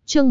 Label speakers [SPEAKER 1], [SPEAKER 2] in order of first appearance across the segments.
[SPEAKER 1] Chương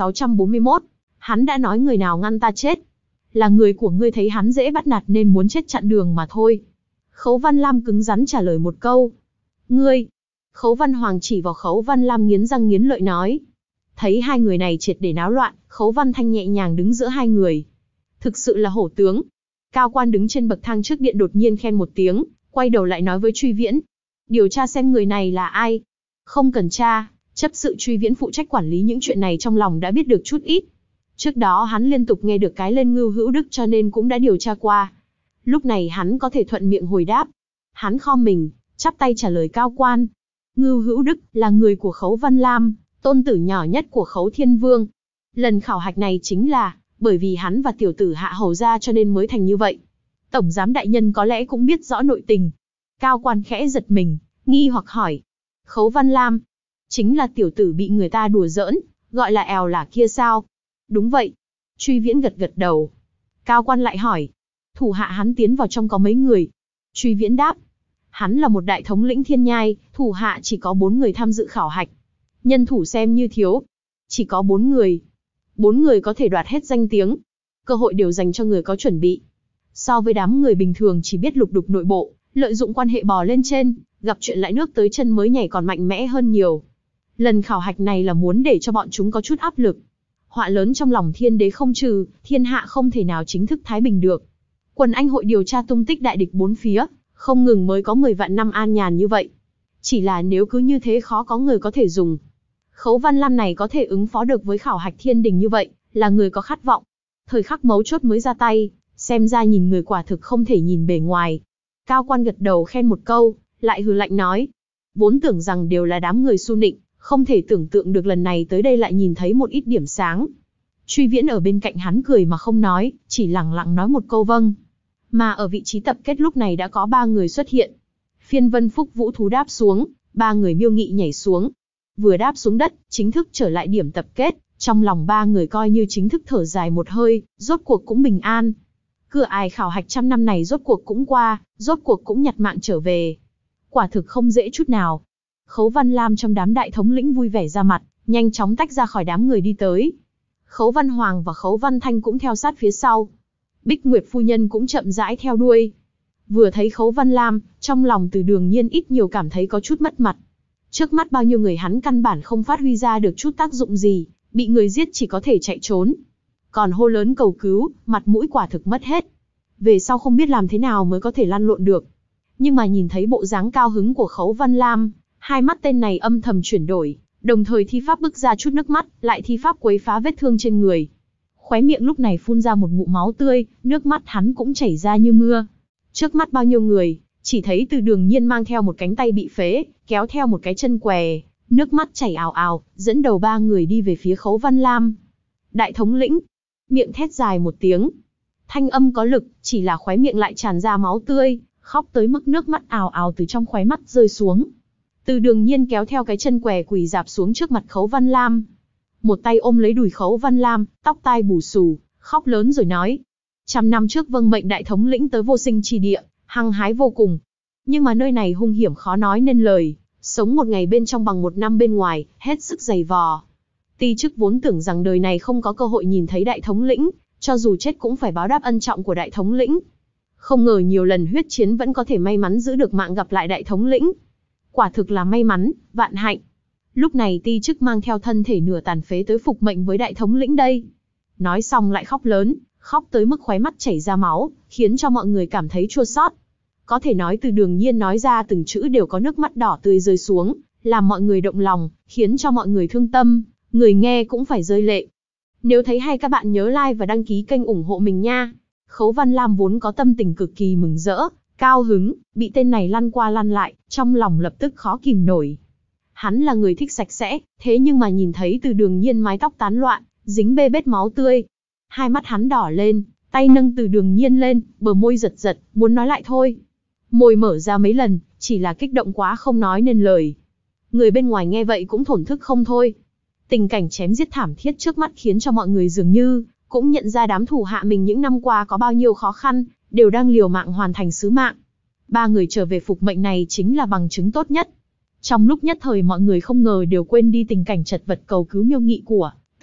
[SPEAKER 1] 1641, hắn đã nói người nào ngăn ta chết. Là người của ngươi thấy hắn dễ bắt nạt nên muốn chết chặn đường mà thôi. Khấu Văn Lam cứng rắn trả lời một câu. Ngươi. Khấu Văn Hoàng chỉ vào Khấu Văn Lam nghiến răng nghiến lợi nói. Thấy hai người này triệt để náo loạn, Khấu Văn Thanh nhẹ nhàng đứng giữa hai người. Thực sự là hổ tướng. Cao quan đứng trên bậc thang trước điện đột nhiên khen một tiếng, quay đầu lại nói với Truy Viễn. Điều tra xem người này là ai. Không cần tra, chấp sự Truy Viễn phụ trách quản lý những chuyện này trong lòng đã biết được chút ít. Trước đó hắn liên tục nghe được cái lên Ngưu Hữu Đức cho nên cũng đã điều tra qua. Lúc này hắn có thể thuận miệng hồi đáp. Hắn khom mình, chắp tay trả lời cao quan. Ngưu Hữu Đức là người của Khấu Văn Lam, tôn tử nhỏ nhất của Khấu Thiên Vương. Lần khảo hạch này chính là bởi vì hắn và tiểu tử Hạ Hầu gia cho nên mới thành như vậy. Tổng giám đại nhân có lẽ cũng biết rõ nội tình. Cao quan khẽ giật mình, nghi hoặc hỏi. Khấu Văn Lam, chính là tiểu tử bị người ta đùa giỡn, gọi là èo là kia sao? Đúng vậy. Truy Viễn gật gật đầu. Cao quan lại hỏi. Thủ hạ hắn tiến vào trong có mấy người? Truy Viễn đáp. Hắn là một đại thống lĩnh thiên nhai, thủ hạ chỉ có 4 người tham dự khảo hạch. Nhân thủ xem như thiếu. Chỉ có 4 người. 4 người có thể đoạt hết danh tiếng. Cơ hội đều dành cho người có chuẩn bị. So với đám người bình thường chỉ biết lục đục nội bộ, lợi dụng quan hệ bò lên trên, gặp chuyện lại nước tới chân mới nhảy còn mạnh mẽ hơn nhiều. Lần khảo hạch này là muốn để cho bọn chúng có chút áp lực. Họa lớn trong lòng thiên đế không trừ, thiên hạ không thể nào chính thức thái bình được. Quần anh hội điều tra tung tích đại địch 4 phía, không ngừng mới có 10 vạn năm an nhàn như vậy. Chỉ là nếu cứ như thế khó có người có thể dùng. Khấu Văn Lam này có thể ứng phó được với khảo hạch thiên đình như vậy, là người có khát vọng. Thời khắc mấu chốt mới ra tay, xem ra nhìn người quả thực không thể nhìn bề ngoài. Cao quan gật đầu khen một câu, lại hừ lạnh nói. Vốn tưởng rằng đều là đám người su nịnh, không thể tưởng tượng được lần này tới đây lại nhìn thấy một ít điểm sáng. Truy Viễn ở bên cạnh hắn cười mà không nói, chỉ lẳng lặng nói một câu vâng. Mà ở vị trí tập kết lúc này đã có 3 người xuất hiện. Phiên Vân Phúc Vũ thú đáp xuống, 3 người Miêu Nghị nhảy xuống. Vừa đáp xuống đất, chính thức trở lại điểm tập kết, trong lòng 3 người coi như chính thức thở dài một hơi, rốt cuộc cũng bình an. Cửa ải khảo hạch trăm năm này rốt cuộc cũng qua, rốt cuộc cũng nhặt mạng trở về. Quả thực không dễ chút nào. Khấu Văn Lam trong đám đại thống lĩnh vui vẻ ra mặt, nhanh chóng tách ra khỏi đám người đi tới. Khấu Văn Hoàng và Khấu Văn Thanh cũng theo sát phía sau. Bích Nguyệt phu nhân cũng chậm rãi theo đuôi. Vừa thấy Khấu Văn Lam, trong lòng Từ Đường Nhiên ít nhiều cảm thấy có chút mất mặt. Trước mắt bao nhiêu người hắn căn bản không phát huy ra được chút tác dụng gì, bị người giết chỉ có thể chạy trốn. Còn hô lớn cầu cứu, mặt mũi quả thực mất hết. Về sau không biết làm thế nào mới có thể lăn lộn được. Nhưng mà nhìn thấy bộ dáng cao hứng của Khấu Văn Lam, hai mắt tên này âm thầm chuyển đổi, đồng thời thi pháp bức ra chút nước mắt, lại thi pháp quấy phá vết thương trên người. Khóe miệng lúc này phun ra một ngụm máu tươi, nước mắt hắn cũng chảy ra như mưa. Trước mắt bao nhiêu người, chỉ thấy Từ Đường Nhiên mang theo một cánh tay bị phế, kéo theo một cái chân què, nước mắt chảy ào ào, dẫn đầu 3 người đi về phía Khấu Văn Lam. Đại thống lĩnh, miệng thét dài một tiếng. Thanh âm có lực, chỉ là khóe miệng lại tràn ra máu tươi, khóc tới mức nước mắt ào ào từ trong khóe mắt rơi xuống. Từ Đường Nhiên kéo theo cái chân què quỳ rạp xuống trước mặt Khấu Văn Lam. Một tay ôm lấy đùi Khấu Văn Lam, tóc tai bù xù, khóc lớn rồi nói. 100 năm trước vâng mệnh đại thống lĩnh tới vô sinh chi địa, hăng hái vô cùng. Nhưng mà nơi này hung hiểm khó nói nên lời, sống một ngày bên trong bằng 1 năm bên ngoài, hết sức dày vò. Ti chức vốn tưởng rằng đời này không có cơ hội nhìn thấy đại thống lĩnh, cho dù chết cũng phải báo đáp ân trọng của đại thống lĩnh. Không ngờ nhiều lần huyết chiến vẫn có thể may mắn giữ được mạng gặp lại đại thống lĩnh. Quả thực là may mắn, vạn hạnh. Lúc này ti chức mang theo thân thể nửa tàn phế tới phục mệnh với đại thống lĩnh đây. Nói xong lại khóc lớn, khóc tới mức khóe mắt chảy ra máu, khiến cho mọi người cảm thấy chua xót. Có thể nói Từ Đường Nhiên nói ra từng chữ đều có nước mắt đỏ tươi rơi xuống, làm mọi người động lòng, khiến cho mọi người thương tâm, người nghe cũng phải rơi lệ. Nếu thấy hay các bạn nhớ like và đăng ký kênh ủng hộ mình nha. Khấu Văn Lam vốn có tâm tình cực kỳ mừng rỡ, cao hứng, bị tên này lăn qua lăn lại, trong lòng lập tức khó kìm nổi. Hắn là người thích sạch sẽ, thế nhưng mà nhìn thấy Từ Đường Nhiên mái tóc tán loạn, dính bê bết máu tươi. Hai mắt hắn đỏ lên, tay nâng Từ Đường Nhiên lên, bờ môi giật giật, muốn nói lại thôi. Môi mở ra mấy lần, chỉ là kích động quá không nói nên lời. Người bên ngoài nghe vậy cũng thổn thức không thôi. Tình cảnh chém giết thảm thiết trước mắt khiến cho mọi người dường như cũng nhận ra đám thủ hạ mình những năm qua có bao nhiêu khó khăn, đều đang liều mạng hoàn thành sứ mạng. 3 người trở về phục mệnh này chính là bằng chứng tốt nhất. Trong lúc nhất thời mọi người không ngờ đều quên đi tình cảnh chật vật cầu cứu Miêu Nghị của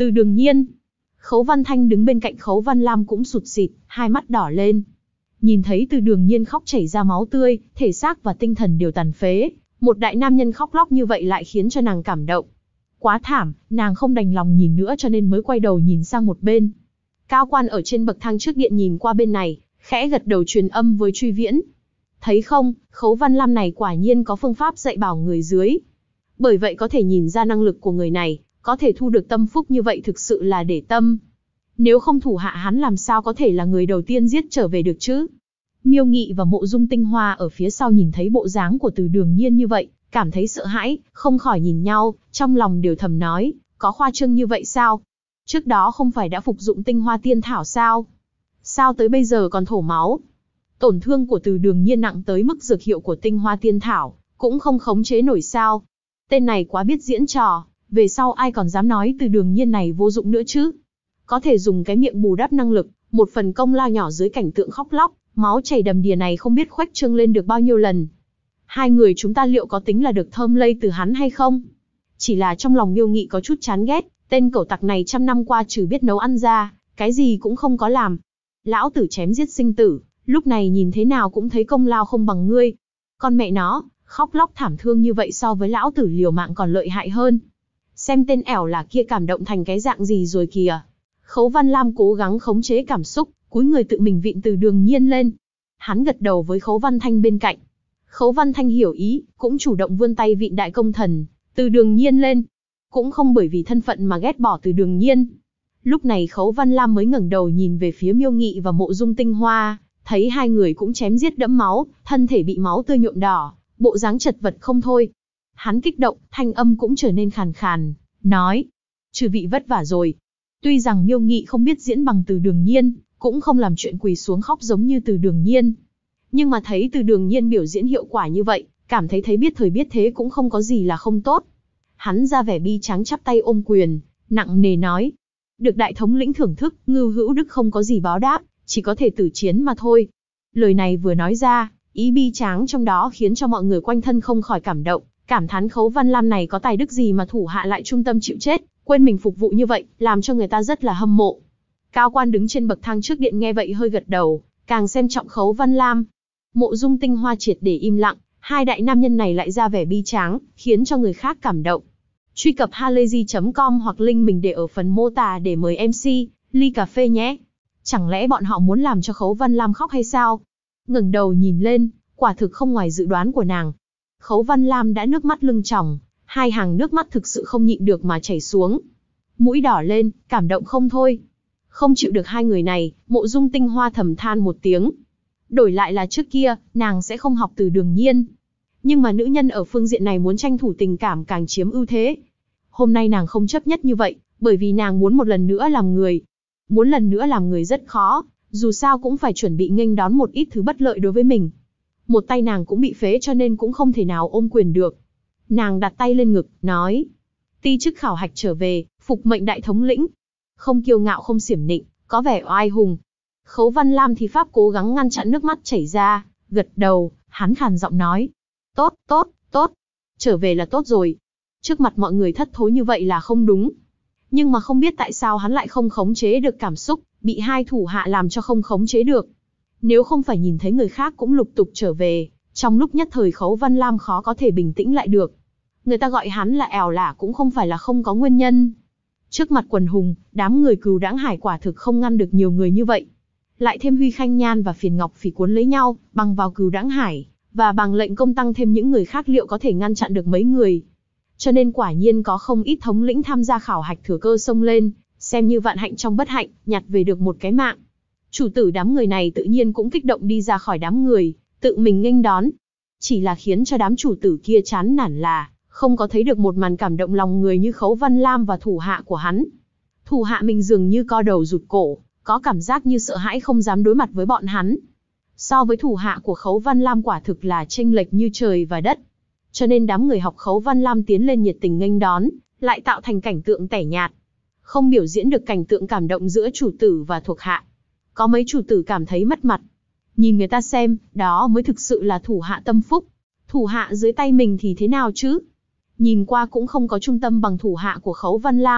[SPEAKER 1] Từ Đường Nhiên. Khấu Văn Thanh đứng bên cạnh Khấu Văn Lam cũng sụt sịt, hai mắt đỏ lên. Nhìn thấy Từ Đường Nhiên khóc chảy ra máu tươi, thể xác và tinh thần đều tàn phế, một đại nam nhân khóc lóc như vậy lại khiến cho nàng cảm động. Quá thảm, nàng không đành lòng nhìn nữa cho nên mới quay đầu nhìn sang một bên. Cao quan ở trên bậc thang trước điện nhìn qua bên này, khẽ gật đầu truyền âm với Truy Viễn. Thấy không, Khấu Văn Lam này quả nhiên có phương pháp dạy bảo người dưới. Bởi vậy có thể nhìn ra năng lực của người này, có thể thu được tâm phúc như vậy thực sự là để tâm. Nếu không thủ hạ hắn làm sao có thể là người đầu tiên giết trở về được chứ? Miêu Nghị và Mộ Dung Tinh Hoa ở phía sau nhìn thấy bộ dáng của Từ Đường Nhiên như vậy, cảm thấy sợ hãi, không khỏi nhìn nhau, trong lòng đều thầm nói, có khoa trương như vậy sao? Trước đó không phải đã phục dụng tinh hoa tiên thảo sao? Sao tới bây giờ còn thổ máu? Tổn thương của Từ Đường Nhiên nặng tới mức dược hiệu của tinh hoa tiên thảo, cũng không khống chế nổi sao? Tên này quá biết diễn trò, về sau ai còn dám nói Từ Đường Nhiên này vô dụng nữa chứ? Có thể dùng cái miệng bù đắp năng lực, một phần công lao nhỏ dưới cảnh tượng khóc lóc, máu chảy đầm đìa này không biết khuếch trương lên được bao nhiêu lần. Hai người chúng ta liệu có tính là được thơm lây từ hắn hay không? Chỉ là trong lòng Miêu Nghị có chút chán ghét, tên cẩu tặc này trăm năm qua trừ biết nấu ăn ra, cái gì cũng không có làm. Lão tử chém giết sinh tử, lúc này nhìn thế nào cũng thấy công lao không bằng ngươi. Con mẹ nó, khóc lóc thảm thương như vậy so với lão tử liều mạng còn lợi hại hơn. Xem tên ẻo là kia cảm động thành cái dạng gì rồi kìa. Khấu Văn Lam cố gắng khống chế cảm xúc, cúi người tự mình vịn Từ Đường Nhiên lên. Hắn gật đầu với Khấu Văn Thanh bên cạnh. Khấu Văn Thanh hiểu ý, cũng chủ động vươn tay vịn đại công thần, Từ Đường Nhiên lên. Cũng không bởi vì thân phận mà ghét bỏ Từ Đường Nhiên. Lúc này Khấu Văn Lam mới ngẩng đầu nhìn về phía Miêu Nghị và Mộ Dung Tinh Hoa, thấy hai người cũng chém giết đẫm máu, thân thể bị máu tươi nhuộm đỏ, bộ dáng chật vật không thôi. Hắn kích động, thanh âm cũng trở nên khàn khàn, nói: "Chư vị vất vả rồi." Tuy rằng Miêu Nghị không biết diễn bằng Từ Đường Nhiên, cũng không làm chuyện quỳ xuống khóc giống như Từ Đường Nhiên. Nhưng mà thấy Từ Đường Nhiên biểu diễn hiệu quả như vậy, cảm thấy biết thời biết thế cũng không có gì là không tốt. Hắn ra vẻ bi tráng chắp tay ôm quyền, nặng nề nói: "Được đại thống lĩnh thưởng thức, Ngưu Hữu Đức không có gì báo đáp, chỉ có thể tử chiến mà thôi." Lời này vừa nói ra, ý bi tráng trong đó khiến cho mọi người quanh thân không khỏi cảm động, cảm thán Khấu Văn Lam này có tài đức gì mà thủ hạ lại trung tâm chịu chết, quên mình phục vụ như vậy, làm cho người ta rất là hâm mộ. Cao quan đứng trên bậc thang trước điện nghe vậy hơi gật đầu, càng xem trọng Khấu Văn Lam. Mộ Dung Tinh Hoa triệt để im lặng, hai đại nam nhân này lại ra vẻ bi tráng, khiến cho người khác cảm động. Truy cập halayzi.com hoặc link mình để ở phần mô tả để mời MC ly cà phê nhé. Chẳng lẽ bọn họ muốn làm cho Khấu Văn Lam khóc hay sao? Ngẩng đầu nhìn lên, quả thực không ngoài dự đoán của nàng. Khấu Văn Lam đã nước mắt lưng tròng, hai hàng nước mắt thực sự không nhịn được mà chảy xuống. Mũi đỏ lên, cảm động không thôi. Không chịu được hai người này, Mộ Dung Tinh Hoa thầm than một tiếng. Đổi lại là trước kia, nàng sẽ không học Từ Đường Nhiên. Nhưng mà nữ nhân ở phương diện này muốn tranh thủ tình cảm càng chiếm ưu thế. Hôm nay nàng không chấp nhất như vậy, bởi vì nàng muốn một lần nữa làm người. Muốn lần nữa làm người rất khó, dù sao cũng phải chuẩn bị nghênh đón một ít thứ bất lợi đối với mình. Một tay nàng cũng bị phế cho nên cũng không thể nào ôm quyền được. Nàng đặt tay lên ngực, nói: "Ti chức khảo hạch trở về, phục mệnh đại thống lĩnh." Không kiêu ngạo không xiểm nịnh, có vẻ oai hùng. Khấu Văn Lam thì pháp cố gắng ngăn chặn nước mắt chảy ra, gật đầu, hắn khàn giọng nói: "Tốt, tốt, tốt. Trở về là tốt rồi." Trước mặt mọi người thất thố như vậy là không đúng. Nhưng mà không biết tại sao hắn lại không khống chế được cảm xúc, bị hai thủ hạ làm cho không khống chế được. Nếu không phải nhìn thấy người khác cũng lục tục trở về, trong lúc nhất thời Khấu Văn Lam khó có thể bình tĩnh lại được. Người ta gọi hắn là ẻo lả cũng không phải là không có nguyên nhân. Trước mặt quần hùng, đám người Cừu Đãng Hải quả thực không ngăn được nhiều người như vậy. Lại thêm Huy Khanh Nhan và Phiền Ngọc Phỉ cuốn lấy nhau, bằng vào Cừu Đãng Hải, và bằng lệnh công tăng thêm những người khác liệu có thể ngăn chặn được mấy người. Cho nên quả nhiên có không ít thống lĩnh tham gia khảo hạch thừa cơ xông lên, xem như vạn hạnh trong bất hạnh, nhặt về được một cái mạng. Chủ tử đám người này tự nhiên cũng kích động đi ra khỏi đám người, tự mình nghênh đón. Chỉ là khiến cho đám chủ tử kia chán nản là, không có thấy được một màn cảm động lòng người như Khấu Văn Lam và thủ hạ của hắn. Thủ hạ mình dường như co đầu rụt cổ, có cảm giác như sợ hãi không dám đối mặt với bọn hắn. So với thủ hạ của Khấu Văn Lam quả thực là chênh lệch như trời và đất. Cho nên đám người học Khấu Văn Lam tiến lên nhiệt tình nghênh đón, lại tạo thành cảnh tượng tẻ nhạt. Không biểu diễn được cảnh tượng cảm động giữa chủ tử và thuộc hạ. Có mấy chủ tử cảm thấy mất mặt. Nhìn người ta xem, đó mới thực sự là thủ hạ tâm phúc. Thủ hạ dưới tay mình thì thế nào chứ? Nhìn qua cũng không có trung tâm bằng thủ hạ của Khấu Văn Lam,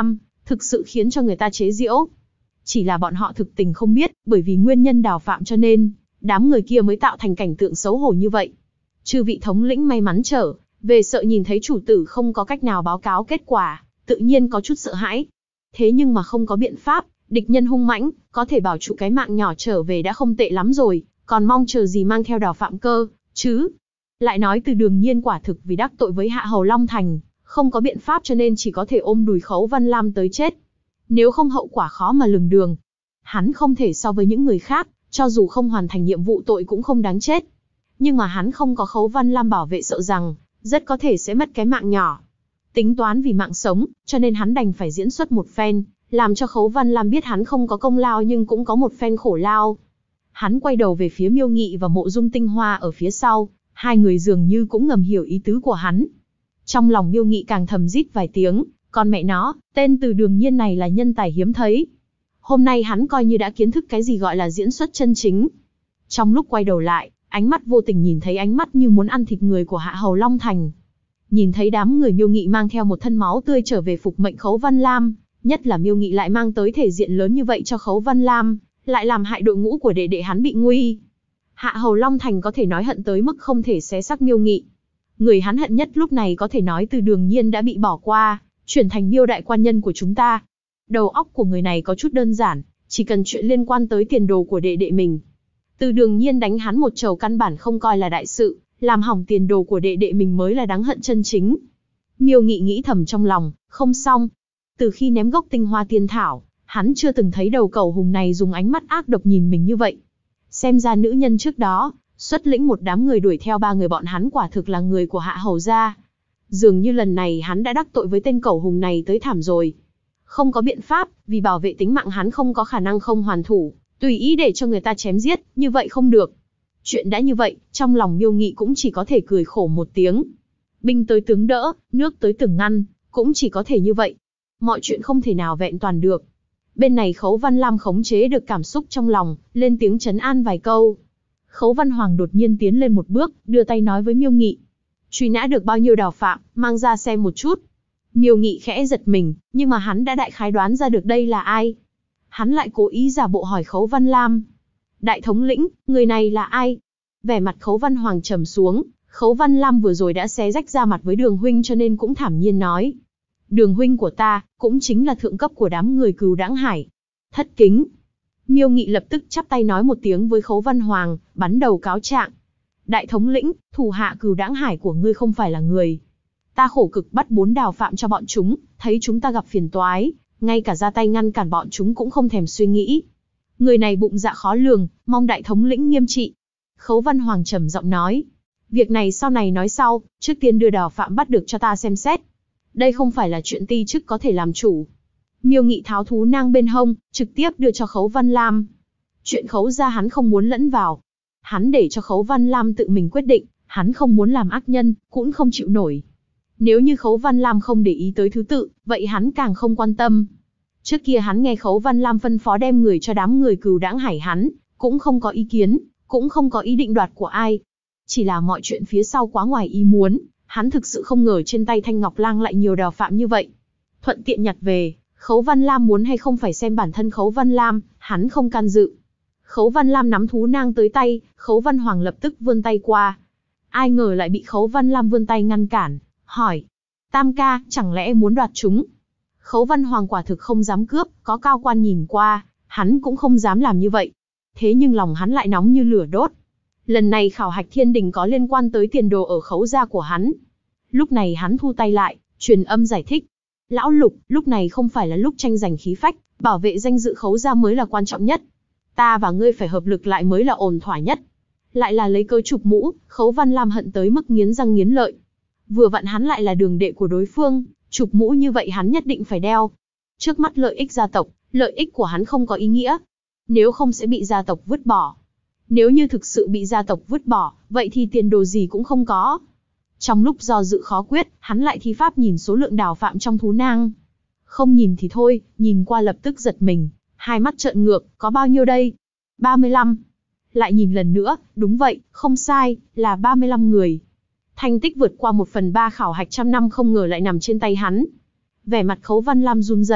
[SPEAKER 1] thực sự khiến cho người ta chế giễu. Chỉ là bọn họ thực tình không biết, bởi vì nguyên nhân đào phạm cho nên, đám người kia mới tạo thành cảnh tượng xấu hổ như vậy. Chư vị thống lĩnh may mắn trở về sợ nhìn thấy chủ tử không có cách nào báo cáo kết quả, tự nhiên có chút sợ hãi. Thế nhưng mà không có biện pháp, địch nhân hung mãnh, có thể bảo trụ cái mạng nhỏ trở về đã không tệ lắm rồi, còn mong chờ gì mang theo đào phạm cơ, chứ. Lại nói Từ Đường Nhiên quả thực vì đắc tội với Hạ Hầu Long Thành, không có biện pháp cho nên chỉ có thể ôm đùi Khấu Văn Lam tới chết. Nếu không hậu quả khó mà lường đường. Hắn không thể so với những người khác, cho dù không hoàn thành nhiệm vụ tội cũng không đáng chết. Nhưng mà hắn không có Khấu Văn Lam bảo vệ sợ rằng, rất có thể sẽ mất cái mạng nhỏ. Tính toán vì mạng sống, cho nên hắn đành phải diễn xuất một phen, làm cho Khấu Văn Lam biết hắn không có công lao nhưng cũng có một phen khổ lao. Hắn quay đầu về phía Miêu Nghị và Mộ Dung Tinh Hoa ở phía sau, hai người dường như cũng ngầm hiểu ý tứ của hắn. Trong lòng Miêu Nghị càng thầm rít vài tiếng, còn mẹ nó, tên Từ Đường Nhiên này là nhân tài hiếm thấy. Hôm nay hắn coi như đã kiến thức cái gì gọi là diễn xuất chân chính. Trong lúc quay đầu lại, ánh mắt vô tình nhìn thấy ánh mắt như muốn ăn thịt người của Hạ Hầu Long Thành. Nhìn thấy đám người Miêu Nghị mang theo một thân máu tươi trở về phục mệnh Khấu Văn Lam, nhất là Miêu Nghị lại mang tới thể diện lớn như vậy cho Khấu Văn Lam, lại làm hại đội ngũ của đệ đệ hắn bị nguy. Hạ Hầu Long Thành có thể nói hận tới mức không thể xé xác Miêu Nghị. Người hắn hận nhất lúc này có thể nói Từ Đường Nhiên đã bị bỏ qua, chuyển thành Miêu đại quan nhân của chúng ta. Đầu óc của người này có chút đơn giản, chỉ cần chuyện liên quan tới tiền đồ của đệ đệ mình. Từ Đường Nhiên đánh hắn một trầu căn bản không coi là đại sự, làm hỏng tiền đồ của đệ đệ mình mới là đáng hận chân chính. Miêu Nghị nghĩ thầm trong lòng, không xong. Từ khi ném gốc tinh hoa tiên thảo, hắn chưa từng thấy đầu cẩu hùng này dùng ánh mắt ác độc nhìn mình như vậy. Xem ra nữ nhân trước đó, xuất lĩnh một đám người đuổi theo ba người bọn hắn quả thực là người của Hạ Hầu gia. Dường như lần này hắn đã đắc tội với tên cẩu hùng này tới thảm rồi. Không có biện pháp, vì bảo vệ tính mạng hắn không có khả năng không hoàn thủ, tùy ý để cho người ta chém giết, như vậy không được. Chuyện đã như vậy, trong lòng Miêu Nghị cũng chỉ có thể cười khổ một tiếng. Binh tới tướng đỡ, nước tới tường ngăn, cũng chỉ có thể như vậy. Mọi chuyện không thể nào vẹn toàn được. Bên này Khấu Văn Lam khống chế được cảm xúc trong lòng, lên tiếng trấn an vài câu. Khấu Văn Hoàng đột nhiên tiến lên một bước, đưa tay nói với Miêu Nghị. Truy nã được bao nhiêu đào phạm, mang ra xem một chút. Miêu Nghị khẽ giật mình, nhưng mà hắn đã đại khái đoán ra được đây là ai. Hắn lại cố ý giả bộ hỏi Khấu Văn Lam. Đại thống lĩnh, người này là ai? Vẻ mặt Khấu Văn Hoàng trầm xuống, Khấu Văn Lam vừa rồi đã xé rách ra mặt với Đường huynh cho nên cũng thản nhiên nói. Đường huynh của ta, cũng chính là thượng cấp của đám người Cừu Đãng Hải. Thất kính. Miêu Nghị lập tức chắp tay nói một tiếng với Khấu Văn Hoàng, bắn đầu cáo trạng. Đại thống lĩnh, thủ hạ Cừu Đãng Hải của ngươi không phải là người. Ta khổ cực bắt 4 đào phạm cho bọn chúng, thấy chúng ta gặp phiền toái, ngay cả ra tay ngăn cản bọn chúng cũng không thèm suy nghĩ. Người này bụng dạ khó lường, mong đại thống lĩnh nghiêm trị. Khấu Văn Hoàng trầm giọng nói. Việc này sau này nói sau, trước tiên đưa đào phạm bắt được cho ta xem xét. Đây không phải là chuyện ti chức có thể làm chủ. Miêu Nghị tháo thú nang bên hông, trực tiếp đưa cho Khấu Văn Lam. Chuyện Khấu gia hắn không muốn lẫn vào. Hắn để cho Khấu Văn Lam tự mình quyết định, hắn không muốn làm ác nhân, cũng không chịu nổi. Nếu như Khấu Văn Lam không để ý tới thứ tự, vậy hắn càng không quan tâm. Trước kia hắn nghe Khấu Văn Lam phân phó đem người cho đám người Cừu Đãng Hải hắn, cũng không có ý kiến, cũng không có ý định đoạt của ai. Chỉ là mọi chuyện phía sau quá ngoài ý muốn, hắn thực sự không ngờ trên tay Thanh Ngọc Lang lại nhiều đào phạm như vậy. Thuận tiện nhặt về, Khấu Văn Lam muốn hay không phải xem bản thân Khấu Văn Lam, hắn không can dự. Khấu Văn Lam nắm thú nang tới tay, Khấu Văn Hoàng lập tức vươn tay qua. Ai ngờ lại bị Khấu Văn Lam vươn tay ngăn cản, hỏi. Tam ca, chẳng lẽ muốn đoạt chúng? Khấu Văn Hoàng quả thực không dám cướp, có cao quan nhìn qua, hắn cũng không dám làm như vậy. Thế nhưng lòng hắn lại nóng như lửa đốt. Lần này khảo hạch thiên đình có liên quan tới tiền đồ ở Khấu gia của hắn. Lúc này hắn thu tay lại, truyền âm giải thích. Lão Lục, lúc này không phải là lúc tranh giành khí phách, bảo vệ danh dự Khấu gia mới là quan trọng nhất. Ta và ngươi phải hợp lực lại mới là ổn thỏa nhất. Lại là lấy cớ chụp mũ, Khấu Văn Lam hận tới mức nghiến răng nghiến lợi. Vừa vặn hắn lại là đường đệ của đối phương, chụp mũ như vậy hắn nhất định phải đeo. Trước mắt lợi ích gia tộc, lợi ích của hắn không có ý nghĩa. Nếu không sẽ bị gia tộc vứt bỏ. Nếu như thực sự bị gia tộc vứt bỏ, vậy thì tiền đồ gì cũng không có. Trong lúc do dự khó quyết, hắn lại thi pháp nhìn số lượng đào phạm trong thú nang. Không nhìn thì thôi, nhìn qua lập tức giật mình, hai mắt trợn ngược, có bao nhiêu đây? 35. Lại nhìn lần nữa, đúng vậy, không sai, là 35 người. Thành tích vượt qua 1/3 khảo hạch trăm năm không ngờ lại nằm trên tay hắn. Vẻ mặt Khấu Văn Lam run rẩy,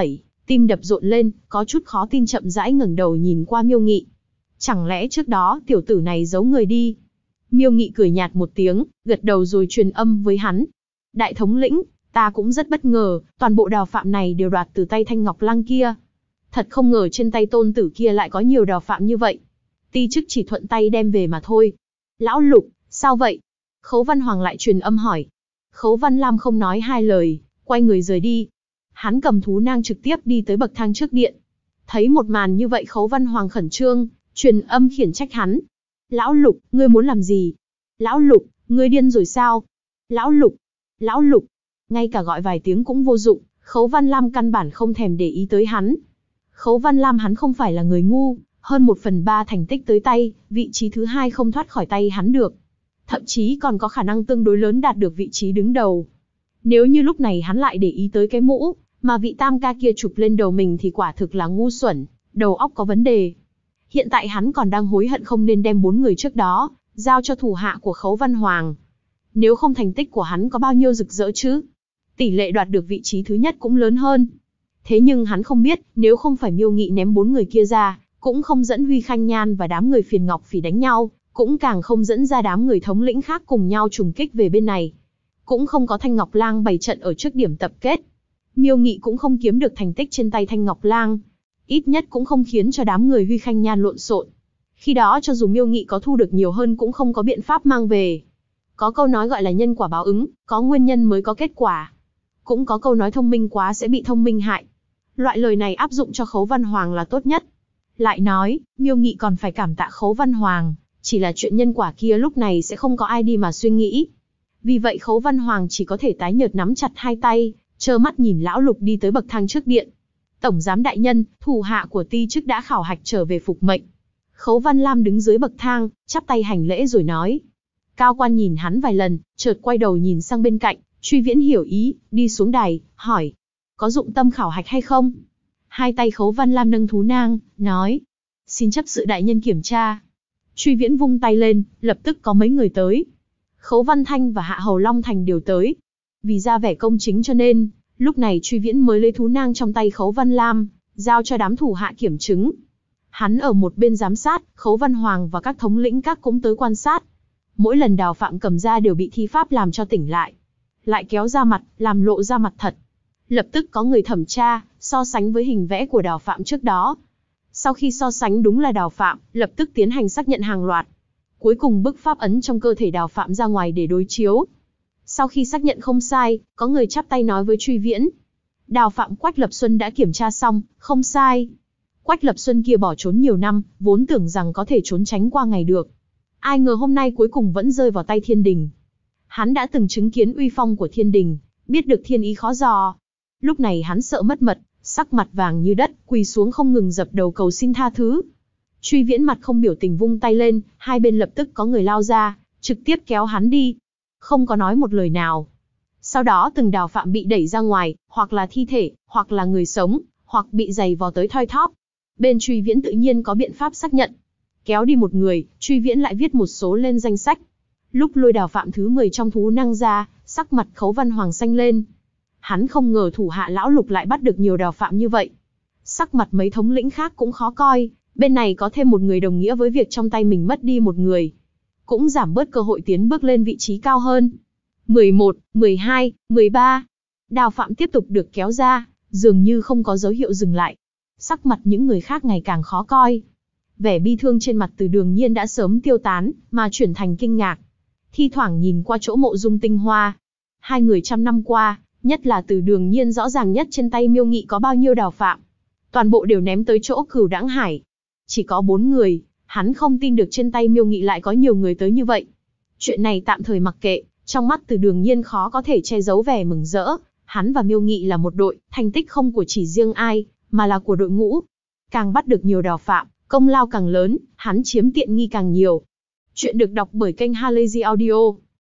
[SPEAKER 1] Tim đập rộn lên, có chút khó tin chậm rãi ngẩng đầu nhìn qua Miêu Nghị. Chẳng lẽ trước đó tiểu tử này giấu người đi? Miêu Nghị cười nhạt một tiếng, gật đầu rồi truyền âm với hắn. Đại thống lĩnh, ta cũng rất bất ngờ, toàn bộ đào phạm này đều đoạt từ tay Thanh Ngọc Lăng kia. Thật không ngờ trên tay tôn tử kia lại có nhiều đào phạm như vậy. Ti chức chỉ thuận tay đem về mà thôi. Lão Lục, sao vậy? Khấu Văn Hoàng lại truyền âm hỏi. Khấu Văn Lam không nói hai lời, quay người rời đi. Hắn cầm thú nang trực tiếp đi tới bậc thang trước điện. Thấy một màn như vậy Khấu Văn Hoàng khẩn trương, truyền âm khiển trách hắn. Lão Lục, ngươi muốn làm gì? Lão Lục, ngươi điên rồi sao? Lão Lục, Lão Lục. Ngay cả gọi vài tiếng cũng vô dụng, Khấu Văn Lam căn bản không thèm để ý tới hắn. Khấu Văn Lam hắn không phải là người ngu, hơn 1/3 thành tích tới tay, vị trí thứ 2 không thoát khỏi tay hắn được. Thậm chí còn có khả năng tương đối lớn đạt được vị trí đứng đầu. Nếu như lúc này hắn lại để ý tới cái mũ, mà vị tam ca kia chụp lên đầu mình thì quả thực là ngu xuẩn, đầu óc có vấn đề. Hiện tại hắn còn đang hối hận không nên đem 4 người trước đó, giao cho thủ hạ của Khấu Văn Hoàng. Nếu không thành tích của hắn có bao nhiêu rực rỡ chứ? Tỷ lệ đoạt được vị trí thứ nhất cũng lớn hơn. Thế nhưng hắn không biết, nếu không phải Miêu Nghị ném 4 người kia ra, cũng không dẫn Huy Khanh Nhan và đám người Phiền Ngọc Phỉ đánh nhau, cũng càng không dẫn ra đám người thống lĩnh khác cùng nhau trùng kích về bên này. Cũng không có Thanh Ngọc Lang bày trận ở trước điểm tập kết. Miêu Nghị cũng không kiếm được thành tích trên tay Thanh Ngọc Lang. Ít nhất cũng không khiến cho đám người Huy Khanh Nhan lộn xộn. Khi đó cho dù Miêu Nghị có thu được nhiều hơn cũng không có biện pháp mang về. Có câu nói gọi là nhân quả báo ứng, có nguyên nhân mới có kết quả. Cũng có câu nói thông minh quá sẽ bị thông minh hại. Loại lời này áp dụng cho Khấu Văn Hoàng là tốt nhất. Lại nói, Miêu Nghị còn phải cảm tạ Khấu Văn Hoàng, chỉ là chuyện nhân quả kia lúc này sẽ không có ai đi mà suy nghĩ. Vì vậy Khấu Văn Hoàng chỉ có thể tái nhợt nắm chặt hai tay, trơ mắt nhìn Lão Lục đi tới bậc thang trước điện. Tổng giám đại nhân, thủ hạ của Ti chức đã khảo hạch trở về phục mệnh. Khấu Văn Lam đứng dưới bậc thang, chắp tay hành lễ rồi nói. Cao quan nhìn hắn vài lần, chợt quay đầu nhìn sang bên cạnh, Truy Viễn hiểu ý, đi xuống đài, hỏi. Có dụng tâm khảo hạch hay không? Hai tay Khấu Văn Lam nâng thú nang, nói. Xin chấp sự đại nhân kiểm tra. Truy Viễn vung tay lên, lập tức có mấy người tới. Khấu Văn Thanh và Hạ Hầu Long Thành đều tới. Vì ra vẻ công chính cho nên, lúc này Truy Viễn mới lấy thú nang trong tay Khấu Văn Lam, giao cho đám thủ hạ kiểm chứng. Hắn ở một bên giám sát, Khấu Văn Hoàng và các thống lĩnh các cũng tới quan sát. Mỗi lần đào phạm cầm ra đều bị thi pháp làm cho tỉnh lại. Lại kéo ra mặt, làm lộ ra mặt thật. Lập tức có người thẩm tra, so sánh với hình vẽ của đào phạm trước đó. Sau khi so sánh đúng là đào phạm, lập tức tiến hành xác nhận hàng loạt. Cuối cùng bức pháp ấn trong cơ thể đào phạm ra ngoài để đối chiếu. Sau khi xác nhận không sai, có người chắp tay nói với Truy Viễn. Đào phạm Quách Lập Xuân đã kiểm tra xong, không sai. Quách Lập Xuân kia bỏ trốn nhiều năm, vốn tưởng rằng có thể trốn tránh qua ngày được. Ai ngờ hôm nay cuối cùng vẫn rơi vào tay Thiên Đình. Hắn đã từng chứng kiến uy phong của Thiên Đình, biết được thiên ý khó dò. Lúc này hắn sợ mất mật, sắc mặt vàng như đất, quỳ xuống không ngừng dập đầu cầu xin tha thứ. Truy Viễn mặt không biểu tình vung tay lên, hai bên lập tức có người lao ra, trực tiếp kéo hắn đi. Không có nói một lời nào. Sau đó từng đào phạm bị đẩy ra ngoài, hoặc là thi thể, hoặc là người sống, hoặc bị giày vò tới thoi thóp. Bên Truy Viễn tự nhiên có biện pháp xác nhận. Kéo đi một người, Truy Viễn lại viết một số lên danh sách. Lúc lôi đào phạm thứ 10 trong thú năng ra, sắc mặt Khấu Văn Hoàng xanh lên. Hắn không ngờ thủ hạ Lão Lục lại bắt được nhiều đào phạm như vậy. Sắc mặt mấy thống lĩnh khác cũng khó coi, bên này có thêm một người đồng nghĩa với việc trong tay mình mất đi một người. Cũng giảm bớt cơ hội tiến bước lên vị trí cao hơn. 11, 12, 13. Đào phạm tiếp tục được kéo ra, dường như không có dấu hiệu dừng lại. Sắc mặt những người khác ngày càng khó coi. Vẻ bi thương trên mặt Từ Đường Nhiên đã sớm tiêu tán, mà chuyển thành kinh ngạc. Thi thoảng nhìn qua chỗ mộ dung tinh hoa. Hai người trăm năm qua, nhất là Từ Đường Nhiên rõ ràng nhất trên tay Miêu Nghị có bao nhiêu đào phạm. Toàn bộ đều ném tới chỗ Cửu Đãng Hải. Chỉ có 4 người, hắn không tin được trên tay Miêu Nghị lại có nhiều người tới như vậy. Chuyện này tạm thời mặc kệ, trong mắt Từ Đường Nhiên khó có thể che giấu vẻ mừng rỡ. Hắn và Miêu Nghị là một đội, thành tích không của chỉ riêng ai, mà là của đội ngũ. Càng bắt được nhiều đào phạm, công lao càng lớn, hắn chiếm tiện nghi càng nhiều. Chuyện được đọc bởi kênh Halazy Audio.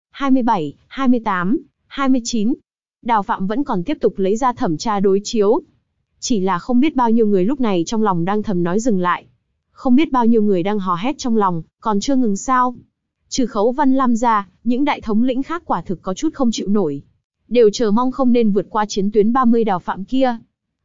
[SPEAKER 1] 27, 28, 29. Đào phạm vẫn còn tiếp tục lấy ra thẩm tra đối chiếu. Chỉ là không biết bao nhiêu người lúc này trong lòng đang thầm nói dừng lại. Không biết bao nhiêu người đang hò hét trong lòng, còn chưa ngừng sao. Trừ Khấu Văn Lam ra, những đại thống lĩnh khác quả thực có chút không chịu nổi. Đều chờ mong không nên vượt qua chiến tuyến 30 đào phạm kia.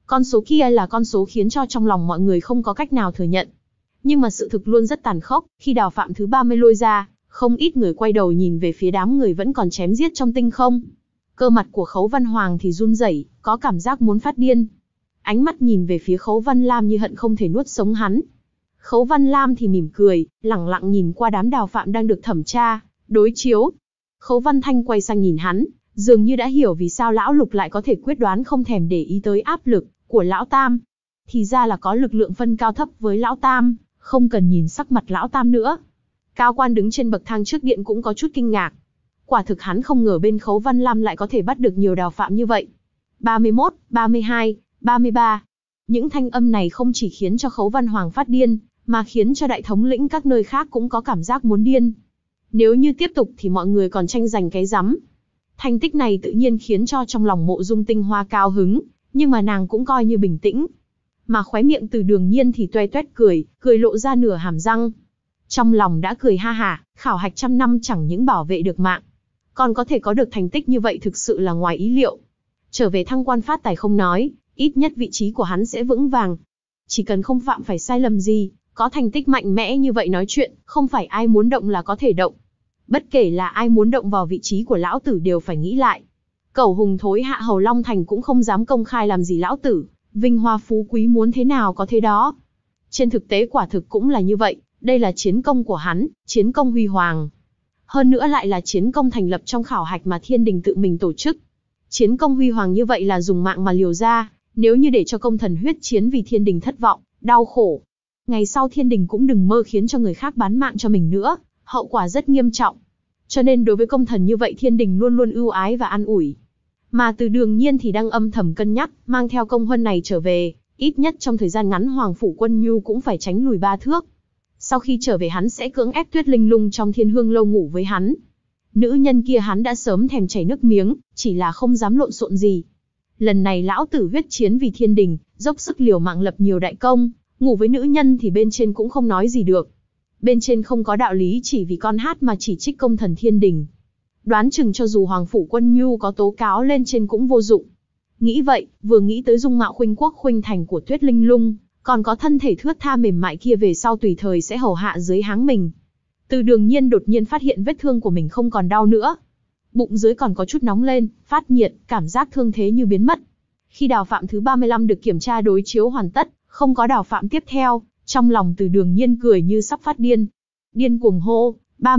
[SPEAKER 1] Con số kia là con số khiến cho trong lòng mọi người không có cách nào thừa nhận. Nhưng mà sự thực luôn rất tàn khốc, khi đào phạm thứ 30 lôi ra, không ít người quay đầu nhìn về phía đám người vẫn còn chém giết trong tinh không. Cơ mặt của Khấu Văn Hoàng thì run rẩy, có cảm giác muốn phát điên. Ánh mắt nhìn về phía Khấu Văn Lam như hận không thể nuốt sống hắn. Khấu Văn Lam thì mỉm cười, lẳng lặng nhìn qua đám đào phạm đang được thẩm tra, đối chiếu. Khấu Văn Thanh quay sang nhìn hắn, dường như đã hiểu vì sao lão Lục lại có thể quyết đoán không thèm để ý tới áp lực của lão Tam. Thì ra là có lực lượng phân cao thấp với lão Tam, không cần nhìn sắc mặt lão Tam nữa. Cao quan đứng trên bậc thang trước điện cũng có chút kinh ngạc. Quả thực hắn không ngờ bên Khấu Văn Lam lại có thể bắt được nhiều đào phạm như vậy. 31, 32, 33. Những thanh âm này không chỉ khiến cho Khấu Văn Hoàng phát điên, mà khiến cho đại thống lĩnh các nơi khác cũng có cảm giác muốn điên. Nếu như tiếp tục thì mọi người còn tranh giành cái rắm. Thành tích này tự nhiên khiến cho trong lòng Mộ Dung Tinh Hoa cao hứng, nhưng mà nàng cũng coi như bình tĩnh. Mà khóe miệng Từ Đường Nhiên thì toe toét cười, cười lộ ra nửa hàm răng. Trong lòng đã cười ha hả, khảo hạch trăm năm chẳng những bảo vệ được mạng, còn có thể có được thành tích như vậy thực sự là ngoài ý liệu. Trở về thăng quan phát tài không nói, ít nhất vị trí của hắn sẽ vững vàng. Chỉ cần không phạm phải sai lầm gì, có thành tích mạnh mẽ như vậy nói chuyện, không phải ai muốn động là có thể động. Bất kể là ai muốn động vào vị trí của lão tử đều phải nghĩ lại. Cẩu hùng thối hạ hầu Long Thành cũng không dám công khai làm gì lão tử, vinh hoa phú quý muốn thế nào có thế đó. Trên thực tế quả thực cũng là như vậy, đây là chiến công của hắn, chiến công huy hoàng. Hơn nữa lại là chiến công thành lập trong khảo hạch mà thiên đình tự mình tổ chức. Chiến công huy hoàng như vậy là dùng mạng mà liều ra, nếu như để cho công thần huyết chiến vì thiên đình thất vọng, đau khổ. Ngày sau thiên đình cũng đừng mơ khiến cho người khác bán mạng cho mình nữa, hậu quả rất nghiêm trọng. Cho nên đối với công thần như vậy thiên đình luôn luôn ưu ái và an ủi. Mà Từ Đường Nhiên thì đang âm thầm cân nhắc, mang theo công huân này trở về, ít nhất trong thời gian ngắn Hoàng Phủ Quân Nhu cũng phải tránh lùi 3 thước. Sau khi trở về hắn sẽ cưỡng ép Tuyết Linh Lung trong Thiên Hương Lâu ngủ với hắn. Nữ nhân kia hắn đã sớm thèm chảy nước miếng, chỉ là không dám lộn xộn gì. Lần này lão tử huyết chiến vì thiên đình, dốc sức liều mạng lập nhiều đại công, ngủ với nữ nhân thì bên trên cũng không nói gì được. Bên trên không có đạo lý chỉ vì con hát mà chỉ trích công thần thiên đình. Đoán chừng cho dù Hoàng Phủ Quân Nhu có tố cáo lên trên cũng vô dụng. Nghĩ vậy, vừa nghĩ tới dung mạo khuynh quốc khuynh thành của Tuyết Linh Lung, còn có thân thể thướt tha mềm mại kia về sau tùy thời sẽ hầu hạ dưới háng mình. Từ Đường Nhiên đột nhiên phát hiện vết thương của mình không còn đau nữa. Bụng dưới còn có chút nóng lên, phát nhiệt, cảm giác thương thế như biến mất. Khi đào phạm thứ 35 được kiểm tra đối chiếu hoàn tất, không có đào phạm tiếp theo, trong lòng Từ Đường Nhiên cười như sắp phát điên. Điên cuồng hô,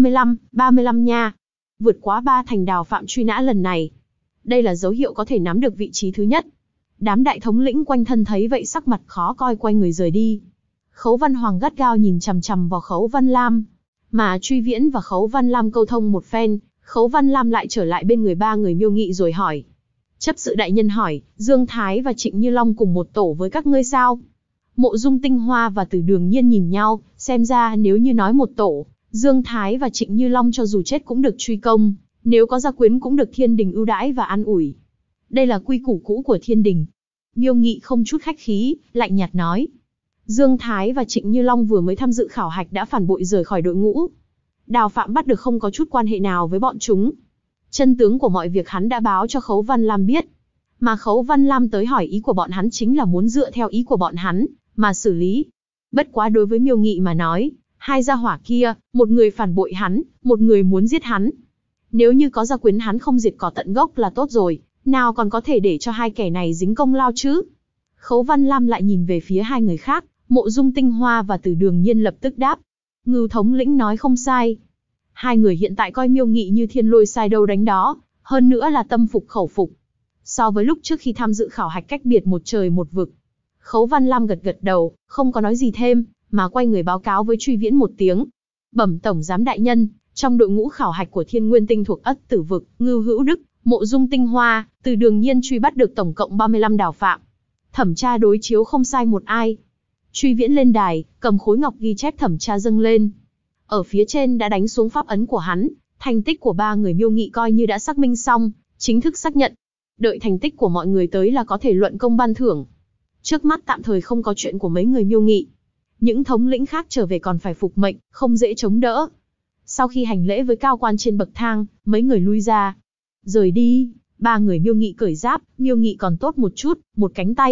[SPEAKER 1] 35 nha. Vượt quá 3 thành đào phạm truy nã lần này. Đây là dấu hiệu có thể nắm được vị trí thứ nhất. Đám đại thống lĩnh quanh thân thấy vậy sắc mặt khó coi quay người rời đi. Khấu Văn Hoàng gắt gao nhìn chằm chằm vào Khấu Văn Lam. Mà Truy Viễn và Khấu Văn Lam câu thông một phen, Khấu Văn Lam lại trở lại bên người ba người Miêu Nghị rồi hỏi. Chấp sự đại nhân hỏi, Dương Thái và Trịnh Như Long cùng một tổ với các ngươi sao? Mộ Dung Tinh Hoa và Từ Đường Nhiên nhìn nhau, xem ra nếu như nói một tổ, Dương Thái và Trịnh Như Long cho dù chết cũng được truy công, nếu có gia quyến cũng được thiên đình ưu đãi và an ủi. Đây là quy củ cũ của thiên đình. Miêu Nghị không chút khách khí, lạnh nhạt nói. Dương Thái và Trịnh Như Long vừa mới tham dự khảo hạch đã phản bội rời khỏi đội ngũ. Đào phạm bắt được không có chút quan hệ nào với bọn chúng. Chân tướng của mọi việc hắn đã báo cho Khấu Văn Lam biết. Mà Khấu Văn Lam tới hỏi ý của bọn hắn chính là muốn dựa theo ý của bọn hắn mà xử lý. Bất quá đối với Miêu Nghị mà nói, hai gia hỏa kia, một người phản bội hắn, một người muốn giết hắn. Nếu như có gia quyến hắn không diệt cỏ tận gốc là tốt rồi, nào còn có thể để cho hai kẻ này dính công lao chứ. Khấu Văn Lam lại nhìn về phía hai người khác, Mộ Dung Tinh Hoa và Từ Đường Nhiên lập tức đáp. Ngưu thống lĩnh nói không sai. Hai người hiện tại coi Miêu Nghị như thiên lôi sai đâu đánh đó, hơn nữa là tâm phục khẩu phục. So với lúc trước khi tham dự khảo hạch cách biệt một trời một vực. Khấu Văn Lam gật gật đầu, không có nói gì thêm, mà quay người báo cáo với Truy Viễn một tiếng. Bẩm tổng giám đại nhân, trong đội ngũ khảo hạch của Thiên Nguyên Tinh thuộc Ất Tử Vực, Ngưu Hữu Đức, Mộ Dung Tinh Hoa, Từ Đường Nhiên truy bắt được tổng cộng 35 đào phạm. Thẩm tra đối chiếu không sai một ai. Truy Viễn lên đài, cầm khối ngọc ghi chép thẩm tra dâng lên. Ở phía trên đã đánh xuống pháp ấn của hắn, thành tích của ba người Miêu Nghị coi như đã xác minh xong, chính thức xác nhận. Đợi thành tích của mọi người tới là có thể luận công ban thưởng. Trước mắt tạm thời không có chuyện của mấy người Miêu Nghị. Những thống lĩnh khác trở về còn phải phục mệnh, không dễ chống đỡ. Sau khi hành lễ với cao quan trên bậc thang, mấy người lui ra. Rời đi, ba người Miêu Nghị cởi giáp, Miêu Nghị còn tốt một chút, một cánh tay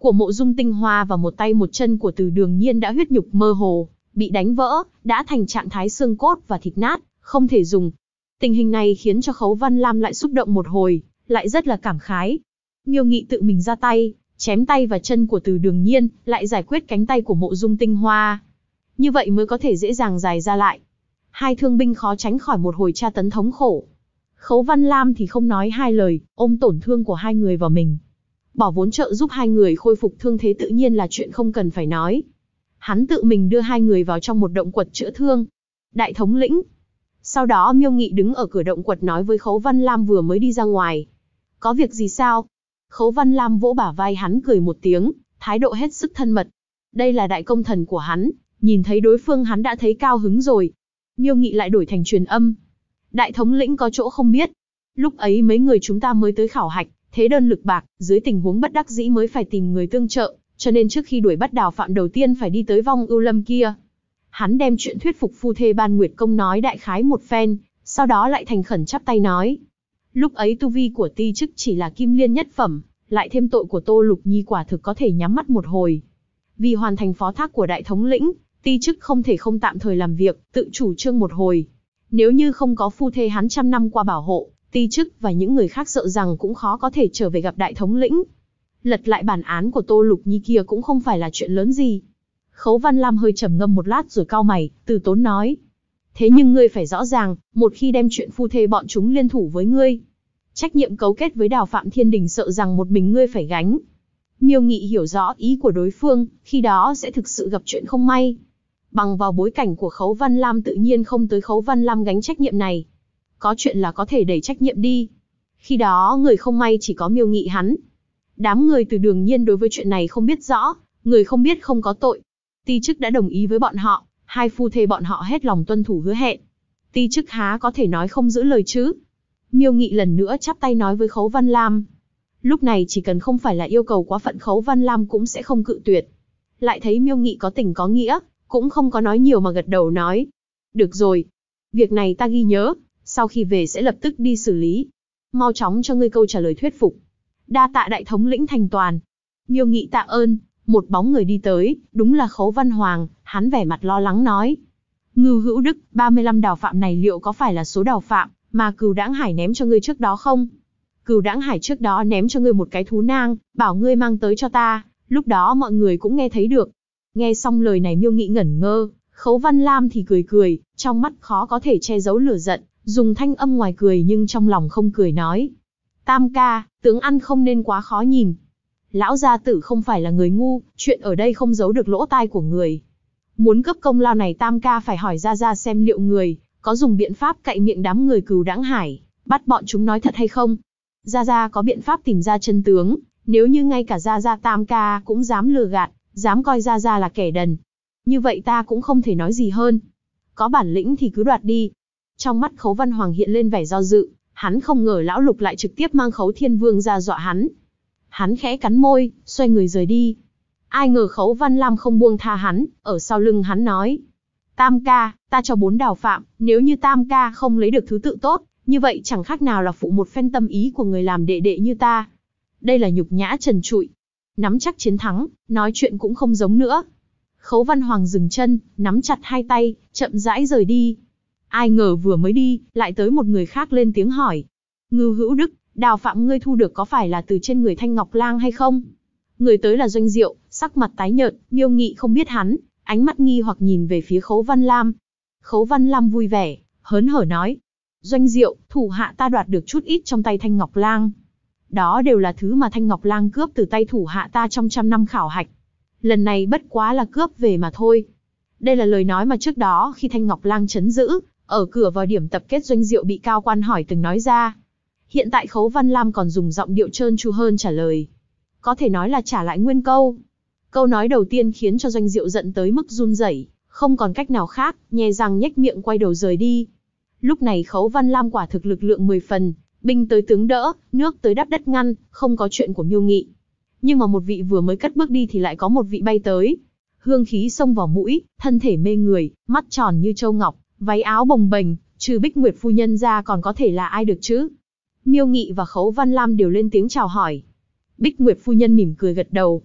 [SPEAKER 1] của Mộ Dung Tinh Hoa và một tay một chân của Từ Đường Nhiên đã huyết nhục mơ hồ, bị đánh vỡ, đã thành trạng thái xương cốt và thịt nát, không thể dùng. Tình hình này khiến cho Khấu Văn Lam lại xúc động một hồi, lại rất là cảm khái. Miêu Nghị tự mình ra tay, chém tay và chân của Từ Đường Nhiên, lại giải quyết cánh tay của Mộ Dung Tinh Hoa. Như vậy mới có thể dễ dàng giải ra lại. Hai thương binh khó tránh khỏi một hồi tra tấn thống khổ. Khấu Văn Lam thì không nói hai lời, ôm tổn thương của hai người vào mình. Bỏ vốn trợ giúp hai người khôi phục thương thế tự nhiên là chuyện không cần phải nói. Hắn tự mình đưa hai người vào trong một động quật chữa thương. Đại thống lĩnh. Sau đó Miêu Nghị đứng ở cửa động quật nói với Khấu Văn Lam vừa mới đi ra ngoài. Có việc gì sao? Khấu Văn Lam vỗ bả vai hắn cười một tiếng, thái độ hết sức thân mật. Đây là đại công thần của hắn, nhìn thấy đối phương hắn đã thấy cao hứng rồi. Miêu Nghị lại đổi thành truyền âm. Đại thống lĩnh có chỗ không biết. Lúc ấy mấy người chúng ta mới tới khảo hạch, thế đơn lực bạc, dưới tình huống bất đắc dĩ mới phải tìm người tương trợ, cho nên trước khi đuổi bắt Đào Phạm đầu tiên phải đi tới Vong Ưu Lâm kia. Hắn đem chuyện thuyết phục phu thê Ban Nguyệt Công nói đại khái một phen, sau đó lại thành khẩn chắp tay nói. Lúc ấy tu vi của Ti Chức chỉ là kim liên nhất phẩm, lại thêm tội của Tô Lục Nhi quả thực có thể nhắm mắt một hồi. Vì hoàn thành phó thác của đại thống lĩnh, Ti Chức không thể không tạm thời làm việc, tự chủ trương một hồi. Nếu như không có phu thê hắn trăm năm qua bảo hộ, Ti Chức và những người khác sợ rằng cũng khó có thể trở về gặp đại thống lĩnh. Lật lại bản án của Tô Lục Nhi kia cũng không phải là chuyện lớn gì. Khấu Văn Lam hơi trầm ngâm một lát rồi cau mày, từ tốn nói. Thế nhưng ngươi phải rõ ràng, một khi đem chuyện phu thê bọn chúng liên thủ với ngươi, trách nhiệm cấu kết với Đào Phạm Thiên Đình sợ rằng một mình ngươi phải gánh. Miêu Nghị hiểu rõ ý của đối phương, khi đó sẽ thực sự gặp chuyện không may. Bằng vào bối cảnh của Khấu Văn Lam tự nhiên không tới Khấu Văn Lam gánh trách nhiệm này. Có chuyện là có thể đẩy trách nhiệm đi. Khi đó người không may chỉ có Miêu Nghị hắn. Đám người Từ Đường Nhiên đối với chuyện này không biết rõ, người không biết không có tội. Ti Chức đã đồng ý với bọn họ, hai phu thê bọn họ hết lòng tuân thủ hứa hẹn. Ti Chức há có thể nói không giữ lời chứ? Miêu Nghị lần nữa chắp tay nói với Khấu Văn Lam. Lúc này chỉ cần không phải là yêu cầu quá phận Khấu Văn Lam cũng sẽ không cự tuyệt. Lại thấy Miêu Nghị có tình có nghĩa, cũng không có nói nhiều mà gật đầu nói. Được rồi, việc này ta ghi nhớ, sau khi về sẽ lập tức đi xử lý. Mau chóng cho ngươi câu trả lời thuyết phục. Đa tạ đại thống lĩnh thành toàn. Miêu Nghị tạ ơn, một bóng người đi tới, đúng là Khấu Văn Hoàng, hắn vẻ mặt lo lắng nói. Ngưu Hữu Đức, 35 Đào Phạm này liệu có phải là số Đào Phạm mà Cửu Đãng Hải ném cho ngươi trước đó không? Cửu Đãng Hải trước đó ném cho ngươi một cái thú nang, bảo ngươi mang tới cho ta, lúc đó mọi người cũng nghe thấy được. Nghe xong lời này Miêu Nghị ngẩn ngơ, Khấu Văn Lam thì cười cười, trong mắt khó có thể che giấu lửa giận, dùng thanh âm ngoài cười nhưng trong lòng không cười nói. Tam ca, tướng ăn không nên quá khó nhìn. Lão gia tử không phải là người ngu, chuyện ở đây không giấu được lỗ tai của người. Muốn cướp công lao này Tam ca phải hỏi Gia Gia xem liệu người có dùng biện pháp cậy miệng đám người Cửu Đãng Hải, bắt bọn chúng nói thật hay không. Gia Gia có biện pháp tìm ra chân tướng, nếu như ngay cả Gia Gia Tam ca cũng dám lừa gạt, dám coi Gia Gia là kẻ đần. Như vậy ta cũng không thể nói gì hơn. Có bản lĩnh thì cứ đoạt đi. Trong mắt Khấu Văn Hoàng hiện lên vẻ do dự, hắn không ngờ Lão Lục lại trực tiếp mang Khấu Thiên Vương ra dọa hắn. Hắn khẽ cắn môi, xoay người rời đi. Ai ngờ Khấu Văn Lam không buông tha hắn, ở sau lưng hắn nói. Tam ca, ta cho 4 Đào Phạm, nếu như Tam ca không lấy được thứ tự tốt, như vậy chẳng khác nào là phụ một phen tâm ý của người làm đệ đệ như ta. Đây là nhục nhã trần trụi. Nắm chắc chiến thắng, nói chuyện cũng không giống nữa. Khấu Văn Hoàng dừng chân, nắm chặt hai tay, chậm rãi rời đi. Ai ngờ vừa mới đi, lại tới một người khác lên tiếng hỏi. Ngưu Hữu Đức, Đào Phạm ngươi thu được có phải là từ trên người Thanh Ngọc Lang hay không? Người tới là Doanh Diệu, sắc mặt tái nhợt, Miêu Nghị không biết hắn, ánh mắt nghi hoặc nhìn về phía Khấu Văn Lam. Khấu Văn Lam vui vẻ, hớn hở nói. Doanh Diệu, thủ hạ ta đoạt được chút ít trong tay Thanh Ngọc Lang. Đó đều là thứ mà Thanh Ngọc Lang cướp từ tay thủ hạ ta trong trăm năm khảo hạch. Lần này bất quá là cướp về mà thôi. Đây là lời nói mà trước đó khi Thanh Ngọc Lang trấn giữ, ở cửa vào điểm tập kết Doanh Diệu bị cao quan hỏi từng nói ra. Hiện tại Khấu Văn Lam còn dùng giọng điệu trơn tru hơn trả lời. Có thể nói là trả lại nguyên câu. Câu nói đầu tiên khiến cho Doanh Diệu giận tới mức run rẩy, không còn cách nào khác, nhe răng nhếch miệng quay đầu rời đi. Lúc này Khấu Văn Lam quả thực lực lượng 10 phần, binh tới tướng đỡ, nước tới đắp đất ngăn, không có chuyện của Miêu Nghị. Nhưng mà một vị vừa mới cất bước đi thì lại có một vị bay tới. Hương khí xông vào mũi, thân thể mê người, mắt tròn như châu ngọc, váy áo bồng bềnh, trừ Bích Nguyệt phu nhân ra còn có thể là ai được chứ? Miêu Nghị và Khấu Văn Lam đều lên tiếng chào hỏi. Bích Nguyệt phu nhân mỉm cười gật đầu.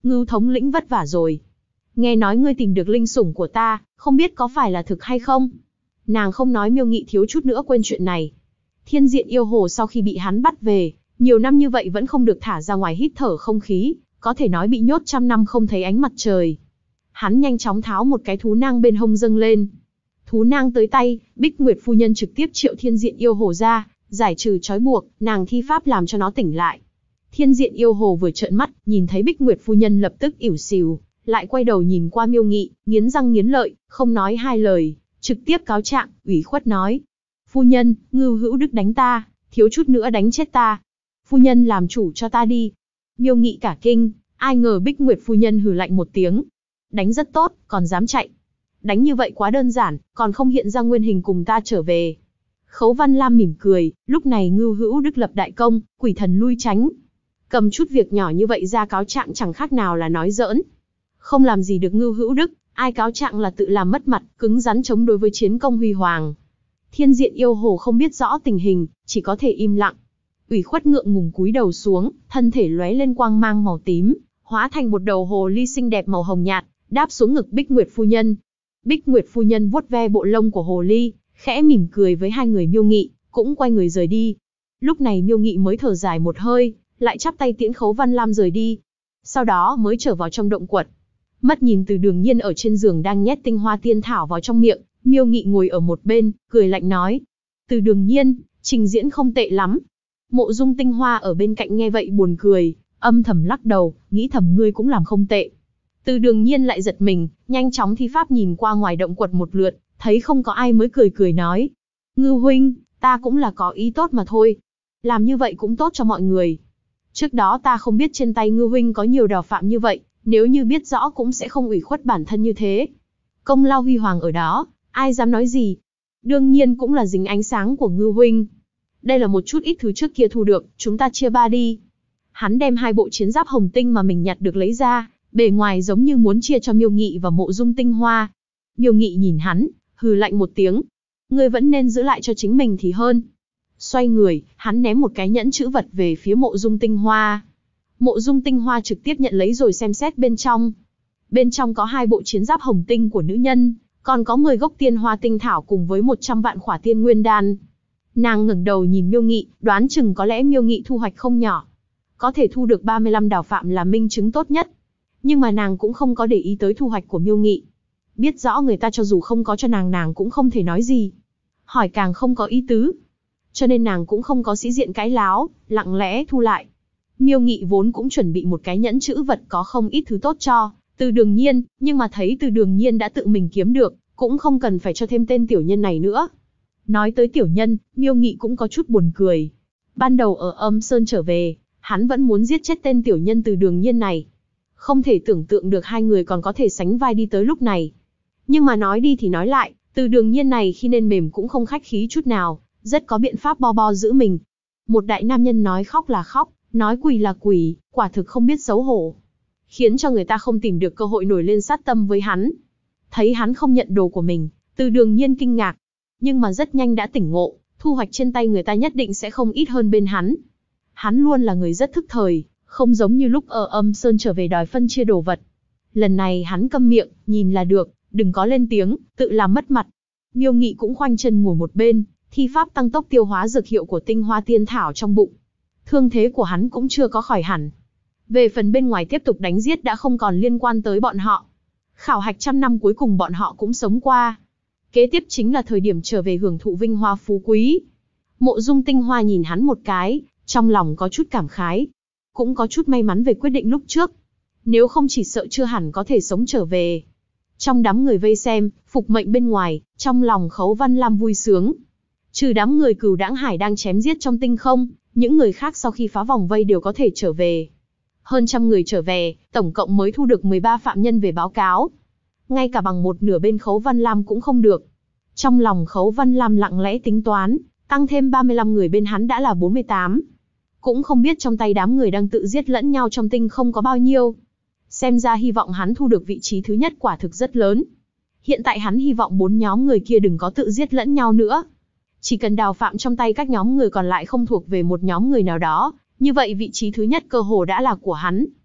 [SPEAKER 1] Ngưu thống lĩnh vất vả rồi. Nghe nói ngươi tìm được linh sủng của ta, không biết có phải là thực hay không? Nàng không nói Miêu Nghị thiếu chút nữa quên chuyện này. Thiên diện yêu hồ sau khi bị hắn bắt về, nhiều năm như vậy vẫn không được thả ra ngoài hít thở không khí, có thể nói bị nhốt trăm năm không thấy ánh mặt trời. Hắn nhanh chóng tháo một cái thú nang bên hông dâng lên. Thú nang tới tay, Bích Nguyệt phu nhân trực tiếp triệu thiên diện yêu hồ ra, giải trừ trói buộc, nàng thi pháp làm cho nó tỉnh lại. Thiên diện yêu hồ vừa trợn mắt, nhìn thấy Bích Nguyệt phu nhân lập tức ỉu xìu, lại quay đầu nhìn qua Miêu Nghị, nghiến răng nghiến lợi, không nói hai lời, trực tiếp cáo trạng, ủy khuất nói: phu nhân, Ngưu Hữu Đức đánh ta, thiếu chút nữa đánh chết ta. Phu nhân làm chủ cho ta đi. Miêu Nghị cả kinh, ai ngờ Bích Nguyệt phu nhân hừ lạnh một tiếng. Đánh rất tốt, còn dám chạy. Đánh như vậy quá đơn giản, còn không hiện ra nguyên hình cùng ta trở về. Khấu Văn Lam mỉm cười, lúc này Ngưu Hữu Đức lập đại công, quỷ thần lui tránh. Cầm chút việc nhỏ như vậy ra cáo trạng chẳng khác nào là nói giỡn. Không làm gì được Ngưu Hữu Đức, ai cáo trạng là tự làm mất mặt, cứng rắn chống đối với chiến công huy hoàng. Thiên diện yêu hồ không biết rõ tình hình, chỉ có thể im lặng. Ủy khuất ngượng ngùng cúi đầu xuống, thân thể lóe lên quang mang màu tím, hóa thành một đầu hồ ly xinh đẹp màu hồng nhạt, đáp xuống ngực Bích Nguyệt phu nhân. Bích Nguyệt phu nhân vuốt ve bộ lông của hồ ly, khẽ mỉm cười với hai người Miêu Nghị, cũng quay người rời đi. Lúc này Miêu Nghị mới thở dài một hơi, lại chắp tay tiễn Khấu Văn Lam rời đi. Sau đó mới trở vào trong động quật. Mắt nhìn Từ Đường Nhiên ở trên giường đang nhét tinh hoa tiên thảo vào trong miệng, Miêu Nghị ngồi ở một bên, cười lạnh nói: Từ Đường Nhiên, trình diễn không tệ lắm. Mộ Dung Tinh Hoa ở bên cạnh nghe vậy buồn cười, âm thầm lắc đầu, nghĩ thầm ngươi cũng làm không tệ. Từ Đường Nhiên lại giật mình, nhanh chóng thi pháp nhìn qua ngoài động quật một lượt, thấy không có ai mới cười cười nói: Ngưu huynh, ta cũng là có ý tốt mà thôi. Làm như vậy cũng tốt cho mọi người. Trước đó ta không biết trên tay Ngưu huynh có nhiều đào phạm như vậy, nếu như biết rõ cũng sẽ không ủy khuất bản thân như thế. Công lao huy hoàng ở đó, ai dám nói gì. Đương nhiên cũng là dính ánh sáng của Ngưu huynh. Đây là một chút ít thứ trước kia thu được, chúng ta chia ba đi. Hắn đem hai bộ chiến giáp hồng tinh mà mình nhặt được lấy ra, bề ngoài giống như muốn chia cho Miêu Nghị và Mộ Dung Tinh Hoa. Miêu Nghị nhìn hắn, hừ lạnh một tiếng. Ngươi vẫn nên giữ lại cho chính mình thì hơn. Xoay người, hắn ném một cái nhẫn chữ vật về phía Mộ Dung Tinh Hoa. Mộ Dung Tinh Hoa trực tiếp nhận lấy rồi xem xét bên trong. Bên trong có hai bộ chiến giáp hồng tinh của nữ nhân, còn có 10 gốc tiên hoa tinh thảo cùng với 100 vạn khỏa tiên nguyên đan. Nàng ngẩng đầu nhìn Miêu Nghị, đoán chừng có lẽ Miêu Nghị thu hoạch không nhỏ. Có thể thu được 35 đào phạm là minh chứng tốt nhất. Nhưng mà nàng cũng không có để ý tới thu hoạch của Miêu Nghị. Biết rõ người ta cho dù không có cho nàng cũng không thể nói gì. Hỏi càng không có ý tứ. Cho nên nàng cũng không có sĩ diện cãi láo, lặng lẽ thu lại. Miêu Nghị vốn cũng chuẩn bị một cái nhẫn chữ vật có không ít thứ tốt cho Từ Đường Nhiên, nhưng mà thấy Từ Đường Nhiên đã tự mình kiếm được, cũng không cần phải cho thêm tên tiểu nhân này nữa. Nói tới tiểu nhân, Miêu Nghị cũng có chút buồn cười. Ban đầu ở Âm Sơn trở về, hắn vẫn muốn giết chết tên tiểu nhân Từ Đường Nhiên này. Không thể tưởng tượng được hai người còn có thể sánh vai đi tới lúc này. Nhưng mà nói đi thì nói lại, Từ Đường Nhiên này khi nên mềm cũng không khách khí chút nào, rất có biện pháp bo giữ mình. Một đại nam nhân nói khóc là khóc, nói quỳ là quỳ, quả thực không biết xấu hổ. Khiến cho người ta không tìm được cơ hội nổi lên sát tâm với hắn. Thấy hắn không nhận đồ của mình, Từ Đường Nhiên kinh ngạc. Nhưng mà rất nhanh đã tỉnh ngộ, thu hoạch trên tay người ta nhất định sẽ không ít hơn bên hắn. Hắn luôn là người rất thức thời, không giống như lúc ở Âm Sơn trở về đòi phân chia đồ vật. Lần này hắn câm miệng, nhìn là được, đừng có lên tiếng, tự làm mất mặt. Miêu Nghị cũng khoanh chân ngồi một bên, thi pháp tăng tốc tiêu hóa dược hiệu của tinh hoa tiên thảo trong bụng. Thương thế của hắn cũng chưa có khỏi hẳn. Về phần bên ngoài tiếp tục đánh giết đã không còn liên quan tới bọn họ. Khảo hạch trăm năm cuối cùng bọn họ cũng sống qua. Kế tiếp chính là thời điểm trở về hưởng thụ vinh hoa phú quý. Mộ Dung Tinh Hoa nhìn hắn một cái, trong lòng có chút cảm khái. Cũng có chút may mắn về quyết định lúc trước. Nếu không chỉ sợ chưa hẳn có thể sống trở về. Trong đám người vây xem, phục mệnh bên ngoài, trong lòng Khấu Văn Lam vui sướng. Trừ đám người Cửu Đãng Hải đang chém giết trong tinh không, những người khác sau khi phá vòng vây đều có thể trở về. Hơn trăm người trở về, tổng cộng mới thu được 13 phạm nhân về báo cáo. Ngay cả bằng một nửa bên Khấu Văn Lam cũng không được. Trong lòng Khấu Văn Lam lặng lẽ tính toán, tăng thêm 35 người bên hắn đã là 48. Cũng không biết trong tay đám người đang tự giết lẫn nhau trong tinh không có bao nhiêu. Xem ra hy vọng hắn thu được vị trí thứ nhất quả thực rất lớn. Hiện tại hắn hy vọng 4 nhóm người kia đừng có tự giết lẫn nhau nữa. Chỉ cần đào phạm trong tay các nhóm người còn lại không thuộc về một nhóm người nào đó, như vậy vị trí thứ nhất cơ hồ đã là của hắn.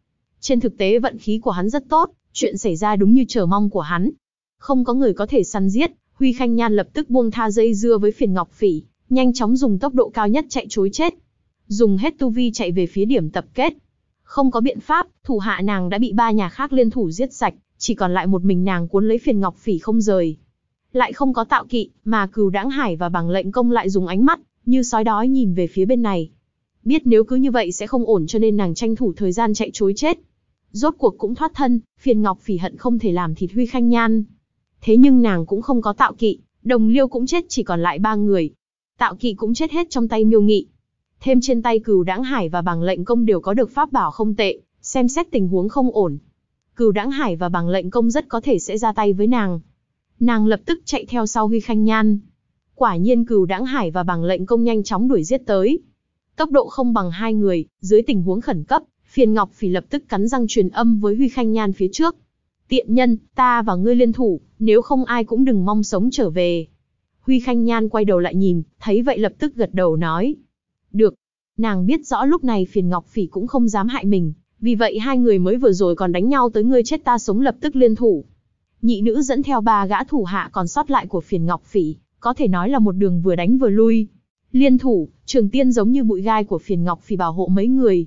[SPEAKER 1] Trên thực tế vận khí của hắn rất tốt, chuyện xảy ra đúng như chờ mong của hắn. Không có người có thể săn giết, Huy Khanh Nhan lập tức buông tha dây dưa với Phiền Ngọc Phỉ, nhanh chóng dùng tốc độ cao nhất chạy trối chết. Dùng hết tu vi chạy về phía điểm tập kết. Không có biện pháp, thủ hạ nàng đã bị 3 nhà khác liên thủ giết sạch, chỉ còn lại một mình nàng cuốn lấy Phiền Ngọc Phỉ không rời. Lại không có Tạo Kỵ, mà Cửu Đãng Hải và Bàng Lệnh Công lại dùng ánh mắt như sói đói nhìn về phía bên này. Biết nếu cứ như vậy sẽ không ổn cho nên nàng tranh thủ thời gian chạy trối chết. Rốt cuộc cũng thoát thân, Phiền Ngọc Phỉ hận không thể làm thịt Huy Khanh Nhan. Thế nhưng nàng cũng không có Tạo Kỵ, đồng liêu cũng chết chỉ còn lại 3 người. Tạo Kỵ cũng chết hết trong tay Miêu Nghị. Thêm trên tay Cửu Đãng Hải và Bàng Lệnh Công đều có được pháp bảo không tệ, xem xét tình huống không ổn. Cửu Đãng Hải và Bàng Lệnh Công rất có thể sẽ ra tay với nàng. Nàng lập tức chạy theo sau Huy Khanh Nhan. Quả nhiên Cửu Đãng Hải và Bàng Lệnh Công nhanh chóng đuổi giết tới. Tốc độ không bằng 2 người, dưới tình huống khẩn cấp, Phiền Ngọc Phỉ lập tức cắn răng truyền âm với Huy Khanh Nhan phía trước. Tiện nhân, ta và ngươi liên thủ, nếu không ai cũng đừng mong sống trở về. Huy Khanh Nhan quay đầu lại nhìn, thấy vậy lập tức gật đầu nói. Được. Nàng biết rõ lúc này Phiền Ngọc Phỉ cũng không dám hại mình, vì vậy 2 người mới vừa rồi còn đánh nhau tới ngươi chết ta sống lập tức liên thủ. Nhị nữ dẫn theo 3 gã thủ hạ còn sót lại của Phiền Ngọc Phỉ, có thể nói là một đường vừa đánh vừa lui. Liên thủ, Trường Tiên giống như bụi gai của Phiền Ngọc Phỉ bảo hộ mấy người.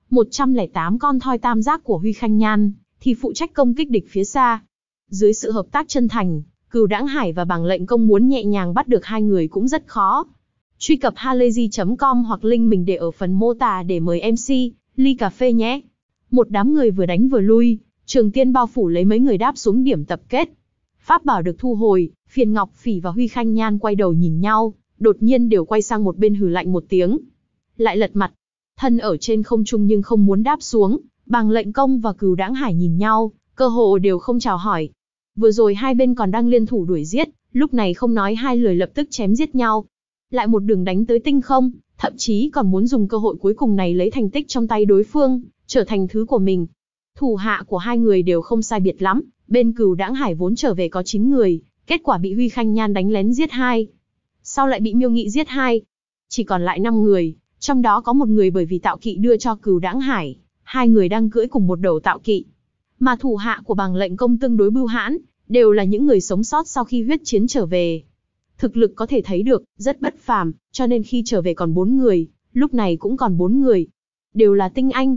[SPEAKER 1] 108 con thoi tam giác của Huy Khanh Nhan thì phụ trách công kích địch phía xa. Dưới sự hợp tác chân thành, Cửu Đãng Hải và Bàng Lệnh Công muốn nhẹ nhàng bắt được 2 người cũng rất khó. Truy cập halayzi.com hoặc link mình để ở phần mô tả để mời MC ly cà phê nhé. Một đám người vừa đánh vừa lui, Trường Tiên bao phủ lấy mấy người đáp xuống điểm tập kết. Pháp bảo được thu hồi, Phiền Ngọc Phỉ và Huy Khanh Nhan quay đầu nhìn nhau, đột nhiên đều quay sang một bên hừ lạnh một tiếng. Lại lật mặt, thân ở trên không trung nhưng không muốn đáp xuống, Bàng Lệnh Công và Cửu Đãng Hải nhìn nhau, cơ hồ đều không chào hỏi. Vừa rồi hai bên còn đang liên thủ đuổi giết, lúc này không nói hai lời lập tức chém giết nhau. Lại một đường đánh tới tinh không, thậm chí còn muốn dùng cơ hội cuối cùng này lấy thành tích trong tay đối phương, trở thành thứ của mình. Thủ hạ của 2 người đều không sai biệt lắm, bên Cửu Đãng Hải vốn trở về có 9 người, kết quả bị Huy Khanh Nhan đánh lén giết 2. Sau lại bị Miêu Nghị giết 2. Chỉ còn lại 5 người, trong đó có 1 người bởi vì Tạo Kỵ đưa cho Cửu Đãng Hải, 2 người đang cưỡi cùng một đầu Tạo Kỵ. Mà thủ hạ của Bàng Lệnh Công tương đối bưu hãn, đều là những người sống sót sau khi huyết chiến trở về. Thực lực có thể thấy được, rất bất phàm, cho nên khi trở về còn 4 người, lúc này cũng còn 4 người. Đều là tinh anh.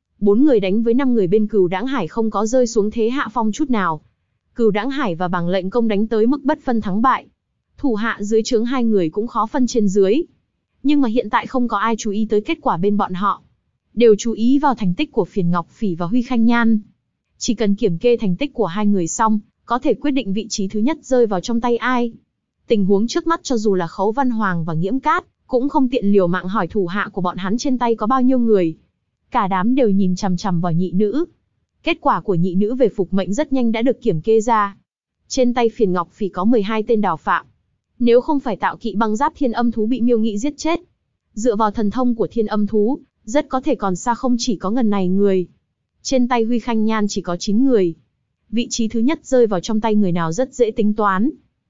[SPEAKER 1] 4 người đánh với 5 người bên Cửu Đãng Hải không có rơi xuống thế hạ phong chút nào. Cửu Đãng Hải và Bàng Lệnh Công đánh tới mức bất phân thắng bại. Thủ hạ dưới trướng 2 người cũng khó phân trên dưới. Nhưng mà hiện tại không có ai chú ý tới kết quả bên bọn họ. Đều chú ý vào thành tích của Phiền Ngọc Phỉ và Huy Khanh Nhan. Chỉ cần kiểm kê thành tích của 2 người xong, có thể quyết định vị trí thứ nhất rơi vào trong tay ai. Tình huống trước mắt cho dù là Khấu Văn Hoàng và Nghiễm Cát, cũng không tiện liều mạng hỏi thủ hạ của bọn hắn trên tay có bao nhiêu người. Cả đám đều nhìn chằm chằm vào nhị nữ. Kết quả của nhị nữ về phục mệnh rất nhanh đã được kiểm kê ra. Trên tay Phiền Ngọc Phỉ có 12 tên đào phạm. Nếu không phải Tạo Kỵ băng giáp thiên âm thú bị Miêu Nghị giết chết, dựa vào thần thông của thiên âm thú, rất có thể còn xa không chỉ có ngần này người. Trên tay Huy Khanh Nhan chỉ có 9 người. Vị trí thứ nhất rơi vào trong tay người nào rất dễ tính toán.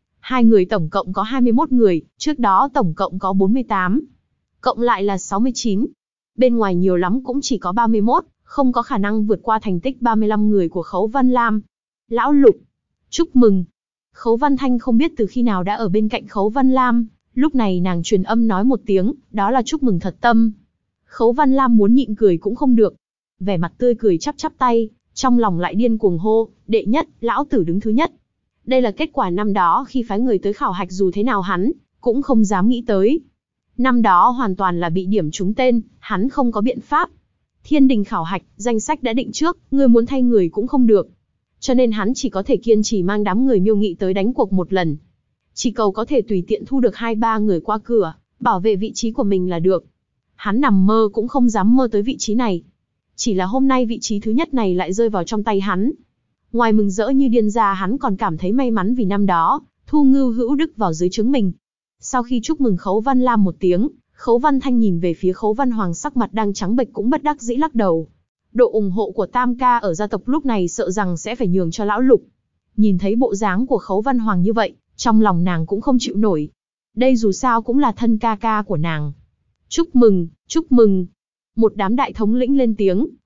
[SPEAKER 1] 2 người tổng cộng có 21 người, trước đó tổng cộng có 48. Cộng lại là 69. Bên ngoài nhiều lắm cũng chỉ có 31, không có khả năng vượt qua thành tích 35 người của Khấu Văn Lam. Lão Lục, chúc mừng. Khấu Văn Thanh không biết từ khi nào đã ở bên cạnh Khấu Văn Lam, lúc này nàng truyền âm nói một tiếng, đó là chúc mừng thật tâm. Khấu Văn Lam muốn nhịn cười cũng không được. Vẻ mặt tươi cười chắp chắp tay, trong lòng lại điên cuồng hô, đệ nhất, lão tử đứng thứ nhất. Đây là kết quả năm đó khi phái người tới khảo hạch, dù thế nào hắn cũng không dám nghĩ tới. Năm đó hoàn toàn là bị điểm trúng tên, hắn không có biện pháp. Thiên đình khảo hạch, danh sách đã định trước, người muốn thay người cũng không được. Cho nên hắn chỉ có thể kiên trì mang đám người Miêu Nghị tới đánh cuộc một lần. Chỉ cầu có thể tùy tiện thu được 2-3 người qua cửa, bảo vệ vị trí của mình là được. Hắn nằm mơ cũng không dám mơ tới vị trí này. Chỉ là hôm nay vị trí thứ nhất này lại rơi vào trong tay hắn. Ngoài mừng rỡ như điên ra, hắn còn cảm thấy may mắn vì năm đó, thu Ngưu Hữu Đức vào dưới trướng mình. Sau khi chúc mừng Khấu Văn Lam một tiếng, Khấu Văn Thanh nhìn về phía Khấu Văn Hoàng sắc mặt đang trắng bệch cũng bất đắc dĩ lắc đầu. Độ ủng hộ của Tam ca ở gia tộc lúc này sợ rằng sẽ phải nhường cho lão Lục. Nhìn thấy bộ dáng của Khấu Văn Hoàng như vậy, trong lòng nàng cũng không chịu nổi. Đây dù sao cũng là thân ca ca của nàng. Chúc mừng, chúc mừng. Một đám đại thống lĩnh lên tiếng,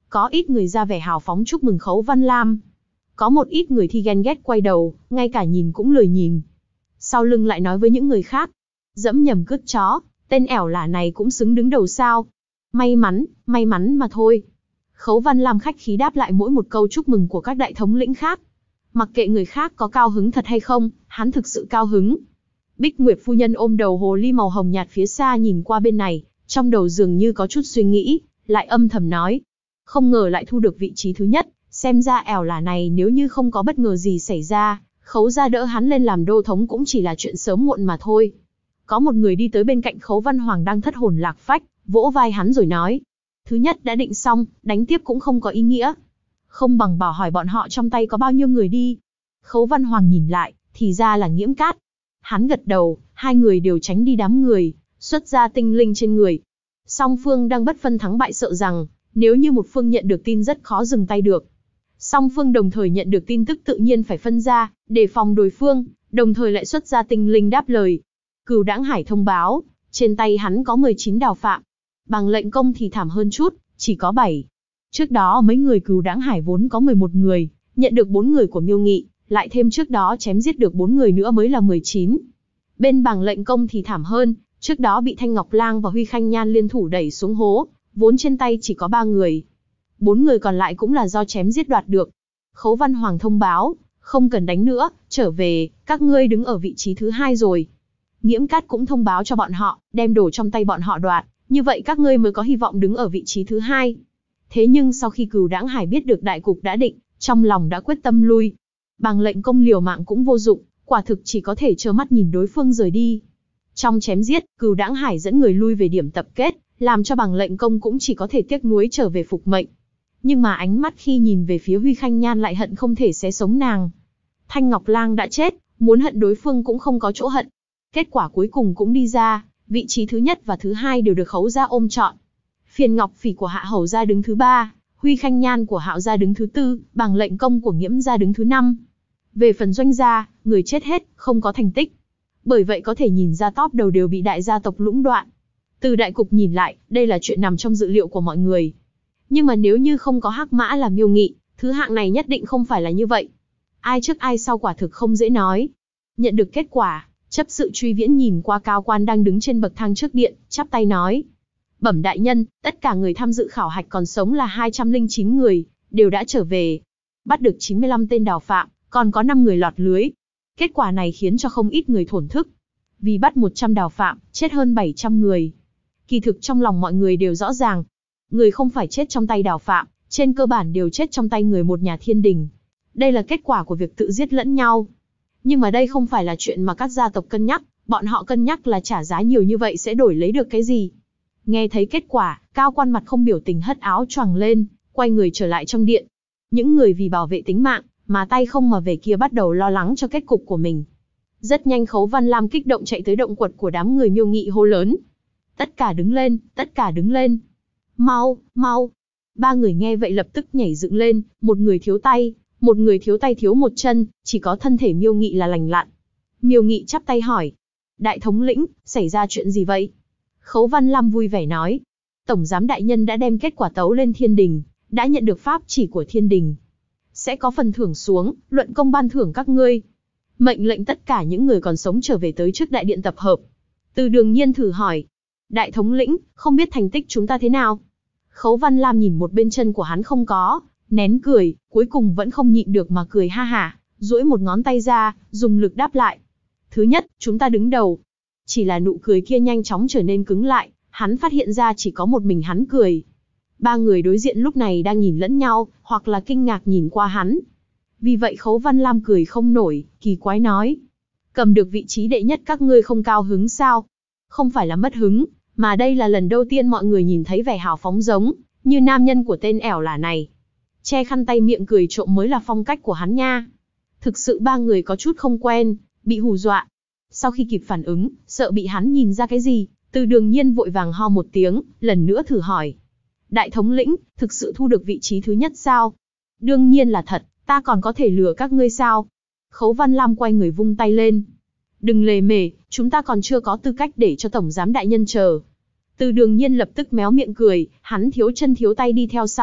[SPEAKER 1] Có ít người ra vẻ hào phóng chúc mừng Khấu Văn Lam. Có một ít người thì ghen ghét quay đầu, ngay cả nhìn cũng lười nhìn. Sau lưng lại nói với những người khác. Dẫm nhầm cứt chó, tên ẻo lả này cũng xứng đứng đầu sao. May mắn mà thôi. Khấu Văn Lam khách khí đáp lại mỗi một câu chúc mừng của các đại thống lĩnh khác. Mặc kệ người khác có cao hứng thật hay không, hắn thực sự cao hứng. Bích Nguyệt phu nhân ôm đầu hồ ly màu hồng nhạt phía xa nhìn qua bên này, trong đầu dường như có chút suy nghĩ, lại âm thầm nói. Không ngờ lại thu được vị trí thứ nhất, xem ra ẻo lả này nếu như không có bất ngờ gì xảy ra, Khấu gia đỡ hắn lên làm đô thống cũng chỉ là chuyện sớm muộn mà thôi. Có một người đi tới bên cạnh Khấu Văn Hoàng đang thất hồn lạc phách, vỗ vai hắn rồi nói. Thứ nhất đã định xong, đánh tiếp cũng không có ý nghĩa. Không bằng bảo hỏi bọn họ trong tay có bao nhiêu người đi. Khấu Văn Hoàng nhìn lại, thì ra là Nghiễm Cát. Hắn gật đầu, hai người đều tránh đi đám người, xuất ra tinh linh trên người. Song phương đang bất phân thắng bại, sợ rằng, nếu như một phương nhận được tin rất khó dừng tay được. Song phương đồng thời nhận được tin tức tự nhiên phải phân ra, đề phòng đối phương, đồng thời lại xuất ra tinh linh đáp lời. Cửu Đãng Hải thông báo, trên tay hắn có 19 đào phạm. Bằng lệnh công thì thảm hơn chút, chỉ có 7. Trước đó mấy người Cửu Đãng Hải vốn có 11 người, nhận được 4 người của Miêu Nghị, lại thêm trước đó chém giết được 4 người nữa mới là 19. Bên bằng lệnh công thì thảm hơn, trước đó bị Thanh Ngọc Lang và Huy Khanh Nhan liên thủ đẩy xuống hố, vốn trên tay chỉ có 3 người. 4 người còn lại cũng là do chém giết đoạt được. Khấu Văn Hoàng thông báo, không cần đánh nữa, trở về, các ngươi đứng ở vị trí thứ 2 rồi. Nghiễm Cát cũng thông báo cho bọn họ, đem đồ trong tay bọn họ đoạt, như vậy các ngươi mới có hy vọng đứng ở vị trí thứ 2. Thế nhưng sau khi Cửu Đãng Hải biết được đại cục đã định, trong lòng đã quyết tâm lui. Bằng lệnh công liều mạng cũng vô dụng, quả thực chỉ có thể trơ mắt nhìn đối phương rời đi. Trong chém giết, Cửu Đãng Hải dẫn người lui về điểm tập kết, làm cho bằng lệnh công cũng chỉ có thể tiếc nuối trở về phục mệnh. Nhưng mà ánh mắt khi nhìn về phía Huy Khanh Nhan lại hận không thể xé sống nàng. Thanh Ngọc Lang đã chết, muốn hận đối phương cũng không có chỗ hận. Kết quả cuối cùng cũng đi ra, vị trí thứ nhất và thứ 2 đều được Khấu gia ôm trọn. Phiền Ngọc Phỉ của Hạ Hầu gia đứng thứ 3, Huy Khanh Nhan của Hạo gia đứng thứ 4, bằng lệnh công của Nghiễm gia đứng thứ 5. Về phần Doanh gia, người chết hết, không có thành tích. Bởi vậy có thể nhìn ra top đầu đều bị đại gia tộc lũng đoạn. Từ đại cục nhìn lại, đây là chuyện nằm trong dự liệu của mọi người. Nhưng mà nếu như không có Hắc Mã là Miêu Nghị, thứ hạng này nhất định không phải là như vậy. Ai trước ai sau quả thực không dễ nói. Nhận được kết quả, chấp sự Truy Viễn nhìn qua cao quan đang đứng trên bậc thang trước điện, chắp tay nói. Bẩm đại nhân, tất cả người tham dự khảo hạch còn sống là 209 người, đều đã trở về. Bắt được 95 tên đào phạm, còn có 5 người lọt lưới. Kết quả này khiến cho không ít người thổn thức. Vì bắt 100 đào phạm, chết hơn 700 người. Kỳ thực trong lòng mọi người đều rõ ràng. Người không phải chết trong tay đào phạm, trên cơ bản đều chết trong tay người một nhà Thiên Đình. Đây là kết quả của việc tự giết lẫn nhau. Nhưng mà đây không phải là chuyện mà các gia tộc cân nhắc, bọn họ cân nhắc là trả giá nhiều như vậy sẽ đổi lấy được cái gì. Nghe thấy kết quả, cao quan mặt không biểu tình hất áo choàng lên, quay người trở lại trong điện. Những người vì bảo vệ tính mạng, mà tay không mà về kia bắt đầu lo lắng cho kết cục của mình. Rất nhanh Khấu Văn Lam kích động chạy tới động quật của đám người Miêu Nghị hô lớn. Tất cả đứng lên, tất cả đứng lên. Mau, mau. 3 người nghe vậy lập tức nhảy dựng lên, một người thiếu tay, một người thiếu tay thiếu một chân, chỉ có thân thể Miêu Nghị là lành lặn. Miêu Nghị chắp tay hỏi. Đại thống lĩnh, xảy ra chuyện gì vậy? Khấu Văn Lam vui vẻ nói. Tổng giám đại nhân đã đem kết quả tấu lên Thiên Đình, đã nhận được pháp chỉ của Thiên Đình. Sẽ có phần thưởng xuống, luận công ban thưởng các ngươi. Mệnh lệnh tất cả những người còn sống trở về tới trước đại điện tập hợp. Từ Đường Nhiên thử hỏi. Đại thống lĩnh, không biết thành tích chúng ta thế nào? Khấu Văn Lam nhìn một bên chân của hắn không có, nén cười, cuối cùng vẫn không nhịn được mà cười ha hả, duỗi một ngón tay ra, dùng lực đáp lại. Thứ nhất, chúng ta đứng đầu. Chỉ là nụ cười kia nhanh chóng trở nên cứng lại, hắn phát hiện ra chỉ có một mình hắn cười. 3 người đối diện lúc này đang nhìn lẫn nhau, hoặc là kinh ngạc nhìn qua hắn. Vì vậy Khấu Văn Lam cười không nổi, kỳ quái nói. Cầm được vị trí đệ nhất các ngươi không cao hứng sao? Không phải là mất hứng, mà đây là lần đầu tiên mọi người nhìn thấy vẻ hào phóng giống như nam nhân của tên ẻo lả này. Che khăn tay miệng cười trộm mới là phong cách của hắn nha. Thực sự 3 người có chút không quen, bị hù dọa. Sau khi kịp phản ứng, sợ bị hắn nhìn ra cái gì, Từ Đường Nhiên vội vàng ho một tiếng, lần nữa thử hỏi. Đại thống lĩnh, thực sự thu được vị trí thứ nhất sao? Đương nhiên là thật, ta còn có thể lừa các ngươi sao? Khấu Văn Lam quay người vung tay lên. Đừng lề mề, chúng ta còn chưa có tư cách để cho tổng giám đại nhân chờ. Từ Đường Nhiên lập tức méo miệng cười, hắn thiếu chân thiếu tay đi theo sau,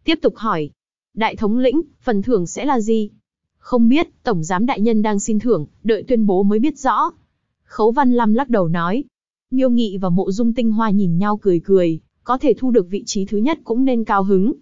[SPEAKER 1] tiếp tục hỏi. Đại thống lĩnh, phần thưởng sẽ là gì? Không biết, tổng giám đại nhân đang xin thưởng, đợi tuyên bố mới biết rõ. Khấu Văn Lam lắc đầu nói. Miêu Nghị và Mộ Dung Tinh Hoa nhìn nhau cười cười, có thể thu được vị trí thứ nhất cũng nên cao hứng.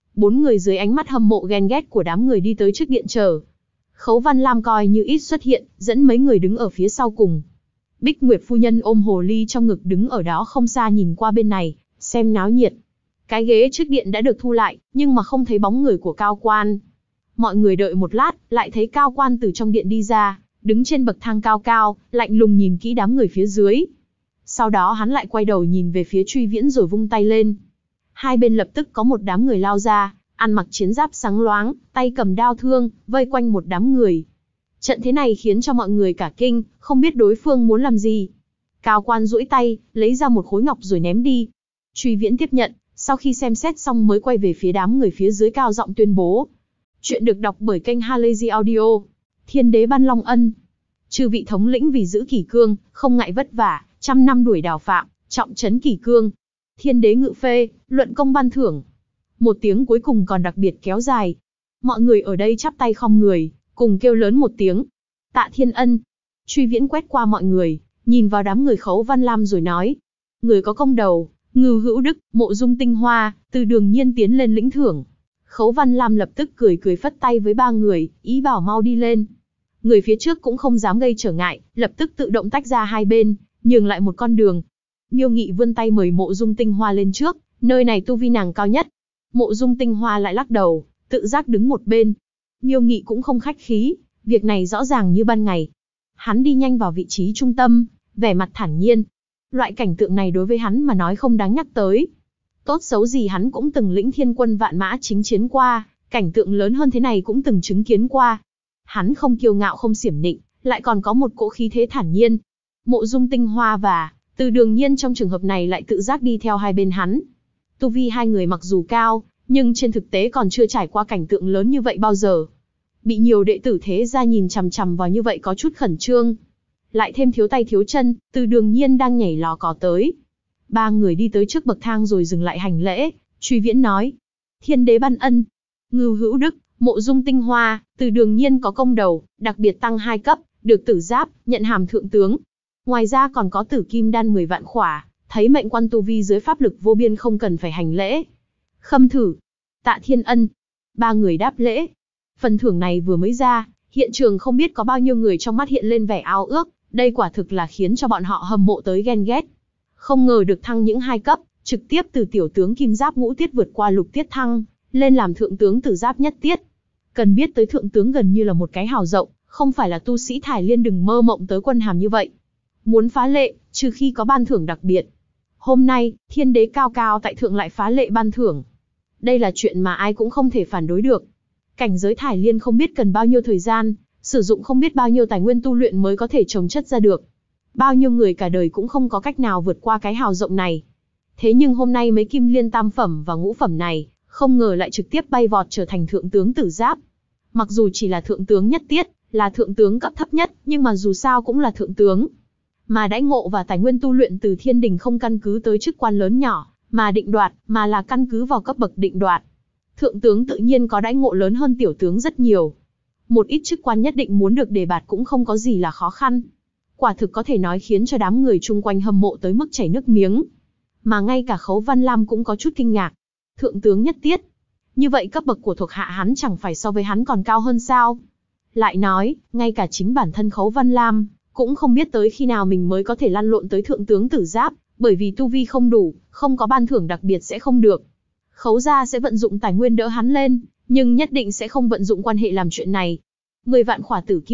[SPEAKER 1] 4 người dưới ánh mắt hâm mộ ghen ghét của đám người đi tới trước điện chờ. Khấu Văn Lam coi như ít xuất hiện, dẫn mấy người đứng ở phía sau cùng. Bích Nguyệt phu nhân ôm hồ ly trong ngực đứng ở đó không xa nhìn qua bên này, xem náo nhiệt. Cái ghế trước điện đã được thu lại, nhưng mà không thấy bóng người của Cao Quan. Mọi người đợi một lát, lại thấy Cao Quan từ trong điện đi ra, đứng trên bậc thang cao cao, lạnh lùng nhìn kỹ đám người phía dưới. Sau đó hắn lại quay đầu nhìn về phía Truy Viễn rồi vung tay lên. Hai bên lập tức có một đám người lao ra, ăn mặc chiến giáp sáng loáng, tay cầm đao thương, vây quanh một đám người. Trận thế này khiến cho mọi người cả kinh, không biết đối phương muốn làm gì. Cao Quan duỗi tay, lấy ra một khối ngọc rồi ném đi. Truy Viễn tiếp nhận, sau khi xem xét xong mới quay về phía đám người phía dưới cao giọng tuyên bố. Chuyện được đọc bởi kênh Halazy Audio. Thiên đế ban Long Ân. Chư vị thống lĩnh vì giữ kỷ cương, không ngại vất vả, trăm năm đuổi đào phạm, trọng trấn kỷ cương. Thiên đế ngự phê, luận công ban thưởng. Một tiếng cuối cùng còn đặc biệt kéo dài. Mọi người ở đây chắp tay khom người, cùng kêu lớn một tiếng. Tạ Thiên Ân. Truy Viễn quét qua mọi người, nhìn vào đám người Khấu Văn Lam rồi nói. Người có công đầu, Ngưu Hữu Đức, Mộ Dung Tinh Hoa, Từ Đường Nhiên tiến lên lĩnh thưởng. Khấu Văn Lam lập tức cười cười phất tay với ba người, ý bảo mau đi lên. Người phía trước cũng không dám gây trở ngại, lập tức tự động tách ra hai bên, nhường lại một con đường. Miêu Nghị vươn tay mời Mộ Dung Tinh Hoa lên trước, nơi này tu vi nàng cao nhất. Mộ Dung Tinh Hoa lại lắc đầu, tự giác đứng một bên. Miêu Nghị cũng không khách khí, việc này rõ ràng như ban ngày. Hắn đi nhanh vào vị trí trung tâm, vẻ mặt thản nhiên. Loại cảnh tượng này đối với hắn mà nói không đáng nhắc tới. Tốt xấu gì hắn cũng từng lĩnh thiên quân vạn mã chính chiến qua, cảnh tượng lớn hơn thế này cũng từng chứng kiến qua. Hắn không kiêu ngạo không xiểm nịnh, lại còn có một cỗ khí thế thản nhiên. Mộ Dung Tinh Hoa và Từ Đường Nhiên trong trường hợp này lại tự giác đi theo hai bên hắn. Tu vi hai người mặc dù cao, nhưng trên thực tế còn chưa trải qua cảnh tượng lớn như vậy bao giờ. Bị nhiều đệ tử thế gia nhìn chằm chằm vào như vậy có chút khẩn trương. Lại thêm thiếu tay thiếu chân, Từ Đường Nhiên đang nhảy lò cò tới. Ba người đi tới trước bậc thang rồi dừng lại hành lễ. Truy Viễn nói. Thiên đế ban ân. Ngưu Hữu Đức, Mộ Dung Tinh Hoa, Từ Đường Nhiên có công đầu, đặc biệt tăng 2 cấp, được tử giáp, nhận hàm thượng tướng. Ngoài ra còn có tử kim đan 10 vạn khỏa, thấy mệnh quan tu vi dưới pháp lực vô biên không cần phải hành lễ. Khâm thử. Tạ Thiên Ân. Ba người đáp lễ. Phần thưởng này vừa mới ra, hiện trường không biết có bao nhiêu người trong mắt hiện lên vẻ ao ước, đây quả thực là khiến cho bọn họ hâm mộ tới ghen ghét. Không ngờ được thăng những 2 cấp, trực tiếp từ tiểu tướng kim giáp ngũ tiết vượt qua lục tiết thăng, lên làm thượng tướng tử giáp nhất tiết. Cần biết tới thượng tướng gần như là một cái hào rộng, không phải là tu sĩ Thải Liên đừng mơ mộng tới quân hàm như vậy. Muốn phá lệ, trừ khi có ban thưởng đặc biệt. Hôm nay, thiên đế cao cao tại thượng lại phá lệ ban thưởng. Đây là chuyện mà ai cũng không thể phản đối được. Cảnh giới Thải Liên không biết cần bao nhiêu thời gian, sử dụng không biết bao nhiêu tài nguyên tu luyện mới có thể trồng chất ra được. Bao nhiêu người cả đời cũng không có cách nào vượt qua cái hào rộng này. Thế nhưng hôm nay mấy kim liên tam phẩm và ngũ phẩm này, không ngờ lại trực tiếp bay vọt trở thành thượng tướng tử giáp. Mặc dù chỉ là thượng tướng nhất tiết, là thượng tướng cấp thấp nhất, nhưng mà dù sao cũng là thượng tướng. Mà đãi ngộ và tài nguyên tu luyện từ thiên đình không căn cứ tới chức quan lớn nhỏ, mà định đoạt, mà là căn cứ vào cấp bậc định đoạt. Thượng tướng tự nhiên có đãi ngộ lớn hơn tiểu tướng rất nhiều. Một ít chức quan nhất định muốn được đề bạt cũng không có gì là khó khăn. Quả thực có thể nói khiến cho đám người chung quanh hâm mộ tới mức chảy nước miếng. Mà ngay cả Khấu Văn Lam cũng có chút kinh ngạc. Thượng tướng nhất tiết. Như vậy cấp bậc của thuộc hạ hắn chẳng phải so với hắn còn cao hơn sao? Lại nói, ngay cả chính bản thân Khấu Văn Lam, cũng không biết tới khi nào mình mới có thể lăn lộn tới thượng tướng tử giáp, bởi vì tu vi không đủ, không có ban thưởng đặc biệt sẽ không được. Khấu gia sẽ vận dụng tài nguyên đỡ hắn lên, nhưng nhất định sẽ không vận dụng quan hệ làm chuyện này. 10 vạn khỏa tử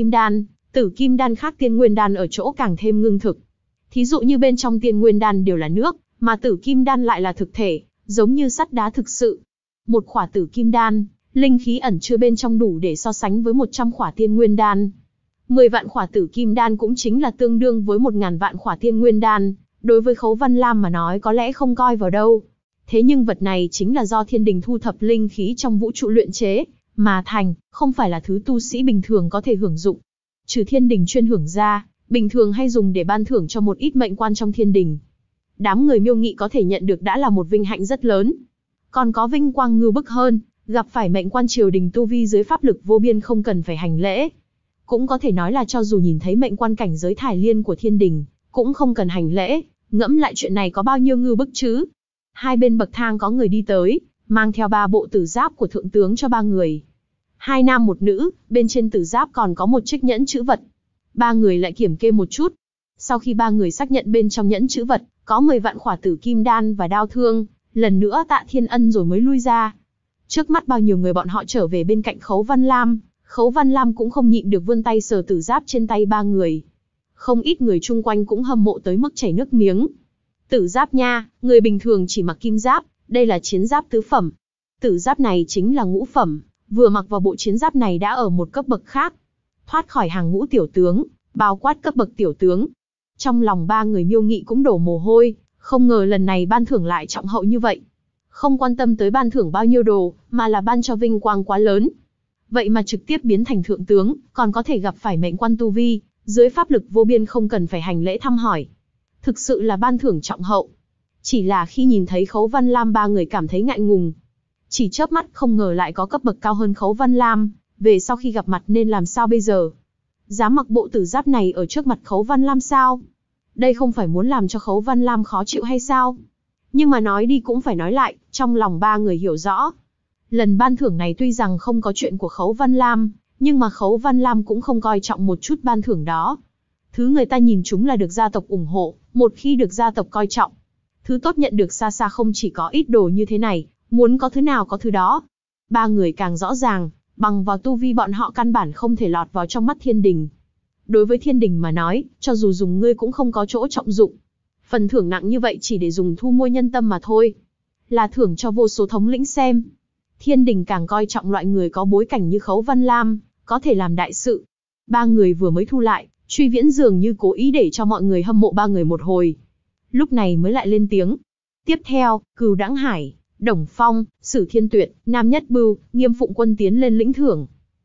[SPEAKER 1] kim đan khác tiên nguyên đan ở chỗ càng thêm ngưng thực. Thí dụ như bên trong tiên nguyên đan đều là nước, mà tử kim đan lại là thực thể, giống như sắt đá thực sự. Một khỏa tử kim đan, linh khí ẩn chứa bên trong đủ để so sánh với 100 khỏa tiên nguyên đan. 10 vạn khỏa tử kim đan cũng chính là tương đương với 1000 vạn khỏa tiên nguyên đan, đối với Khấu Văn Lam mà nói có lẽ không coi vào đâu. Thế nhưng vật này chính là do thiên đình thu thập linh khí trong vũ trụ luyện chế, mà thành, không phải là thứ tu sĩ bình thường có thể hưởng dụng. Trừ thiên đình chuyên hưởng ra, bình thường hay dùng để ban thưởng cho một ít mệnh quan trong thiên đình. Đám người Miêu Nghị có thể nhận được đã là một vinh hạnh rất lớn. Còn có vinh quang ngưu bức hơn, gặp phải mệnh quan triều đình tu vi dưới pháp lực vô biên không cần phải hành lễ. Cũng có thể nói là cho dù nhìn thấy mệnh quan cảnh giới Thải Liên của thiên đình, cũng không cần hành lễ, ngẫm lại chuyện này có bao nhiêu ngưu bức chứ. Hai bên bậc thang có người đi tới, mang theo 3 bộ tử giáp của thượng tướng cho 3 người. 2 nam 1 nữ, bên trên tử giáp còn có một chiếc nhẫn chữ vật. 3 người lại kiểm kê một chút. Sau khi 3 người xác nhận bên trong nhẫn chữ vật, có 10 vạn khỏa tử kim đan và đao thương, lần nữa tạ thiên ân rồi mới lui ra. Trước mắt bao nhiêu người bọn họ trở về bên cạnh Khấu Văn Lam, Khấu Văn Lam cũng không nhịn được vươn tay sờ tử giáp trên tay 3 người. Không ít người chung quanh cũng hâm mộ tới mức chảy nước miếng. Tử giáp nha, người bình thường chỉ mặc kim giáp, đây là chiến giáp tứ phẩm. Tử giáp này chính là ngũ phẩm, vừa mặc vào bộ chiến giáp này đã ở một cấp bậc khác. Thoát khỏi hàng ngũ tiểu tướng, bao quát cấp bậc tiểu tướng. Trong lòng 3 người Miêu Nghị cũng đổ mồ hôi, không ngờ lần này ban thưởng lại trọng hậu như vậy. Không quan tâm tới ban thưởng bao nhiêu đồ, mà là ban cho vinh quang quá lớn. Vậy mà trực tiếp biến thành thượng tướng, còn có thể gặp phải mệnh quan tu vi, dưới pháp lực vô biên không cần phải hành lễ thăm hỏi. Thực sự là ban thưởng trọng hậu. Chỉ là khi nhìn thấy Khấu Văn Lam 3 người cảm thấy ngại ngùng. Chỉ chớp mắt không ngờ lại có cấp bậc cao hơn Khấu Văn Lam, về sau khi gặp mặt nên làm sao bây giờ? Dám mặc bộ tử giáp này ở trước mặt Khấu Văn Lam sao? Đây không phải muốn làm cho Khấu Văn Lam khó chịu hay sao? Nhưng mà nói đi cũng phải nói lại, trong lòng 3 người hiểu rõ. Lần ban thưởng này tuy rằng không có chuyện của Khấu Văn Lam, nhưng mà Khấu Văn Lam cũng không coi trọng một chút ban thưởng đó. Thứ người ta nhìn chúng là được gia tộc ủng hộ, một khi được gia tộc coi trọng. Thứ tốt nhận được xa xa không chỉ có ít đồ như thế này, muốn có thứ nào có thứ đó. 3 người càng rõ ràng, bằng vào tu vi bọn họ căn bản không thể lọt vào trong mắt thiên đình. Đối với thiên đình mà nói, cho dù dùng ngươi cũng không có chỗ trọng dụng. Phần thưởng nặng như vậy chỉ để dùng thu mua nhân tâm mà thôi. Là thưởng cho vô số thống lĩnh xem. Thiên đình càng coi trọng loại người có bối cảnh như Khấu Văn Lam, có thể làm đại sự. 3 người vừa mới thu lại, Truy Viễn dường như cố ý để cho mọi người hâm mộ 3 người một hồi. Lúc này mới lại lên tiếng. Tiếp theo, Cừu Đãng Hải, Đồng Phong, Sử Thiên Tuyệt, Nam Nhất Bưu, Nghiêm Phụng Quân tiến lên lĩnh thưởng.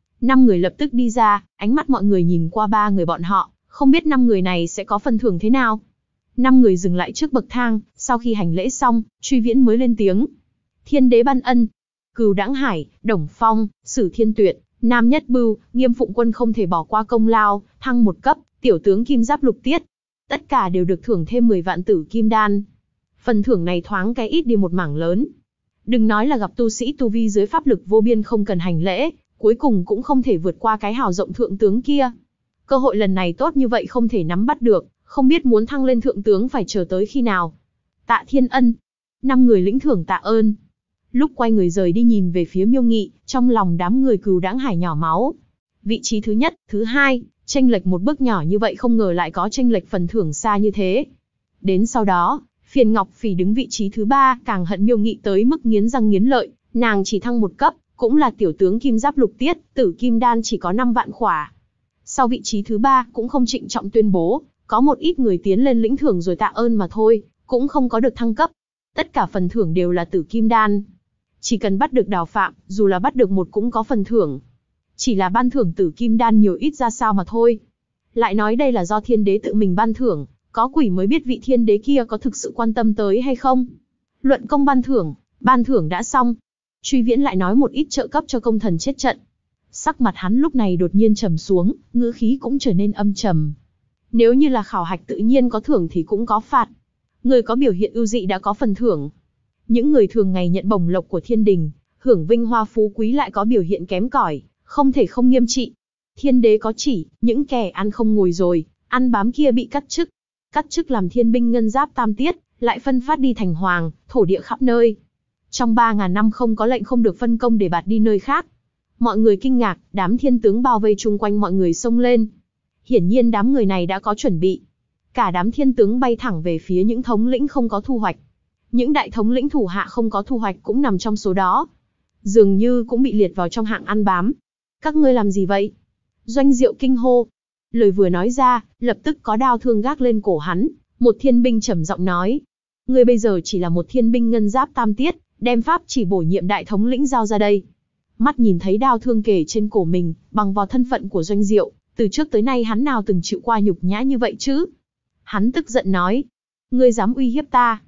[SPEAKER 1] 5 người lập tức đi ra, ánh mắt mọi người nhìn qua 3 người bọn họ, không biết 5 người này sẽ có phần thưởng thế nào. 5 người dừng lại trước bậc thang, sau khi hành lễ xong, Truy Viễn mới lên tiếng. Thiên đế ban ân, Cừu Đãng Hải, Đồng Phong, Sử Thiên Tuyệt, Nam Nhất Bưu, Nghiêm Phụng Quân không thể bỏ qua công lao, thăng 1 cấp, tiểu tướng kim giáp lục tiết. Tất cả đều được thưởng thêm 10 vạn tử kim đan. Phần thưởng này thoáng cái ít đi một mảng lớn. Đừng nói là gặp tu sĩ tu vi dưới pháp lực vô biên không cần hành lễ, cuối cùng cũng không thể vượt qua cái hào rộng thượng tướng kia. Cơ hội lần này tốt như vậy không thể nắm bắt được, không biết muốn thăng lên thượng tướng phải chờ tới khi nào. Tạ Thiên Ân. 5 người lĩnh thưởng tạ ơn. Lúc quay người rời đi nhìn về phía Miêu Nghị, trong lòng đám người Cừu Đãng Hải nhỏ máu. Vị trí thứ nhất, thứ hai, chênh lệch một bước nhỏ như vậy không ngờ lại có chênh lệch phần thưởng xa như thế. Đến sau đó, Phiền Ngọc Phỉ đứng vị trí thứ 3, càng hận Miêu Nghị tới mức nghiến răng nghiến lợi, nàng chỉ thăng 1 cấp, cũng là tiểu tướng kim giáp lục tiết, tử kim đan chỉ có 5 vạn khỏa. Sau vị trí thứ 3 cũng không trịnh trọng tuyên bố, có một ít người tiến lên lĩnh thưởng rồi tạ ơn mà thôi, cũng không có được thăng cấp. Tất cả phần thưởng đều là tử kim đan. Chỉ cần bắt được Đào Phạm, dù là bắt được một cũng có phần thưởng. Chỉ là ban thưởng tử kim đan nhiều ít ra sao mà thôi. Lại nói đây là do thiên đế tự mình ban thưởng, có quỷ mới biết vị thiên đế kia có thực sự quan tâm tới hay không. Luận công ban thưởng đã xong. Truy Viễn lại nói một ít trợ cấp cho công thần chết trận. Sắc mặt hắn lúc này đột nhiên trầm xuống, ngữ khí cũng trở nên âm trầm. Nếu như là khảo hạch tự nhiên có thưởng thì cũng có phạt. Người có biểu hiện ưu dị đã có phần thưởng. Những người thường ngày nhận bổng lộc của thiên đình, hưởng vinh hoa phú quý lại có biểu hiện kém cỏi, không thể không nghiêm trị. Thiên đế có chỉ, những kẻ ăn không ngồi rồi, ăn bám kia bị cắt chức. Cắt chức làm thiên binh ngân giáp tam tiết, lại phân phát đi thành hoàng, thổ địa khắp nơi. Trong 3.000 năm không có lệnh không được phân công để bạt đi nơi khác. Mọi người kinh ngạc, đám thiên tướng bao vây chung quanh mọi người xông lên. Hiển nhiên đám người này đã có chuẩn bị. Cả đám thiên tướng bay thẳng về phía những thống lĩnh không có thu hoạch. Những đại thống lĩnh thủ hạ không có thu hoạch cũng nằm trong số đó. Dường như cũng bị liệt vào trong hạng ăn bám. Các ngươi làm gì vậy? Doanh Diệu kinh hô. Lời vừa nói ra, lập tức có đao thương gác lên cổ hắn. Một thiên binh trầm giọng nói. Ngươi bây giờ chỉ là một thiên binh ngân giáp tam tiết, đem pháp chỉ bổ nhiệm đại thống lĩnh giao ra đây. Mắt nhìn thấy đao thương kề trên cổ mình, bằng vào thân phận của Doanh Diệu, từ trước tới nay hắn nào từng chịu qua nhục nhã như vậy chứ? Hắn tức giận nói. Ngươi dám uy hiếp ta?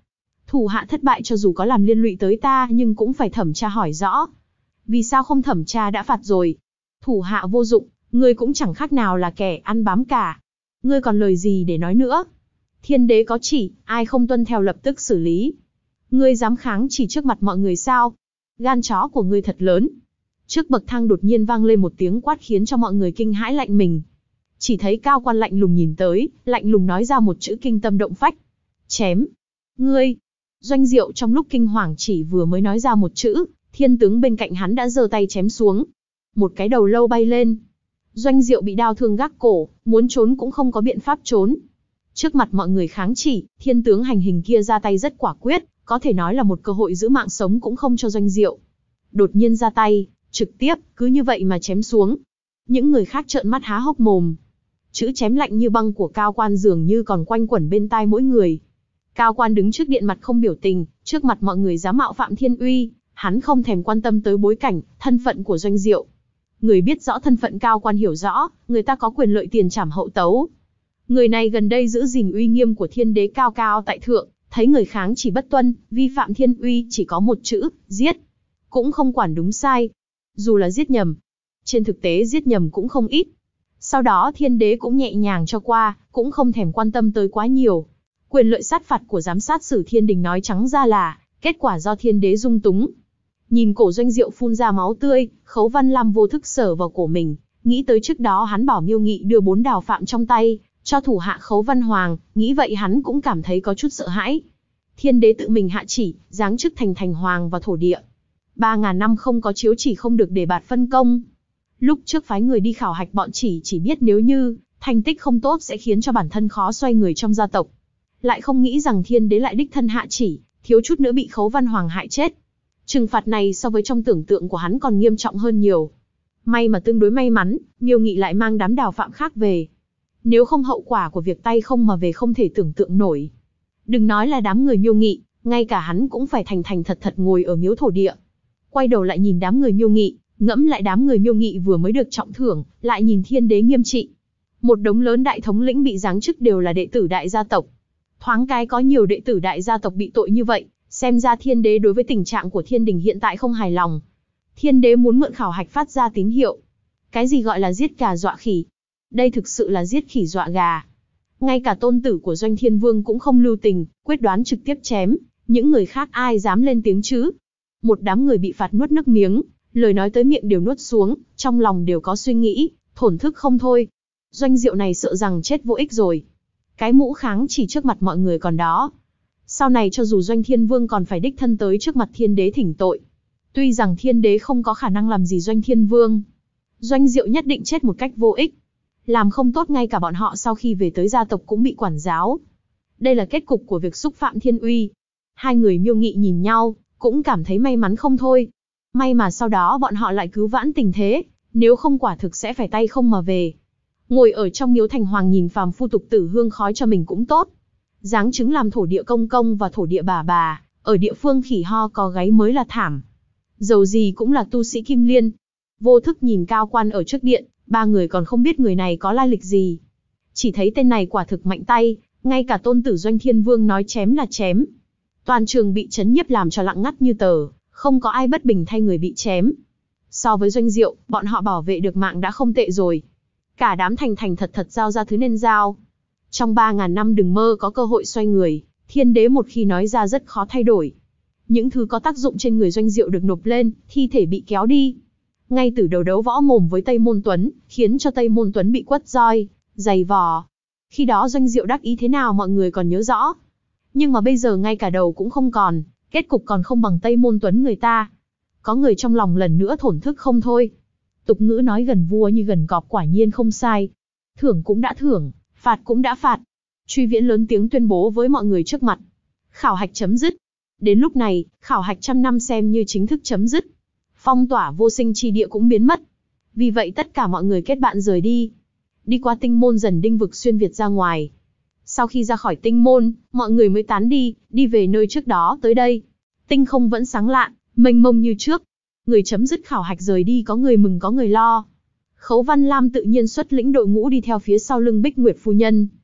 [SPEAKER 1] Thủ hạ thất bại cho dù có làm liên lụy tới ta nhưng cũng phải thẩm tra hỏi rõ. Vì sao không thẩm tra đã phạt rồi? Thủ hạ vô dụng, ngươi cũng chẳng khác nào là kẻ ăn bám cả. Ngươi còn lời gì để nói nữa? Thiên đế có chỉ, ai không tuân theo lập tức xử lý. Ngươi dám kháng chỉ trước mặt mọi người sao? Gan chó của ngươi thật lớn. Trước bậc thang đột nhiên vang lên một tiếng quát khiến cho mọi người kinh hãi lạnh mình. Chỉ thấy cao quan lạnh lùng nhìn tới, lạnh lùng nói ra một chữ kinh tâm động phách. Chém. Ngươi. Doanh Diệu trong lúc kinh hoàng chỉ vừa mới nói ra một chữ, thiên tướng bên cạnh hắn đã giơ tay chém xuống. Một cái đầu lâu bay lên. Doanh Diệu bị đao thương gác cổ, muốn trốn cũng không có biện pháp trốn. Trước mặt mọi người kháng chỉ, thiên tướng hành hình kia ra tay rất quả quyết, có thể nói là một cơ hội giữ mạng sống cũng không cho Doanh Diệu. Đột nhiên ra tay, trực tiếp, cứ như vậy mà chém xuống. Những người khác trợn mắt há hốc mồm. Chữ chém lạnh như băng của cao quan dường như còn quanh quẩn bên tai mỗi người. Cao quan đứng trước điện mặt không biểu tình, trước mặt mọi người dám mạo phạm thiên uy, hắn không thèm quan tâm tới bối cảnh, thân phận của Doanh Diệu. Người biết rõ thân phận cao quan hiểu rõ, người ta có quyền lợi tiền trảm hậu tấu. Người này gần đây giữ gìn uy nghiêm của thiên đế cao cao tại thượng, thấy người kháng chỉ bất tuân, vi phạm thiên uy chỉ có một chữ, giết. Cũng không quản đúng sai. Dù là giết nhầm. Trên thực tế giết nhầm cũng không ít. Sau đó thiên đế cũng nhẹ nhàng cho qua, cũng không thèm quan tâm tới quá nhiều. Quyền lợi sát phạt của giám sát sử thiên đình nói trắng ra là, kết quả do thiên đế dung túng. Nhìn cổ Doanh Diệu phun ra máu tươi, Khấu Văn Lam vô thức sờ vào cổ mình, nghĩ tới trước đó hắn bảo Miêu Nghị đưa 4 đào phạm trong tay, cho thủ hạ Khấu Văn Hoàng, nghĩ vậy hắn cũng cảm thấy có chút sợ hãi. Thiên đế tự mình hạ chỉ, giáng chức thành thành hoàng và thổ địa. 3.000 năm không có chiếu chỉ không được đề bạt phân công. Lúc trước phái người đi khảo hạch bọn chỉ biết nếu như thành tích không tốt sẽ khiến cho bản thân khó xoay người trong gia tộc. Lại không nghĩ rằng thiên đế lại đích thân hạ chỉ, thiếu chút nữa bị Khấu Văn Hoàng hại chết. Trừng phạt này so với trong tưởng tượng của hắn còn nghiêm trọng hơn nhiều. May mà tương đối may mắn, Miêu Nghị lại mang đám đào phạm khác về. Nếu không hậu quả của việc tay không mà về không thể tưởng tượng nổi. Đừng nói là đám người Miêu Nghị, ngay cả hắn cũng phải thành thành thật thật ngồi ở miếu thổ địa. Quay đầu lại nhìn đám người Miêu Nghị, ngẫm lại đám người Miêu Nghị vừa mới được trọng thưởng, lại nhìn thiên đế nghiêm trị. Một đống lớn đại thống lĩnh bị giáng chức đều là đệ tử đại gia tộc. Thoáng cái có nhiều đệ tử đại gia tộc bị tội như vậy, xem ra thiên đế đối với tình trạng của thiên đình hiện tại không hài lòng. Thiên đế muốn mượn khảo hạch phát ra tín hiệu. Cái gì gọi là giết gà dọa khỉ? Đây thực sự là giết khỉ dọa gà. Ngay cả tôn tử của Doanh Thiên Vương cũng không lưu tình, quyết đoán trực tiếp chém, những người khác ai dám lên tiếng chứ? Một đám người bị phạt nuốt nước miếng, lời nói tới miệng đều nuốt xuống, trong lòng đều có suy nghĩ, thổn thức không thôi. Doanh Diệu này sợ rằng chết vô ích rồi. Cái mũ kháng chỉ trước mặt mọi người còn đó. Sau này cho dù Doanh Thiên Vương còn phải đích thân tới trước mặt thiên đế thỉnh tội. Tuy rằng thiên đế không có khả năng làm gì Doanh Thiên Vương. Doanh Diệu nhất định chết một cách vô ích. Làm không tốt ngay cả bọn họ sau khi về tới gia tộc cũng bị quản giáo. Đây là kết cục của việc xúc phạm thiên uy. Hai người Miêu Nghị nhìn nhau, cũng cảm thấy may mắn không thôi. May mà sau đó bọn họ lại cứu vãn tình thế, nếu không quả thực sẽ phải tay không mà về. Ngồi ở trong miếu thành hoàng nhìn phàm phu tục tử hương khói cho mình cũng tốt. Giáng chứng làm thổ địa công công và thổ địa bà, ở địa phương khỉ ho có gáy mới là thảm. Dầu gì cũng là tu sĩ Kim Liên. Vô thức nhìn cao quan ở trước điện, ba người còn không biết người này có lai lịch gì. Chỉ thấy tên này quả thực mạnh tay, ngay cả tôn tử Doanh Thiên Vương nói chém là chém. Toàn trường bị chấn nhiếp làm cho lặng ngắt như tờ, không có ai bất bình thay người bị chém. So với Doanh Diệu, bọn họ bảo vệ được mạng đã không tệ rồi. Cả đám thành thành thật thật giao ra thứ nên giao. Trong 3.000 năm đừng mơ có cơ hội xoay người, thiên đế một khi nói ra rất khó thay đổi. Những thứ có tác dụng trên người Doanh Diệu được nộp lên, thi thể bị kéo đi. Ngay từ đầu đấu võ mồm với Tây Môn Tuấn, khiến cho Tây Môn Tuấn bị quất roi, giày vò. Khi đó Doanh Diệu đắc ý thế nào mọi người còn nhớ rõ. Nhưng mà bây giờ ngay cả đầu cũng không còn, kết cục còn không bằng Tây Môn Tuấn người ta. Có người trong lòng lần nữa thổn thức không thôi. Tục ngữ nói gần vua như gần cọp quả nhiên không sai. Thưởng cũng đã thưởng, phạt cũng đã phạt. Truy Viễn lớn tiếng tuyên bố với mọi người trước mặt. Khảo hạch chấm dứt. Đến lúc này, khảo hạch 100 năm xem như chính thức chấm dứt. Phong tỏa vô sinh chi địa cũng biến mất. Vì vậy tất cả mọi người kết bạn rời đi. Đi qua tinh môn dần đinh vực xuyên Việt ra ngoài. Sau khi ra khỏi tinh môn, mọi người mới tán đi, đi về nơi trước đó tới đây. Tinh không vẫn sáng lạn, mênh mông như trước. Người chấm dứt khảo hạch rời đi có người mừng có người lo. Khấu Văn Lam tự nhiên xuất lĩnh đội ngũ đi theo phía sau lưng Bích Nguyệt phu nhân.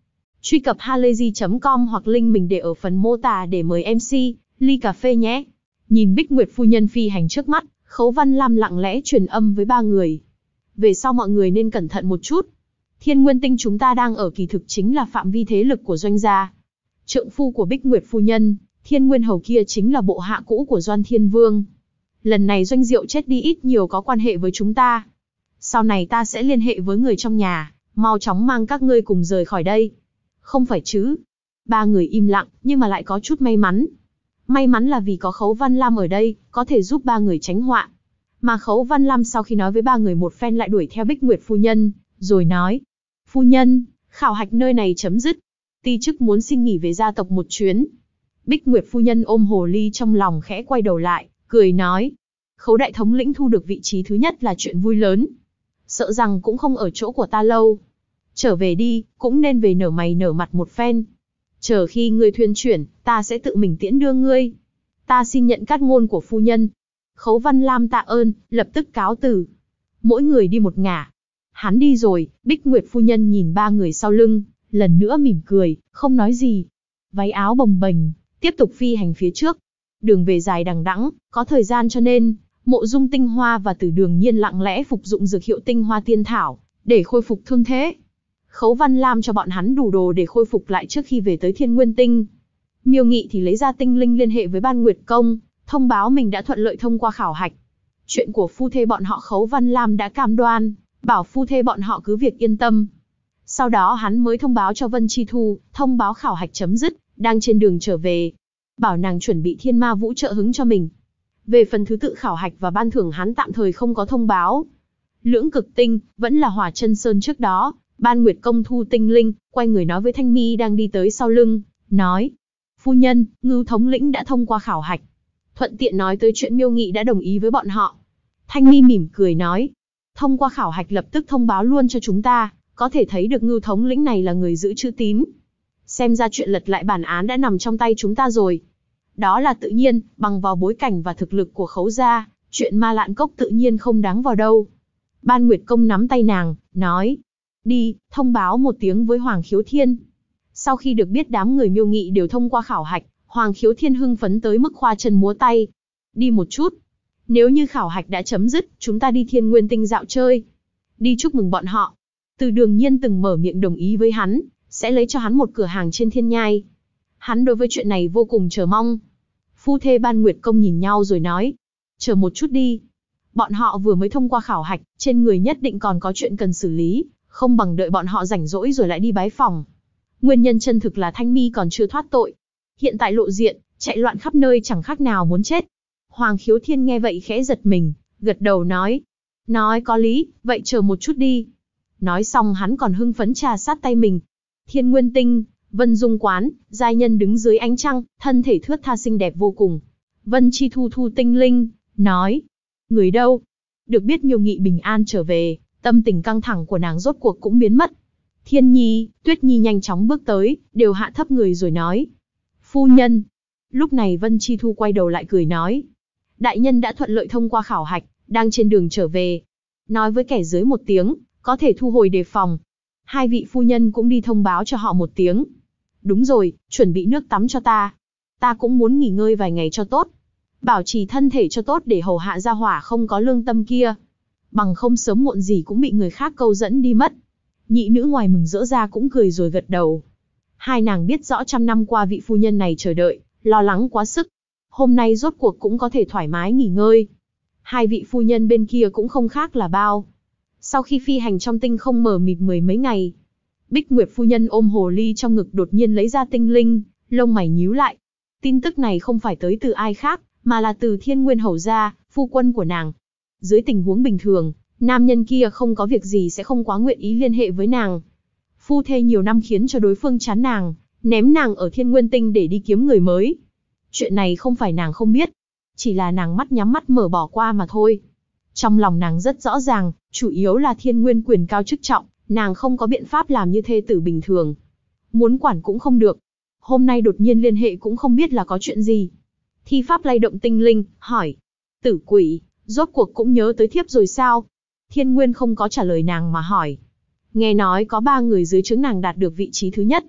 [SPEAKER 1] Truy cập halayzi.com hoặc link mình để ở phần mô tả để mời MC, ly cà phê nhé. Nhìn Bích Nguyệt phu nhân phi hành trước mắt, Khấu Văn Lam lặng lẽ truyền âm với ba người. Về sau mọi người nên cẩn thận một chút. Thiên Nguyên Tinh chúng ta đang ở kỳ thực chính là phạm vi thế lực của Doanh gia. Trượng phu của Bích Nguyệt phu nhân, Thiên Nguyên Hầu kia chính là bộ hạ cũ của Doan Thiên Vương. Lần này Doanh Diệu chết đi ít nhiều có quan hệ với chúng ta. Sau này ta sẽ liên hệ với người trong nhà, mau chóng mang các ngươi cùng rời khỏi đây. Không phải chứ? Ba người im lặng, nhưng mà lại có chút may mắn. May mắn là vì có Khấu Văn Lam ở đây, có thể giúp ba người tránh họa. Mà Khấu Văn Lam sau khi nói với ba người một phen lại đuổi theo Bích Nguyệt phu nhân, rồi nói: Phu nhân, khảo hạch nơi này chấm dứt. Ti chức muốn xin nghỉ về gia tộc một chuyến. Bích Nguyệt phu nhân ôm hồ ly trong lòng khẽ quay đầu lại, cười nói: Khấu đại thống lĩnh thu được vị trí thứ nhất là chuyện vui lớn. Sợ rằng cũng không ở chỗ của ta lâu. Trở về đi, cũng nên về nở mày nở mặt một phen. Chờ khi ngươi thuyên chuyển, ta sẽ tự mình tiễn đưa ngươi. Ta xin nhận cát ngôn của phu nhân. Khấu Văn Lam tạ ơn, lập tức cáo từ. Mỗi người đi một ngả. Hắn đi rồi, Bích Nguyệt phu nhân nhìn ba người sau lưng, lần nữa mỉm cười, không nói gì. Váy áo bồng bềnh, tiếp tục phi hành phía trước. Đường về dài đằng đẵng, có thời gian cho nên, Mộ Dung Tinh Hoa và Tử Đường Nhiên lặng lẽ phục dụng dược hiệu Tinh Hoa Tiên Thảo, để khôi phục thương thế. Khấu Văn Lam cho bọn hắn đủ đồ để khôi phục lại trước khi về tới Thiên Nguyên Tinh. Miêu Nghị thì lấy ra tinh linh liên hệ với Ban Nguyệt Công, thông báo mình đã thuận lợi thông qua khảo hạch. Chuyện của phu thê bọn họ Khấu Văn Lam đã cam đoan, bảo phu thê bọn họ cứ việc yên tâm. Sau đó hắn mới thông báo cho Vân Chi Thu, thông báo khảo hạch chấm dứt, đang trên đường trở về. Bảo nàng chuẩn bị thiên ma vũ trợ hứng cho mình. Về phần thứ tự khảo hạch và ban thưởng hắn tạm thời không có thông báo. Lưỡng cực tinh, vẫn là Hỏa Chân Sơn trước đó, Ban Nguyệt Công thu tinh linh, quay người nói với Thanh Mi đang đi tới sau lưng, nói: Phu nhân, Ngưu thống lĩnh đã thông qua khảo hạch. Thuận tiện nói tới chuyện Miêu Nghị đã đồng ý với bọn họ. Thanh Mi mỉm cười nói: Thông qua khảo hạch lập tức thông báo luôn cho chúng ta, có thể thấy được Ngưu thống lĩnh này là người giữ chữ tín. Xem ra chuyện lật lại bản án đã nằm trong tay chúng ta rồi. Đó là tự nhiên, bằng vào bối cảnh và thực lực của Khấu gia, chuyện Ma Lạn Cốc tự nhiên không đáng vào đâu. Ban Nguyệt Công nắm tay nàng, nói: Đi, thông báo một tiếng với Hoàng Khiếu Thiên. Sau khi được biết đám người Miêu Nghị đều thông qua khảo hạch, Hoàng Khiếu Thiên hưng phấn tới mức khoa chân múa tay. Đi một chút. Nếu như khảo hạch đã chấm dứt, chúng ta đi Thiên Nguyên Tinh dạo chơi. Đi chúc mừng bọn họ. Từ Đường Nhiên từng mở miệng đồng ý với hắn, sẽ lấy cho hắn một cửa hàng trên Thiên Nhai. Hắn đối với chuyện này vô cùng chờ mong. Phu thê Ban Nguyệt Công nhìn nhau rồi nói: Chờ một chút đi. Bọn họ vừa mới thông qua khảo hạch, trên người nhất định còn có chuyện cần xử lý, không bằng đợi bọn họ rảnh rỗi rồi lại đi bái phòng. Nguyên nhân chân thực là Thanh Mi còn chưa thoát tội. Hiện tại lộ diện, chạy loạn khắp nơi chẳng khác nào muốn chết. Hoàng Khiếu Thiên nghe vậy khẽ giật mình, gật đầu nói: Nói có lý, vậy chờ một chút đi. Nói xong hắn còn hưng phấn trà sát tay mình. Thiên Nguyên Tinh, Vân Dung Quán, giai nhân đứng dưới ánh trăng, thân thể thướt tha xinh đẹp vô cùng. Vân Chi Thu thu tinh linh, nói: Người đâu? Được biết Miêu Nghị bình an trở về, tâm tình căng thẳng của nàng rốt cuộc cũng biến mất. Thiên Nhi, Tuyết Nhi nhanh chóng bước tới, đều hạ thấp người rồi nói: Phu nhân. Lúc này Vân Chi Thu quay đầu lại cười nói: Đại nhân đã thuận lợi thông qua khảo hạch, đang trên đường trở về. Nói với kẻ dưới một tiếng, có thể thu hồi đề phòng. Hai vị phu nhân cũng đi thông báo cho họ một tiếng. Đúng rồi, chuẩn bị nước tắm cho ta. Ta cũng muốn nghỉ ngơi vài ngày cho tốt. Bảo trì thân thể cho tốt để hầu hạ gia hỏa không có lương tâm kia. Bằng không sớm muộn gì cũng bị người khác câu dẫn đi mất. Nhị nữ ngoài mừng rỡ ra cũng cười rồi gật đầu. Hai nàng biết rõ trăm năm qua vị phu nhân này chờ đợi, lo lắng quá sức. Hôm nay rốt cuộc cũng có thể thoải mái nghỉ ngơi. Hai vị phu nhân bên kia cũng không khác là bao. Sau khi phi hành trong tinh không mờ mịt mười mấy ngày, Bích Nguyệt phu nhân ôm hồ ly trong ngực đột nhiên lấy ra tinh linh, lông mày nhíu lại. Tin tức này không phải tới từ ai khác, mà là từ Thiên Nguyên hầu gia, phu quân của nàng. Dưới tình huống bình thường, nam nhân kia không có việc gì sẽ không quá nguyện ý liên hệ với nàng. Phu thê nhiều năm khiến cho đối phương chán nàng, ném nàng ở Thiên Nguyên Tinh để đi kiếm người mới. Chuyện này không phải nàng không biết, chỉ là nàng mắt nhắm mắt mở bỏ qua mà thôi. Trong lòng nàng rất rõ ràng, chủ yếu là Thiên Nguyên quyền cao chức trọng, nàng không có biện pháp làm như thê tử bình thường. Muốn quản cũng không được. Hôm nay đột nhiên liên hệ cũng không biết là có chuyện gì. Thi pháp lay động tinh linh, hỏi: Tử quỷ, rốt cuộc cũng nhớ tới thiếp rồi sao? Thiên Nguyên không có trả lời nàng mà hỏi: Nghe nói có 3 người dưới trướng nàng đạt được vị trí thứ nhất.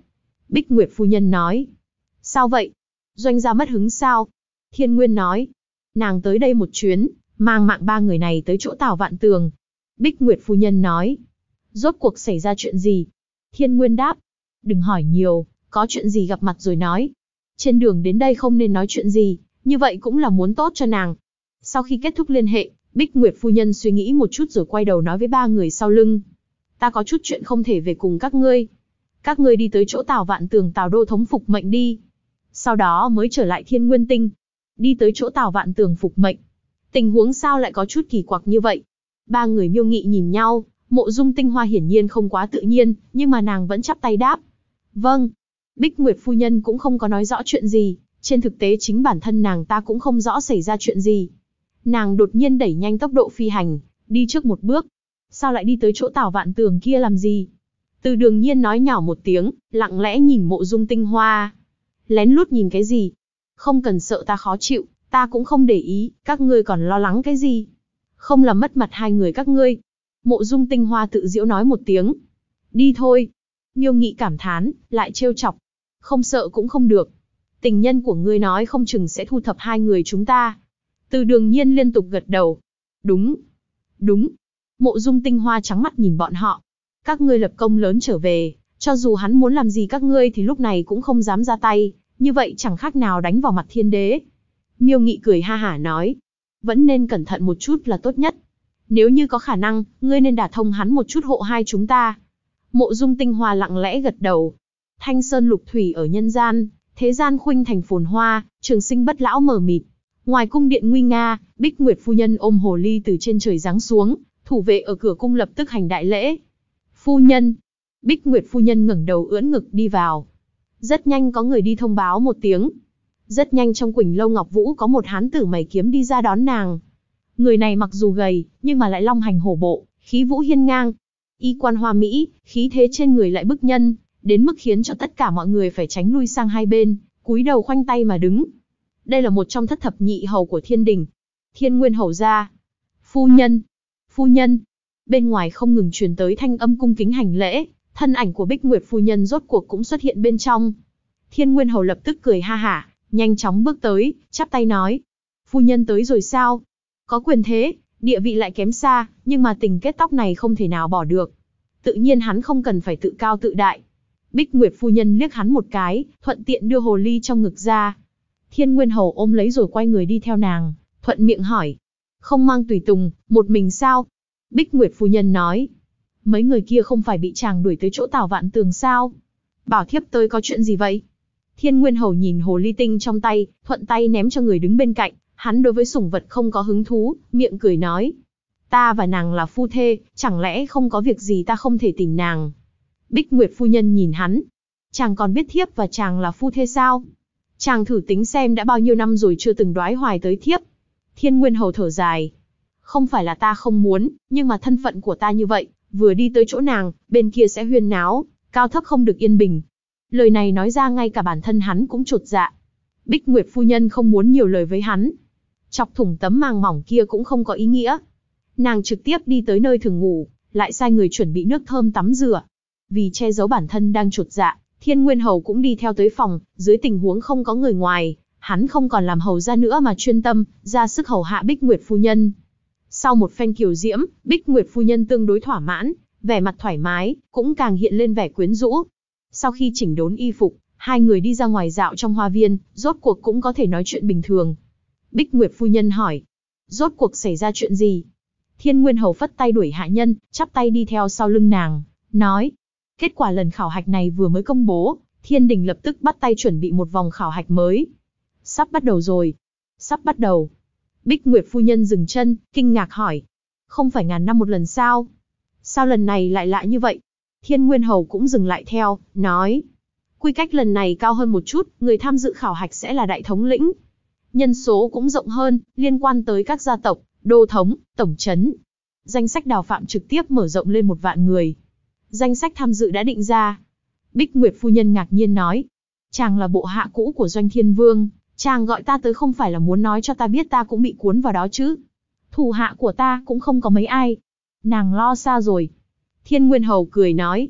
[SPEAKER 1] Bích Nguyệt phu nhân nói. Sao vậy? Doanh gia mất hứng sao? Thiên Nguyên nói. Nàng tới đây một chuyến, mang mạng ba người này tới chỗ Tào Vạn Tường. Bích Nguyệt phu nhân nói. Rốt cuộc xảy ra chuyện gì? Thiên Nguyên đáp. Đừng hỏi nhiều, có chuyện gì gặp mặt rồi nói. Trên đường đến đây không nên nói chuyện gì, như vậy cũng là muốn tốt cho nàng. Sau khi kết thúc liên hệ, Bích Nguyệt phu nhân suy nghĩ một chút rồi quay đầu nói với ba người sau lưng. Ta có chút chuyện không thể về cùng các ngươi. Các ngươi đi tới chỗ Tào Vạn Tường Tào đô thống phục mệnh đi. Sau đó mới trở lại Thiên Nguyên Tinh. Đi tới chỗ Tào Vạn Tường phục mệnh. Tình huống sao lại có chút kỳ quặc như vậy? Ba người Miêu Nghị nhìn nhau, Mộ Dung Tinh Hoa hiển nhiên không quá tự nhiên, nhưng mà nàng vẫn chắp tay đáp. Vâng. Bích Nguyệt phu nhân cũng không có nói rõ chuyện gì, trên thực tế chính bản thân nàng ta cũng không rõ xảy ra chuyện gì. Nàng đột nhiên đẩy nhanh tốc độ phi hành, đi trước một bước. Sao lại đi tới chỗ Tào Vạn Tường kia làm gì? Từ Đường Nhiên nói nhỏ một tiếng, lặng lẽ nhìn Mộ Dung Tinh Hoa. Lén lút nhìn cái gì? Không cần sợ ta khó chịu, ta cũng không để ý, các ngươi còn lo lắng cái gì? Không làm mất mặt hai người các ngươi. Mộ Dung Tinh Hoa tự giễu nói một tiếng. Đi thôi. Miêu Nghị cảm thán, lại trêu chọc. Không sợ cũng không được. Tình nhân của ngươi nói không chừng sẽ thu thập hai người chúng ta. Từ Đường Nhiên liên tục gật đầu. Đúng. Đúng. Mộ Dung Tinh Hoa trắng mắt nhìn bọn họ. Các ngươi lập công lớn trở về, cho dù hắn muốn làm gì các ngươi thì lúc này cũng không dám ra tay, như vậy chẳng khác nào đánh vào mặt thiên đế. Miêu Nghị cười ha hả nói. Vẫn nên cẩn thận một chút là tốt nhất. Nếu như có khả năng, ngươi nên đả thông hắn một chút hộ hai chúng ta. Mộ Dung Tinh Hoa lặng lẽ gật đầu. Thanh sơn lục thủy ở nhân gian, thế gian khuynh thành phồn hoa, trường sinh bất lão mờ mịt. Ngoài cung điện nguy nga, Bích Nguyệt phu nhân ôm hồ ly từ trên trời giáng xuống, thủ vệ ở cửa cung lập tức hành đại lễ. Phu nhân. Bích Nguyệt phu nhân ngẩng đầu ưỡn ngực đi vào. Rất nhanh có người đi thông báo một tiếng. Rất nhanh trong Quỳnh Lâu Ngọc Vũ có một hán tử mày kiếm đi ra đón nàng. Người này mặc dù gầy, nhưng mà lại long hành hổ bộ, khí vũ hiên ngang. Y quan hoa mỹ, khí thế trên người lại bức nhân, đến mức khiến cho tất cả mọi người phải tránh lui sang hai bên, cúi đầu khoanh tay mà đứng. Đây là một trong thất thập nhị hầu của Thiên Đình. Thiên Nguyên hầu gia. Phu nhân. Phu nhân. Bên ngoài không ngừng truyền tới thanh âm cung kính hành lễ, thân ảnh của Bích Nguyệt phu nhân rốt cuộc cũng xuất hiện bên trong. Thiên Nguyên hầu lập tức cười ha hả, nhanh chóng bước tới, chắp tay nói. Phu nhân tới rồi sao? Có quyền thế, địa vị lại kém xa, nhưng mà tình kết tóc này không thể nào bỏ được. Tự nhiên hắn không cần phải tự cao tự đại. Bích Nguyệt phu nhân liếc hắn một cái, thuận tiện đưa hồ ly trong ngực ra. Thiên Nguyên hầu ôm lấy rồi quay người đi theo nàng, thuận miệng hỏi. Không mang tùy tùng, một mình sao? Bích Nguyệt phu nhân nói. Mấy người kia không phải bị chàng đuổi tới chỗ Tào Vạn Tường sao? Bảo thiếp tới có chuyện gì vậy? Thiên Nguyên hầu nhìn hồ ly tinh trong tay, thuận tay ném cho người đứng bên cạnh. Hắn đối với sủng vật không có hứng thú, miệng cười nói. Ta và nàng là phu thê, chẳng lẽ không có việc gì ta không thể tìm nàng? Bích Nguyệt phu nhân nhìn hắn. Chàng còn biết thiếp và chàng là phu thê sao? Chàng thử tính xem đã bao nhiêu năm rồi chưa từng đoái hoài tới thiếp. Thiên Nguyên hầu thở dài. Không phải là ta không muốn, nhưng mà thân phận của ta như vậy, vừa đi tới chỗ nàng, bên kia sẽ huyên náo, cao thấp không được yên bình. Lời này nói ra ngay cả bản thân hắn cũng chột dạ. Bích Nguyệt phu nhân không muốn nhiều lời với hắn. Chọc thủng tấm màng mỏng kia cũng không có ý nghĩa. Nàng trực tiếp đi tới nơi thường ngủ, lại sai người chuẩn bị nước thơm tắm rửa. Vì che giấu bản thân đang chột dạ, Thiên Nguyên hầu cũng đi theo tới phòng, dưới tình huống không có người ngoài, hắn không còn làm hầu ra nữa mà chuyên tâm, ra sức hầu hạ Bích Nguyệt phu nhân. Sau một phen kiều diễm, Bích Nguyệt phu nhân tương đối thỏa mãn, vẻ mặt thoải mái, cũng càng hiện lên vẻ quyến rũ. Sau khi chỉnh đốn y phục, hai người đi ra ngoài dạo trong hoa viên, rốt cuộc cũng có thể nói chuyện bình thường. Bích Nguyệt phu nhân hỏi, rốt cuộc xảy ra chuyện gì? Thiên Nguyên hầu phất tay đuổi hạ nhân, chắp tay đi theo sau lưng nàng, nói, kết quả lần khảo hạch này vừa mới công bố, Thiên Đình lập tức bắt tay chuẩn bị một vòng khảo hạch mới. Sắp bắt đầu rồi. Sắp bắt đầu. Bích Nguyệt phu nhân dừng chân, kinh ngạc hỏi, không phải ngàn năm một lần sao? Sao lần này lại lạ như vậy? Thiên Nguyên hầu cũng dừng lại theo, nói, quy cách lần này cao hơn một chút, người tham dự khảo hạch sẽ là đại thống lĩnh. Nhân số cũng rộng hơn, liên quan tới các gia tộc, đô thống, tổng trấn. Danh sách đào phạm trực tiếp mở rộng lên 1 vạn người. Danh sách tham dự đã định ra. Bích Nguyệt phu nhân ngạc nhiên nói, chàng là bộ hạ cũ của Doanh Thiên Vương, chàng gọi ta tới không phải là muốn nói cho ta biết ta cũng bị cuốn vào đó chứ? Thủ hạ của ta cũng không có mấy ai. Nàng lo xa rồi. Thiên Nguyên hầu cười nói,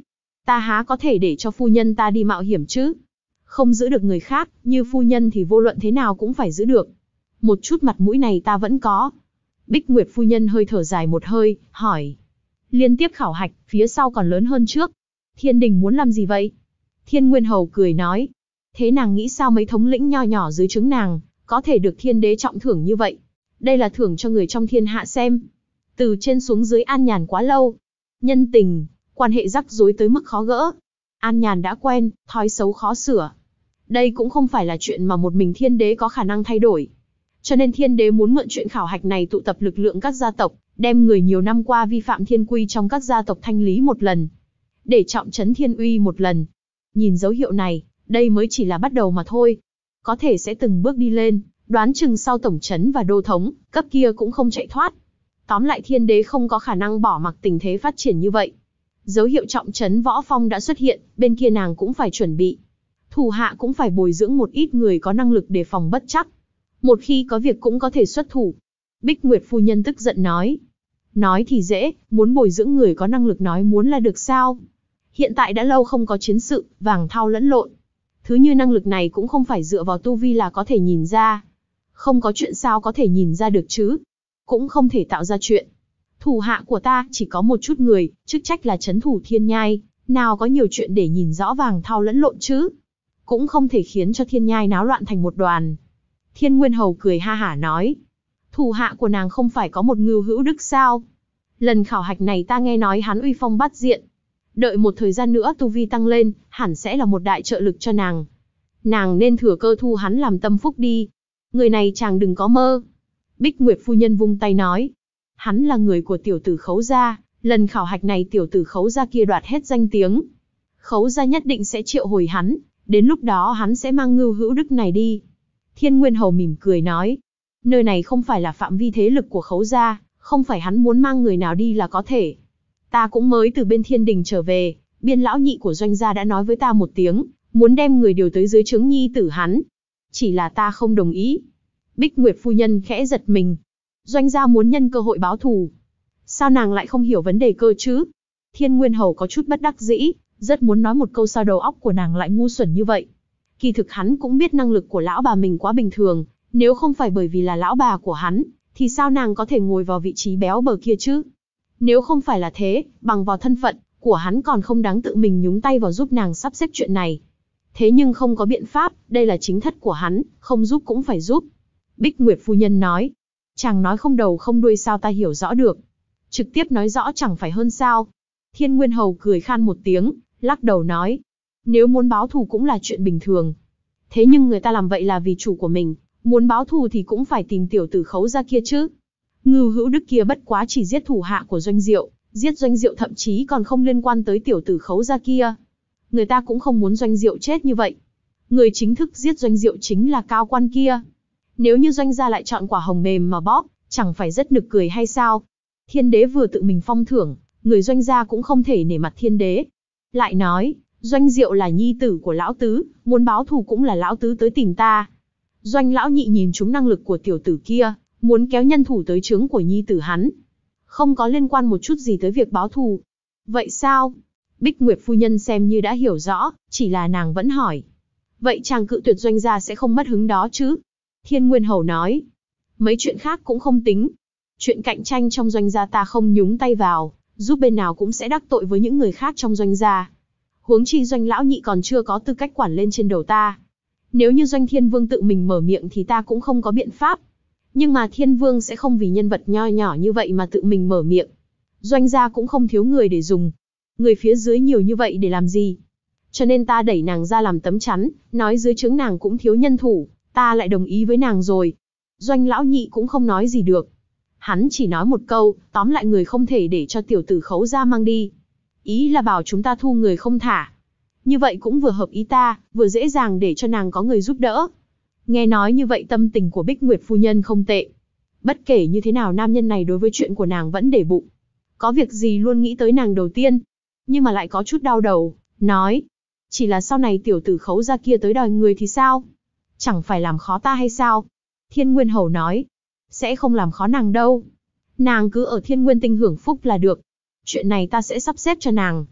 [SPEAKER 1] Ta há có thể để cho phu nhân ta đi mạo hiểm chứ? Không giữ được người khác, như phu nhân thì vô luận thế nào cũng phải giữ được. Một chút mặt mũi này ta vẫn có. Bích Nguyệt phu nhân hơi thở dài một hơi, hỏi. Liên tiếp khảo hạch, phía sau còn lớn hơn trước. Thiên đình muốn làm gì vậy? Thiên Nguyên Hầu cười nói. Thế nàng nghĩ sao mấy thống lĩnh nho nhỏ dưới trướng nàng, có thể được thiên đế trọng thưởng như vậy? Đây là thưởng cho người trong thiên hạ xem. Từ trên xuống dưới an nhàn quá lâu. Nhân tình, quan hệ rắc rối tới mức khó gỡ. An nhàn đã quen, thói xấu khó sửa. Đây cũng không phải là chuyện mà một mình thiên đế có khả năng thay đổi. Cho nên thiên đế muốn mượn chuyện khảo hạch này tụ tập lực lượng các gia tộc, đem người nhiều năm qua vi phạm thiên quy trong các gia tộc thanh lý một lần. Để trọng trấn thiên uy một lần. Nhìn dấu hiệu này, đây mới chỉ là bắt đầu mà thôi. Có thể sẽ từng bước đi lên, đoán chừng sau tổng trấn và đô thống, cấp kia cũng không chạy thoát. Tóm lại thiên đế không có khả năng bỏ mặc tình thế phát triển như vậy. Dấu hiệu trọng trấn võ phong đã xuất hiện, bên kia nàng cũng phải chuẩn bị. Thủ hạ cũng phải bồi dưỡng một ít người có năng lực đề phòng bất chắc. Một khi có việc cũng có thể xuất thủ. Bích Nguyệt phu nhân tức giận nói. Nói thì dễ, muốn bồi dưỡng người có năng lực nói muốn là được sao? Hiện tại đã lâu không có chiến sự, vàng thau lẫn lộn. Thứ như năng lực này cũng không phải dựa vào tu vi là có thể nhìn ra. Không có chuyện sao có thể nhìn ra được chứ? Cũng không thể tạo ra chuyện. Thủ hạ của ta chỉ có một chút người, chức trách là trấn thủ thiên nhai, nào có nhiều chuyện để nhìn rõ vàng thau lẫn lộn chứ? Cũng không thể khiến cho thiên nhai náo loạn thành một đoàn. Thiên Nguyên Hầu cười ha hả nói. Thủ hạ của nàng không phải có một Ngưu Hữu Đức sao? Lần khảo hạch này ta nghe nói hắn uy phong bát diện. Đợi một thời gian nữa tu vi tăng lên, hẳn sẽ là một đại trợ lực cho nàng. Nàng nên thừa cơ thu hắn làm tâm phúc đi. Người này chàng đừng có mơ. Bích Nguyệt phu nhân vung tay nói. Hắn là người của tiểu tử Khấu gia, lần khảo hạch này tiểu tử Khấu gia kia đoạt hết danh tiếng. Khấu gia nhất định sẽ triệu hồi hắn, đến lúc đó hắn sẽ mang Ngưu Hữu Đức này đi. Thiên Nguyên Hầu mỉm cười nói. Nơi này không phải là phạm vi thế lực của Khấu gia, không phải hắn muốn mang người nào đi là có thể. Ta cũng mới từ bên thiên đình trở về, biên lão nhị của doanh gia đã nói với ta một tiếng, muốn đem người điều tới dưới trướng nhi tử hắn. Chỉ là ta không đồng ý. Bích Nguyệt phu nhân khẽ giật mình. Doanh gia muốn nhân cơ hội báo thù. Sao nàng lại không hiểu vấn đề cơ chứ? Thiên Nguyên Hầu có chút bất đắc dĩ, rất muốn nói một câu sao đầu óc của nàng lại ngu xuẩn như vậy. Kỳ thực hắn cũng biết năng lực của lão bà mình quá bình thường, nếu không phải bởi vì là lão bà của hắn, thì sao nàng có thể ngồi vào vị trí béo bở kia chứ? Nếu không phải là thế, bằng vào thân phận của hắn còn không đáng tự mình nhúng tay vào giúp nàng sắp xếp chuyện này. Thế nhưng không có biện pháp, đây là chính thất của hắn, không giúp cũng phải giúp. Bích Nguyệt phu nhân nói, chàng nói không đầu không đuôi sao ta hiểu rõ được. Trực tiếp nói rõ chẳng phải hơn sao. Thiên Nguyên Hầu cười khan một tiếng, lắc đầu nói, nếu muốn báo thù cũng là chuyện bình thường. Thế nhưng người ta làm vậy là vì chủ của mình, muốn báo thù thì cũng phải tìm tiểu tử Khấu gia kia chứ. Ngưu Hữu Đức kia bất quá chỉ giết thủ hạ của Doanh Diệu, giết Doanh Diệu thậm chí còn không liên quan tới tiểu tử Khấu gia kia. Người ta cũng không muốn Doanh Diệu chết như vậy. Người chính thức giết Doanh Diệu chính là cao quan kia. Nếu như Doanh gia lại chọn quả hồng mềm mà bóp, chẳng phải rất nực cười hay sao? Thiên đế vừa tự mình phong thưởng, người Doanh gia cũng không thể nể mặt thiên đế. Lại nói, Doanh Diệu là nhi tử của lão tứ, muốn báo thù cũng là lão tứ tới tìm ta. Doanh lão nhị nhìn trúng năng lực của tiểu tử kia, muốn kéo nhân thủ tới trướng của nhi tử hắn. Không có liên quan một chút gì tới việc báo thù. Vậy sao? Bích Nguyệt phu nhân xem như đã hiểu rõ, chỉ là nàng vẫn hỏi. Vậy chàng cự tuyệt Doanh gia sẽ không mất hứng đó chứ? Thiên Nguyên Hầu nói. Mấy chuyện khác cũng không tính. Chuyện cạnh tranh trong Doanh gia ta không nhúng tay vào, giúp bên nào cũng sẽ đắc tội với những người khác trong Doanh gia. Huống chi Doanh lão nhị còn chưa có tư cách quản lên trên đầu ta. Nếu như Doanh Thiên Vương tự mình mở miệng thì ta cũng không có biện pháp. Nhưng mà Thiên Vương sẽ không vì nhân vật nho nhỏ như vậy mà tự mình mở miệng. Doanh gia cũng không thiếu người để dùng. Người phía dưới nhiều như vậy để làm gì? Cho nên ta đẩy nàng ra làm tấm chắn, nói dưới trướng nàng cũng thiếu nhân thủ, ta lại đồng ý với nàng rồi. Doanh lão nhị cũng không nói gì được. Hắn chỉ nói một câu, tóm lại người không thể để cho tiểu tử Khấu gia mang đi. Ý là bảo chúng ta thu người không thả. Như vậy cũng vừa hợp ý ta, vừa dễ dàng để cho nàng có người giúp đỡ. Nghe nói như vậy tâm tình của Bích Nguyệt phu nhân không tệ. Bất kể như thế nào nam nhân này đối với chuyện của nàng vẫn để bụng. Có việc gì luôn nghĩ tới nàng đầu tiên. Nhưng mà lại có chút đau đầu, nói. Chỉ là sau này tiểu tử Khấu gia kia tới đòi người thì sao? Chẳng phải làm khó ta hay sao? Thiên Nguyên Hầu nói. Sẽ không làm khó nàng đâu. Nàng cứ ở Thiên Nguyên Tinh hưởng phúc là được. Chuyện này ta sẽ sắp xếp cho nàng.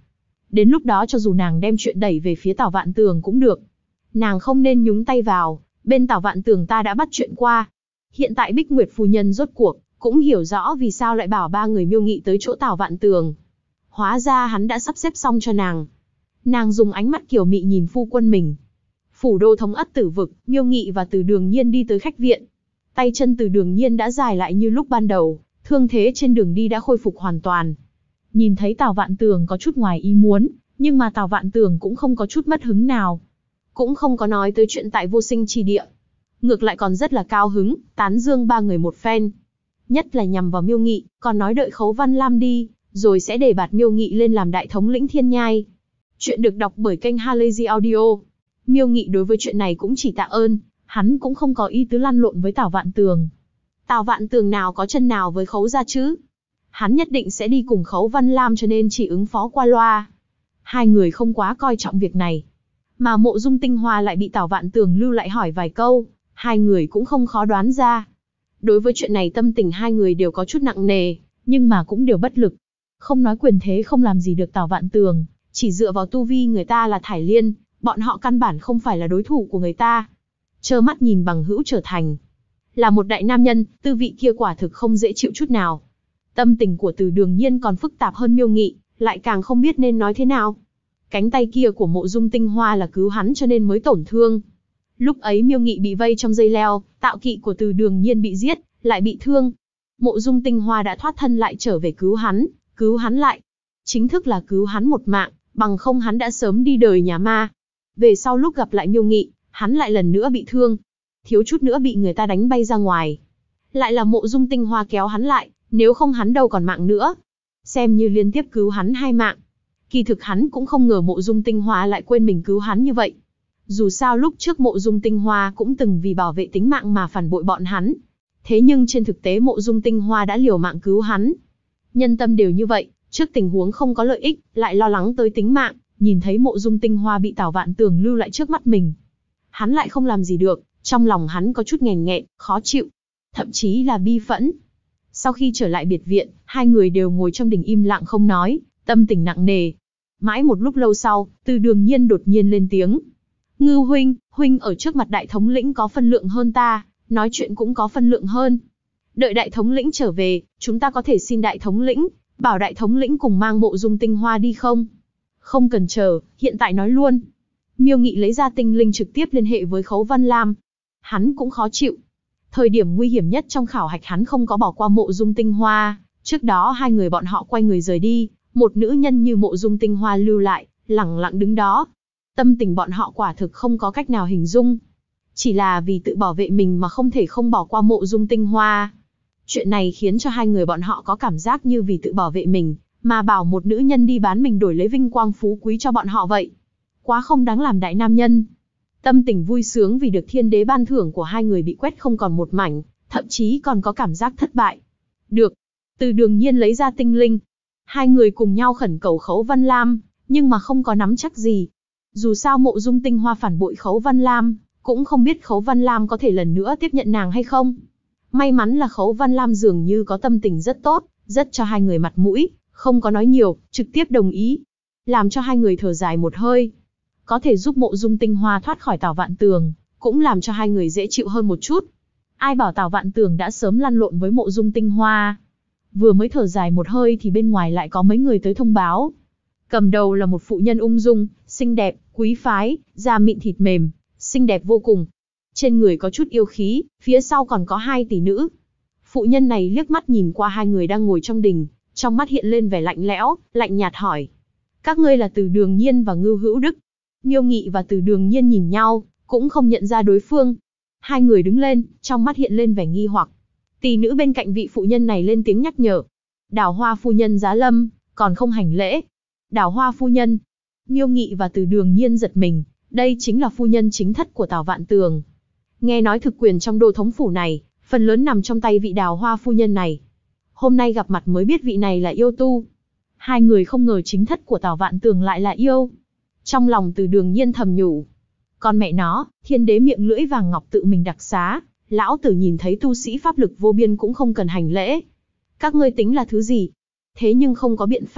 [SPEAKER 1] Đến lúc đó cho dù nàng đem chuyện đẩy về phía Tào Vạn Tường cũng được. Nàng không nên nhúng tay vào, bên Tào Vạn Tường ta đã bắt chuyện qua. Hiện tại Bích Nguyệt phu nhân rốt cuộc cũng hiểu rõ vì sao lại bảo ba người Miêu Nghị tới chỗ Tào Vạn Tường. Hóa ra hắn đã sắp xếp xong cho nàng. Nàng dùng ánh mắt kiều mị nhìn phu quân mình. Phủ đô thống ất Tử Vực, Miêu Nghị và Từ Đường Nhiên đi tới khách viện. Tay chân Từ Đường Nhiên đã dài lại như lúc ban đầu, thương thế trên đường đi đã khôi phục hoàn toàn. Nhìn thấy Tào Vạn Tường có chút ngoài ý muốn, nhưng mà Tào Vạn Tường cũng không có chút mất hứng nào. Cũng không có nói tới chuyện tại Vô Sinh Chi Địa. Ngược lại còn rất là cao hứng, tán dương ba người một phen. Nhất là nhằm vào Miêu Nghị, còn nói đợi Khấu Văn Lam đi, rồi sẽ đề bạt Miêu Nghị lên làm đại thống lĩnh Thiên Nhai. Chuyện được đọc bởi kênh Halazy Audio. Miêu Nghị đối với chuyện này cũng chỉ tạ ơn, hắn cũng không có ý tứ lăn lộn với Tào Vạn Tường. Tào Vạn Tường nào có chân nào với Khấu gia chứ? Hắn nhất định sẽ đi cùng Khấu Văn Lam cho nên chỉ ứng phó qua loa. Hai người không quá coi trọng việc này. Mà Mộ Dung Tinh Hoa lại bị Tào Vạn Tường lưu lại hỏi vài câu, hai người cũng không khó đoán ra. Đối với chuyện này tâm tình hai người đều có chút nặng nề, nhưng mà cũng đều bất lực. Không nói quyền thế không làm gì được Tào Vạn Tường, chỉ dựa vào tu vi người ta là Thải Liên, bọn họ căn bản không phải là đối thủ của người ta. Trơ mắt nhìn bằng hữu trở thành là một đại nam nhân, tư vị kia quả thực không dễ chịu chút nào. Tâm tình của Từ Đường Nhiên còn phức tạp hơn Miêu Nghị, lại càng không biết nên nói thế nào. Cánh tay kia của Mộ Dung Tinh Hoa là cứu hắn cho nên mới tổn thương. Lúc ấy Miêu Nghị bị vây trong dây leo, tạo kỵ của Từ Đường Nhiên bị giết, lại bị thương. Mộ Dung Tinh Hoa đã thoát thân lại trở về cứu hắn lại. Chính thức là cứu hắn một mạng, bằng không hắn đã sớm đi đời nhà ma. Về sau lúc gặp lại Miêu Nghị, hắn lại lần nữa bị thương. Thiếu chút nữa bị người ta đánh bay ra ngoài. Lại là Mộ Dung Tinh Hoa kéo hắn lại, nếu không hắn đâu còn mạng nữa. Xem như liên tiếp cứu hắn 2 mạng. Kỳ thực hắn cũng không ngờ Mộ Dung Tinh Hoa lại quên mình cứu hắn như vậy. Dù sao lúc trước Mộ Dung Tinh Hoa cũng từng vì bảo vệ tính mạng mà phản bội bọn hắn. Thế nhưng trên thực tế Mộ Dung Tinh Hoa đã liều mạng cứu hắn. Nhân tâm đều như vậy, trước tình huống không có lợi ích, lại lo lắng tới tính mạng, nhìn thấy Mộ Dung Tinh Hoa bị Tào Vạn Tường lưu lại trước mắt mình. Hắn lại không làm gì được, trong lòng hắn có chút nghèn nghẹn, khó chịu, thậm chí là bi phẫn. Sau khi trở lại biệt viện, hai người đều ngồi trong đình im lặng không nói, tâm tình nặng nề. Mãi một lúc lâu sau, Từ Đường Nhiên đột nhiên lên tiếng. Ngư huynh ở trước mặt đại thống lĩnh có phân lượng hơn ta, nói chuyện cũng có phân lượng hơn. Đợi đại thống lĩnh trở về, chúng ta có thể xin đại thống lĩnh, bảo đại thống lĩnh cùng mang Mộ Dung Tinh Hoa đi không? Không cần chờ, hiện tại nói luôn. Miêu Nghị lấy ra tinh linh trực tiếp liên hệ với Khấu Văn Lam. Hắn cũng khó chịu. Thời điểm nguy hiểm nhất trong khảo hạch hắn không có bỏ qua Mộ Dung Tinh Hoa. Trước đó hai người bọn họ quay người rời đi, một nữ nhân như Mộ Dung Tinh Hoa lưu lại, lẳng lặng đứng đó. Tâm tình bọn họ quả thực không có cách nào hình dung. Chỉ là vì tự bảo vệ mình mà không thể không bỏ qua Mộ Dung Tinh Hoa. Chuyện này khiến cho hai người bọn họ có cảm giác như vì tự bảo vệ mình, mà bảo một nữ nhân đi bán mình đổi lấy vinh quang phú quý cho bọn họ vậy. Quá không đáng làm đại nam nhân. Tâm tình vui sướng vì được thiên đế ban thưởng của hai người bị quét không còn một mảnh, thậm chí còn có cảm giác thất bại. Được. Từ Đường Nhiên lấy ra tinh linh. Hai người cùng nhau khẩn cầu Khấu Văn Lam, nhưng mà không có nắm chắc gì. Dù sao Mộ Dung Tinh Hoa phản bội Khấu Văn Lam, cũng không biết Khấu Văn Lam có thể lần nữa tiếp nhận nàng hay không. May mắn là Khấu Văn Lam dường như có tâm tình rất tốt, rất cho hai người mặt mũi, không có nói nhiều, trực tiếp đồng ý. Làm cho hai người thở dài một hơi. Có thể giúp Mộ Dung Tinh Hoa thoát khỏi Tào Vạn Tường, cũng làm cho hai người dễ chịu hơn một chút. Ai bảo Tào Vạn Tường đã sớm lăn lộn với Mộ Dung Tinh Hoa. Vừa mới thở dài một hơi thì bên ngoài lại có mấy người tới thông báo. Cầm đầu là một phụ nhân ung dung, xinh đẹp, quý phái, da mịn thịt mềm, xinh đẹp vô cùng. Trên người có chút yêu khí, phía sau còn có 2 tỷ nữ. Phụ nhân này liếc mắt nhìn qua hai người đang ngồi trong đình, trong mắt hiện lên vẻ lạnh lẽo, lạnh nhạt hỏi. Các ngươi là Từ Đường Nhiên và Ngưu Hữu Đức. Miêu Nghị và Từ Đường Nhiên nhìn nhau, cũng không nhận ra đối phương. Hai người đứng lên, trong mắt hiện lên vẻ nghi hoặc. Tỷ nữ bên cạnh vị phụ nhân này lên tiếng nhắc nhở. Đào Hoa phu nhân giá lâm, còn không hành lễ. Đào Hoa phu nhân. Miêu Nghị và Từ Đường Nhiên giật mình, đây chính là phu nhân chính thất của Tào Vạn Tường. Nghe nói thực quyền trong đô thống phủ này, phần lớn nằm trong tay vị Đào Hoa phu nhân này. Hôm nay gặp mặt mới biết vị này là yêu tu. Hai người không ngờ chính thất của Tào Vạn Tường lại là yêu. Trong lòng Từ Đường Nhiên thầm nhủ. Con mẹ nó, thiên đế miệng lưỡi vàng ngọc tự mình đặc xá, lão tử nhìn thấy tu sĩ pháp lực vô biên cũng không cần hành lễ. Các ngươi tính là thứ gì? Thế nhưng không có biện pháp,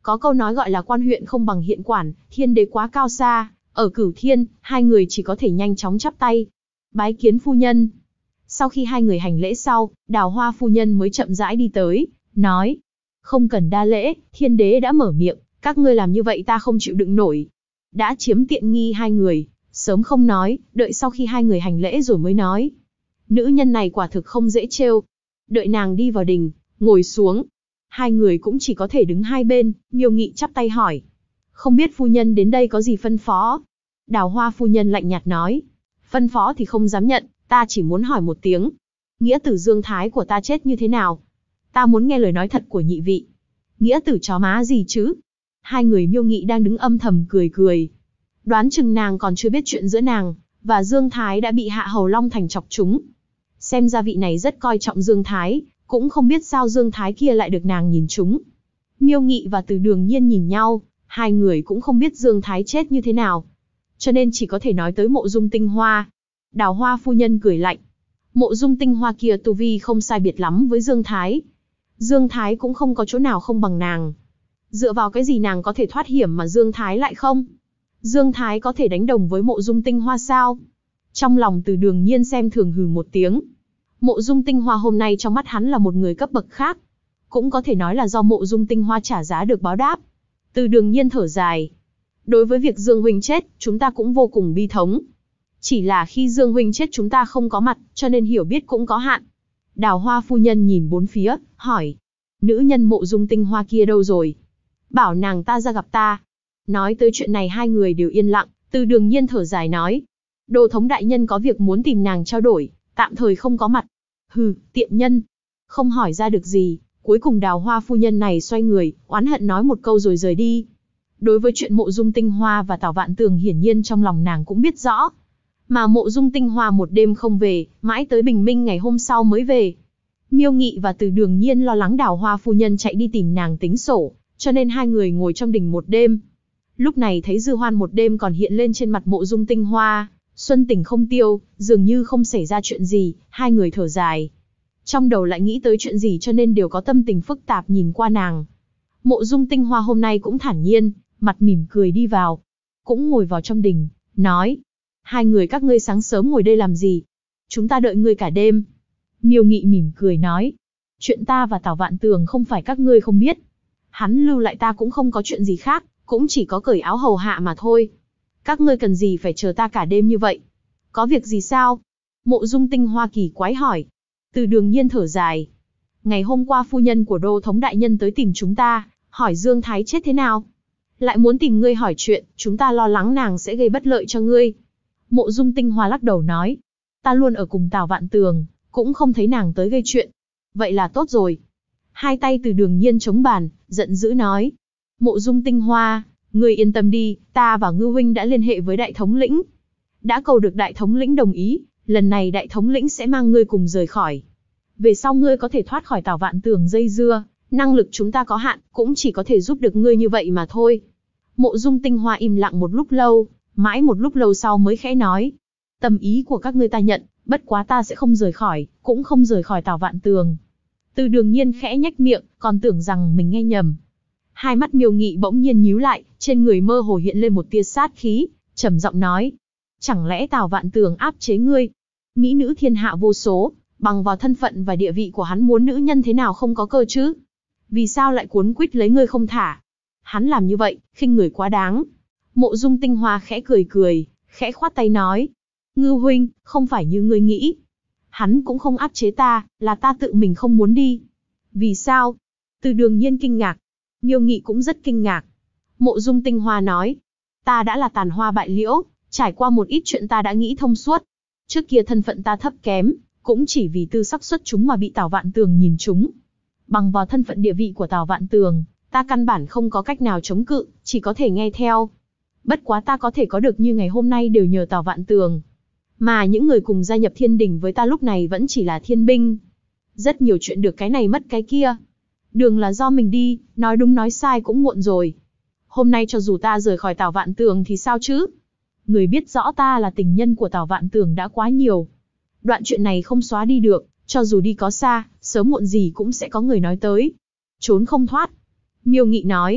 [SPEAKER 1] Có câu nói gọi là quan huyện không bằng hiện quản, thiên đế quá cao xa, ở Cửu Thiên, hai người chỉ có thể nhanh chóng chắp tay. Bái kiến phu nhân. Sau khi hai người hành lễ sau, Đào Hoa phu nhân mới chậm rãi đi tới, nói. Không cần đa lễ, thiên đế đã mở miệng, các ngươi làm như vậy ta không chịu đựng nổi. Đã chiếm tiện nghi hai người, sớm không nói, đợi sau khi hai người hành lễ rồi mới nói. Nữ nhân này quả thực không dễ trêu. Đợi nàng đi vào đình, ngồi xuống. Hai người cũng chỉ có thể đứng hai bên, Miêu Nghị chắp tay hỏi. Không biết phu nhân đến đây có gì phân phó? Đào Hoa phu nhân lạnh nhạt nói. Phân phó thì không dám nhận, ta chỉ muốn hỏi một tiếng. Nghĩa tử Dương Thái của ta chết như thế nào? Ta muốn nghe lời nói thật của nhị vị. Nghĩa tử chó má gì chứ? Hai người Miêu Nghị đang đứng âm thầm cười cười. Đoán chừng nàng còn chưa biết chuyện giữa nàng và Dương Thái đã bị Hạ Hầu Long Thành chọc trúng. Xem ra vị này rất coi trọng Dương Thái, cũng không biết sao Dương Thái kia lại được nàng nhìn trúng. Miêu Nghị và Từ Đường Nhiên nhìn nhau, hai người cũng không biết Dương Thái chết như thế nào, cho nên chỉ có thể nói tới Mộ Dung Tinh Hoa. Đào Hoa phu nhân cười lạnh. Mộ Dung Tinh Hoa kia tu vi không sai biệt lắm với Dương Thái. Dương Thái cũng không có chỗ nào không bằng nàng. Dựa vào cái gì nàng có thể thoát hiểm mà Dương Thái lại không? Dương Thái có thể đánh đồng với Mộ Dung Tinh Hoa sao? Trong lòng Từ Đường Nhiên xem thường hừ một tiếng. Mộ Dung Tinh Hoa hôm nay trong mắt hắn là một người cấp bậc khác. Cũng có thể nói là do Mộ Dung Tinh Hoa trả giá được báo đáp. Từ Đường Nhiên thở dài. Đối với việc Dương huynh chết, chúng ta cũng vô cùng bi thống. Chỉ là khi Dương huynh chết chúng ta không có mặt, cho nên hiểu biết cũng có hạn. Đào Hoa phu nhân nhìn bốn phía, hỏi. Nữ nhân Mộ Dung Tinh Hoa kia đâu rồi? Bảo nàng ta ra gặp ta. Nói tới chuyện này hai người đều yên lặng, Từ Đường Nhiên thở dài nói. Đô thống đại nhân có việc muốn tìm nàng trao đổi, tạm thời không có mặt. Hừ, tiện nhân. Không hỏi ra được gì, cuối cùng Đào Hoa phu nhân này xoay người, oán hận nói một câu rồi rời đi. Đối với chuyện Mộ Dung Tinh Hoa và Tào Vạn Tường hiển nhiên trong lòng nàng cũng biết rõ. Mà Mộ Dung Tinh Hoa một đêm không về, mãi tới bình minh ngày hôm sau mới về. Miêu Nghị và Từ Đường Nhiên lo lắng Đào Hoa phu nhân chạy đi tìm nàng tính sổ, cho nên hai người ngồi trong đình một đêm. Lúc này thấy dư hoan một đêm còn hiện lên trên mặt Mộ Dung Tinh Hoa, xuân tình không tiêu, dường như không xảy ra chuyện gì, hai người thở dài. Trong đầu lại nghĩ tới chuyện gì cho nên đều có tâm tình phức tạp nhìn qua nàng. Mộ Dung Tinh Hoa hôm nay cũng thản nhiên, mặt mỉm cười đi vào. Cũng ngồi vào trong đình, nói. Hai người các ngươi sáng sớm ngồi đây làm gì? Chúng ta đợi ngươi cả đêm. Miêu Nghị mỉm cười nói. Chuyện ta và Tào Vạn Tường không phải các ngươi không biết. Hắn lưu lại ta cũng không có chuyện gì khác, cũng chỉ có cởi áo hầu hạ mà thôi. Các ngươi cần gì phải chờ ta cả đêm như vậy? Có việc gì sao? Mộ Dung Tinh Hoa kỳ quái hỏi. Từ Đường Nhiên thở dài. Ngày hôm qua phu nhân của đô thống đại nhân tới tìm chúng ta, hỏi Dương Thái chết thế nào? Lại muốn tìm ngươi hỏi chuyện, chúng ta lo lắng nàng sẽ gây bất lợi cho ngươi. Mộ Dung Tinh Hoa lắc đầu nói. Ta luôn ở cùng Tào Vạn Tường, cũng không thấy nàng tới gây chuyện. Vậy là tốt rồi. Hai tay Từ Đường Nhiên chống bàn, giận dữ nói. Mộ Dung Tinh Hoa, ngươi yên tâm đi, ta và Ngư huynh đã liên hệ với đại thống lĩnh. Đã cầu được đại thống lĩnh đồng ý, lần này đại thống lĩnh sẽ mang ngươi cùng rời khỏi. Về sau ngươi có thể thoát khỏi Tào Vạn Tường dây dưa, năng lực chúng ta có hạn, cũng chỉ có thể giúp được ngươi như vậy mà thôi. Mộ Dung Tinh Hoa im lặng một lúc lâu, mãi một lúc lâu sau mới khẽ nói. Tâm ý của các ngươi ta nhận, bất quá ta sẽ không rời khỏi, cũng không rời khỏi Tào Vạn Tường. Từ Đường Nhiên khẽ nhếch miệng, còn tưởng rằng mình nghe nhầm. Hai mắt Miêu Nghị bỗng nhiên nhíu lại, trên người mơ hồ hiện lên một tia sát khí, trầm giọng nói. Chẳng lẽ Tào Vạn Tường áp chế ngươi? Mỹ nữ thiên hạ vô số, bằng vào thân phận và địa vị của hắn muốn nữ nhân thế nào không có cơ chứ? Vì sao lại cuốn quýt lấy ngươi không thả? Hắn làm như vậy, khinh người quá đáng. Mộ Dung Tinh Hoa khẽ cười cười, khẽ khoát tay nói. Ngư huynh, không phải như ngươi nghĩ. Hắn cũng không áp chế ta, là ta tự mình không muốn đi. Vì sao? Từ Đường Nhiên kinh ngạc. Miêu Nghị cũng rất kinh ngạc. Mộ Dung Tinh Hoa nói. Ta đã là tàn hoa bại liễu, trải qua một ít chuyện ta đã nghĩ thông suốt. Trước kia thân phận ta thấp kém, cũng chỉ vì tư sắc xuất chúng mà bị Tào Vạn Tường nhìn trúng. Bằng vào thân phận địa vị của Tào Vạn Tường, ta căn bản không có cách nào chống cự, chỉ có thể nghe theo. Bất quá ta có thể có được như ngày hôm nay đều nhờ Tào Vạn Tường. Mà những người cùng gia nhập thiên đình với ta lúc này vẫn chỉ là thiên binh. Rất nhiều chuyện được cái này mất cái kia. Đường là do mình đi, nói đúng nói sai cũng muộn rồi. Hôm nay cho dù ta rời khỏi Tào Vạn Tường thì sao chứ? Người biết rõ ta là tình nhân của Tào Vạn Tường đã quá nhiều. Đoạn chuyện này không xóa đi được, cho dù đi có xa, sớm muộn gì cũng sẽ có người nói tới. Trốn không thoát. Miêu Nghị nói.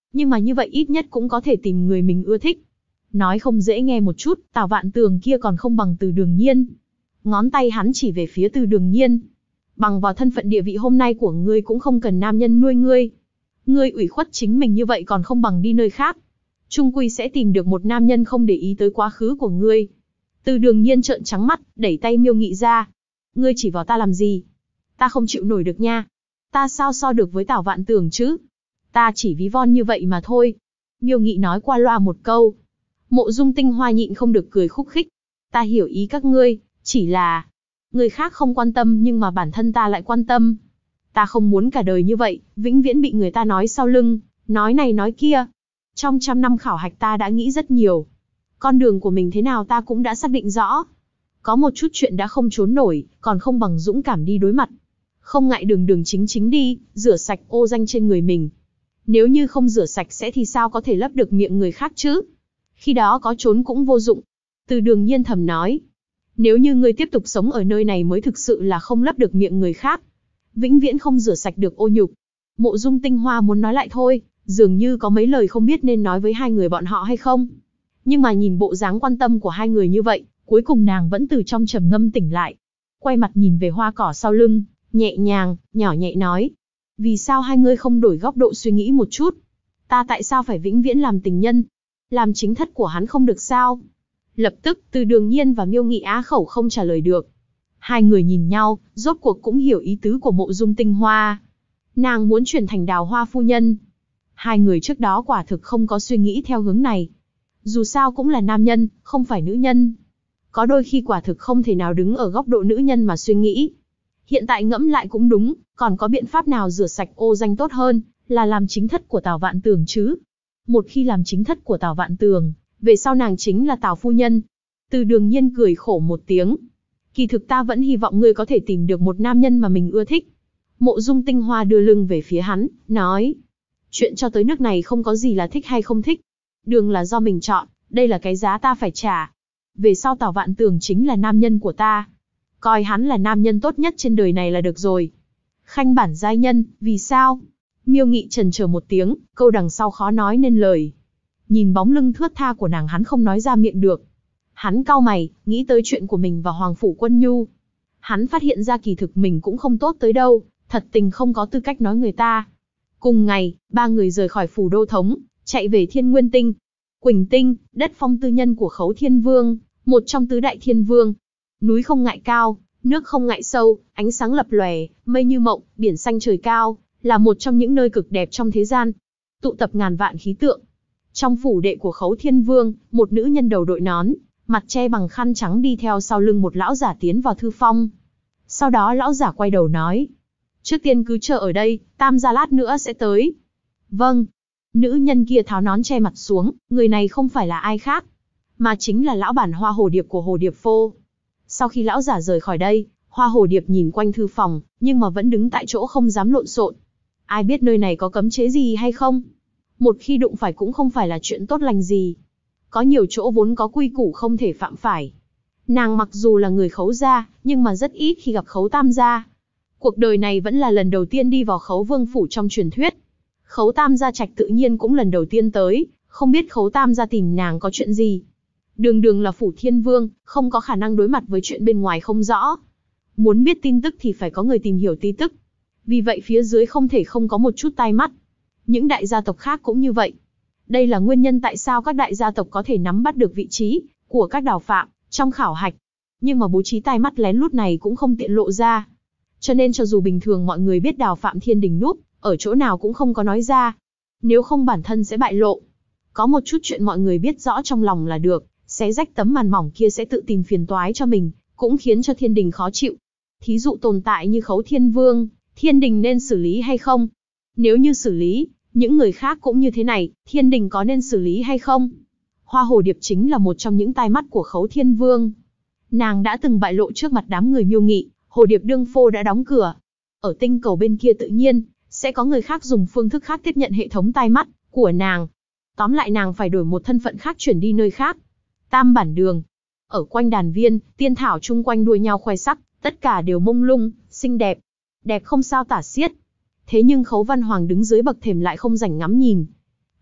[SPEAKER 1] Nhưng mà như vậy ít nhất cũng có thể tìm người mình ưa thích. Nói không dễ nghe một chút, Tào Vạn Tường kia còn không bằng Từ Đường Nhiên. Ngón tay hắn chỉ về phía Từ Đường Nhiên. Bằng vào thân phận địa vị hôm nay của ngươi cũng không cần nam nhân nuôi ngươi. Ngươi ủy khuất chính mình như vậy còn không bằng đi nơi khác. Trung quy sẽ tìm được một nam nhân không để ý tới quá khứ của ngươi. Từ Đường Nhiên trợn trắng mắt, đẩy tay Miêu Nghị ra. Ngươi chỉ vào ta làm gì? Ta không chịu nổi được nha. Ta sao so được với Tào Vạn Tường chứ? Ta chỉ ví von như vậy mà thôi. Miêu Nghị nói qua loa một câu. Mộ Dung Tinh Hoa nhịn không được cười khúc khích. Ta hiểu ý các ngươi, chỉ là người khác không quan tâm nhưng mà bản thân ta lại quan tâm. Ta không muốn cả đời như vậy, vĩnh viễn bị người ta nói sau lưng, nói này nói kia. Trong 100 năm khảo hạch ta đã nghĩ rất nhiều. Con đường của mình thế nào ta cũng đã xác định rõ. Có một chút chuyện đã không trốn nổi, còn không bằng dũng cảm đi đối mặt. Không ngại đường đường chính chính đi, rửa sạch ô danh trên người mình. Nếu như không rửa sạch sẽ thì sao có thể lấp được miệng người khác chứ? Khi đó có trốn cũng vô dụng. Từ Đường Nhiên thầm nói. Nếu như ngươi tiếp tục sống ở nơi này mới thực sự là không lấp được miệng người khác. Vĩnh viễn không rửa sạch được ô nhục. Mộ Dung Tinh Hoa muốn nói lại thôi, dường như có mấy lời không biết nên nói với hai người bọn họ hay không. Nhưng mà nhìn bộ dáng quan tâm của hai người như vậy, cuối cùng nàng vẫn từ trong trầm ngâm tỉnh lại. Quay mặt nhìn về hoa cỏ sau lưng, nhẹ nhàng, nhỏ nhẹ nói. Vì sao hai ngươi không đổi góc độ suy nghĩ một chút? Ta tại sao phải vĩnh viễn làm tình nhân? Làm chính thất của hắn không được sao? Lập tức, Từ Đường Nhiên và Miêu Nghị á khẩu không trả lời được. Hai người nhìn nhau, rốt cuộc cũng hiểu ý tứ của Mộ Dung Tinh Hoa. Nàng muốn chuyển thành Đào Hoa phu nhân. Hai người trước đó quả thực không có suy nghĩ theo hướng này. Dù sao cũng là nam nhân, không phải nữ nhân. Có đôi khi quả thực không thể nào đứng ở góc độ nữ nhân mà suy nghĩ. Hiện tại ngẫm lại cũng đúng, còn có biện pháp nào rửa sạch ô danh tốt hơn, là làm chính thất của Tào Vạn Tường chứ. Một khi làm chính thất của Tào Vạn Tường, về sau nàng chính là Tào phu nhân. Từ Đường Nhiên cười khổ một tiếng. Kỳ thực ta vẫn hy vọng ngươi có thể tìm được một nam nhân mà mình ưa thích. Mộ Dung Tinh Hoa đưa lưng về phía hắn, nói. Chuyện cho tới nước này không có gì là thích hay không thích. Đường là do mình chọn, đây là cái giá ta phải trả. Về sau Tào Vạn Tường chính là nam nhân của ta. Coi hắn là nam nhân tốt nhất trên đời này là được rồi. Khanh bản giai nhân, vì sao? Miêu Nghị chần chờ một tiếng, câu đằng sau khó nói nên lời. Nhìn bóng lưng thướt tha của nàng hắn không nói ra miệng được. Hắn cau mày, nghĩ tới chuyện của mình và Hoàng Phủ Quân Nhu. Hắn phát hiện ra kỳ thực mình cũng không tốt tới đâu, thật tình không có tư cách nói người ta. Cùng ngày, ba người rời khỏi phủ đô thống, chạy về Thiên Nguyên Tinh. Quỳnh Tinh, đất phong tư nhân của Khấu Thiên Vương, một trong tứ đại thiên vương. Núi không ngại cao, nước không ngại sâu, ánh sáng lập lòe, mây như mộng, biển xanh trời cao, là một trong những nơi cực đẹp trong thế gian. Tụ tập ngàn vạn khí tượng. Trong phủ đệ của Khấu Thiên Vương, một nữ nhân đầu đội nón, mặt che bằng khăn trắng đi theo sau lưng một lão giả tiến vào thư phong. Sau đó lão giả quay đầu nói. Trước tiên cứ chờ ở đây, Tam gia lát nữa sẽ tới. Vâng. Nữ nhân kia tháo nón che mặt xuống, người này không phải là ai khác, mà chính là lão bản Hoa Hồ Điệp của Hồ Điệp Phô. Sau khi lão giả rời khỏi đây, Hoa Hồ Điệp nhìn quanh thư phòng, nhưng mà vẫn đứng tại chỗ không dám lộn xộn. Ai biết nơi này có cấm chế gì hay không? Một khi đụng phải cũng không phải là chuyện tốt lành gì. Có nhiều chỗ vốn có quy củ không thể phạm phải. Nàng mặc dù là người Khấu gia, nhưng mà rất ít khi gặp Khấu Tam gia. Cuộc đời này vẫn là lần đầu tiên đi vào Khấu Vương phủ trong truyền thuyết. Khấu Tam gia trạch tự nhiên cũng lần đầu tiên tới, không biết Khấu Tam gia tìm nàng có chuyện gì. Đường đường là phủ thiên vương, không có khả năng đối mặt với chuyện bên ngoài không rõ. Muốn biết tin tức thì phải có người tìm hiểu tin tức. Vì vậy phía dưới không thể không có một chút tai mắt. Những đại gia tộc khác cũng như vậy. Đây là nguyên nhân tại sao các đại gia tộc có thể nắm bắt được vị trí của các đào phạm trong khảo hạch. Nhưng mà bố trí tai mắt lén lút này cũng không tiện lộ ra. Cho nên cho dù bình thường mọi người biết đào phạm thiên đình núp ở chỗ nào cũng không có nói ra. Nếu không bản thân sẽ bại lộ. Có một chút chuyện mọi người biết rõ trong lòng là được, xé rách tấm màn mỏng kia sẽ tự tìm phiền toái cho mình, cũng khiến cho thiên đình khó chịu. Thí dụ tồn tại như Khấu Thiên Vương, thiên đình nên xử lý hay không? Nếu như xử lý, những người khác cũng như thế này, thiên đình có nên xử lý hay không? Hoa Hồ Điệp chính là một trong những tai mắt của Khấu Thiên Vương. Nàng đã từng bại lộ trước mặt đám người Miêu Nghị, Hồ Điệp Đương Phô đã đóng cửa. Ở tinh cầu bên kia tự nhiên, sẽ có người khác dùng phương thức khác tiếp nhận hệ thống tai mắt của nàng. Tóm lại nàng phải đổi một thân phận khác chuyển đi nơi khác. Tam bản đường. Ở quanh đàn viên, tiên thảo chung quanh đua nhau khoe sắc, tất cả đều mông lung, xinh đẹp. Đẹp không sao tả xiết. Thế nhưng Khấu Văn Hoàng đứng dưới bậc thềm lại không rảnh ngắm nhìn.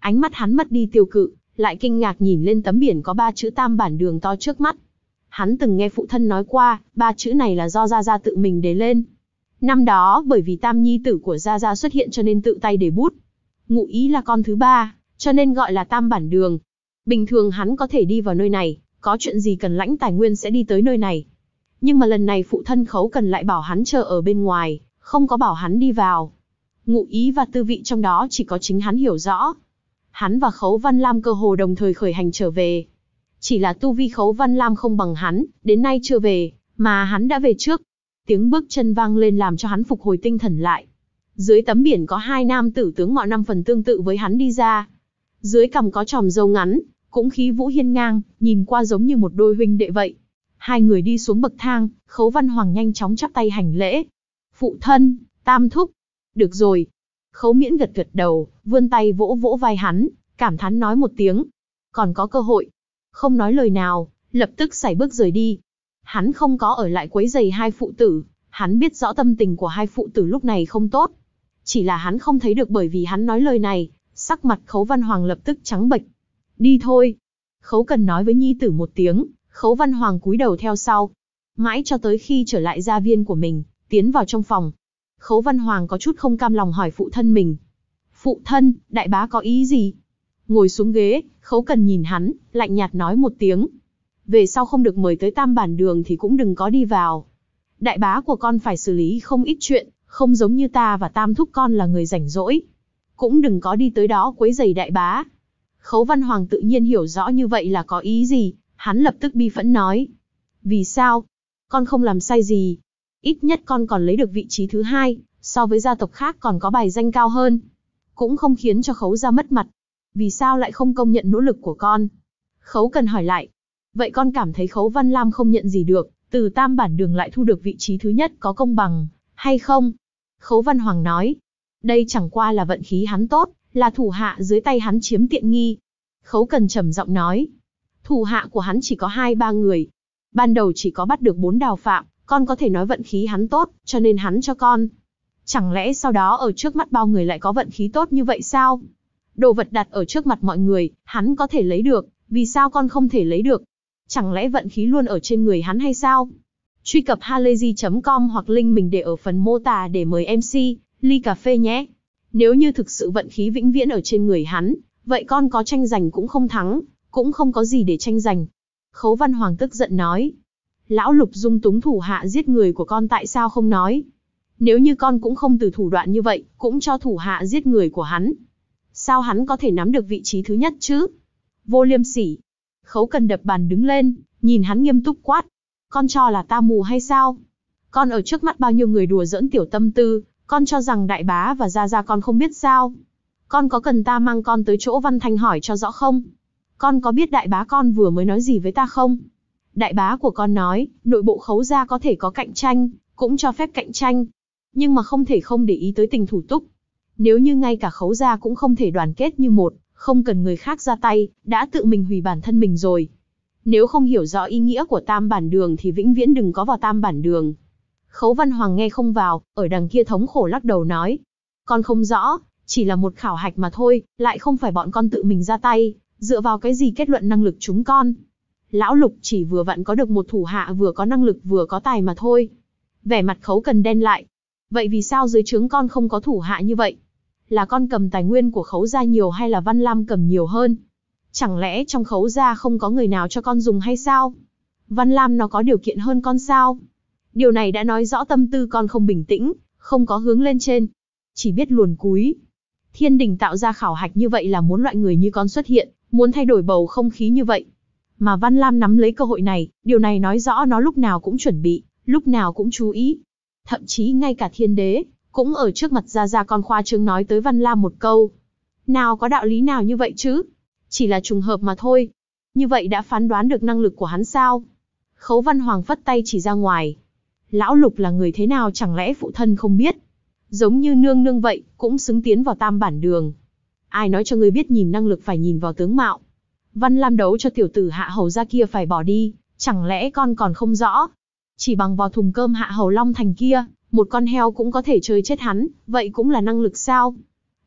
[SPEAKER 1] Ánh mắt hắn mất đi tiêu cự, lại kinh ngạc nhìn lên tấm biển có 3 chữ Tam Bản Đường to trước mắt. Hắn từng nghe phụ thân nói qua, 3 chữ này là do Gia Gia tự mình đề lên. Năm đó bởi vì tam nhi tử của Gia Gia xuất hiện cho nên tự tay đề bút. Ngụ ý là con thứ 3, cho nên gọi là Tam Bản Đường. Bình thường hắn có thể đi vào nơi này, có chuyện gì cần lãnh tài nguyên sẽ đi tới nơi này. Nhưng mà lần này phụ thân Khấu Cần lại bảo hắn chờ ở bên ngoài, không có bảo hắn đi vào. Ngụ ý và tư vị trong đó chỉ có chính hắn hiểu rõ. Hắn và Khấu Văn Lam cơ hồ đồng thời khởi hành trở về. Chỉ là tu vi Khấu Văn Lam không bằng hắn, đến nay chưa về, mà hắn đã về trước. Tiếng bước chân vang lên làm cho hắn phục hồi tinh thần lại. Dưới tấm biển có 2 nam tử tướng mạo 5 phần tương tự với hắn đi ra. Dưới cằm có chòm râu ngắn, cũng khí vũ hiên ngang, nhìn qua giống như một đôi huynh đệ vậy. 2 người đi xuống bậc thang, Khấu Văn Hoàng nhanh chóng chắp tay hành lễ. Phụ thân, Tam thúc. Được rồi. Khấu Miễn gật gật đầu, vươn tay vỗ vỗ vai hắn, cảm thán nói một tiếng. Còn có cơ hội. Không nói lời nào, lập tức sải bước rời đi. Hắn không có ở lại quấy rầy 2 phụ tử, hắn biết rõ tâm tình của 2 phụ tử lúc này không tốt. Chỉ là hắn không thấy được bởi vì hắn nói lời này, sắc mặt Khấu Văn Hoàng lập tức trắng bệch. Đi thôi. Khấu Cần nói với nhi tử một tiếng, Khấu Văn Hoàng cúi đầu theo sau. Mãi cho tới khi trở lại gia viên của mình, tiến vào trong phòng. Khấu Văn Hoàng có chút không cam lòng hỏi phụ thân mình. Phụ thân, đại bá có ý gì? Ngồi xuống ghế, Khấu Cần nhìn hắn, lạnh nhạt nói một tiếng. Về sau không được mời tới Tam Bản Đường thì cũng đừng có đi vào. Đại bá của con phải xử lý không ít chuyện, không giống như ta và Tam thúc con là người rảnh rỗi. Cũng đừng có đi tới đó quấy rầy đại bá. Khấu Văn Hoàng tự nhiên hiểu rõ như vậy là có ý gì, hắn lập tức bi phẫn nói. Vì sao? Con không làm sai gì. Ít nhất con còn lấy được vị trí thứ 2, so với gia tộc khác còn có bài danh cao hơn. Cũng không khiến cho Khấu gia mất mặt. Vì sao lại không công nhận nỗ lực của con? Khấu Cần hỏi lại. Vậy con cảm thấy Khấu Văn Lam không nhận gì được, từ Tam Bản Đường lại thu được vị trí thứ nhất có công bằng, hay không? Khấu Văn Hoàng nói. Đây chẳng qua là vận khí hắn tốt, là thủ hạ dưới tay hắn chiếm tiện nghi. Khấu Cần trầm giọng nói. Thủ hạ của hắn chỉ có 2-3 người. Ban đầu chỉ có bắt được 4 đào phạm, con có thể nói vận khí hắn tốt, cho nên hắn cho con. Chẳng lẽ sau đó ở trước mắt bao người lại có vận khí tốt như vậy sao? Đồ vật đặt ở trước mặt mọi người, hắn có thể lấy được, vì sao con không thể lấy được? Chẳng lẽ vận khí luôn ở trên người hắn hay sao? Truy cập halayzi.com hoặc link mình để ở phần mô tả để mời MC, ly cà phê nhé. Nếu như thực sự vận khí vĩnh viễn ở trên người hắn, vậy con có tranh giành cũng không thắng, cũng không có gì để tranh giành. Khấu Văn Hoàng tức giận nói. Lão Lục dung túng thủ hạ giết người của con tại sao không nói? Nếu như con cũng không từ thủ đoạn như vậy, cũng cho thủ hạ giết người của hắn. Sao hắn có thể nắm được vị trí thứ nhất chứ? Vô liêm sỉ. Khấu Cần đập bàn đứng lên, nhìn hắn nghiêm túc quát. Con cho là ta mù hay sao? Con ở trước mắt bao nhiêu người đùa giỡn tiểu tâm tư, con cho rằng đại bá và gia gia con không biết sao? Con có cần ta mang con tới chỗ Văn Thanh hỏi cho rõ không? Con có biết đại bá con vừa mới nói gì với ta không? Đại bá của con nói, nội bộ Khấu gia có thể có cạnh tranh, cũng cho phép cạnh tranh. Nhưng mà không thể không để ý tới tình thủ túc. Nếu như ngay cả Khấu gia cũng không thể đoàn kết như một, không cần người khác ra tay, đã tự mình hủy bản thân mình rồi. Nếu không hiểu rõ ý nghĩa của Tam Bản Đường thì vĩnh viễn đừng có vào Tam Bản Đường. Khấu Văn Hoàng nghe không vào, ở đằng kia thống khổ lắc đầu nói. Con không rõ, chỉ là một khảo hạch mà thôi, lại không phải bọn con tự mình ra tay, dựa vào cái gì kết luận năng lực chúng con. Lão Lục chỉ vừa vặn có được một thủ hạ vừa có năng lực vừa có tài mà thôi. Vẻ mặt Khấu Cần đen lại. Vậy vì sao dưới trướng con không có thủ hạ như vậy? Là con cầm tài nguyên của Khấu gia nhiều hay là Văn Lam cầm nhiều hơn? Chẳng lẽ trong Khấu gia không có người nào cho con dùng hay sao? Văn Lam nó có điều kiện hơn con sao? Điều này đã nói rõ tâm tư con không bình tĩnh, không có hướng lên trên. Chỉ biết luồn cúi. Thiên đình tạo ra khảo hạch như vậy là muốn loại người như con xuất hiện, muốn thay đổi bầu không khí như vậy. Mà Văn Lam nắm lấy cơ hội này, điều này nói rõ nó lúc nào cũng chuẩn bị, lúc nào cũng chú ý. Thậm chí ngay cả thiên đế, cũng ở trước mặt gia con khoa trương nói tới Văn Lam một câu. Nào có đạo lý nào như vậy chứ? Chỉ là trùng hợp mà thôi. Như vậy đã phán đoán được năng lực của hắn sao? Khấu Văn Hoàng phất tay chỉ ra ngoài. Lão Lục là người thế nào chẳng lẽ phụ thân không biết? Giống như nương nương vậy, cũng xứng tiến vào Tam Bản Đường. Ai nói cho ngươi biết nhìn năng lực phải nhìn vào tướng mạo? Văn Lam đấu cho tiểu tử Hạ Hầu gia kia phải bỏ đi, chẳng lẽ con còn không rõ? Chỉ bằng vào thùng cơm Hạ Hầu Long Thành kia, một con heo cũng có thể chơi chết hắn, vậy cũng là năng lực sao?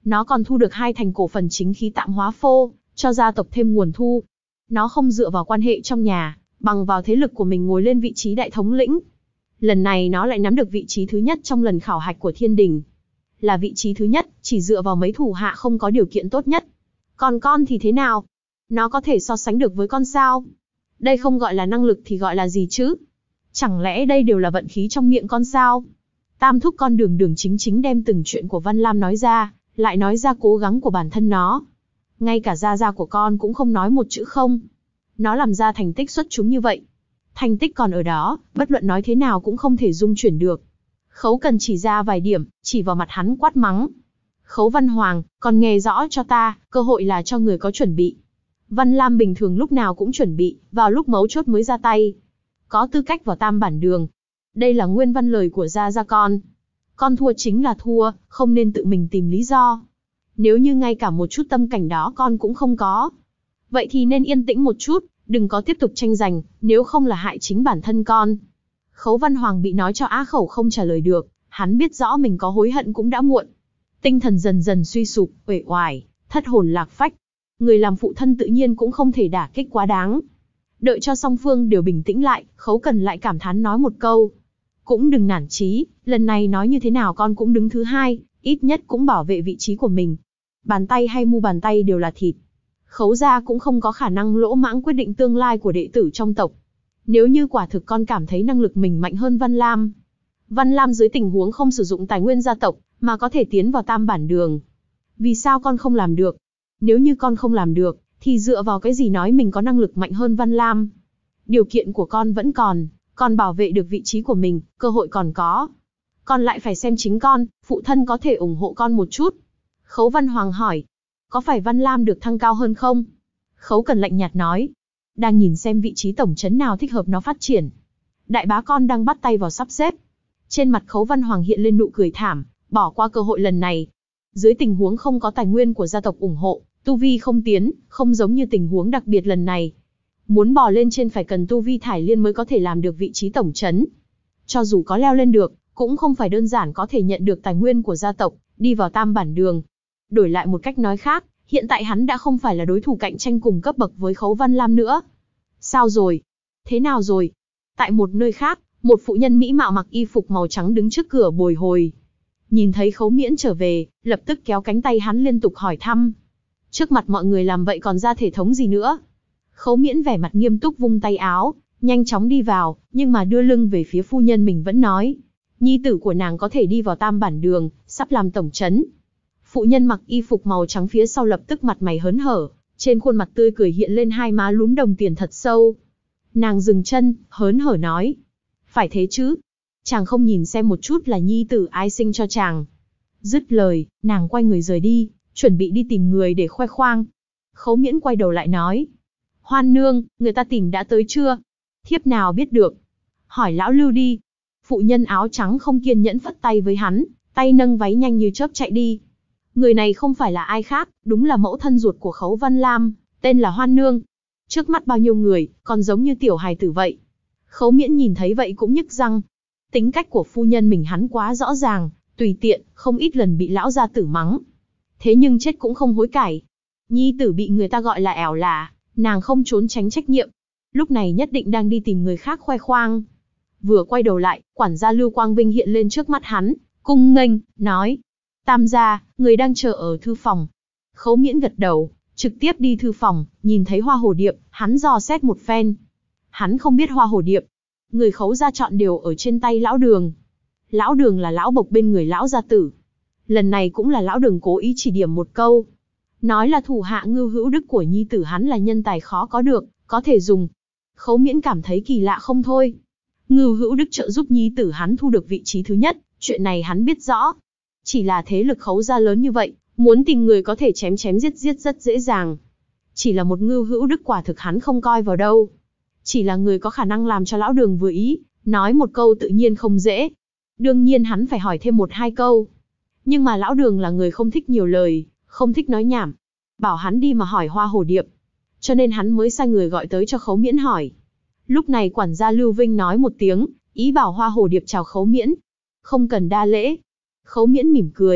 [SPEAKER 1] Nó còn thu được 2 thành cổ phần chính khí tạm hóa phô, cho gia tộc thêm nguồn thu. Nó không dựa vào quan hệ trong nhà, bằng vào thế lực của mình ngồi lên vị trí đại thống lĩnh. Lần này nó lại nắm được vị trí thứ nhất trong lần khảo hạch của thiên đình. Là vị trí thứ nhất, chỉ dựa vào mấy thủ hạ không có điều kiện tốt nhất. Còn con thì thế nào? Nó có thể so sánh được với con sao? Đây không gọi là năng lực thì gọi là gì chứ? Chẳng lẽ đây đều là vận khí trong miệng con sao? Tam thúc con đường đường chính chính đem từng chuyện của Văn Lam nói ra, lại nói ra cố gắng của bản thân nó. Ngay cả gia gia của con cũng không nói một chữ không. Nó làm ra thành tích xuất chúng như vậy. Thành tích còn ở đó, bất luận nói thế nào cũng không thể dung chuyển được. Khấu Cần chỉ ra vài điểm, chỉ vào mặt hắn quát mắng. Khấu Văn Hoàng, còn nghe rõ cho ta, cơ hội là cho người có chuẩn bị. Văn Lam bình thường lúc nào cũng chuẩn bị, vào lúc mấu chốt mới ra tay. Có tư cách vào tam bản đường. Đây là nguyên văn lời của gia gia con. Con thua chính là thua, không nên tự mình tìm lý do. Nếu như ngay cả một chút tâm cảnh đó con cũng không có, vậy thì nên yên tĩnh một chút, đừng có tiếp tục tranh giành, nếu không là hại chính bản thân con. Khấu Văn Hoàng bị nói cho á khẩu không trả lời được, hắn biết rõ mình có hối hận cũng đã muộn. Tinh thần dần dần suy sụp, uể oải, thất hồn lạc phách. Người làm phụ thân tự nhiên cũng không thể đả kích quá đáng. Đợi cho song phương đều bình tĩnh lại, Khấu Cần lại cảm thán nói một câu. Cũng đừng nản chí, lần này nói như thế nào con cũng đứng thứ hai, ít nhất cũng bảo vệ vị trí của mình. Bàn tay hay mu bàn tay đều là thịt. Khấu gia cũng không có khả năng lỗ mãng quyết định tương lai của đệ tử trong tộc. Nếu như quả thực con cảm thấy năng lực mình mạnh hơn Văn Lam dưới tình huống không sử dụng tài nguyên gia tộc, mà có thể tiến vào tam bản đường. Vì sao con không làm được? Nếu như con không làm được, thì dựa vào cái gì nói mình có năng lực mạnh hơn Văn Lam? Điều kiện của con vẫn còn bảo vệ được vị trí của mình, cơ hội còn có. Con lại phải xem chính con, phụ thân có thể ủng hộ con một chút. Khấu Văn Hoàng hỏi, có phải Văn Lam được thăng cao hơn không? Khấu Cần lạnh nhạt nói, đang nhìn xem vị trí tổng trấn nào thích hợp nó phát triển. Đại bá con đang bắt tay vào sắp xếp. Trên mặt Khấu Văn Hoàng hiện lên nụ cười thảm, bỏ qua cơ hội lần này. Dưới tình huống không có tài nguyên của gia tộc ủng hộ, tu vi không tiến, không giống như tình huống đặc biệt lần này. Muốn bò lên trên phải cần tu vi thải liên mới có thể làm được vị trí tổng trấn. Cho dù có leo lên được, cũng không phải đơn giản có thể nhận được tài nguyên của gia tộc, đi vào tam bản đường. Đổi lại một cách nói khác, hiện tại hắn đã không phải là đối thủ cạnh tranh cùng cấp bậc với Khấu Văn Lam nữa. Sao rồi? Thế nào rồi? Tại một nơi khác, một phụ nhân mỹ mạo mặc y phục màu trắng đứng trước cửa bồi hồi. Nhìn thấy Khấu Miễn trở về, lập tức kéo cánh tay hắn liên tục hỏi thăm. Trước mặt mọi người làm vậy còn ra thể thống gì nữa? Khấu Miễn vẻ mặt nghiêm túc vung tay áo, nhanh chóng đi vào, nhưng mà đưa lưng về phía phu nhân mình vẫn nói. Nhi tử của nàng có thể đi vào tam bản đường, sắp làm tổng trấn. Phụ nhân mặc y phục màu trắng phía sau lập tức mặt mày hớn hở, trên khuôn mặt tươi cười hiện lên hai má lúm đồng tiền thật sâu. Nàng dừng chân, hớn hở nói. Phải thế chứ? Chàng không nhìn xem một chút là nhi tử ai sinh cho chàng. Dứt lời, nàng quay người rời đi, chuẩn bị đi tìm người để khoe khoang. Khấu Miễn quay đầu lại nói. Hoan nương, người ta tìm đã tới chưa? Thiếp nào biết được. Hỏi lão Lưu đi. Phụ nhân áo trắng không kiên nhẫn phất tay với hắn, tay nâng váy nhanh như chớp chạy đi. Người này không phải là ai khác, đúng là mẫu thân ruột của Khấu Văn Lam, tên là Hoan nương. Trước mắt bao nhiêu người, còn giống như tiểu hài tử vậy. Khấu Miễn nhìn thấy vậy cũng nhức răng. Tính cách của phu nhân mình hắn quá rõ ràng, tùy tiện, không ít lần bị lão gia tử mắng. Thế nhưng chết cũng không hối cải. Nhi tử bị người ta gọi là ẻo lả, nàng không trốn tránh trách nhiệm. Lúc này nhất định đang đi tìm người khác khoe khoang. Vừa quay đầu lại, quản gia Lưu Quang Vinh hiện lên trước mắt hắn, cung nghênh, nói. Tam gia, người đang chờ ở thư phòng. Khấu Miễn gật đầu, trực tiếp đi thư phòng, nhìn thấy hoa hồ điệp, hắn dò xét một phen. Hắn không biết hoa hồ điệp. Người Khấu gia chọn đều ở trên tay lão Đường. Lão Đường là lão bộc bên người lão gia tử. Lần này cũng là lão Đường cố ý chỉ điểm một câu. Nói là thủ hạ Ngưu Hữu Đức của nhi tử hắn là nhân tài khó có được, có thể dùng. Khấu Miễn cảm thấy kỳ lạ không thôi. Ngưu Hữu Đức trợ giúp nhi tử hắn thu được vị trí thứ nhất, chuyện này hắn biết rõ. Chỉ là thế lực Khấu gia lớn như vậy, muốn tìm người có thể chém chém giết giết rất dễ dàng. Chỉ là một Ngưu Hữu Đức quả thực hắn không coi vào đâu. Chỉ là người có khả năng làm cho lão Đường vừa ý, nói một câu tự nhiên không dễ. Đương nhiên hắn phải hỏi thêm một hai câu. Nhưng mà lão Đường là người không thích nhiều lời, không thích nói nhảm. Bảo hắn đi mà hỏi hoa hồ điệp. Cho nên hắn mới sai người gọi tới cho Khấu Miễn hỏi. Lúc này quản gia Lưu Vinh nói một tiếng, ý bảo hoa hồ điệp chào Khấu Miễn. Không cần đa lễ. Khấu Miễn mỉm cười,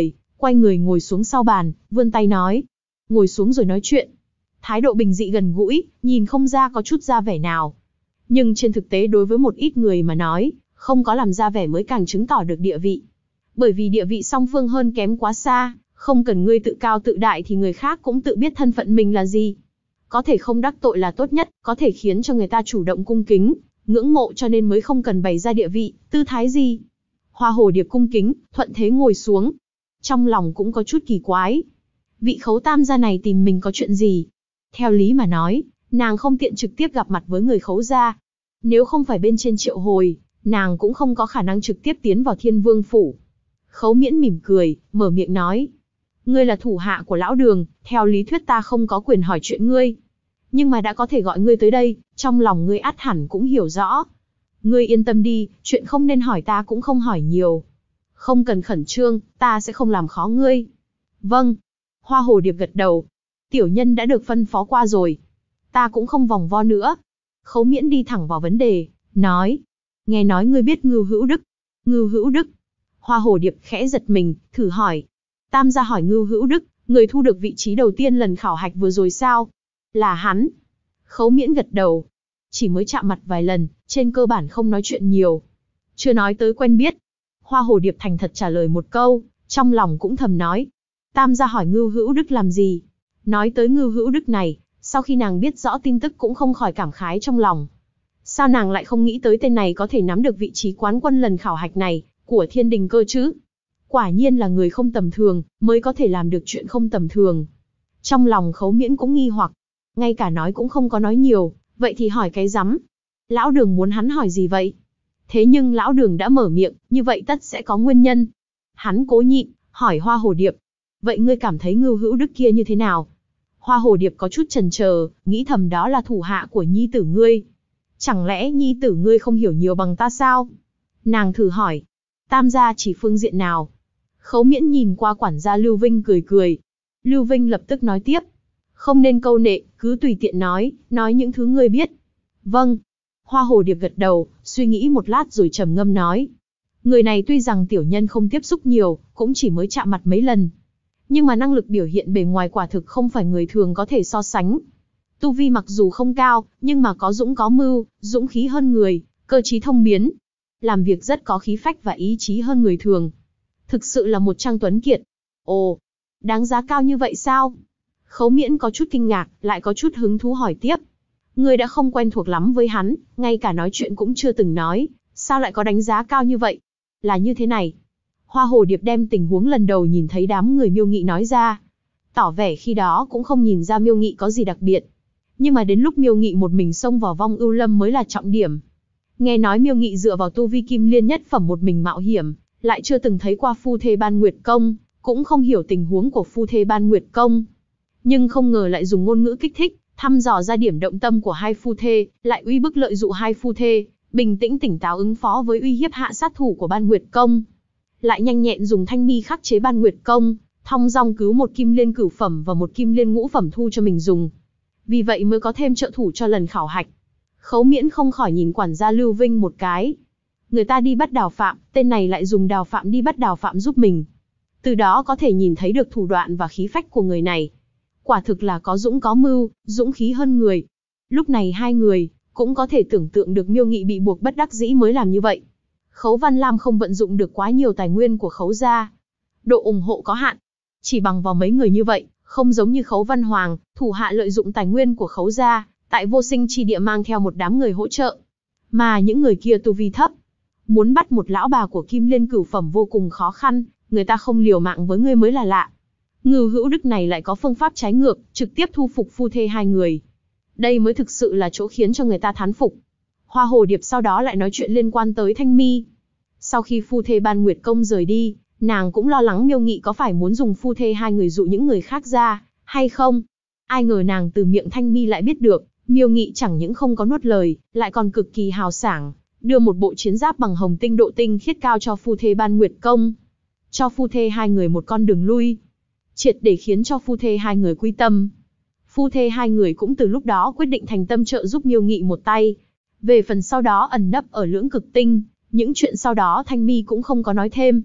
[SPEAKER 1] quay người ngồi xuống sau bàn, vươn tay nói. Ngồi xuống rồi nói chuyện. Thái độ bình dị gần gũi, nhìn không ra có chút ra vẻ nào. Nhưng trên thực tế đối với một ít người mà nói, không có làm ra vẻ mới càng chứng tỏ được địa vị. Bởi vì địa vị song phương hơn kém quá xa, không cần ngươi tự cao tự đại thì người khác cũng tự biết thân phận mình là gì. Có thể không đắc tội là tốt nhất, có thể khiến cho người ta chủ động cung kính, ngưỡng mộ cho nên mới không cần bày ra địa vị, tư thái gì. Hoa Hồ Điệp cung kính, thuận thế ngồi xuống. Trong lòng cũng có chút kỳ quái. Vị Khấu Tam gia này tìm mình có chuyện gì? Theo lý mà nói, nàng không tiện trực tiếp gặp mặt với người Khấu gia. Nếu không phải bên trên triệu hồi, nàng cũng không có khả năng trực tiếp tiến vào Thiên Vương phủ. Khấu Miễn mỉm cười, mở miệng nói. Ngươi là thủ hạ của lão Đường, theo lý thuyết ta không có quyền hỏi chuyện ngươi. Nhưng mà đã có thể gọi ngươi tới đây, trong lòng ngươi ắt hẳn cũng hiểu rõ. Ngươi yên tâm đi, chuyện không nên hỏi ta cũng không hỏi nhiều. Không cần khẩn trương, ta sẽ không làm khó ngươi. Vâng. Hoa Hồ Điệp gật đầu. Tiểu nhân đã được phân phó qua rồi. Ta cũng không vòng vo nữa. Khấu Miễn đi thẳng vào vấn đề, nói. Nghe nói ngươi biết Ngưu Hữu Đức. Ngưu Hữu Đức. Hoa Hồ Điệp khẽ giật mình, thử hỏi. Tam gia hỏi Ngưu Hữu Đức, người thu được vị trí đầu tiên lần khảo hạch vừa rồi sao? Là hắn. Khấu Miễn gật đầu. Chỉ mới chạm mặt vài lần, trên cơ bản không nói chuyện nhiều. Chưa nói tới quen biết. Hoa Hồ Điệp thành thật trả lời một câu, trong lòng cũng thầm nói. Tam gia hỏi Ngưu Hữu Đức làm gì? Nói tới Ngưu Hữu Đức này, sau khi nàng biết rõ tin tức cũng không khỏi cảm khái trong lòng. Sao nàng lại không nghĩ tới tên này có thể nắm được vị trí quán quân lần khảo hạch này, của Thiên Đình cơ chứ? Quả nhiên là người không tầm thường, mới có thể làm được chuyện không tầm thường. Trong lòng Khấu Miễn cũng nghi hoặc, ngay cả nói cũng không có nói nhiều, vậy thì hỏi cái rắm. Lão Đường muốn hắn hỏi gì vậy? Thế nhưng Lão Đường đã mở miệng, như vậy tất sẽ có nguyên nhân. Hắn cố nhịn, hỏi Hoa Hồ Điệp. Vậy ngươi cảm thấy Ngưu Hữu Đức kia như thế nào? Hoa Hồ Điệp có chút chần chờ, nghĩ thầm đó là thủ hạ của nhi tử ngươi. Chẳng lẽ nhi tử ngươi không hiểu nhiều bằng ta sao? Nàng thử hỏi. Tam gia chỉ phương diện nào? Khấu Miễn nhìn qua quản gia Lưu Vinh cười cười. Lưu Vinh lập tức nói tiếp. Không nên câu nệ, cứ tùy tiện nói những thứ ngươi biết. Vâng. Hoa Hồ Điệp gật đầu, suy nghĩ một lát rồi trầm ngâm nói. Người này tuy rằng tiểu nhân không tiếp xúc nhiều, cũng chỉ mới chạm mặt mấy lần. Nhưng mà năng lực biểu hiện bề ngoài quả thực không phải người thường có thể so sánh. Tu vi mặc dù không cao, nhưng mà có dũng có mưu, dũng khí hơn người, cơ trí thông biến. Làm việc rất có khí phách và ý chí hơn người thường. Thực sự là một trang tuấn kiệt. Ồ, đáng giá cao như vậy sao? Khấu Miễn có chút kinh ngạc, lại có chút hứng thú hỏi tiếp. Ngươi đã không quen thuộc lắm với hắn, ngay cả nói chuyện cũng chưa từng nói, sao lại có đánh giá cao như vậy? Là như thế này. Hoa Hồ Điệp đem tình huống lần đầu nhìn thấy đám người Miêu Nghị nói ra. Tỏ vẻ khi đó cũng không nhìn ra Miêu Nghị có gì đặc biệt. Nhưng mà đến lúc Miêu Nghị một mình xông vào Vong Ưu Lâm mới là trọng điểm. Nghe nói Miêu Nghị dựa vào tu vi kim liên nhất phẩm một mình mạo hiểm, lại chưa từng thấy qua phu thê Ban Nguyệt Công, cũng không hiểu tình huống của phu thê Ban Nguyệt Công. Nhưng không ngờ lại dùng ngôn ngữ kích thích, thăm dò ra điểm động tâm của hai phu thê, lại uy bức lợi dụ hai phu thê, bình tĩnh tỉnh táo ứng phó với uy hiếp hạ sát thủ của Ban Nguyệt Công. Lại nhanh nhẹn dùng thanh mi khắc chế Ban Nguyệt Công, thong dong cứu một kim liên cửu phẩm và một kim liên ngũ phẩm thu cho mình dùng. Vì vậy mới có thêm trợ thủ cho lần khảo hạch. Khấu Miễn không khỏi nhìn quản gia Lưu Vinh một cái. Người ta đi bắt Đào Phạm, tên này lại dùng Đào Phạm đi bắt Đào Phạm giúp mình. Từ đó có thể nhìn thấy được thủ đoạn và khí phách của người này. Quả thực là có dũng có mưu, dũng khí hơn người. Lúc này hai người cũng có thể tưởng tượng được Miêu Nghị bị buộc bất đắc dĩ mới làm như vậy. Khấu Văn Lam không vận dụng được quá nhiều tài nguyên của Khấu gia. Độ ủng hộ có hạn. Chỉ bằng vào mấy người như vậy, không giống như Khấu Văn Hoàng, thủ hạ lợi dụng tài nguyên của Khấu gia, tại Vô Sinh Chi Địa mang theo một đám người hỗ trợ. Mà những người kia tu vi thấp. Muốn bắt một lão bà của Kim Liên cửu phẩm vô cùng khó khăn, người ta không liều mạng với ngươi mới là lạ. Ngưu Hữu Đức này lại có phương pháp trái ngược, trực tiếp thu phục phu thê hai người. Đây mới thực sự là chỗ khiến cho người ta thán phục. Hoa Hồ Điệp sau đó lại nói chuyện liên quan tới Thanh Mi. Sau khi phu thê Ban Nguyệt Công rời đi, nàng cũng lo lắng Miêu Nghị có phải muốn dùng phu thê hai người dụ những người khác ra, hay không? Ai ngờ nàng từ miệng Thanh Mi lại biết được, Miêu Nghị chẳng những không có nuốt lời, lại còn cực kỳ hào sảng, đưa một bộ chiến giáp bằng hồng tinh độ tinh khiết cao cho phu thê Ban Nguyệt Công. Cho phu thê hai người một con đường lui. Triệt để khiến cho phu thê hai người quy tâm. Phu thê hai người cũng từ lúc đó quyết định thành tâm trợ giúp Miêu Nghị một tay. Về phần sau đó ẩn nấp ở Lưỡng Cực Tinh, những chuyện sau đó Thanh Mi cũng không có nói thêm.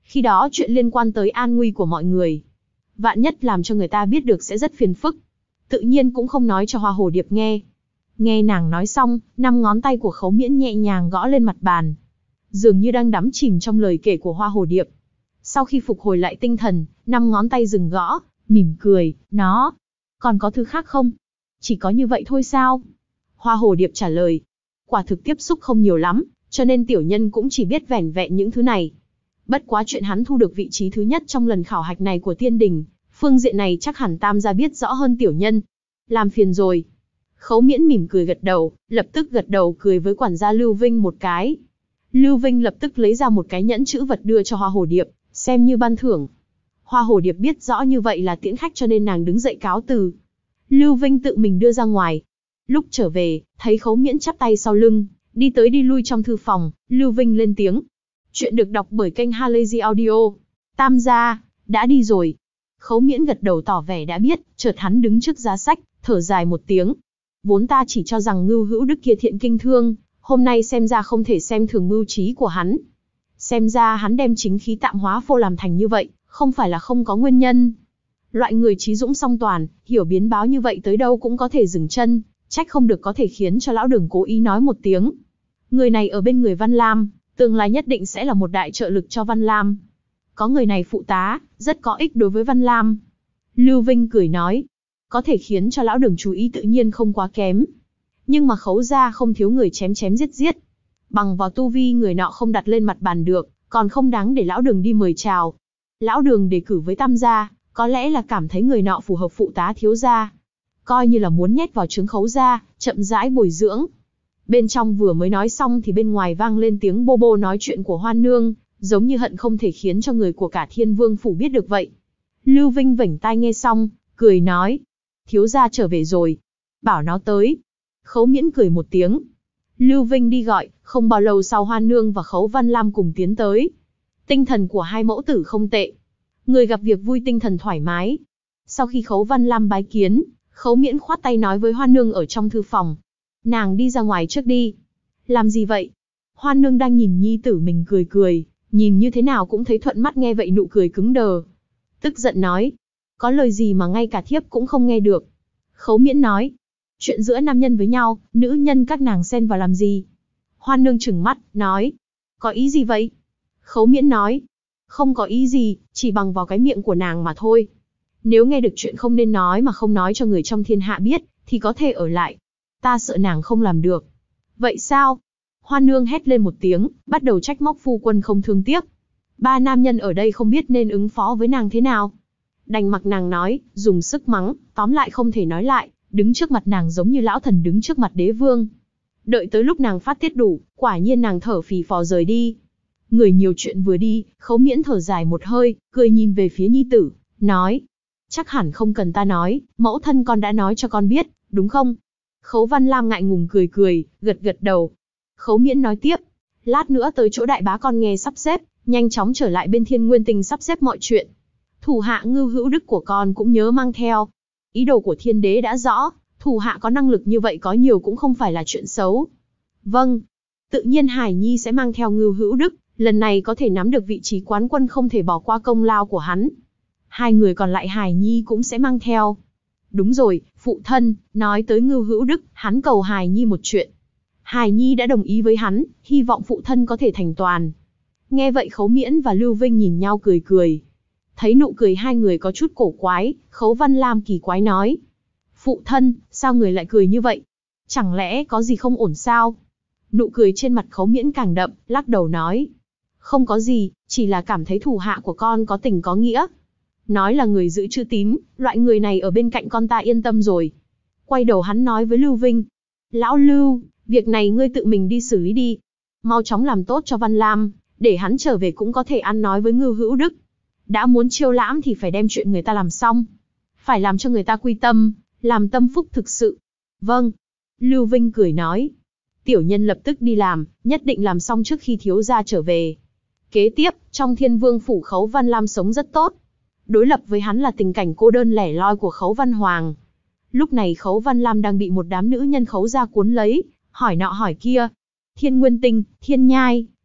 [SPEAKER 1] Khi đó chuyện liên quan tới an nguy của mọi người. Vạn nhất làm cho người ta biết được sẽ rất phiền phức. Tự nhiên cũng không nói cho Hoa Hồ Điệp nghe. Nghe nàng nói xong, 5 ngón tay của Khấu Miễn nhẹ nhàng gõ lên mặt bàn. Dường như đang đắm chìm trong lời kể của Hoa Hồ Điệp. Sau khi phục hồi lại tinh thần, 5 ngón tay dừng gõ, mỉm cười, nó. Còn có thứ khác không? Chỉ có như vậy thôi sao? Hoa Hồ Điệp trả lời. Quả thực tiếp xúc không nhiều lắm, cho nên tiểu nhân cũng chỉ biết vẻn vẹn những thứ này. Bất quá chuyện hắn thu được vị trí thứ nhất trong lần khảo hạch này của Tiên Đình, phương diện này chắc hẳn Tam gia biết rõ hơn tiểu nhân. Làm phiền rồi. Khấu Miễn mỉm cười gật đầu, lập tức gật đầu cười với quản gia Lưu Vinh một cái. Lưu Vinh lập tức lấy ra một cái nhẫn chữ vật đưa cho Hoa Hồ Điệp, xem như ban thưởng. Hoa Hồ Điệp biết rõ như vậy là tiễn khách cho nên nàng đứng dậy cáo từ. Lưu Vinh tự mình đưa ra ngoài. Lúc trở về, thấy Khấu Miễn chắp tay sau lưng, đi tới đi lui trong thư phòng, Lưu Vinh lên tiếng. Chuyện được đọc bởi kênh Halazy Audio. Tam gia, đã đi rồi. Khấu Miễn gật đầu tỏ vẻ đã biết, chợt hắn đứng trước giá sách, thở dài một tiếng. Vốn ta chỉ cho rằng Ngưu Hữu Đức kia thiện kinh thương, hôm nay xem ra không thể xem thường mưu trí của hắn. Xem ra hắn đem chính khí Tạm Hóa Phô làm thành như vậy, không phải là không có nguyên nhân. Loại người trí dũng song toàn, hiểu biến báo như vậy tới đâu cũng có thể dừng chân, trách không được có thể khiến cho lão Đường cố ý nói một tiếng. Người này ở bên người Văn Lam, tương lai nhất định sẽ là một đại trợ lực cho Văn Lam. Có người này phụ tá, rất có ích đối với Văn Lam. Lưu Vinh cười nói, có thể khiến cho lão Đường chú ý tự nhiên không quá kém. Nhưng mà Khấu gia không thiếu người chém chém giết giết. Bằng vào tu vi người nọ không đặt lên mặt bàn được, còn không đáng để lão Đường đi mời chào. Lão Đường đề cử với Tam gia, có lẽ là cảm thấy người nọ phù hợp phụ tá thiếu gia. Coi như là muốn nhét vào trứng Khấu gia, chậm rãi bồi dưỡng. Bên trong vừa mới nói xong thì bên ngoài vang lên tiếng bô bô nói chuyện của Hoan Nương, giống như hận không thể khiến cho người của cả Thiên Vương phủ biết được vậy. Lưu Vinh vểnh tai nghe xong, cười nói, thiếu gia trở về rồi, bảo nó tới. Khấu Miễn cười một tiếng. Lưu Vinh đi gọi, không bao lâu sau Hoan Nương và Khấu Văn Lam cùng tiến tới. Tinh thần của hai mẫu tử không tệ. Người gặp việc vui tinh thần thoải mái. Sau khi Khấu Văn Lam bái kiến, Khấu Miễn khoát tay nói với Hoan Nương ở trong thư phòng. Nàng đi ra ngoài trước đi. Làm gì vậy? Hoan Nương đang nhìn nhi tử mình cười cười, nhìn như thế nào cũng thấy thuận mắt, nghe vậy nụ cười cứng đờ. Tức giận nói, có lời gì mà ngay cả thiếp cũng không nghe được. Khấu Miễn nói, chuyện giữa nam nhân với nhau, nữ nhân các nàng xen vào làm gì? Hoan Nương trừng mắt, nói, có ý gì vậy? Khấu Miễn nói, không có ý gì, chỉ bằng vào cái miệng của nàng mà thôi. Nếu nghe được chuyện không nên nói mà không nói cho người trong thiên hạ biết, thì có thể ở lại. Ta sợ nàng không làm được. Vậy sao? Hoan Nương hét lên một tiếng, bắt đầu trách móc phu quân không thương tiếc. Ba nam nhân ở đây không biết nên ứng phó với nàng thế nào. Đành mặc nàng nói, dùng sức mắng, tóm lại không thể nói lại, đứng trước mặt nàng giống như lão thần đứng trước mặt đế vương. Đợi tới lúc nàng phát tiết đủ, quả nhiên nàng thở phì phò rời đi. Người nhiều chuyện vừa đi, Khấu Miễn thở dài một hơi, cười nhìn về phía nhi tử, nói, chắc hẳn không cần ta nói, mẫu thân con đã nói cho con biết, đúng không? Khấu Văn Lam ngại ngùng cười cười, gật gật đầu. Khấu Miễn nói tiếp, lát nữa tới chỗ đại bá con nghe sắp xếp, nhanh chóng trở lại bên Thiên Nguyên Tinh sắp xếp mọi chuyện. Thủ hạ Ngưu Hữu Đức của con cũng nhớ mang theo. Ý đồ của Thiên Đế đã rõ, thủ hạ có năng lực như vậy có nhiều cũng không phải là chuyện xấu. Vâng, tự nhiên Hải Nhi sẽ mang theo Ngưu Hữu Đức, lần này có thể nắm được vị trí quán quân không thể bỏ qua công lao của hắn. Hai người còn lại Hải Nhi cũng sẽ mang theo. Đúng rồi, phụ thân, nói tới Ngưu Hữu Đức, hắn cầu Hải Nhi một chuyện. Hải Nhi đã đồng ý với hắn, hy vọng phụ thân có thể thành toàn. Nghe vậy Khấu Miễn và Lưu Vinh nhìn nhau cười cười. Thấy nụ cười hai người có chút cổ quái, Khấu Văn Lam kỳ quái nói. Phụ thân, sao người lại cười như vậy? Chẳng lẽ có gì không ổn sao? Nụ cười trên mặt Khấu Miễn càng đậm, lắc đầu nói. Không có gì, chỉ là cảm thấy thủ hạ của con có tình có nghĩa. Nói là người giữ chữ tín, loại người này ở bên cạnh con ta yên tâm rồi. Quay đầu hắn nói với Lưu Vinh. Lão Lưu, việc này ngươi tự mình đi xử lý đi. Mau chóng làm tốt cho Văn Lam, để hắn trở về cũng có thể ăn nói với Ngưu Hữu Đức. Đã muốn chiêu lãm thì phải đem chuyện người ta làm xong. Phải làm cho người ta quy tâm, làm tâm phúc thực sự. Vâng. Lưu Vinh cười nói. Tiểu nhân lập tức đi làm, nhất định làm xong trước khi thiếu gia trở về. Kế tiếp, trong Thiên Vương phủ Khấu Văn Lam sống rất tốt. Đối lập với hắn là tình cảnh cô đơn lẻ loi của Khấu Văn Hoàng. Lúc này Khấu Văn Lam đang bị một đám nữ nhân Khấu gia cuốn lấy, hỏi nọ hỏi kia. Thiên Nguyên Tinh, Thiên Nhai,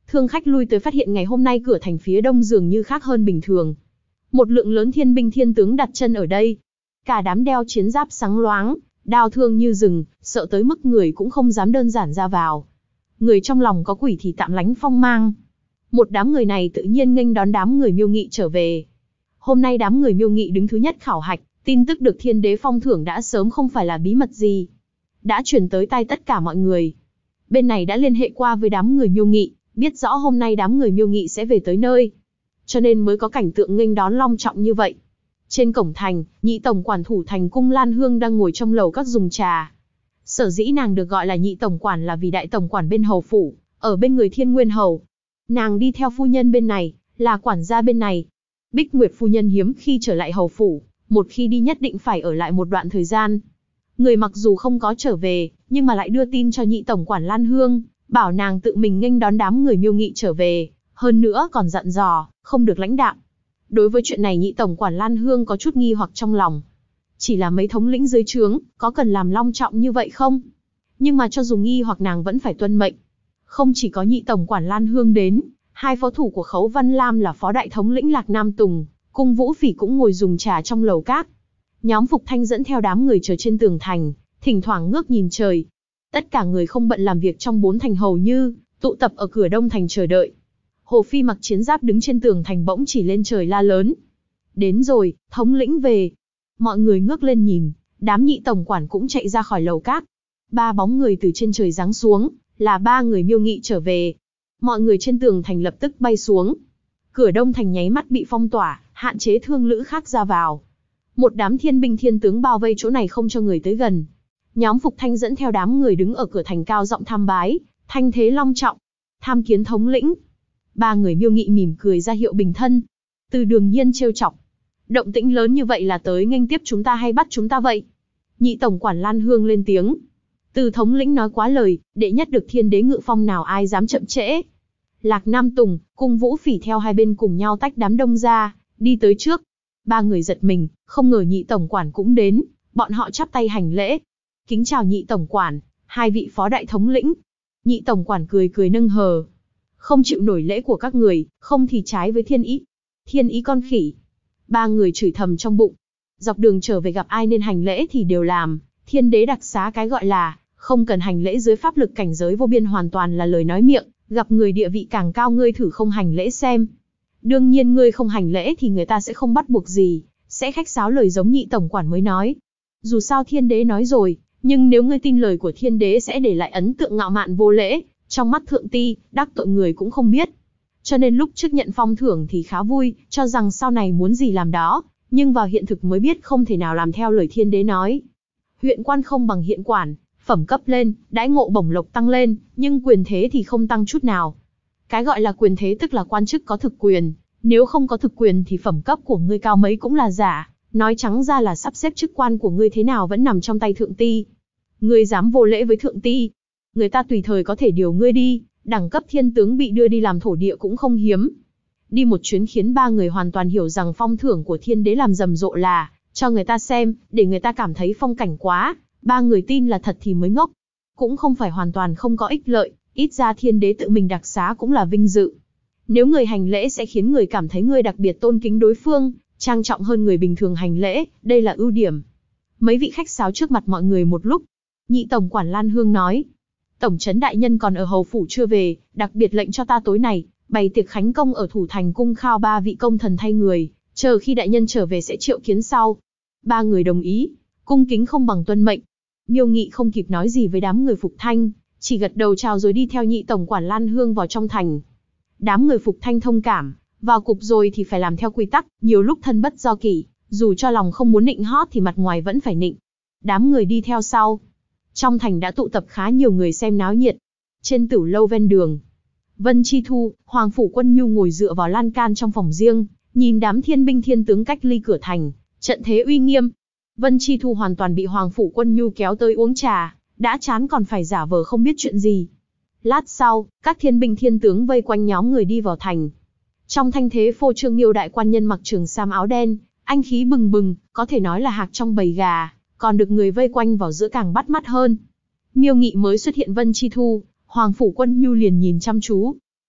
[SPEAKER 1] Thương khách lui tới phát hiện ngày hôm nay cửa thành phía đông dường như khác hơn bình thường. Một lượng lớn thiên binh thiên tướng đặt chân ở đây. Cả đám đeo chiến giáp sáng loáng, đao thương như rừng, sợ tới mức người cũng không dám đơn giản ra vào. Người trong lòng có quỷ thì tạm lánh phong mang. Một đám người này tự nhiên nghênh đón đám người Miêu Nghị trở về. Hôm nay đám người Miêu Nghị đứng thứ nhất khảo hạch, tin tức được Thiên Đế phong thưởng đã sớm không phải là bí mật gì. Đã truyền tới tai tất cả mọi người. Bên này đã liên hệ qua với đám người Miêu Nghị, biết rõ hôm nay đám người Miêu Nghị sẽ về tới nơi. Cho nên mới có cảnh tượng nghênh đón long trọng như vậy. Trên cổng thành, nhị tổng quản thủ thành cung Lan Hương đang ngồi trong lầu các dùng trà. Sở dĩ nàng được gọi là nhị tổng quản là vì đại tổng quản bên hầu phủ, ở bên người Thiên Nguyên hầu. Nàng đi theo phu nhân bên này, là quản gia bên này. Bích Nguyệt phu nhân hiếm khi trở lại hầu phủ, một khi đi nhất định phải ở lại một đoạn thời gian. Người mặc dù không có trở về, nhưng mà lại đưa tin cho nhị tổng quản Lan Hương, bảo nàng tự mình nghênh đón đám người Miêu Nghị trở về, hơn nữa còn dặn dò, không được lãnh đạm. Đối với chuyện này nhị tổng quản Lan Hương có chút nghi hoặc trong lòng. Chỉ là mấy thống lĩnh dưới trướng, có cần làm long trọng như vậy không? Nhưng mà cho dù nghi hoặc nàng vẫn phải tuân mệnh. Không chỉ có nhị tổng quản Lan Hương đến, hai phó thủ của Khấu Văn Lam là phó đại thống lĩnh Lạc Nam Tùng, Cung Vũ Phỉ cũng ngồi dùng trà trong lầu các. Nhóm Phục Thanh dẫn theo đám người chờ trên tường thành, thỉnh thoảng ngước nhìn trời. Tất cả người không bận làm việc trong 4 thành hầu như tụ tập ở cửa đông thành chờ đợi. Hồ Phi mặc chiến giáp đứng trên tường thành bỗng chỉ lên trời la lớn. Đến rồi, thống lĩnh về. Mọi người ngước lên nhìn, đám nhị tổng quản cũng chạy ra khỏi lầu các. 3 bóng người từ trên trời giáng xuống, là 3 người Miêu Nghị trở về. Mọi người trên tường thành lập tức bay xuống. Cửa đông thành nháy mắt bị phong tỏa, hạn chế thương lữ khác ra vào. Một đám thiên binh thiên tướng bao vây chỗ này không cho người tới gần. Nhóm Phục Thanh dẫn theo đám người đứng ở cửa thành cao giọng tham bái, thanh thế long trọng. Tham kiến thống lĩnh. 3 người Miêu Nghị mỉm cười ra hiệu bình thân. Từ Đường Nhiên trêu chọc. Động tĩnh lớn như vậy là tới nghênh tiếp chúng ta hay bắt chúng ta vậy? Nhị tổng quản Lan Hương lên tiếng. Từ thống lĩnh nói quá lời, đệ nhất được Thiên Đế ngự phong nào ai dám chậm trễ. Lạc Nam Tùng, Cung Vũ Phỉ theo hai bên cùng nhau tách đám đông ra, đi tới trước. 3 người giật mình, không ngờ nhị tổng quản cũng đến, bọn họ chắp tay hành lễ. Kính chào nhị tổng quản, 2 vị phó đại thống lĩnh. Nhị tổng quản cười cười nâng hờ. Không chịu nổi lễ của các người, không thì trái với thiên ý. Thiên ý con khỉ. 3 người chửi thầm trong bụng. Dọc đường trở về gặp ai nên hành lễ thì đều làm. Thiên Đế đặc xá cái gọi là, không cần hành lễ dưới pháp lực cảnh giới vô biên hoàn toàn là lời nói miệng. Gặp người địa vị càng cao ngươi thử không hành lễ xem. Đương nhiên ngươi không hành lễ thì người ta sẽ không bắt buộc gì, sẽ khách sáo lời giống nhị tổng quản mới nói. Dù sao Thiên Đế nói rồi, nhưng nếu ngươi tin lời của Thiên Đế sẽ để lại ấn tượng ngạo mạn vô lễ, trong mắt thượng ti, đắc tội người cũng không biết. Cho nên lúc trước nhận phong thưởng thì khá vui, cho rằng sau này muốn gì làm đó, nhưng vào hiện thực mới biết không thể nào làm theo lời Thiên Đế nói. Huyện quan không bằng hiện quản, phẩm cấp lên, đãi ngộ bổng lộc tăng lên, nhưng quyền thế thì không tăng chút nào. Cái gọi là quyền thế tức là quan chức có thực quyền, nếu không có thực quyền thì phẩm cấp của ngươi cao mấy cũng là giả, nói trắng ra là sắp xếp chức quan của ngươi thế nào vẫn nằm trong tay thượng ti. Ngươi dám vô lễ với thượng ti, người ta tùy thời có thể điều ngươi đi, đẳng cấp thiên tướng bị đưa đi làm thổ địa cũng không hiếm. Đi một chuyến khiến 3 người hoàn toàn hiểu rằng phong thưởng của Thiên Đế làm rầm rộ là cho người ta xem, để người ta cảm thấy phong cảnh quá. 3 người tin là thật thì mới ngốc. Cũng không phải hoàn toàn không có ích lợi, ít ra Thiên Đế tự mình đặc xá cũng là vinh dự. Nếu người hành lễ sẽ khiến người cảm thấy người đặc biệt tôn kính đối phương, trang trọng hơn người bình thường hành lễ, đây là ưu điểm. Mấy vị khách sáo trước mặt mọi người một lúc. Nhị tổng quản Lan Hương nói. Tổng trấn đại nhân còn ở hầu phủ chưa về, đặc biệt lệnh cho ta tối này, bày tiệc khánh công ở thủ thành cung khao 3 vị công thần thay người, chờ khi đại nhân trở về sẽ triệu kiến sau. 3 người đồng ý, cung kính không bằng tuân mệnh. Miêu Nghị không kịp nói gì với đám người Phục Thanh, chỉ gật đầu chào rồi đi theo nhị tổng quản Lan Hương vào trong thành. Đám người Phục Thanh thông cảm, vào cục rồi thì phải làm theo quy tắc, nhiều lúc thân bất do kỷ, dù cho lòng không muốn nịnh hót thì mặt ngoài vẫn phải nịnh. Đám người đi theo sau. Trong thành đã tụ tập khá nhiều người xem náo nhiệt. Trên tửu lâu ven đường, Vân Chi Thu, Hoàng Phủ Quân Nhu ngồi dựa vào lan can trong phòng riêng, nhìn đám thiên binh thiên tướng cách ly cửa thành, trận thế uy nghiêm. Vân Chi Thu hoàn toàn bị Hoàng Phủ Quân Nhu kéo tới uống trà, đã chán còn phải giả vờ không biết chuyện gì. Lát sau, các thiên binh thiên tướng vây quanh nhóm người đi vào thành. Trong thanh thế phô trương Miêu đại quan nhân mặc trường sam áo đen, anh khí bừng bừng, có thể nói là hạc trong bầy gà, còn được người vây quanh vào giữa càng bắt mắt hơn. Miêu Nghị mới xuất hiện Vân Chi Thu, Hoàng Phủ Quân Nhu liền nhìn chăm chú.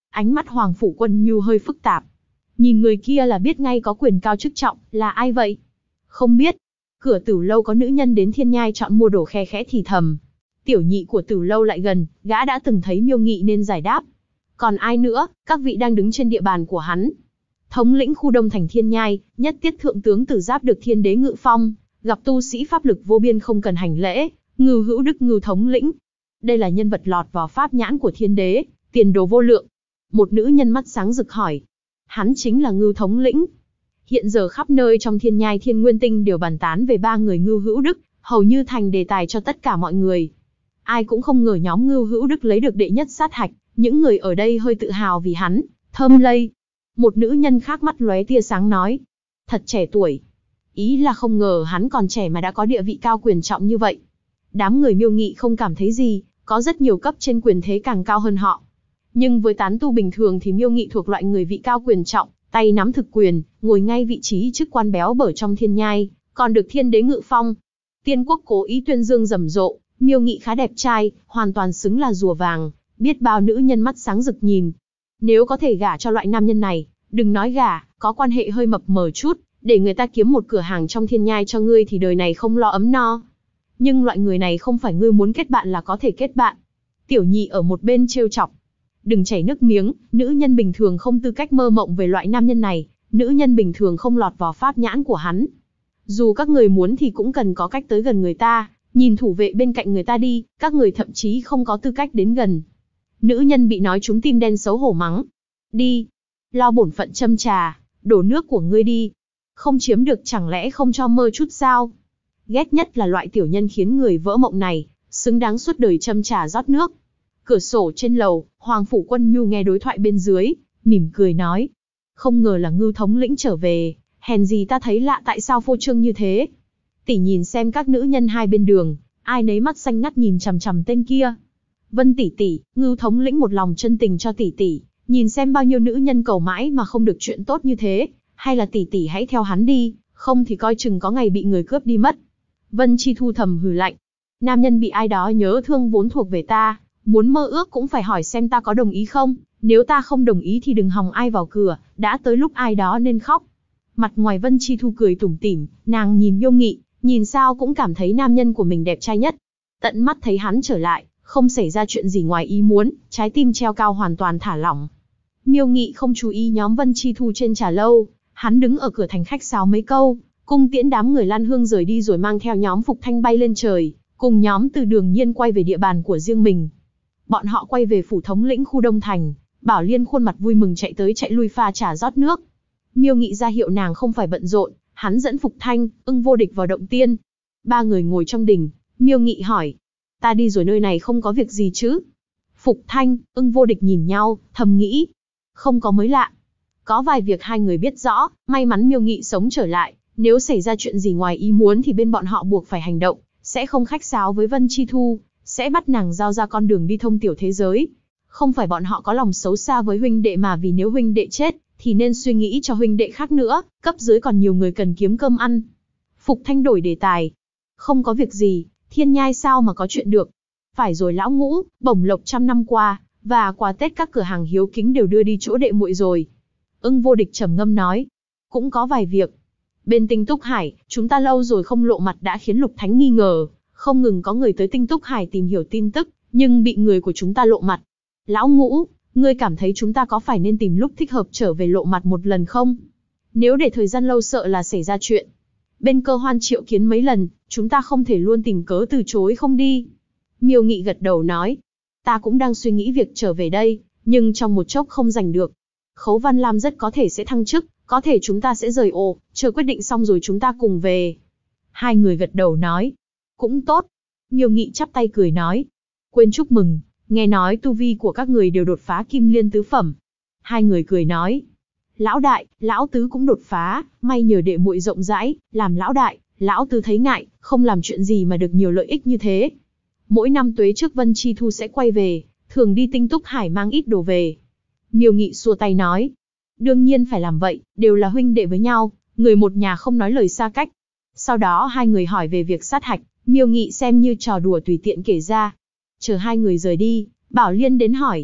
[SPEAKER 1] Ánh mắt Hoàng Phủ Quân Nhu hơi phức tạp. Nhìn người kia là biết ngay có quyền cao chức trọng, là ai vậy? Không biết. Cửa Tử lâu có nữ nhân đến Thiên Nhai chọn mua đồ, khe khẽ thì thầm. Tiểu nhị của Tử lâu lại gần, gã đã từng thấy Miêu Nghị nên giải đáp. Còn ai nữa, các vị đang đứng trên địa bàn của hắn. Thống lĩnh khu Đông Thành Thiên Nhai, nhất tiết thượng tướng Tử Giáp được Thiên Đế ngự phong, gặp tu sĩ pháp lực vô biên không cần hành lễ, Ngưu Hữu Đức Ngưu thống lĩnh. Đây là nhân vật lọt vào pháp nhãn của Thiên Đế, tiền đồ vô lượng. Một nữ nhân mắt sáng rực hỏi. Hắn chính là Ngưu thống lĩnh. Hiện giờ khắp nơi trong Thiên Nhai Thiên Nguyên Tinh đều bàn tán về ba người Ngưu Hữu Đức, hầu như thành đề tài cho tất cả mọi người. Ai cũng không ngờ nhóm Ngưu Hữu Đức lấy được đệ nhất sát hạch, những người ở đây hơi tự hào vì hắn. Thơm lây. Một nữ nhân khác mắt lóe tia sáng nói. Thật trẻ tuổi. Ý là không ngờ hắn còn trẻ mà đã có địa vị cao quyền trọng như vậy. Đám người Miêu Nghị không cảm thấy gì, có rất nhiều cấp trên quyền thế càng cao hơn họ. Nhưng với tán tu bình thường thì Miêu Nghị thuộc loại người vị cao quyền trọng, tay nắm thực quyền, ngồi ngay vị trí chức quan béo bở trong Thiên Nhai, còn được Thiên Đế ngự phong. Tiên quốc cố ý tuyên dương rầm rộ, Miêu Nghị khá đẹp trai, hoàn toàn xứng là rùa vàng, biết bao nữ nhân mắt sáng rực nhìn. Nếu có thể gả cho loại nam nhân này, đừng nói gả, có quan hệ hơi mập mờ chút, để người ta kiếm một cửa hàng trong Thiên Nhai cho ngươi thì đời này không lo ấm no. Nhưng loại người này không phải ngươi muốn kết bạn là có thể kết bạn. Tiểu nhị ở một bên trêu chọc. Đừng chảy nước miếng, nữ nhân bình thường không tư cách mơ mộng về loại nam nhân này, nữ nhân bình thường không lọt vào pháp nhãn của hắn. Dù các người muốn thì cũng cần có cách tới gần người ta, nhìn thủ vệ bên cạnh người ta đi, các người thậm chí không có tư cách đến gần. Nữ nhân bị nói trúng tim đen xấu hổ mắng. Đi, lo bổn phận châm trà, đổ nước của ngươi đi. Không chiếm được chẳng lẽ không cho mơ chút sao? Ghét nhất là loại tiểu nhân khiến người vỡ mộng này, xứng đáng suốt đời châm trà rót nước. Cửa sổ trên lầu, Hoàng Phủ Quân Nhu nghe đối thoại bên dưới, mỉm cười nói. Không ngờ là Ngưu thống lĩnh trở về, hèn gì ta thấy lạ tại sao phô trương như thế. Tỷ nhìn xem các nữ nhân hai bên đường, ai nấy mắt xanh ngắt nhìn chằm chằm tên kia. Vân tỷ tỷ, Ngưu thống lĩnh một lòng chân tình cho tỷ tỷ, nhìn xem bao nhiêu nữ nhân cầu mãi mà không được chuyện tốt như thế, hay là tỷ tỷ hãy theo hắn đi, không thì coi chừng có ngày bị người cướp đi mất. Vân Chi Thu thầm hừ lạnh. Nam nhân bị ai đó nhớ thương vốn thuộc về ta, muốn mơ ước cũng phải hỏi xem ta có đồng ý không, nếu ta không đồng ý thì đừng hòng ai vào cửa, đã tới lúc ai đó nên khóc. Mặt ngoài Vân Chi Thu cười tủm tỉm, nàng nhìn Miêu Nghị, nhìn sao cũng cảm thấy nam nhân của mình đẹp trai nhất. Tận mắt thấy hắn trở lại, không xảy ra chuyện gì ngoài ý muốn, trái tim treo cao hoàn toàn thả lỏng. Miêu Nghị không chú ý nhóm Vân Chi Thu trên trà lâu, hắn đứng ở cửa thành khách sáo mấy câu, cung tiễn đám người Lan Hương rời đi rồi mang theo nhóm Phục Thanh bay lên trời, cùng nhóm Từ Đường Nhiên quay về địa bàn của riêng mình. Bọn họ quay về phủ thống lĩnh khu Đông Thành, Bảo Liên khuôn mặt vui mừng chạy tới chạy lui pha trà rót nước. Miêu Nghị ra hiệu nàng không phải bận rộn, hắn dẫn Phục Thanh, Ưng Vô Địch vào động tiên. Ba người ngồi trong đình, Miêu Nghị hỏi, ta đi rồi nơi này không có việc gì chứ? Phục Thanh, Ưng Vô Địch nhìn nhau, thầm nghĩ, không có mới lạ. Có vài việc hai người biết rõ, may mắn Miêu Nghị sống trở lại, nếu xảy ra chuyện gì ngoài ý muốn thì bên bọn họ buộc phải hành động, sẽ không khách sáo với Vân Chi Thu, sẽ bắt nàng giao ra con đường đi thông tiểu thế giới. Không phải bọn họ có lòng xấu xa với huynh đệ mà vì nếu huynh đệ chết, thì nên suy nghĩ cho huynh đệ khác nữa, cấp dưới còn nhiều người cần kiếm cơm ăn. Phục Thanh đổi đề tài. Không có việc gì, Thiên Nhai sao mà có chuyện được. Phải rồi lão Ngũ, bổng lộc 100 năm qua, và quà Tết các cửa hàng hiếu kính đều đưa đi chỗ đệ muội rồi. Ưng Vô Địch trầm ngâm nói. Cũng có vài việc. Bên Tinh Túc Hải, chúng ta lâu rồi không lộ mặt đã khiến Lục Thánh nghi ngờ. Không ngừng có người tới Tinh Túc Hải tìm hiểu tin tức, nhưng bị người của chúng ta lộ mặt. Lão Ngũ, ngươi cảm thấy chúng ta có phải nên tìm lúc thích hợp trở về lộ mặt một lần không? Nếu để thời gian lâu sợ là xảy ra chuyện. Bên Cơ Hoan triệu kiến mấy lần, chúng ta không thể luôn tìm cớ từ chối không đi. Miêu Nghị gật đầu nói. Ta cũng đang suy nghĩ việc trở về đây, nhưng trong một chốc không giành được. Khấu Văn Lam rất có thể sẽ thăng chức, có thể chúng ta sẽ rời ổ, chờ quyết định xong rồi chúng ta cùng về. Hai người gật đầu nói. Cũng tốt. Miêu Nghị chắp tay cười nói. Quên chúc mừng, nghe nói tu vi của các người đều đột phá Kim Liên tứ phẩm. Hai người cười nói. Lão đại, lão tứ cũng đột phá, may nhờ đệ muội rộng rãi, làm lão đại, lão tứ thấy ngại, không làm chuyện gì mà được nhiều lợi ích như thế. Mỗi năm Tuế trước Vân Chi Thu sẽ quay về, thường đi Tinh Túc Hải mang ít đồ về. Miêu Nghị xua tay nói. Đương nhiên phải làm vậy, đều là huynh đệ với nhau, người một nhà không nói lời xa cách. Sau đó hai người hỏi về việc sát hạch, Miêu Nghị xem như trò đùa tùy tiện kể ra. Chờ hai người rời đi, Bảo Liên đến hỏi.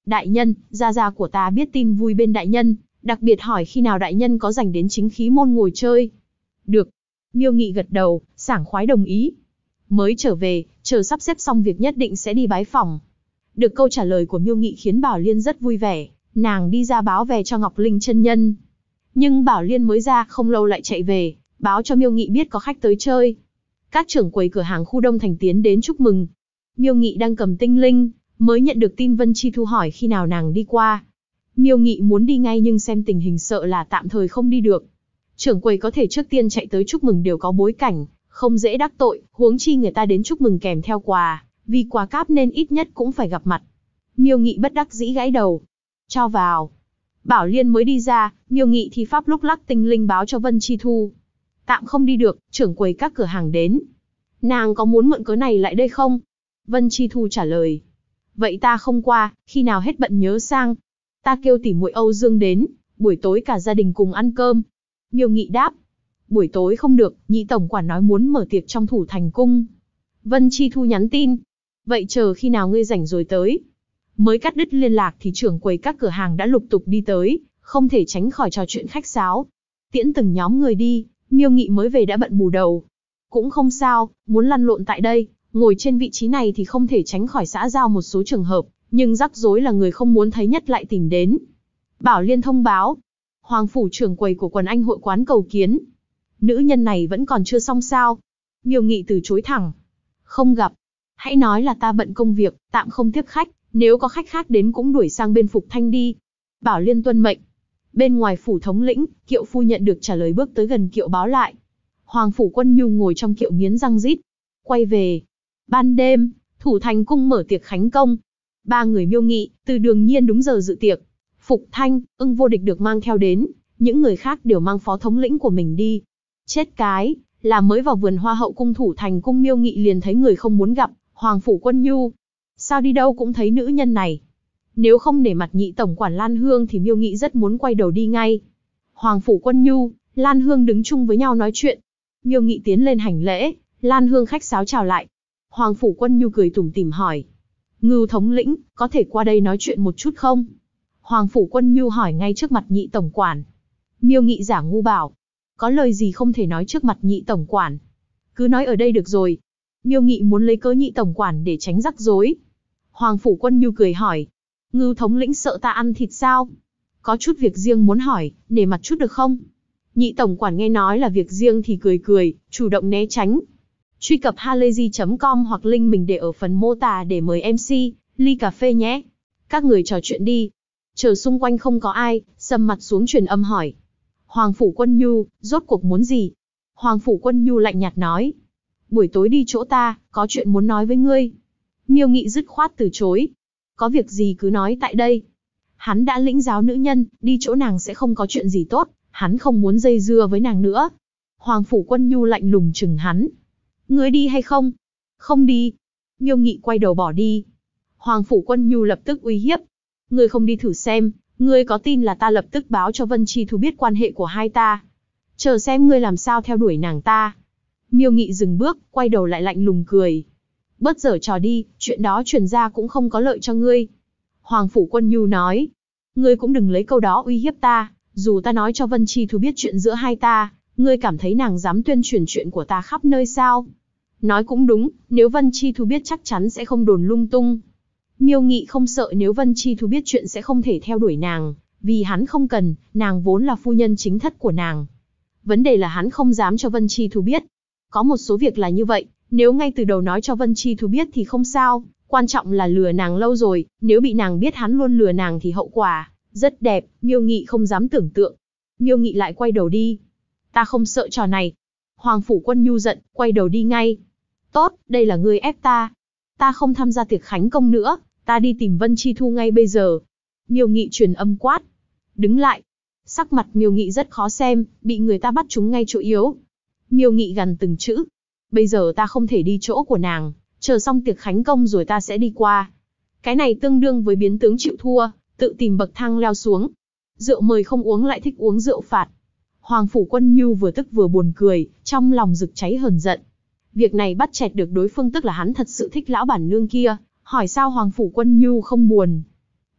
[SPEAKER 1] Đại nhân, gia gia của ta biết tin vui bên đại nhân, đặc biệt hỏi khi nào đại nhân có rảnh đến Chính Khí môn ngồi chơi. Được. Miêu Nghị gật đầu, sảng khoái đồng ý. Mới trở về, chờ sắp xếp xong việc nhất định sẽ đi bái phỏng. Được câu trả lời của Miêu Nghị khiến Bảo Liên rất vui vẻ, nàng đi ra báo về cho Ngọc Linh chân nhân. Nhưng Bảo Liên mới ra không lâu lại chạy về, báo cho Miêu Nghị biết có khách tới chơi. Các trưởng quầy cửa hàng khu Đông Thành tiến đến chúc mừng. Miêu Nghị đang cầm tinh linh, mới nhận được tin Vân Chi Thu hỏi khi nào nàng đi qua. Miêu Nghị muốn đi ngay nhưng xem tình hình sợ là tạm thời không đi được. Trưởng quầy có thể trước tiên chạy tới chúc mừng đều có bối cảnh, không dễ đắc tội, huống chi người ta đến chúc mừng kèm theo quà, vì quà cáp nên ít nhất cũng phải gặp mặt. Miêu Nghị bất đắc dĩ gãi đầu. Cho vào. Bảo Liên mới đi ra, Miêu Nghị thi pháp lúc lắc tinh linh báo cho Vân Chi Thu. Tạm không đi được, trưởng quầy các cửa hàng đến. Nàng có muốn mượn cớ này lại đây không? Vân Chi Thu trả lời. Vậy ta không qua, khi nào hết bận nhớ sang. Ta kêu tỉ muội Âu Dương đến, buổi tối cả gia đình cùng ăn cơm. Miêu Nghị đáp. Buổi tối không được, nhị tổng quản nói muốn mở tiệc trong Thủ Thành cung. Vân Chi Thu nhắn tin. Vậy chờ khi nào ngươi rảnh rồi tới. Mới cắt đứt liên lạc thì trưởng quầy các cửa hàng đã lục tục đi tới, không thể tránh khỏi trò chuyện khách sáo. Tiễn từng nhóm người đi, Miêu Nghị mới về đã bận bù đầu. Cũng không sao, muốn lăn lộn tại đây, ngồi trên vị trí này thì không thể tránh khỏi xã giao một số trường hợp, nhưng rắc rối là người không muốn thấy nhất lại tìm đến. Bảo Liên thông báo, Hoàng phủ trưởng quầy của Quần Anh hội quán cầu kiến. Nữ nhân này vẫn còn chưa xong sao? Miêu Nghị từ chối thẳng. Không gặp. Hãy nói là ta bận công việc, tạm không tiếp khách, nếu có khách khác đến cũng đuổi sang bên Phục Thanh đi. Bảo Liên tuân mệnh. Bên ngoài phủ thống lĩnh, Kiệu phu nhận được trả lời bước tới gần Kiệu báo lại. Hoàng phủ Quân Nhu ngồi trong Kiệu nghiến răng rít. Quay về. Ban đêm, Thủ Thành cung mở tiệc khánh công. Ba người Miêu Nghị, Từ Đường Nhiên đúng giờ dự tiệc. Phục Thanh, Ưng Vô Địch được mang theo đến, những người khác đều mang phó thống lĩnh của mình đi. Chết cái, là mới vào vườn hoa hậu cung Thủ Thành cung Miêu Nghị liền thấy người không muốn gặp, Hoàng phủ Quân Nhu. Sao đi đâu cũng thấy nữ nhân này. Nếu không nể mặt nhị tổng quản Lan Hương thì Miêu Nghị rất muốn quay đầu đi ngay. Hoàng phủ Quân Nhu, Lan Hương đứng chung với nhau nói chuyện. Miêu Nghị tiến lên hành lễ, Lan Hương khách sáo chào lại. Hoàng phủ Quân Nhu cười tủm tỉm hỏi. Ngưu thống lĩnh, có thể qua đây nói chuyện một chút không? Hoàng phủ Quân Nhu hỏi ngay trước mặt nhị tổng quản. Miêu Nghị giả ngu bảo. Có lời gì không thể nói trước mặt nhị tổng quản? Cứ nói ở đây được rồi. Miêu Nghị muốn lấy cớ nhị tổng quản để tránh rắc rối. Hoàng phủ Quân Nhu cười hỏi. Ngưu thống lĩnh sợ ta ăn thịt sao? Có chút việc riêng muốn hỏi, nể mặt chút được không? Nhị tổng quản nghe nói là việc riêng thì cười cười, chủ động né tránh. Truy cập halayzi.com hoặc link mình để ở phần mô tả để mời MC, ly cà phê nhé. Các người trò chuyện đi. Chờ xung quanh không có ai, sầm mặt xuống truyền âm hỏi. Hoàng phủ Quân Nhu, rốt cuộc muốn gì? Hoàng phủ Quân Nhu lạnh nhạt nói. Buổi tối đi chỗ ta, có chuyện muốn nói với ngươi. Miêu Nghị dứt khoát từ chối. Có việc gì cứ nói tại đây. Hắn đã lĩnh giáo nữ nhân, đi chỗ nàng sẽ không có chuyện gì tốt, hắn không muốn dây dưa với nàng nữa. Hoàng phủ Quân Nhu lạnh lùng chừng hắn. Ngươi đi hay không? Không đi. Miêu Nghị quay đầu bỏ đi. Hoàng phủ Quân Nhu lập tức uy hiếp. Ngươi không đi thử xem, ngươi có tin là ta lập tức báo cho Vân Chi Thu biết quan hệ của hai ta. Chờ xem ngươi làm sao theo đuổi nàng ta. Miêu Nghị dừng bước, quay đầu lại lạnh lùng cười. Bớt giở trò đi, chuyện đó truyền ra cũng không có lợi cho ngươi. Hoàng phủ Quân Nhu nói. Ngươi cũng đừng lấy câu đó uy hiếp ta, dù ta nói cho Vân Chi Thu biết chuyện giữa hai ta, ngươi cảm thấy nàng dám tuyên truyền chuyện của ta khắp nơi sao? Nói cũng đúng, nếu Vân Chi Thu biết chắc chắn sẽ không đồn lung tung. Miêu Nghị không sợ nếu Vân Chi Thu biết chuyện sẽ không thể theo đuổi nàng, vì hắn không cần, nàng vốn là phu nhân chính thất của nàng. Vấn đề là hắn không dám cho Vân Chi Thu biết. Có một số việc là như vậy, nếu ngay từ đầu nói cho Vân Chi Thu biết thì không sao, quan trọng là lừa nàng lâu rồi, nếu bị nàng biết hắn luôn lừa nàng thì hậu quả rất đẹp, Miêu Nghị không dám tưởng tượng. Miêu Nghị lại quay đầu đi. Ta không sợ trò này. Hoàng phủ Quân Nhu giận, quay đầu đi ngay. Tốt, đây là ngươi ép ta. Ta không tham gia tiệc khánh công nữa, ta đi tìm Vân Chi Thu ngay bây giờ. Miêu Nghị truyền âm quát. Đứng lại. Sắc mặt Miêu Nghị rất khó xem, bị người ta bắt trúng ngay chỗ yếu. Miêu Nghị gằn từng chữ. Bây giờ ta không thể đi chỗ của nàng, chờ xong tiệc khánh công rồi ta sẽ đi qua. Cái này tương đương với biến tướng chịu thua, tự tìm bậc thang leo xuống. Rượu mời không uống lại thích uống rượu phạt. Hoàng phủ Quân Nhu vừa tức vừa buồn cười, trong lòng rực cháy hờn giận. Việc này bắt chẹt được đối phương tức là hắn thật sự thích lão bản nương kia, hỏi sao Hoàng phủ Quân Nhu không buồn.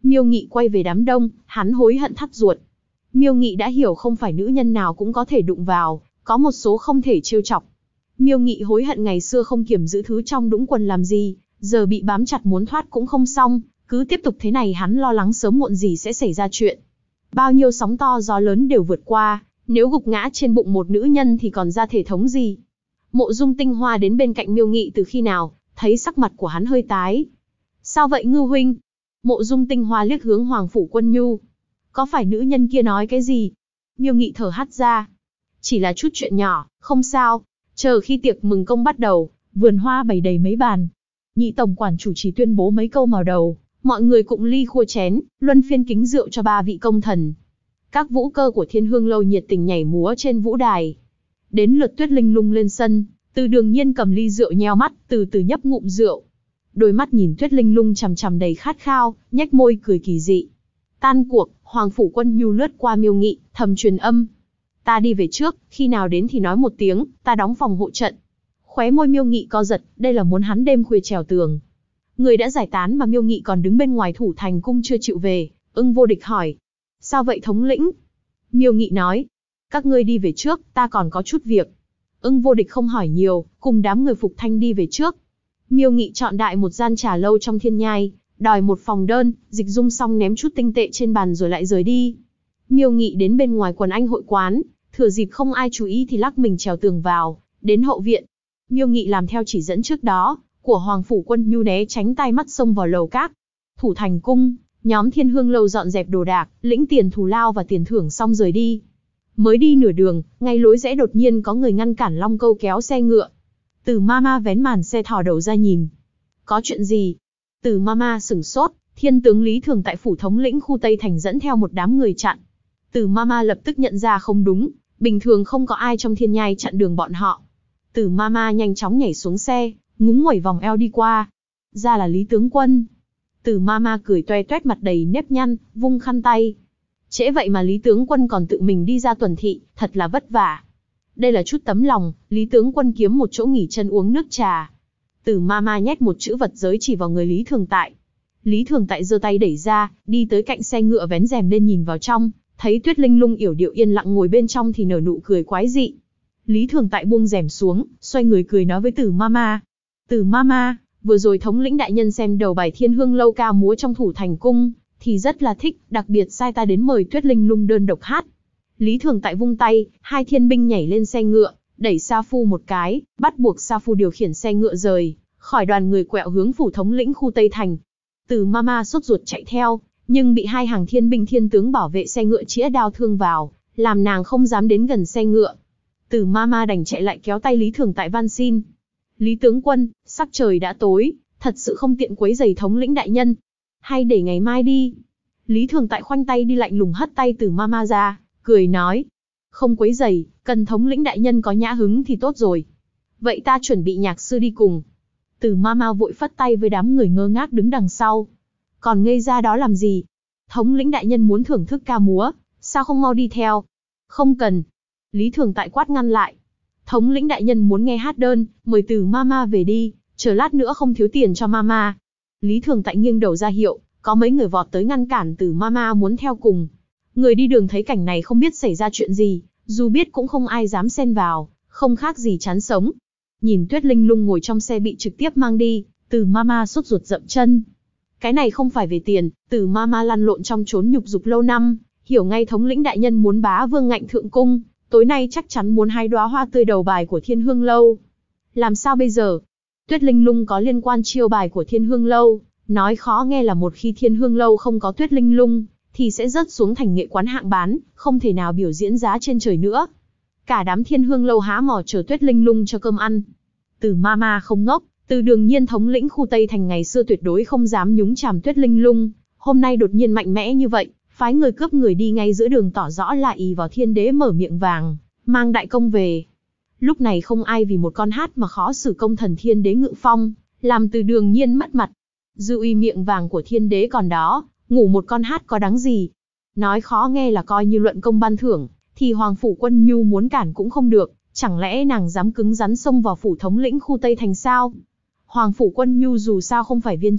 [SPEAKER 1] Miêu Nghị quay về đám đông, hắn hối hận thắt ruột. Miêu Nghị đã hiểu không phải nữ nhân nào cũng có thể đụng vào, có một số không thể trêu chọc. Miêu Nghị hối hận ngày xưa không kiềm giữ thứ trong đũng quần làm gì, giờ bị bám chặt muốn thoát cũng không xong, cứ tiếp tục thế này hắn lo lắng sớm muộn gì sẽ xảy ra chuyện. Bao nhiêu sóng to gió lớn đều vượt qua, nếu gục ngã trên bụng một nữ nhân thì còn ra thể thống gì. Mộ Dung Tinh Hoa đến bên cạnh Miêu Nghị từ khi nào, thấy sắc mặt của hắn hơi tái. Sao vậy Ngưu huynh? Mộ Dung Tinh Hoa liếc hướng Hoàng Phủ Quân Nhu. Có phải nữ nhân kia nói cái gì? Miêu Nghị thở hắt ra. Chỉ là chút chuyện nhỏ, không sao. Chờ khi tiệc mừng công bắt đầu, vườn hoa bày đầy mấy bàn. Nhị tổng quản chủ trì tuyên bố mấy câu mở đầu, mọi người cũng ly khua chén, luân phiên kính rượu cho 3 vị công thần. Các vũ cơ của Thiên Hương lâu nhiệt tình nhảy múa trên vũ đài. Đến lượt Tuyết Linh Lung lên sân, Từ Đường Nhiên cầm ly rượu nheo mắt, từ từ nhấp ngụm rượu. Đôi mắt nhìn Tuyết Linh Lung chằm chằm đầy khát khao, nhếch môi cười kỳ dị. Tan cuộc, Hoàng Phủ Quân Nhu lướt qua Miêu Nghị, thầm truyền âm. Ta đi về trước, khi nào đến thì nói một tiếng, ta đóng phòng hộ trận. Khóe môi Miêu Nghị co giật, đây là muốn hắn đêm khuya trèo tường. Người đã giải tán mà Miêu Nghị còn đứng bên ngoài Thủ Thành cung chưa chịu về, Ưng Vô Địch hỏi. Sao vậy thống lĩnh? Miêu Nghị nói. Các ngươi đi về trước, ta còn có chút việc. Ưng Vô Địch không hỏi nhiều, cùng đám người Phục Thanh đi về trước. Miêu Nghị chọn đại một gian trà lâu trong Thiên Nhai, đòi một phòng đơn, Dịch Dung xong ném chút tinh tệ trên bàn rồi lại rời đi. Miêu Nghị đến bên ngoài quần anh hội quán, thừa dịp không ai chú ý thì lắc mình trèo tường vào, đến hậu viện. Miêu Nghị làm theo chỉ dẫn trước đó của Hoàng Phủ Quân Nhu, né tránh tai mắt xông vào lầu các. Thủ Thành cung, nhóm Thiên Hương lâu dọn dẹp đồ đạc, lĩnh tiền thù lao và tiền thưởng xong rời đi. Mới đi nửa đường, ngay lối rẽ đột nhiên có người ngăn cản Long Câu kéo xe ngựa. Từ Mama vén màn xe thò đầu ra nhìn. Có chuyện gì? Từ Mama sửng sốt, Thiên tướng Lý Thường tại phủ thống lĩnh khu Tây Thành dẫn theo một đám người chặn. Từ Mama lập tức nhận ra không đúng, bình thường không có ai trong Thiên Nhai chặn đường bọn họ. Từ Mama nhanh chóng nhảy xuống xe, ngúng nguẩy vòng eo đi qua. Ra là Lý tướng quân. Từ Mama cười toe toét mặt đầy nếp nhăn, vung khăn tay. Trễ vậy mà Lý tướng quân còn tự mình đi ra tuần thị, thật là vất vả. Đây là chút tấm lòng, Lý tướng quân kiếm một chỗ nghỉ chân uống nước trà. Từ Mama nhét một chữ vật giới chỉ vào người Lý Thường Tại. Lý Thường Tại giơ tay đẩy ra, đi tới cạnh xe ngựa vén rèm lên nhìn vào trong, thấy Tuyết Linh Lung yểu điệu yên lặng ngồi bên trong thì nở nụ cười quái dị. Lý Thường Tại buông rèm xuống, xoay người cười nói với Từ Mama. Từ Mama, vừa rồi thống lĩnh đại nhân xem đầu bài Thiên Hương lâu ca múa trong Thủ Thành cung, thì rất là thích, đặc biệt sai ta đến mời Tuyết Linh Lung đơn độc hát. Lý Thường Tại vung tay, 2 thiên binh nhảy lên xe ngựa, đẩy Sa Phu một cái, bắt buộc Sa Phu điều khiển xe ngựa rời khỏi đoàn người quẹo hướng phủ thống lĩnh khu Tây Thành. Từ Mama sốt ruột chạy theo, nhưng bị 2 hàng thiên binh thiên tướng bảo vệ xe ngựa chĩa đao thương vào, làm nàng không dám đến gần xe ngựa. Từ Mama đành chạy lại kéo tay Lý Thường Tại van xin. Lý tướng quân, sắc trời đã tối, thật sự không tiện quấy rầy thống lĩnh đại nhân. Hay để ngày mai đi. Lý Thường Tại khoanh tay đi lạnh lùng hất tay Từ Mama ra, cười nói. Không quấy rầy, cần thống lĩnh đại nhân có nhã hứng thì tốt rồi. Vậy ta chuẩn bị nhạc sư đi cùng. Từ Mama vội phất tay với đám người ngơ ngác đứng đằng sau. Còn ngây ra đó làm gì? Thống lĩnh đại nhân muốn thưởng thức ca múa, sao không mau đi theo? Không cần. Lý Thường Tại quát ngăn lại. Thống lĩnh đại nhân muốn nghe hát đơn, mời Từ Mama về đi, chờ lát nữa không thiếu tiền cho Mama. Lý Thường Tại nghiêng đầu ra hiệu, có mấy người vọt tới ngăn cản Từ Mama muốn theo cùng. Người đi đường thấy cảnh này không biết xảy ra chuyện gì, dù biết cũng không ai dám xen vào, không khác gì chán sống. Nhìn Tuyết Linh Lung ngồi trong xe bị trực tiếp mang đi, Từ Mama sốt ruột dậm chân. Cái này không phải về tiền, Từ Mama lăn lộn trong chốn nhục dục lâu năm, hiểu ngay thống lĩnh đại nhân muốn bá vương ngạnh thượng cung, tối nay chắc chắn muốn 2 đóa hoa tươi đầu bài của Thiên Hương lâu. Làm sao bây giờ? Tuyết Linh Lung có liên quan chiêu bài của Thiên Hương lâu, nói khó nghe là một khi Thiên Hương lâu không có Tuyết Linh Lung, thì sẽ rớt xuống thành nghệ quán hạng bán, không thể nào biểu diễn giá trên trời nữa. Cả đám Thiên Hương lâu há mỏ chờ Tuyết Linh Lung cho cơm ăn. Từ Mama không ngốc, Từ Đường Nhiên thống lĩnh khu Tây Thành ngày xưa tuyệt đối không dám nhúng chàm Tuyết Linh Lung, hôm nay đột nhiên mạnh mẽ như vậy, phái người cướp người đi ngay giữa đường tỏ rõ là ỷ vào Thiên đế mở miệng vàng, mang đại công về. Lúc này không ai vì một con hát mà khó xử công thần Thiên đế Ngự Phong, làm Từ Đường Nhiên mất mặt. Dư uy miệng vàng của Thiên đế còn đó, ngủ một con hát có đáng gì. Nói khó nghe là coi như luận công ban thưởng, thì Hoàng Phủ Quân Nhu muốn cản cũng không được, chẳng lẽ nàng dám cứng rắn xông vào phủ thống lĩnh khu Tây Thành sao? Hoàng Phủ Quân Nhu dù sao không phải viên chức,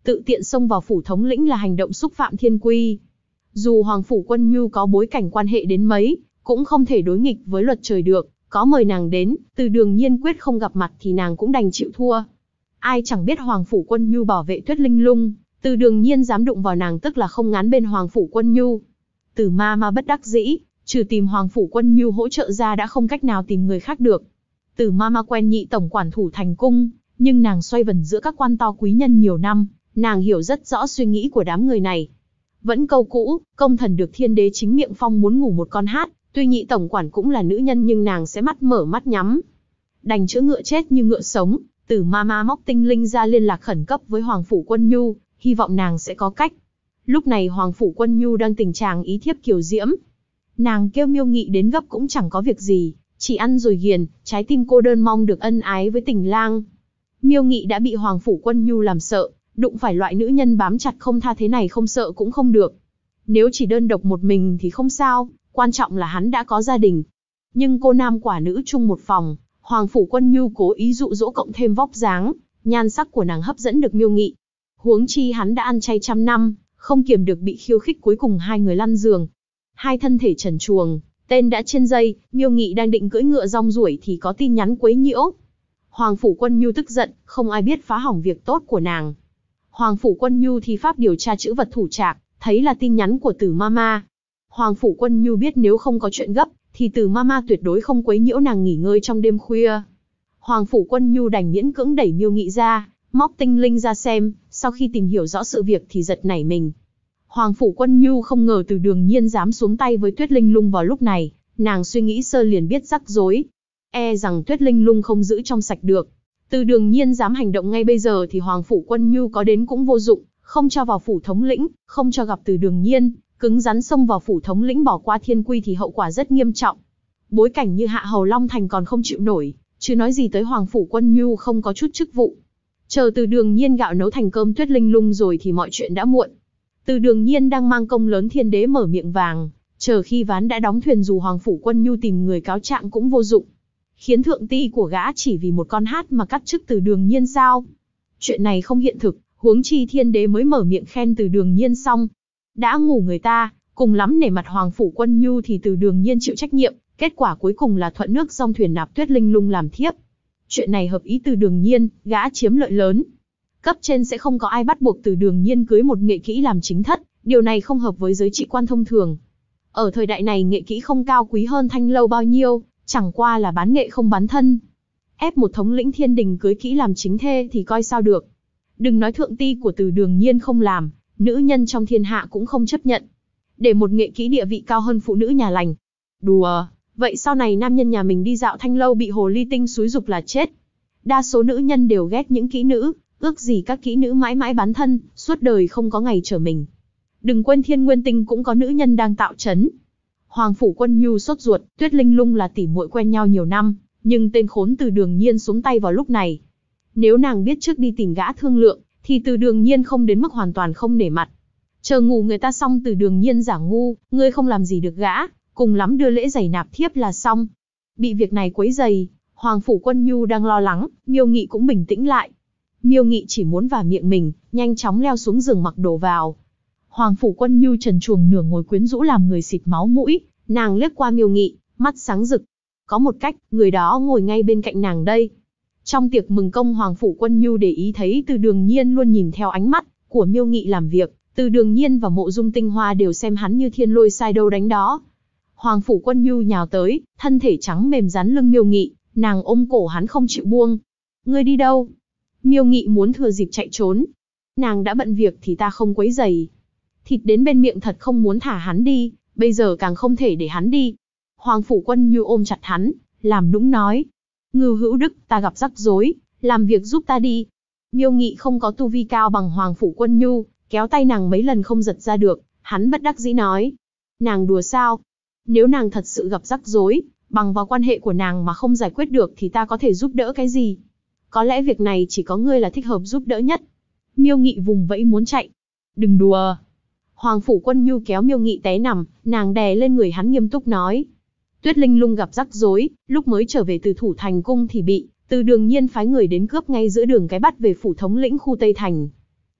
[SPEAKER 1] tự tiện xông vào phủ thống lĩnh là hành động xúc phạm thiên quy. Dù Hoàng Phủ Quân Nhu có bối cảnh quan hệ đến mấy, cũng không thể đối nghịch với luật trời được, có mời nàng đến, Từ Đường Nhiên quyết không gặp mặt thì nàng cũng đành chịu thua. Ai chẳng biết Hoàng Phủ Quân Nhu bảo vệ Tuyết Linh Lung, Từ Đường Nhiên dám đụng vào nàng tức là không ngán bên Hoàng Phủ Quân Nhu. Từ ma bất đắc dĩ, trừ tìm Hoàng Phủ Quân Nhu hỗ trợ ra đã không cách nào tìm người khác được. Từ ma quen Nhị tổng quản thủ thành cung, nhưng nàng xoay vần giữa các quan to quý nhân nhiều năm, nàng hiểu rất rõ suy nghĩ của đám người này. Vẫn câu cũ, công thần được thiên đế chính miệng phong muốn ngủ một con hát, tuy Nhị tổng quản cũng là nữ nhân nhưng nàng sẽ mắt mở mắt nhắm. Đành chữa ngựa chết như ngựa sống, Từ ma móc tinh linh ra liên lạc khẩn cấp với Hoàng Phủ Quân Nhu, hy vọng nàng sẽ có cách. Lúc này Hoàng Phủ Quân Nhu đang tình trạng ý thiếp kiều diễm. Nàng kêu Miêu Nghị đến gấp cũng chẳng có việc gì, chỉ ăn rồi ghiền, trái tim cô đơn mong được ân ái với tình lang. Miêu Nghị đã bị Hoàng Phủ Quân Nhu làm sợ, đụng phải loại nữ nhân bám chặt không tha thế này không sợ cũng không được. Nếu chỉ đơn độc một mình thì không sao, quan trọng là hắn đã có gia đình. Nhưng cô nam quả nữ chung một phòng, Hoàng Phủ Quân Nhu cố ý dụ dỗ cộng thêm vóc dáng, nhan sắc của nàng hấp dẫn được Miêu Nghị. Huống chi hắn đã ăn chay trăm năm, không kiềm được bị khiêu khích, cuối cùng hai người lăn giường. Hai thân thể trần truồng, tên đã trên dây, Miêu Nghị đang định cưỡi ngựa rong ruổi thì có tin nhắn quấy nhiễu. Hoàng Phủ Quân Nhu tức giận, không ai biết phá hỏng việc tốt của nàng. Hoàng Phủ Quân Nhu thi pháp điều tra chữ vật thủ trạc, thấy là tin nhắn của Từ Mama. Hoàng Phủ Quân Nhu biết nếu không có chuyện gấp, thì Từ Mama tuyệt đối không quấy nhiễu nàng nghỉ ngơi trong đêm khuya. Hoàng Phủ Quân Nhu đành miễn cưỡng đẩy Miêu Nghị ra, móc tinh linh ra xem, sau khi tìm hiểu rõ sự việc thì giật nảy mình. Hoàng Phủ Quân Nhu không ngờ Từ Đường Nhiên dám xuống tay với Tuyết Linh Lung vào lúc này, nàng suy nghĩ sơ liền biết rắc rối. E rằng Tuyết Linh Lung không giữ trong sạch được. Từ Đường Nhiên dám hành động ngay bây giờ thì Hoàng Phủ Quân Nhu có đến cũng vô dụng, không cho vào phủ thống lĩnh, không cho gặp Từ Đường Nhiên, cứng rắn xông vào phủ thống lĩnh bỏ qua thiên quy thì hậu quả rất nghiêm trọng. Bối cảnh như Hạ Hầu Long Thành còn không chịu nổi, chứ nói gì tới Hoàng Phủ Quân Nhu không có chút chức vụ. Chờ Từ Đường Nhiên gạo nấu thành cơm Tuyết Linh Lung rồi thì mọi chuyện đã muộn. Từ Đường Nhiên đang mang công lớn thiên đế mở miệng vàng, chờ khi ván đã đóng thuyền dù Hoàng Phủ Quân Nhu tìm người cáo trạng cũng vô dụng. Khiến thượng ti của gã chỉ vì một con hát mà cắt chức Từ Đường Nhiên sao? Chuyện này không hiện thực, huống chi thiên đế mới mở miệng khen Từ Đường Nhiên xong. Đã ngủ người ta, cùng lắm nể mặt Hoàng Phủ Quân Nhu thì Từ Đường Nhiên chịu trách nhiệm, kết quả cuối cùng là thuận nước dong thuyền nạp Tuyết Linh Lung làm thiếp. Chuyện này hợp ý Từ Đường Nhiên, gã chiếm lợi lớn. Cấp trên sẽ không có ai bắt buộc Từ Đường Nhiên cưới một nghệ kỹ làm chính thất, điều này không hợp với giới trị quan thông thường. Ở thời đại này nghệ kỹ không cao quý hơn thanh lâu bao nhiêu, chẳng qua là bán nghệ không bán thân. Ép một thống lĩnh thiên đình cưới kỹ làm chính thê thì coi sao được. Đừng nói thượng ti của Từ Đường Nhiên không làm, nữ nhân trong thiên hạ cũng không chấp nhận. Để một nghệ kỹ địa vị cao hơn phụ nữ nhà lành. Đùa, vậy sau này nam nhân nhà mình đi dạo thanh lâu bị hồ ly tinh xúi giục là chết. Đa số nữ nhân đều ghét những kỹ nữ, ước gì các kỹ nữ mãi mãi bán thân, suốt đời không có ngày trở mình. Đừng quên Thiên Nguyên Tinh cũng có nữ nhân đang tạo chấn. Hoàng Phủ Quân Nhu sốt ruột, Tuyết Linh Lung là tỉ muội quen nhau nhiều năm, nhưng tên khốn Từ Đường Nhiên xuống tay vào lúc này. Nếu nàng biết trước đi tìm gã thương lượng, thì Từ Đường Nhiên không đến mức hoàn toàn không nể mặt. Chờ ngủ người ta xong Từ Đường Nhiên giả ngu, ngươi không làm gì được gã, cùng lắm đưa lễ giày nạp thiếp là xong. Bị việc này quấy rầy, Hoàng Phủ Quân Nhu đang lo lắng, Miêu Nghị cũng bình tĩnh lại. Miêu Nghị chỉ muốn vào miệng mình, nhanh chóng leo xuống giường mặc đồ vào. Hoàng Phủ Quân Nhu trần truồng nửa ngồi quyến rũ làm người xịt máu mũi, nàng liếc qua Miêu Nghị, mắt sáng rực. Có một cách, người đó ngồi ngay bên cạnh nàng đây. Trong tiệc mừng công Hoàng Phủ Quân Nhu để ý thấy Từ Đường Nhiên luôn nhìn theo ánh mắt của Miêu Nghị làm việc, Từ Đường Nhiên và Mộ Dung Tinh Hoa đều xem hắn như thiên lôi sai đâu đánh đó. Hoàng Phủ Quân Nhu nhào tới, thân thể trắng mềm dán lưng Miêu Nghị, nàng ôm cổ hắn không chịu buông. Ngươi đi đâu? Miêu Nghị muốn thừa dịp chạy trốn. Nàng đã bận việc thì ta không quấy rầy. Thịt đến bên miệng thật không muốn thả hắn đi, bây giờ càng không thể để hắn đi. Hoàng Phủ Quân Nhu ôm chặt hắn, làm nũng nói. Ngưu Hữu Đức, ta gặp rắc rối, làm việc giúp ta đi. Miêu Nghị không có tu vi cao bằng Hoàng Phủ Quân Nhu, kéo tay nàng mấy lần không giật ra được, hắn bất đắc dĩ nói. Nàng đùa sao? Nếu nàng thật sự gặp rắc rối, bằng vào quan hệ của nàng mà không giải quyết được thì ta có thể giúp đỡ cái gì? Có lẽ việc này chỉ có ngươi là thích hợp giúp đỡ nhất. Miêu Nghị vùng vẫy muốn chạy. Đừng đùa. Hoàng Phủ Quân Nhu kéo Miêu Nghị té nằm, nàng đè lên người hắn nghiêm túc nói. Tuyết Linh Lung gặp rắc rối, lúc mới trở về từ Thủ Thành Cung thì bị Từ Đường Nhiên phái người đến cướp ngay giữa đường cái bắt về phủ thống lĩnh khu Tây Thành.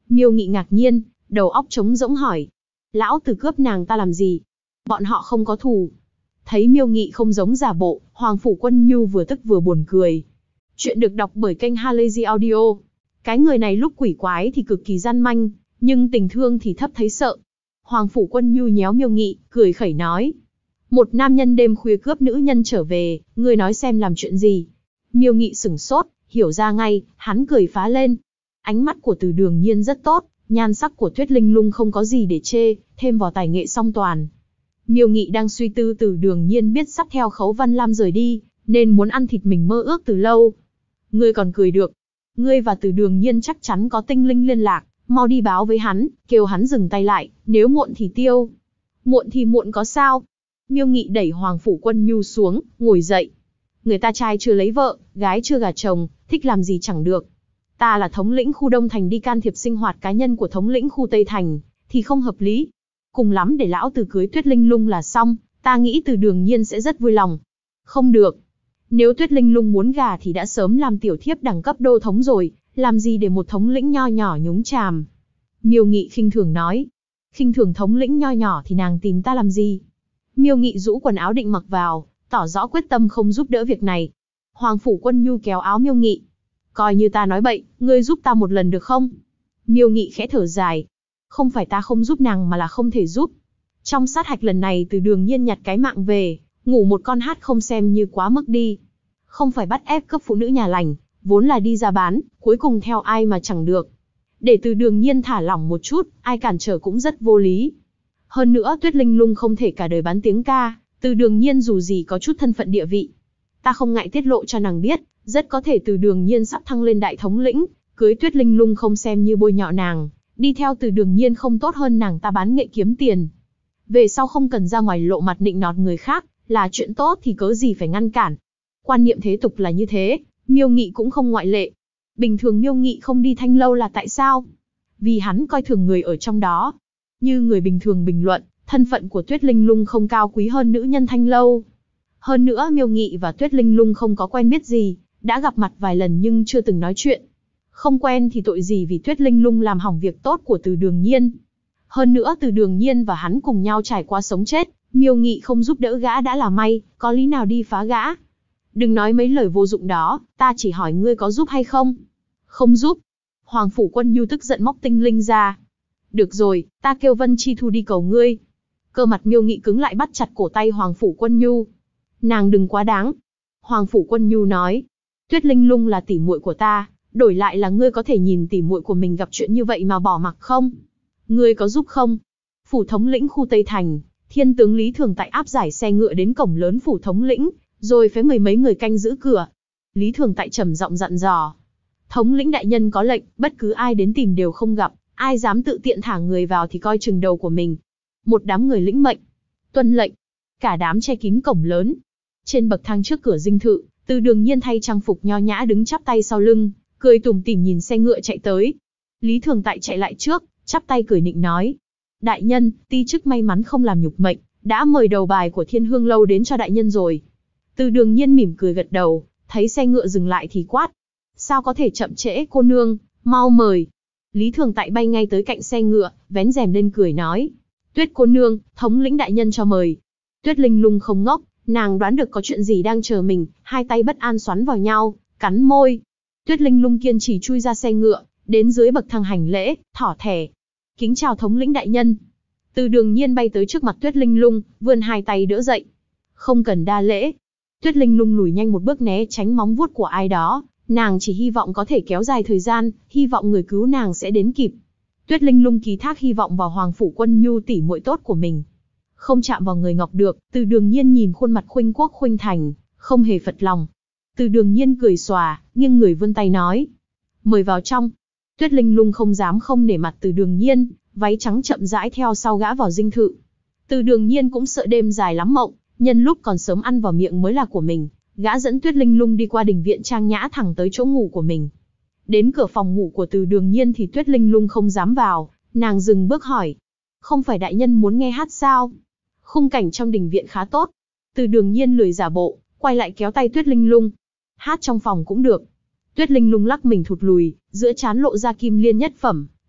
[SPEAKER 1] Miêu Nghị ngạc nhiên, đầu óc trống rỗng hỏi. Lão tử cướp nàng ta làm gì? Bọn họ không có thù. Thấy Miêu Nghị không giống giả bộ, Hoàng Phủ Quân Nhu vừa tức vừa buồn cười. Chuyện được đọc bởi kênh Halazy Audio. Cái người này lúc quỷ quái thì cực kỳ gian manh, nhưng tình thương thì thấp thấy sợ. Hoàng Phủ Quân Nhu nhéo Miêu Nghị, cười khẩy nói. Một nam nhân đêm khuya cướp nữ nhân trở về, ngươi nói xem làm chuyện gì? Miêu Nghị sửng sốt, hiểu ra ngay, hắn cười phá lên. Ánh mắt của Từ Đường Nhiên rất tốt, nhan sắc của Tuyết Linh Lung không có gì để chê, thêm vào tài nghệ song toàn. Miêu Nghị đang suy tư Từ Đường Nhiên biết sắp theo Khấu Văn Lam rời đi, nên muốn ăn thịt mình mơ ước từ lâu. Ngươi còn cười được. Ngươi và Từ Đường Nhiên chắc chắn có tinh linh liên lạc, mau đi báo với hắn, kêu hắn dừng tay lại, nếu muộn thì tiêu. Muộn thì muộn có sao? Miêu Nghị đẩy Hoàng Phủ Quân Nhu xuống, ngồi dậy. Người ta trai chưa lấy vợ, gái chưa gả chồng, thích làm gì chẳng được. Ta là thống lĩnh khu Đông Thành đi can thiệp sinh hoạt cá nhân của thống lĩnh khu Tây Thành, thì không hợp lý. Cùng lắm để lão Từ cưới Tuyết Linh Lung là xong, ta nghĩ Từ Đường Nhiên sẽ rất vui lòng. Không được. Nếu Tuyết Linh Lung muốn gả thì đã sớm làm tiểu thiếp đẳng cấp đô thống rồi, làm gì để một thống lĩnh nho nhỏ nhúng chàm. Miêu Nghị khinh thường nói. Khinh thường thống lĩnh nho nhỏ thì nàng tìm ta làm gì? Miêu Nghị rũ quần áo định mặc vào, tỏ rõ quyết tâm không giúp đỡ việc này. Hoàng Phủ Quân Nhu kéo áo Miêu Nghị. Coi như ta nói bậy, ngươi giúp ta một lần được không? Miêu Nghị khẽ thở dài. Không phải ta không giúp nàng mà là không thể giúp. Trong sát hạch lần này Từ Đường Nhiên nhặt cái mạng về, ngủ một con hát không xem như quá mức đi. Không phải bắt ép cấp phụ nữ nhà lành, vốn là đi ra bán, cuối cùng theo ai mà chẳng được. Để Từ Đường Nhiên thả lỏng một chút, ai cản trở cũng rất vô lý. Hơn nữa Tuyết Linh Lung không thể cả đời bán tiếng ca, Từ Đường Nhiên dù gì có chút thân phận địa vị. Ta không ngại tiết lộ cho nàng biết, rất có thể Từ Đường Nhiên sắp thăng lên đại thống lĩnh, cưới Tuyết Linh Lung không xem như bôi nhọ nàng, đi theo Từ Đường Nhiên không tốt hơn nàng ta bán nghệ kiếm tiền. Về sau không cần ra ngoài lộ mặt nịnh nọt người khác, là chuyện tốt thì cớ gì phải ngăn cản. Quan niệm thế tục là như thế, Miêu Nghị cũng không ngoại lệ. Bình thường Miêu Nghị không đi Thanh Lâu là tại sao? Vì hắn coi thường người ở trong đó. Như người bình thường bình luận, thân phận của Tuyết Linh Lung không cao quý hơn nữ nhân Thanh Lâu. Hơn nữa Miêu Nghị và Tuyết Linh Lung không có quen biết gì, đã gặp mặt vài lần nhưng chưa từng nói chuyện. Không quen thì tội gì vì Tuyết Linh Lung làm hỏng việc tốt của Từ Đường Nhiên. Hơn nữa Từ Đường Nhiên và hắn cùng nhau trải qua sống chết, Miêu Nghị không giúp đỡ gã đã là may, có lý nào đi phá gã. Đừng nói mấy lời vô dụng đó, ta chỉ hỏi ngươi có giúp hay không? Không giúp. Hoàng Phủ Quân Nhu tức giận móc tinh linh ra. Được rồi, ta kêu Vân Chi Thu đi cầu ngươi. Cơ mặt Miêu Nghị cứng lại bắt chặt cổ tay Hoàng Phủ Quân Nhu. Nàng đừng quá đáng. Hoàng Phủ Quân Nhu nói. Tuyết Linh Lung là tỉ muội của ta, đổi lại là ngươi có thể nhìn tỉ muội của mình gặp chuyện như vậy mà bỏ mặc không? Ngươi có giúp không? Phủ thống lĩnh khu Tây Thành, Thiên tướng Lý Thường Tại áp giải xe ngựa đến cổng lớn phủ thống lĩnh, rồi phái mười mấy người canh giữ cửa. Lý Thường Tại trầm giọng dặn dò. Thống lĩnh đại nhân có lệnh, bất cứ ai đến tìm đều không gặp, ai dám tự tiện thả người vào thì coi chừng đầu của mình. Một đám người lĩnh mệnh. Tuân lệnh. Cả đám che kín cổng lớn. Trên bậc thang trước cửa dinh thự, Từ Đường Nhiên thay trang phục nho nhã đứng chắp tay sau lưng, cười tủm tỉm nhìn xe ngựa chạy tới. Lý Thường Tại chạy lại trước, chắp tay cười nịnh nói. Đại nhân, ti chức may mắn không làm nhục mệnh, đã mời đầu bài của Thiên Hương Lâu đến cho đại nhân rồi. Từ Đường Nhiên mỉm cười gật đầu, thấy xe ngựa dừng lại thì quát. Sao có thể chậm trễ cô nương, mau mời. Lý Thường Tại bay ngay tới cạnh xe ngựa, vén rèm lên cười nói. Tuyết cô nương, thống lĩnh đại nhân cho mời. Tuyết Linh Lung không ngốc, nàng đoán được có chuyện gì đang chờ mình, hai tay bất an xoắn vào nhau, cắn môi. Tuyết Linh Lung kiên trì chui ra xe ngựa, đến dưới bậc thang hành lễ, thỏ thẻ. Kính chào thống lĩnh đại nhân. Từ Đường Nhiên bay tới trước mặt Tuyết Linh Lung, vươn hai tay đỡ dậy. Không cần đa lễ. Tuyết Linh Lung lùi nhanh một bước né tránh móng vuốt của ai đó, nàng chỉ hy vọng có thể kéo dài thời gian, hy vọng người cứu nàng sẽ đến kịp. Tuyết Linh Lung ký thác hy vọng vào Hoàng Phủ Quân Nhu tỷ muội tốt của mình. Không chạm vào người ngọc được, Từ Đường Nhiên nhìn khuôn mặt khuynh quốc khuynh thành, không hề phật lòng. Từ Đường Nhiên cười xòa, nghiêng người vươn tay nói. Mời vào trong. Tuyết Linh Lung không dám không nể mặt Từ Đường Nhiên, váy trắng chậm rãi theo sau gã vào dinh thự. Từ Đường Nhiên cũng sợ đêm dài lắm mộng, nhân lúc còn sớm ăn vào miệng mới là của mình. Gã dẫn Tuyết Linh Lung đi qua đình viện trang nhã thẳng tới chỗ ngủ của mình. Đến cửa phòng ngủ của Từ Đường Nhiên thì Tuyết Linh Lung không dám vào, nàng dừng bước hỏi. Không phải đại nhân muốn nghe hát sao? Khung cảnh trong đình viện khá tốt. Từ Đường Nhiên lười giả bộ, quay lại kéo tay Tuyết Linh Lung. Hát trong phòng cũng được. Tuyết Linh Lung lắc mình thụt lùi, giữa trán lộ ra kim liên nhất phẩm,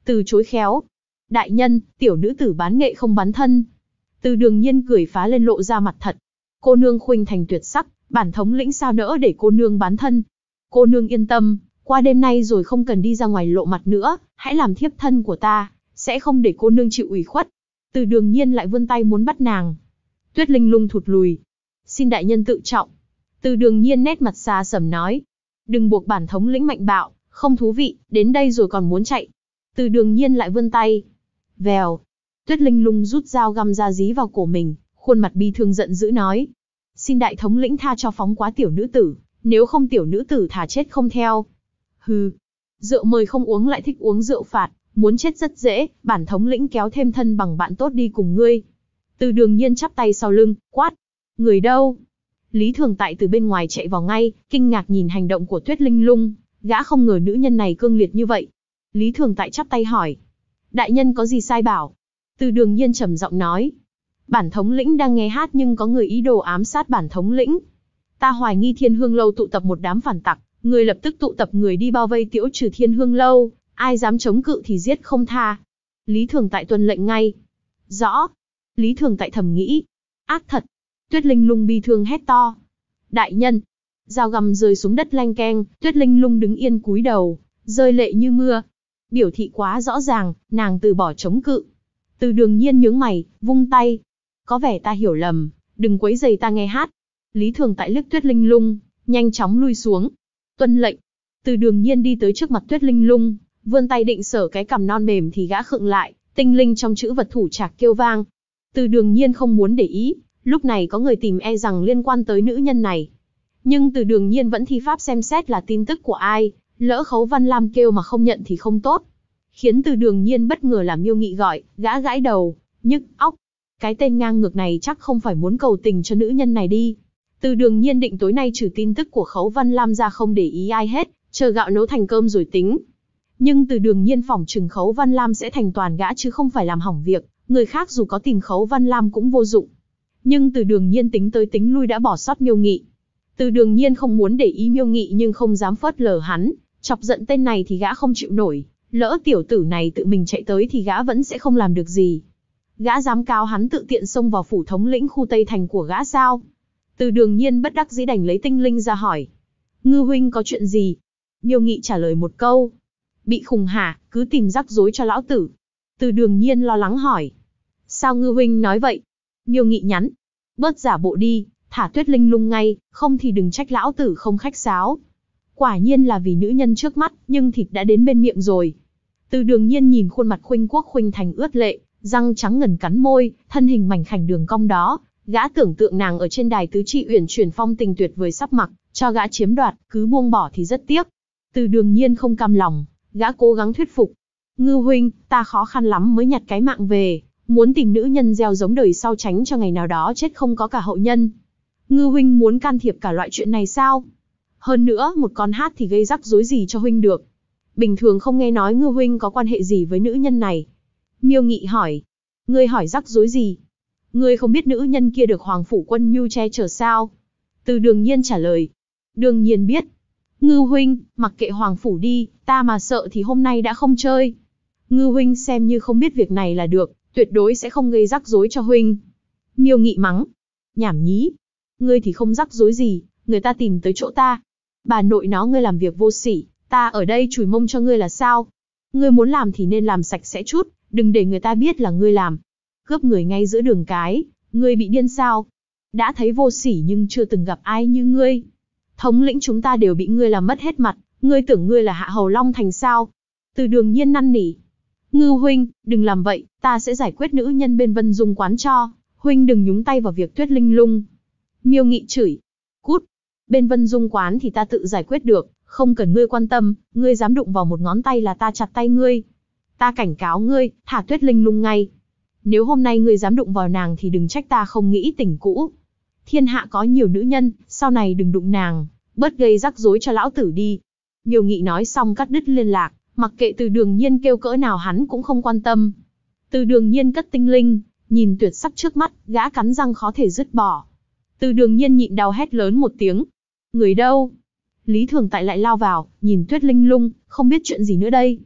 [SPEAKER 1] Từ chối khéo. Đại nhân, tiểu nữ tử bán nghệ không bán thân. Từ Đường Nhiên cười phá lên lộ ra mặt thật. Cô nương khuynh thành tuyệt sắc, bản thống lĩnh sao nỡ để cô nương bán thân. Cô nương yên tâm, qua đêm nay rồi không cần đi ra ngoài lộ mặt nữa, hãy làm thiếp thân của ta, sẽ không để cô nương chịu ủy khuất. Từ Đường Nhiên lại vươn tay muốn bắt nàng. Tuyết Linh Lung thụt lùi. Xin đại nhân tự trọng. Từ Đường Nhiên nét mặt xa sầm nói. Đừng buộc bản thống lĩnh mạnh bạo, không thú vị, đến đây rồi còn muốn chạy. Từ Đường Nhiên lại vươn tay. Vèo. Tuyết Linh Lung rút dao găm ra dí vào cổ mình, khuôn mặt bi thương giận dữ nói. Xin đại thống lĩnh tha cho phóng quá tiểu nữ tử, nếu không tiểu nữ tử thà chết không theo. Hừ. Rượu mời không uống lại thích uống rượu phạt, muốn chết rất dễ, bản thống lĩnh kéo thêm thân bằng bạn tốt đi cùng ngươi. Từ Đường Nhiên chắp tay sau lưng, quát. Người đâu? Lý Thường Tại từ bên ngoài chạy vào ngay, kinh ngạc nhìn hành động của Tuyết Linh Lung, gã không ngờ nữ nhân này cương liệt như vậy. Lý Thường Tại chắp tay hỏi. Đại nhân có gì sai bảo? Từ Đường Nhiên trầm giọng nói. Bản thống lĩnh đang nghe hát nhưng có người ý đồ ám sát bản thống lĩnh. Ta hoài nghi Thiên Hương Lâu tụ tập một đám phản tặc, người lập tức tụ tập người đi bao vây tiễu trừ Thiên Hương Lâu, ai dám chống cự thì giết không tha. Lý Thường Tại tuân lệnh ngay. Rõ. Lý Thường Tại thầm nghĩ. Ác thật. Tuyết Linh Lung bi thương hét to. Đại nhân. Dao găm rơi xuống đất leng keng, Tuyết Linh Lung đứng yên cúi đầu, rơi lệ như mưa. Biểu thị quá rõ ràng, nàng từ bỏ chống cự. Từ Đường Nhiên nhướng mày, vung tay. Có vẻ ta hiểu lầm, đừng quấy rầy ta nghe hát. Lý Thường Tại liếc Tuyết Linh Lung, nhanh chóng lui xuống. Tuân lệnh. Từ Đường Nhiên đi tới trước mặt Tuyết Linh Lung, vươn tay định sờ cái cằm non mềm thì gã khựng lại, tinh linh trong chữ vật thủ trạc kêu vang. Từ Đường Nhiên không muốn để ý, lúc này có người tìm e rằng liên quan tới nữ nhân này. Nhưng Từ Đường Nhiên vẫn thi pháp xem xét là tin tức của ai, lỡ Khấu Văn Lam kêu mà không nhận thì không tốt. Khiến Từ Đường Nhiên bất ngờ là Miêu Nghị gọi, gã gãi đầu, nhức óc. Cái tên ngang ngược này chắc không phải muốn cầu tình cho nữ nhân này đi. Từ Đường Nhiên định tối nay trừ tin tức của Khấu Văn Lam ra không để ý ai hết, chờ gạo nấu thành cơm rồi tính. Nhưng Từ Đường Nhiên phỏng chừng Khấu Văn Lam sẽ thành toàn gã chứ không phải làm hỏng việc, người khác dù có tìm Khấu Văn Lam cũng vô dụng. Nhưng Từ Đường Nhiên tính tới tính lui đã bỏ sót Miêu Nghị. Từ Đường Nhiên không muốn để ý Miêu Nghị nhưng không dám phớt lờ hắn, chọc giận tên này thì gã không chịu nổi, lỡ tiểu tử này tự mình chạy tới thì gã vẫn sẽ không làm được gì. Gã dám cáo hắn tự tiện xông vào phủ thống lĩnh khu Tây Thành của gã sao? Từ Đường Nhiên bất đắc dĩ đành lấy tinh linh ra hỏi. Ngư huynh có chuyện gì? Miêu Nghị trả lời một câu. Bị khùng hả, cứ tìm rắc rối cho lão tử. Từ Đường Nhiên lo lắng hỏi. Sao Ngư huynh nói vậy? Miêu Nghị nhắn. Bớt giả bộ đi, thả Tuyết Linh Lung ngay, không thì đừng trách lão tử không khách sáo. Quả nhiên là vì nữ nhân trước mắt, nhưng thịt đã đến bên miệng rồi. Từ Đường Nhiên nhìn khuôn mặt khuynh quốc khuynh thành ướt lệ, răng trắng ngần cắn môi, thân hình mảnh khảnh đường cong đó, gã tưởng tượng nàng ở trên đài tứ trị uyển chuyển phong tình tuyệt vời sắp mặc, cho gã chiếm đoạt, cứ buông bỏ thì rất tiếc. Từ Đường Nhiên không cam lòng, gã cố gắng thuyết phục. Ngư huynh, ta khó khăn lắm mới nhặt cái mạng về, muốn tìm nữ nhân gieo giống đời sau tránh cho ngày nào đó chết không có cả hậu nhân. Ngư huynh muốn can thiệp cả loại chuyện này sao? Hơn nữa, một con hát thì gây rắc rối gì cho huynh được? Bình thường không nghe nói Ngư huynh có quan hệ gì với nữ nhân này. Miêu Nghị hỏi. Ngươi hỏi rắc rối gì? Ngươi không biết nữ nhân kia được Hoàng Phủ Quân Nhu che chở sao? Từ Đường Nhiên trả lời. Đương nhiên biết. Ngư huynh, mặc kệ Hoàng Phủ đi, ta mà sợ thì hôm nay đã không chơi. Ngư huynh xem như không biết việc này là được, tuyệt đối sẽ không gây rắc rối cho huynh. Miêu Nghị mắng. Nhảm nhí. Ngươi thì không rắc rối gì, người ta tìm tới chỗ ta. Bà nội nó ngươi làm việc vô sỉ, ta ở đây chùi mông cho ngươi là sao? Ngươi muốn làm thì nên làm sạch sẽ chút, đừng để người ta biết là ngươi làm. Cướp người ngay giữa đường cái, ngươi bị điên sao? Đã thấy vô sỉ nhưng chưa từng gặp ai như ngươi. Thống lĩnh chúng ta đều bị ngươi làm mất hết mặt, ngươi tưởng ngươi là Hạ Hầu Long Thành sao? Từ Đường Nhiên năn nỉ. Ngư huynh, đừng làm vậy, ta sẽ giải quyết nữ nhân bên Vân Dung quán cho, huynh đừng nhúng tay vào việc Tuyết Linh Lung. Miêu Nghị chửi. Cút. Bên Vân Dung quán thì ta tự giải quyết được, không cần ngươi quan tâm, ngươi dám đụng vào một ngón tay là ta chặt tay ngươi. Ta cảnh cáo ngươi, thả Tuyết Linh Lung ngay. Nếu hôm nay ngươi dám đụng vào nàng thì đừng trách ta không nghĩ tình cũ. Thiên hạ có nhiều nữ nhân, sau này đừng đụng nàng, bớt gây rắc rối cho lão tử đi. Miêu Nghị nói xong cắt đứt liên lạc, mặc kệ Từ Đường Nhiên kêu cỡ nào hắn cũng không quan tâm. Từ Đường Nhiên cất tinh linh, nhìn tuyệt sắc trước mắt, gã cắn răng khó thể dứt bỏ. Từ Đường Nhiên nhịn đau hét lớn một tiếng. Người đâu? Lý Thường Tại lại lao vào, nhìn Tuyết Linh Lung, không biết chuyện gì nữa đây.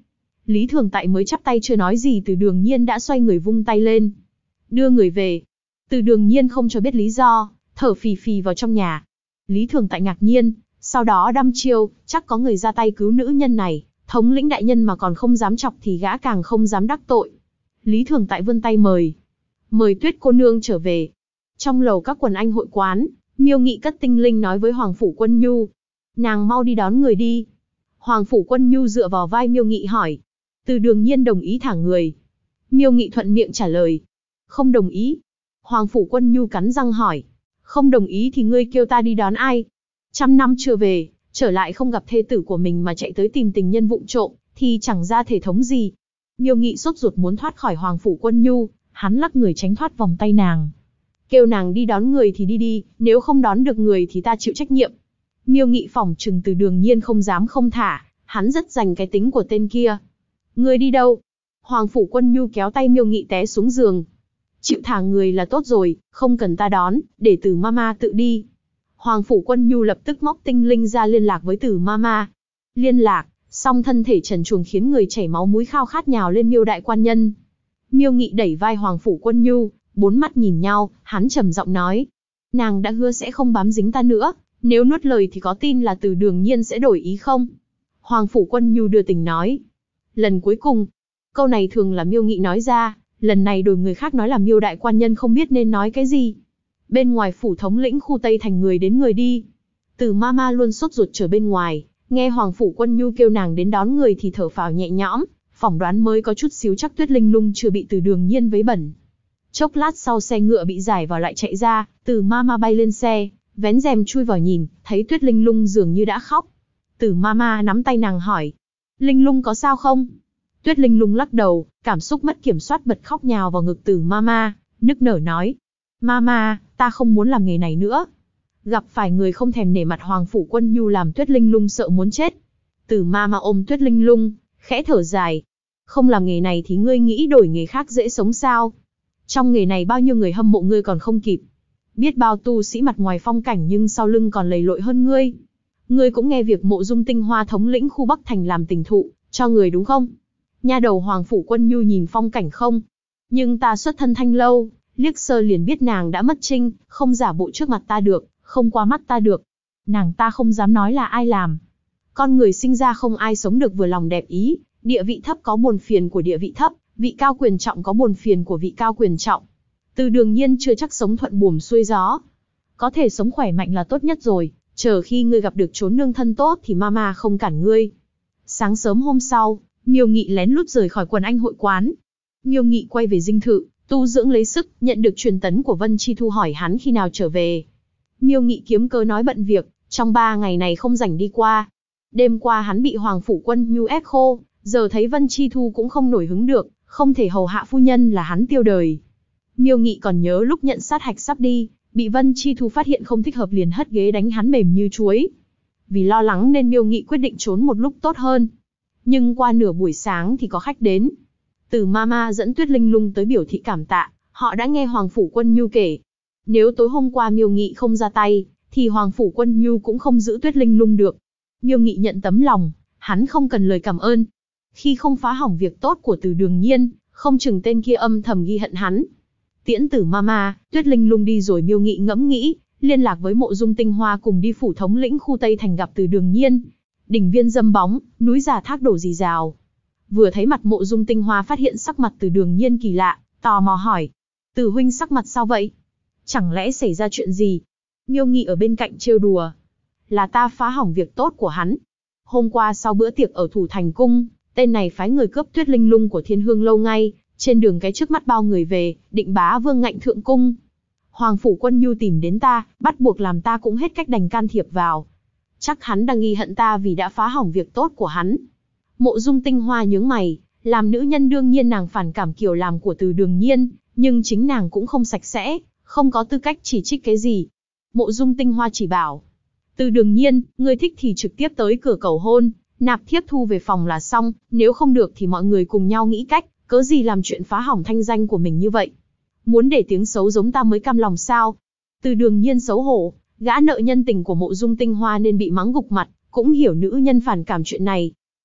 [SPEAKER 1] Lý Thường Tại mới chắp tay chưa nói gì Từ Đường Nhiên đã xoay người vung tay lên. Đưa người về. Từ Đường Nhiên không cho biết lý do, thở phì phì vào trong nhà. Lý Thường Tại ngạc nhiên, sau đó đăm chiêu, chắc có người ra tay cứu nữ nhân này, thống lĩnh đại nhân mà còn không dám chọc thì gã càng không dám đắc tội. Lý Thường Tại vươn tay mời. Mời Tuyết cô nương trở về. Trong lầu các quần anh hội quán, Miêu Nghị cất tinh linh nói với Hoàng Phủ Quân Nhu. Nàng mau đi đón người đi. Hoàng Phủ Quân Nhu dựa vào vai Miêu Nghị hỏi. Từ Đường Nhiên đồng ý thả người. Miêu Nghị thuận miệng trả lời. Không đồng ý. Hoàng Phủ Quân Nhu cắn răng hỏi. Không đồng ý thì ngươi kêu ta đi đón ai? 100 năm chưa về, trở lại không gặp thê tử của mình mà chạy tới tìm tình nhân vụng trộm, thì chẳng ra thể thống gì. Miêu Nghị sốt ruột muốn thoát khỏi Hoàng Phủ Quân Nhu, hắn lắc người tránh thoát vòng tay nàng. Kêu nàng đi đón người thì đi đi, nếu không đón được người thì ta chịu trách nhiệm. Miêu Nghị phỏng chừng Từ Đường Nhiên không dám không thả, hắn rất dành cái tính của tên kia. Người đi đâu? Hoàng Phủ Quân Nhu kéo tay Miêu Nghị té xuống giường. Chịu thả người là tốt rồi, không cần ta đón, để Từ Mama tự đi. Hoàng Phủ Quân Nhu lập tức móc tinh linh ra liên lạc với Từ Mama. Liên lạc, song thân thể trần truồng khiến người chảy máu mũi khao khát nhào lên Miêu đại quan nhân. Miêu Nghị đẩy vai Hoàng Phủ Quân Nhu, bốn mắt nhìn nhau, hắn trầm giọng nói. Nàng đã hứa sẽ không bám dính ta nữa, nếu nuốt lời thì có tin là Từ Đường Nhiên sẽ đổi ý không? Hoàng Phủ Quân Nhu đưa tình nói. Lần cuối cùng, câu này thường là Miêu Nghị nói ra, lần này đổi người khác nói là Miêu đại quan nhân không biết nên nói cái gì. Bên ngoài phủ thống lĩnh khu Tây Thành người đến người đi. Từ Mama luôn sốt ruột chờ bên ngoài, nghe Hoàng Phủ Quân Nhu kêu nàng đến đón người thì thở phào nhẹ nhõm, phỏng đoán mới có chút xíu chắc Tuyết Linh Lung chưa bị Từ Đường Nhiên vấy bẩn. Chốc lát sau xe ngựa bị giải vào lại chạy ra, Từ Mama bay lên xe, vén rèm chui vào nhìn, thấy Tuyết Linh Lung dường như đã khóc. Từ Mama nắm tay nàng hỏi, Linh Lung có sao không? Tuyết Linh Lung lắc đầu, cảm xúc mất kiểm soát bật khóc nhào vào ngực Từ Mama, nức nở nói, Mama, ta không muốn làm nghề này nữa. Gặp phải người không thèm nể mặt Hoàng Phủ Quân Nhu làm Tuyết Linh Lung sợ muốn chết. Từ Mama ôm Tuyết Linh Lung, khẽ thở dài. Không làm nghề này thì ngươi nghĩ đổi nghề khác dễ sống sao? Trong nghề này bao nhiêu người hâm mộ ngươi còn không kịp. Biết bao tu sĩ mặt ngoài phong cảnh nhưng sau lưng còn lầy lội hơn ngươi. Ngươi cũng nghe việc Mộ Dung Tinh Hoa thống lĩnh khu Bắc Thành làm tình thụ, cho người đúng không? Nha đầu Hoàng Phủ Quân Nhu nhìn phong cảnh không? Nhưng ta xuất thân Thanh Lâu, liếc sơ liền biết nàng đã mất trinh, không giả bộ trước mặt ta được, không qua mắt ta được. Nàng ta không dám nói là ai làm. Con người sinh ra không ai sống được vừa lòng đẹp ý, địa vị thấp có buồn phiền của địa vị thấp, vị cao quyền trọng có buồn phiền của vị cao quyền trọng. Từ Đường Nhiên chưa chắc sống thuận buồm xuôi gió. Có thể sống khỏe mạnh là tốt nhất rồi, chờ khi ngươi gặp được chốn nương thân tốt thì Mama không cản ngươi. Sáng sớm hôm sau, Miêu Nghị lén lút rời khỏi quần anh hội quán. Miêu Nghị quay về dinh thự, tu dưỡng lấy sức, nhận được truyền tấn của Vân Chi Thu hỏi hắn khi nào trở về. Miêu Nghị kiếm cớ nói bận việc, trong 3 ngày này không rảnh đi qua. Đêm qua hắn bị Hoàng Phủ Quân Nhu ép khô, giờ thấy Vân Chi Thu cũng không nổi hứng được, không thể hầu hạ phu nhân là hắn tiêu đời. Miêu Nghị còn nhớ lúc nhận sát hạch sắp đi, bị Vân Chi Thu phát hiện không thích hợp liền hất ghế đánh hắn mềm như chuối. Vì lo lắng nên Miêu Nghị quyết định trốn một lúc tốt hơn. Nhưng qua nửa buổi sáng thì có khách đến. Từ Mama dẫn Tuyết Linh Lung tới biểu thị cảm tạ, họ đã nghe Hoàng Phủ Quân Nhu kể. Nếu tối hôm qua Miêu Nghị không ra tay, thì Hoàng Phủ Quân Nhu cũng không giữ Tuyết Linh Lung được. Miêu Nghị nhận tấm lòng, hắn không cần lời cảm ơn. Khi không phá hỏng việc tốt của Từ Đường Nhiên, không chừng tên kia âm thầm ghi hận hắn. Tiễn Tử Mama, Tuyết Linh Lung đi rồi Miêu Nghị ngẫm nghĩ, liên lạc với Mộ Dung Tinh Hoa cùng đi phủ thống lĩnh khu Tây Thành gặp Từ Đường Nhiên. Đỉnh viên dâm bóng, núi già thác đổ rì rào. Vừa thấy mặt Mộ Dung Tinh Hoa phát hiện sắc mặt Từ Đường Nhiên kỳ lạ, tò mò hỏi. Từ huynh sắc mặt sao vậy? Chẳng lẽ xảy ra chuyện gì? Miêu Nghị ở bên cạnh trêu đùa. Là ta phá hỏng việc tốt của hắn. Hôm qua sau bữa tiệc ở Thủ Thành Cung, tên này phái người cướp Tuyết Linh Lung của Thiên Hương Lâu ngay, trên đường cái trước mắt bao người về, định bá vương ngạnh thượng cung. Hoàng Phủ Quân Nhu tìm đến ta, bắt buộc làm ta cũng hết cách đành can thiệp vào. Chắc hắn đang ghi hận ta vì đã phá hỏng việc tốt của hắn. Mộ Dung Tinh Hoa nhướng mày, làm nữ nhân đương nhiên nàng phản cảm kiểu làm của Từ Đường Nhiên, nhưng chính nàng cũng không sạch sẽ, không có tư cách chỉ trích cái gì. Mộ Dung Tinh Hoa chỉ bảo, Từ Đường Nhiên, ngươi thích thì trực tiếp tới cửa cầu hôn, nạp thiếp thu về phòng là xong, nếu không được thì mọi người cùng nhau nghĩ cách, cớ gì làm chuyện phá hỏng thanh danh của mình như vậy. Muốn để tiếng xấu giống ta mới cam lòng sao? Từ Đường Nhiên xấu hổ, gã nợ nhân tình của Mộ Dung Tinh Hoa nên bị mắng gục mặt, cũng hiểu nữ nhân phản cảm chuyện này.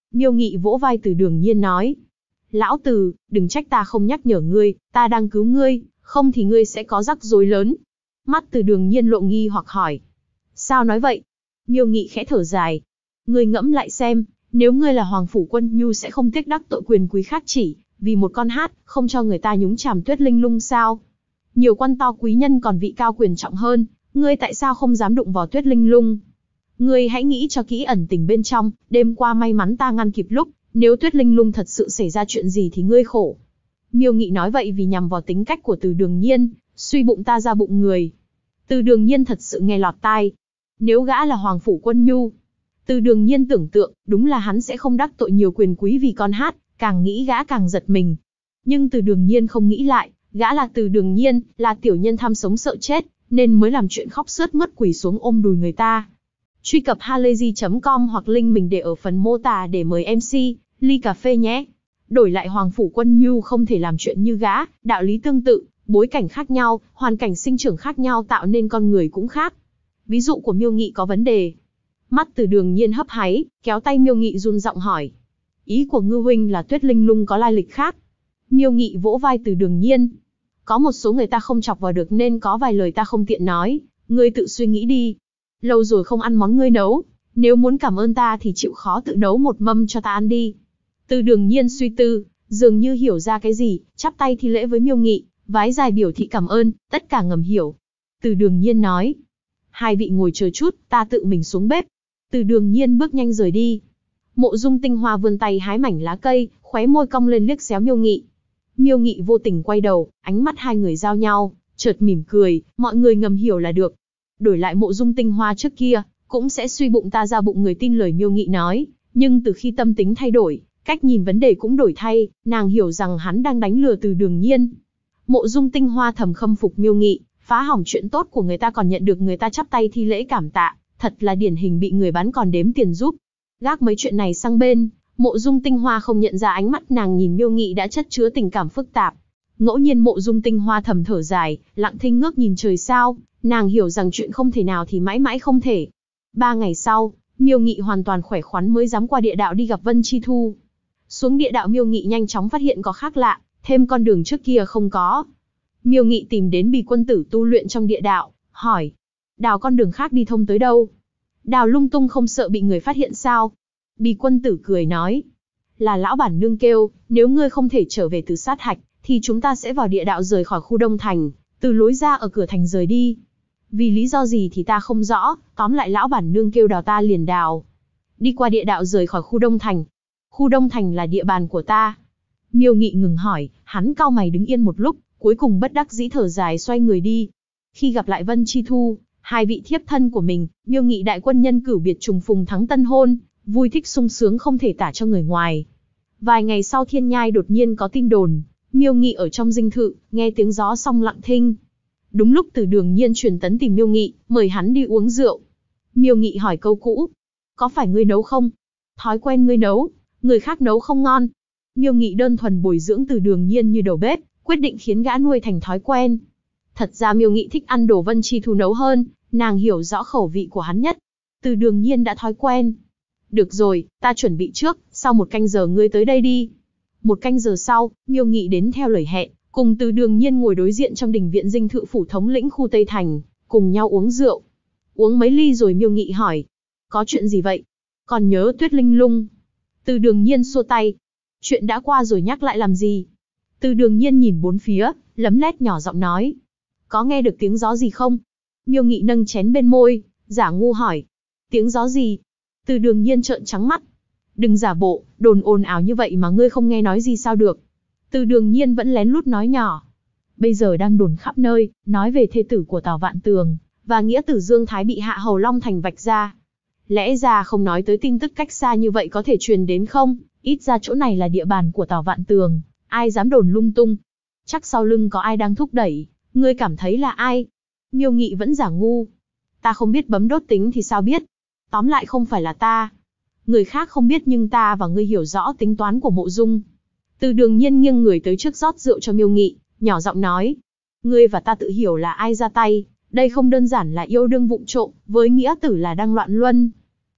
[SPEAKER 1] Miêu Nghị vỗ vai Từ Đường Nhiên nói. Lão Từ, đừng trách ta không nhắc nhở ngươi, ta đang cứu ngươi, không thì ngươi sẽ có rắc rối lớn. Mắt Từ Đường Nhiên lộ nghi hoặc hỏi. Sao nói vậy? Miêu Nghị khẽ thở dài. Ngươi ngẫm lại xem, nếu ngươi là Hoàng Phủ Quân Nhu sẽ không tiếc đắc tội quyền quý khác chỉ vì một con hát, không cho người ta nhúng chàm Tuyết Linh Lung sao? Nhiều quan to quý nhân còn vị cao quyền trọng hơn, ngươi tại sao không dám đụng vào Tuyết Linh Lung? Ngươi hãy nghĩ cho kỹ ẩn tình bên trong, đêm qua may mắn ta ngăn kịp lúc, nếu Tuyết Linh Lung thật sự xảy ra chuyện gì thì ngươi khổ. Miêu Nghị nói vậy vì nhằm vào tính cách của Từ Đường Nhiên, suy bụng ta ra bụng người. Từ Đường Nhiên thật sự nghe lọt tai. Nếu gã là Hoàng Phủ Quân Nhu, Từ Đường Nhiên tưởng tượng, đúng là hắn sẽ không đắc tội nhiều quyền quý vì con hát, càng nghĩ gã càng giật mình. Nhưng Từ Đường Nhiên không nghĩ lại, gã là Từ Đường Nhiên, là tiểu nhân tham sống sợ chết, nên mới làm chuyện khóc sướt mướt quỳ xuống ôm đùi người ta. Truy cập halayzi.com hoặc link mình để ở phần mô tả để mời MC, ly cà phê nhé. Đổi lại Hoàng Phủ Quân Nhu không thể làm chuyện như gã, đạo lý tương tự, bối cảnh khác nhau, hoàn cảnh sinh trưởng khác nhau tạo nên con người cũng khác. Ví dụ của Miêu Nghị có vấn đề. Mắt Từ Đường Nhiên hấp háy, kéo tay Miêu Nghị run giọng hỏi. Ý của Ngư huynh là Tuyết Linh Lung có lai lịch khác. Miêu Nghị vỗ vai Từ Đường Nhiên. Có một số người ta không chọc vào được nên có vài lời ta không tiện nói, ngươi tự suy nghĩ đi. Lâu rồi không ăn món ngươi nấu, nếu muốn cảm ơn ta thì chịu khó tự nấu một mâm cho ta ăn đi. Từ Đường Nhiên suy tư, dường như hiểu ra cái gì, chắp tay thi lễ với Miêu Nghị, vái dài biểu thị cảm ơn, tất cả ngầm hiểu. Từ Đường Nhiên nói. Hai vị ngồi chờ chút, ta tự mình xuống bếp. Từ Đường Nhiên bước nhanh rời đi. Mộ Dung Tinh Hoa vươn tay hái mảnh lá cây, khóe môi cong lên liếc xéo Miêu Nghị. Miêu Nghị vô tình quay đầu, ánh mắt hai người giao nhau, chợt mỉm cười, mọi người ngầm hiểu là được. Đổi lại Mộ Dung Tinh Hoa trước kia, cũng sẽ suy bụng ta ra bụng người tin lời Miêu Nghị nói, nhưng từ khi tâm tính thay đổi, cách nhìn vấn đề cũng đổi thay, nàng hiểu rằng hắn đang đánh lừa Từ Đường Nhiên. Mộ Dung Tinh Hoa thầm khâm phục Miêu Nghị, phá hỏng chuyện tốt của người ta còn nhận được người ta chắp tay thi lễ cảm tạ, thật là điển hình bị người bán còn đếm tiền giúp. Gác mấy chuyện này sang bên, Mộ Dung Tinh Hoa không nhận ra ánh mắt nàng nhìn Miêu Nghị đã chất chứa tình cảm phức tạp. Ngẫu nhiên Mộ Dung Tinh Hoa thầm thở dài, lặng thinh ngước nhìn trời sao, nàng hiểu rằng chuyện không thể nào thì mãi mãi không thể. 3 ngày sau, Miêu Nghị hoàn toàn khỏe khoắn mới dám qua địa đạo đi gặp Vân Chi Thu. Xuống địa đạo Miêu Nghị nhanh chóng phát hiện có khác lạ, thêm con đường trước kia không có. Miêu Nghị tìm đến Bì Quân Tử tu luyện trong địa đạo, hỏi. Đào con đường khác đi thông tới đâu? Đào lung tung không sợ bị người phát hiện sao? Bì Quân Tử cười nói. Là lão bản nương kêu, nếu ngươi không thể trở về từ sát hạch, thì chúng ta sẽ vào địa đạo rời khỏi khu Đông Thành, từ lối ra ở cửa thành rời đi. Vì lý do gì thì ta không rõ, tóm lại lão bản nương kêu đào ta liền đào. Đi qua địa đạo rời khỏi khu Đông Thành. Khu Đông Thành là địa bàn của ta. Miêu Nghị ngừng hỏi, hắn cau mày đứng yên một lúc, cuối cùng bất đắc dĩ thở dài xoay người đi. Khi gặp lại Vân Chi Thu, hai vị thiếp thân của mình, Miêu Nghị đại quân nhân cửu biệt trùng phùng thắng tân hôn, vui thích sung sướng không thể tả cho người ngoài. Vài ngày sau Thiên Nhai đột nhiên có tin đồn, Miêu Nghị ở trong dinh thự, nghe tiếng gió xong lặng thinh. Đúng lúc Từ Đường Nhiên truyền tấn tìm Miêu Nghị, mời hắn đi uống rượu. Miêu Nghị hỏi câu cũ, có phải ngươi nấu không? Thói quen ngươi nấu, người khác nấu không ngon. Miêu Nghị đơn thuần bồi dưỡng Từ Đường Nhiên như đầu bếp, quyết định khiến gã nuôi thành thói quen. Thật ra Miêu Nghị thích ăn đồ Vân Chi Thu nấu hơn, nàng hiểu rõ khẩu vị của hắn nhất. Từ Đường Nhiên đã thói quen. Được rồi, ta chuẩn bị trước, sau 1 canh giờ ngươi tới đây đi. 1 canh giờ sau, Miêu Nghị đến theo lời hẹn, cùng Từ Đường Nhiên ngồi đối diện trong đình viện dinh thự phủ thống lĩnh khu Tây Thành, cùng nhau uống rượu. Uống mấy ly rồi Miêu Nghị hỏi, có chuyện gì vậy? Còn nhớ Tuyết Linh Lung? Từ Đường Nhiên xua tay, chuyện đã qua rồi nhắc lại làm gì? Từ Đường Nhiên nhìn bốn phía, lấm lét nhỏ giọng nói, có nghe được tiếng gió gì không? Miêu Nghị nâng chén bên môi, giả ngu hỏi, tiếng gió gì? Từ Đường Nhiên trợn trắng mắt, đừng giả bộ, đồn ồn ào như vậy mà ngươi không nghe nói gì sao được? Từ Đường Nhiên vẫn lén lút nói nhỏ, bây giờ đang đồn khắp nơi, nói về thê tử của Tào Vạn Tường, và nghĩa tử Dương Thái bị Hạ Hầu Long Thành vạch ra. Lẽ ra không nói tới tin tức cách xa như vậy có thể truyền đến không? Ít ra chỗ này là địa bàn của Tào Vạn Tường, ai dám đồn lung tung? Chắc sau lưng có ai đang thúc đẩy, ngươi cảm thấy là ai? Miêu Nghị vẫn giả ngu, ta không biết bấm đốt tính thì sao biết? Tóm lại không phải là ta. Người khác không biết nhưng ta và ngươi hiểu rõ tính toán của Mộ Dung. Từ Đường Nhiên nghiêng người tới trước rót rượu cho Miêu Nghị, nhỏ giọng nói, ngươi và ta tự hiểu là ai ra tay, đây không đơn giản là yêu đương vụng trộm, với nghĩa tử là đang loạn luân.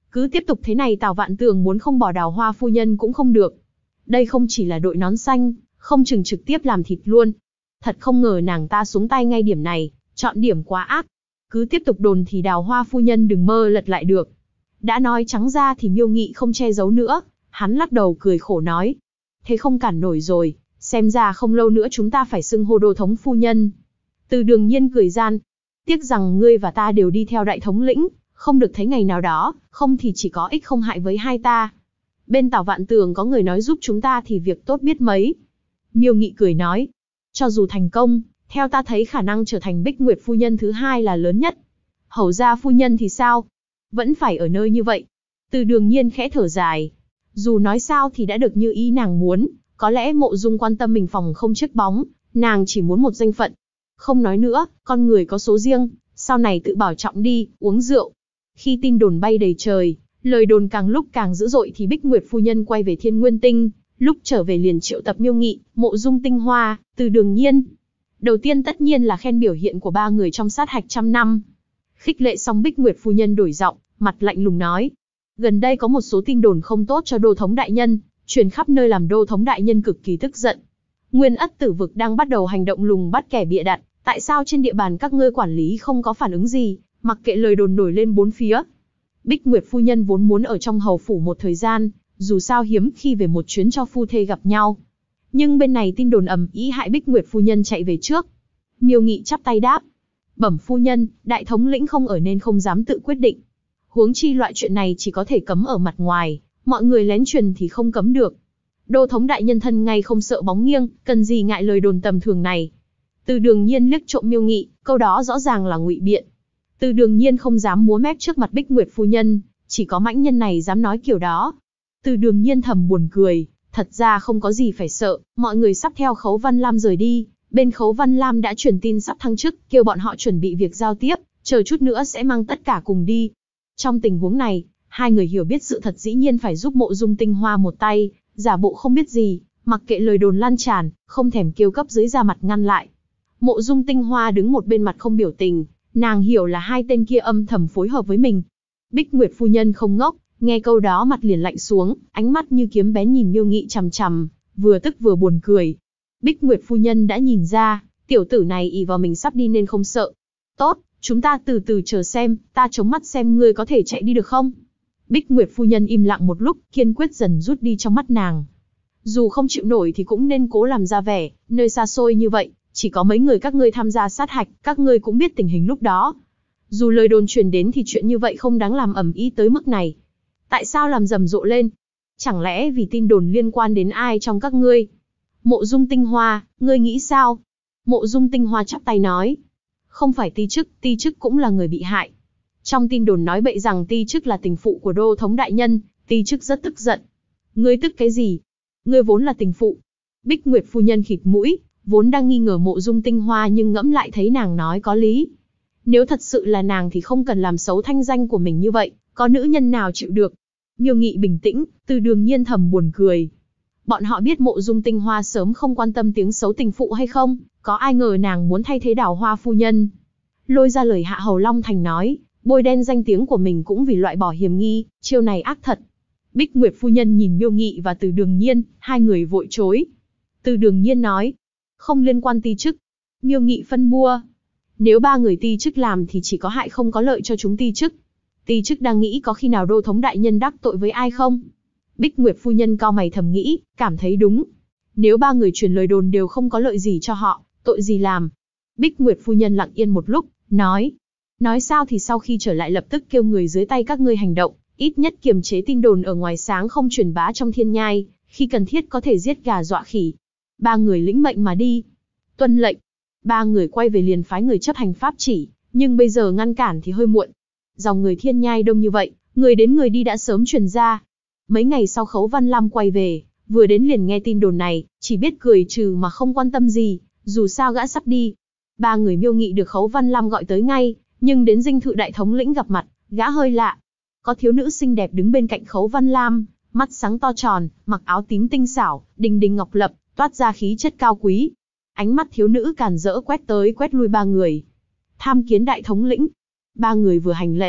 [SPEAKER 1] Cứ tiếp tục thế này Tào Vạn Tường muốn không bỏ Đào Hoa phu nhân cũng không được. Đây không chỉ là đội nón xanh, không chừng trực tiếp làm thịt luôn. Thật không ngờ nàng ta xuống tay ngay điểm này, chọn điểm quá ác. Cứ tiếp tục đồn thì Đào Hoa phu nhân đừng mơ lật lại được. Đã nói trắng ra thì Miêu Nghị không che giấu nữa, hắn lắc đầu cười khổ nói. Thế không cản nổi rồi, xem ra không lâu nữa chúng ta phải xưng hô Đô thống phu nhân. Từ Đường Nhiên cười gian. Tiếc rằng ngươi và ta đều đi theo đại thống lĩnh, không được thấy ngày nào đó, không thì chỉ có ích không hại với hai ta. Bên Tào Vạn Tường có người nói giúp chúng ta thì việc tốt biết mấy. Miêu Nghị cười nói. Cho dù thành công, theo ta thấy khả năng trở thành Bích Nguyệt phu nhân thứ hai là lớn nhất. Hầu gia phu nhân thì sao? Vẫn phải ở nơi như vậy. Từ Đường Nhiên khẽ thở dài. Dù nói sao thì đã được như ý nàng muốn, có lẽ Mộ Dung quan tâm mình phòng không chiếc bóng, nàng chỉ muốn một danh phận. Không nói nữa, con người có số riêng, sau này tự bảo trọng đi, uống rượu. Khi tin đồn bay đầy trời, lời đồn càng lúc càng dữ dội thì Bích Nguyệt phu nhân quay về Thiên Nguyên Tinh, lúc trở về liền triệu tập Miêu Nghị, Mộ Dung Tinh Hoa, Từ Đường Nhiên. Đầu tiên tất nhiên là khen biểu hiện của ba người trong sát hạch trăm năm. Khích lệ xong Bích Nguyệt phu nhân đổi giọng, mặt lạnh lùng nói. Gần đây có một số tin đồn không tốt cho Đô thống đại nhân, truyền khắp nơi làm Đô thống đại nhân cực kỳ tức giận. Nguyên Ất Tử Vực đang bắt đầu hành động lùng bắt kẻ bịa đặt, tại sao trên địa bàn các ngươi quản lý không có phản ứng gì, mặc kệ lời đồn nổi lên bốn phía. Bích Nguyệt phu nhân vốn muốn ở trong hầu phủ một thời gian, dù sao hiếm khi về một chuyến cho phu thê gặp nhau. Nhưng bên này tin đồn ầm ĩ hại Bích Nguyệt phu nhân chạy về trước. Miêu Nghị chắp tay đáp. Bẩm phu nhân, đại thống lĩnh không ở nên không dám tự quyết định. Huống chi loại chuyện này chỉ có thể cấm ở mặt ngoài, mọi người lén truyền thì không cấm được. Đô thống đại nhân thân ngay không sợ bóng nghiêng, cần gì ngại lời đồn tầm thường này. Từ Đường Nhiên liếc trộm Miêu Nghị, câu đó rõ ràng là ngụy biện. Từ Đường Nhiên không dám múa mép trước mặt Bích Nguyệt phu nhân, chỉ có mãnh nhân này dám nói kiểu đó. Từ Đường Nhiên thầm buồn cười, thật ra không có gì phải sợ, mọi người sắp theo Khấu Văn Lam rời đi, bên Khấu Văn Lam đã truyền tin sắp thăng chức, kêu bọn họ chuẩn bị việc giao tiếp, chờ chút nữa sẽ mang tất cả cùng đi. Trong tình huống này, hai người hiểu biết sự thật dĩ nhiên phải giúp Mộ Dung Tinh Hoa một tay, giả bộ không biết gì, mặc kệ lời đồn lan tràn, không thèm kêu cấp dưới ra mặt ngăn lại. Mộ Dung Tinh Hoa đứng một bên mặt không biểu tình, nàng hiểu là hai tên kia âm thầm phối hợp với mình. Bích Nguyệt phu nhân không ngốc, nghe câu đó mặt liền lạnh xuống, ánh mắt như kiếm bén nhìn Miêu Nghị chằm chằm, vừa tức vừa buồn cười. Bích Nguyệt phu nhân đã nhìn ra, tiểu tử này ỷ vào mình sắp đi nên không sợ. Tốt, chúng ta từ từ chờ xem, ta chống mắt xem ngươi có thể chạy đi được không? Bích Nguyệt phu nhân im lặng một lúc, kiên quyết dần rút đi trong mắt nàng. Dù không chịu nổi thì cũng nên cố làm ra vẻ, nơi xa xôi như vậy, chỉ có mấy người các ngươi tham gia sát hạch, các ngươi cũng biết tình hình lúc đó. Dù lời đồn truyền đến thì chuyện như vậy không đáng làm ầm ĩ tới mức này. Tại sao làm rầm rộ lên? Chẳng lẽ vì tin đồn liên quan đến ai trong các ngươi? Mộ Dung Tinh Hoa, ngươi nghĩ sao? Mộ Dung Tinh Hoa chắp tay nói. Không phải Ti Chức cũng là người bị hại. Trong tin đồn nói bậy rằng Ti Chức là tình phụ của Đô thống đại nhân, Ti Chức rất tức giận. Ngươi tức cái gì? Ngươi vốn là tình phụ. Bích Nguyệt phu nhân khịt mũi, vốn đang nghi ngờ Mộ Dung Tinh Hoa nhưng ngẫm lại thấy nàng nói có lý. Nếu thật sự là nàng thì không cần làm xấu thanh danh của mình như vậy, có nữ nhân nào chịu được. Miêu Nghị bình tĩnh, Từ Đường Nhiên thầm buồn cười. Bọn họ biết Mộ Dung Tinh Hoa sớm không quan tâm tiếng xấu tình phụ hay không, có ai ngờ nàng muốn thay thế Đào Hoa phu nhân. Lôi ra lời Hạ Hầu Long Thành nói, bôi đen danh tiếng của mình cũng vì loại bỏ hiểm nghi, chiêu này ác thật. Bích Nguyệt phu nhân nhìn Miêu Nghị và Từ Đường Nhiên, hai người vội chối. Từ Đường Nhiên nói, không liên quan Ti Chức. Miêu Nghị phân bua. Nếu ba người Ti Chức làm thì chỉ có hại không có lợi cho chúng Ti Chức. Ti Chức đang nghĩ có khi nào Đô thống đại nhân đắc tội với ai không? Bích Nguyệt phu nhân cau mày thầm nghĩ, cảm thấy đúng. Nếu ba người truyền lời đồn đều không có lợi gì cho họ, tội gì làm? Bích Nguyệt phu nhân lặng yên một lúc, nói. Nói sao thì sau khi trở lại lập tức kêu người dưới tay các ngươi hành động, ít nhất kiềm chế tin đồn ở ngoài sáng không truyền bá trong thiên nhai, khi cần thiết có thể giết gà dọa khỉ. Ba người lĩnh mệnh mà đi. Tuân lệnh. Ba người quay về liền phái người chấp hành pháp chỉ, nhưng bây giờ ngăn cản thì hơi muộn. Dòng người thiên nhai đông như vậy, người đến người đi đã sớm truyền ra. Mấy ngày sau Khấu Văn Lam quay về, vừa đến liền nghe tin đồn này, chỉ biết cười trừ mà không quan tâm gì, dù sao gã sắp đi. Ba người Miêu Nghị được Khấu Văn Lam gọi tới ngay, nhưng đến dinh thự đại thống lĩnh gặp mặt, gã hơi lạ. Có thiếu nữ xinh đẹp đứng bên cạnh Khấu Văn Lam, mắt sáng to tròn, mặc áo tím tinh xảo, đình đình ngọc lập, toát ra khí chất cao quý. Ánh mắt thiếu nữ càn rỡ quét tới quét lui ba người. Tham kiến đại thống lĩnh. Ba người vừa hành lễ,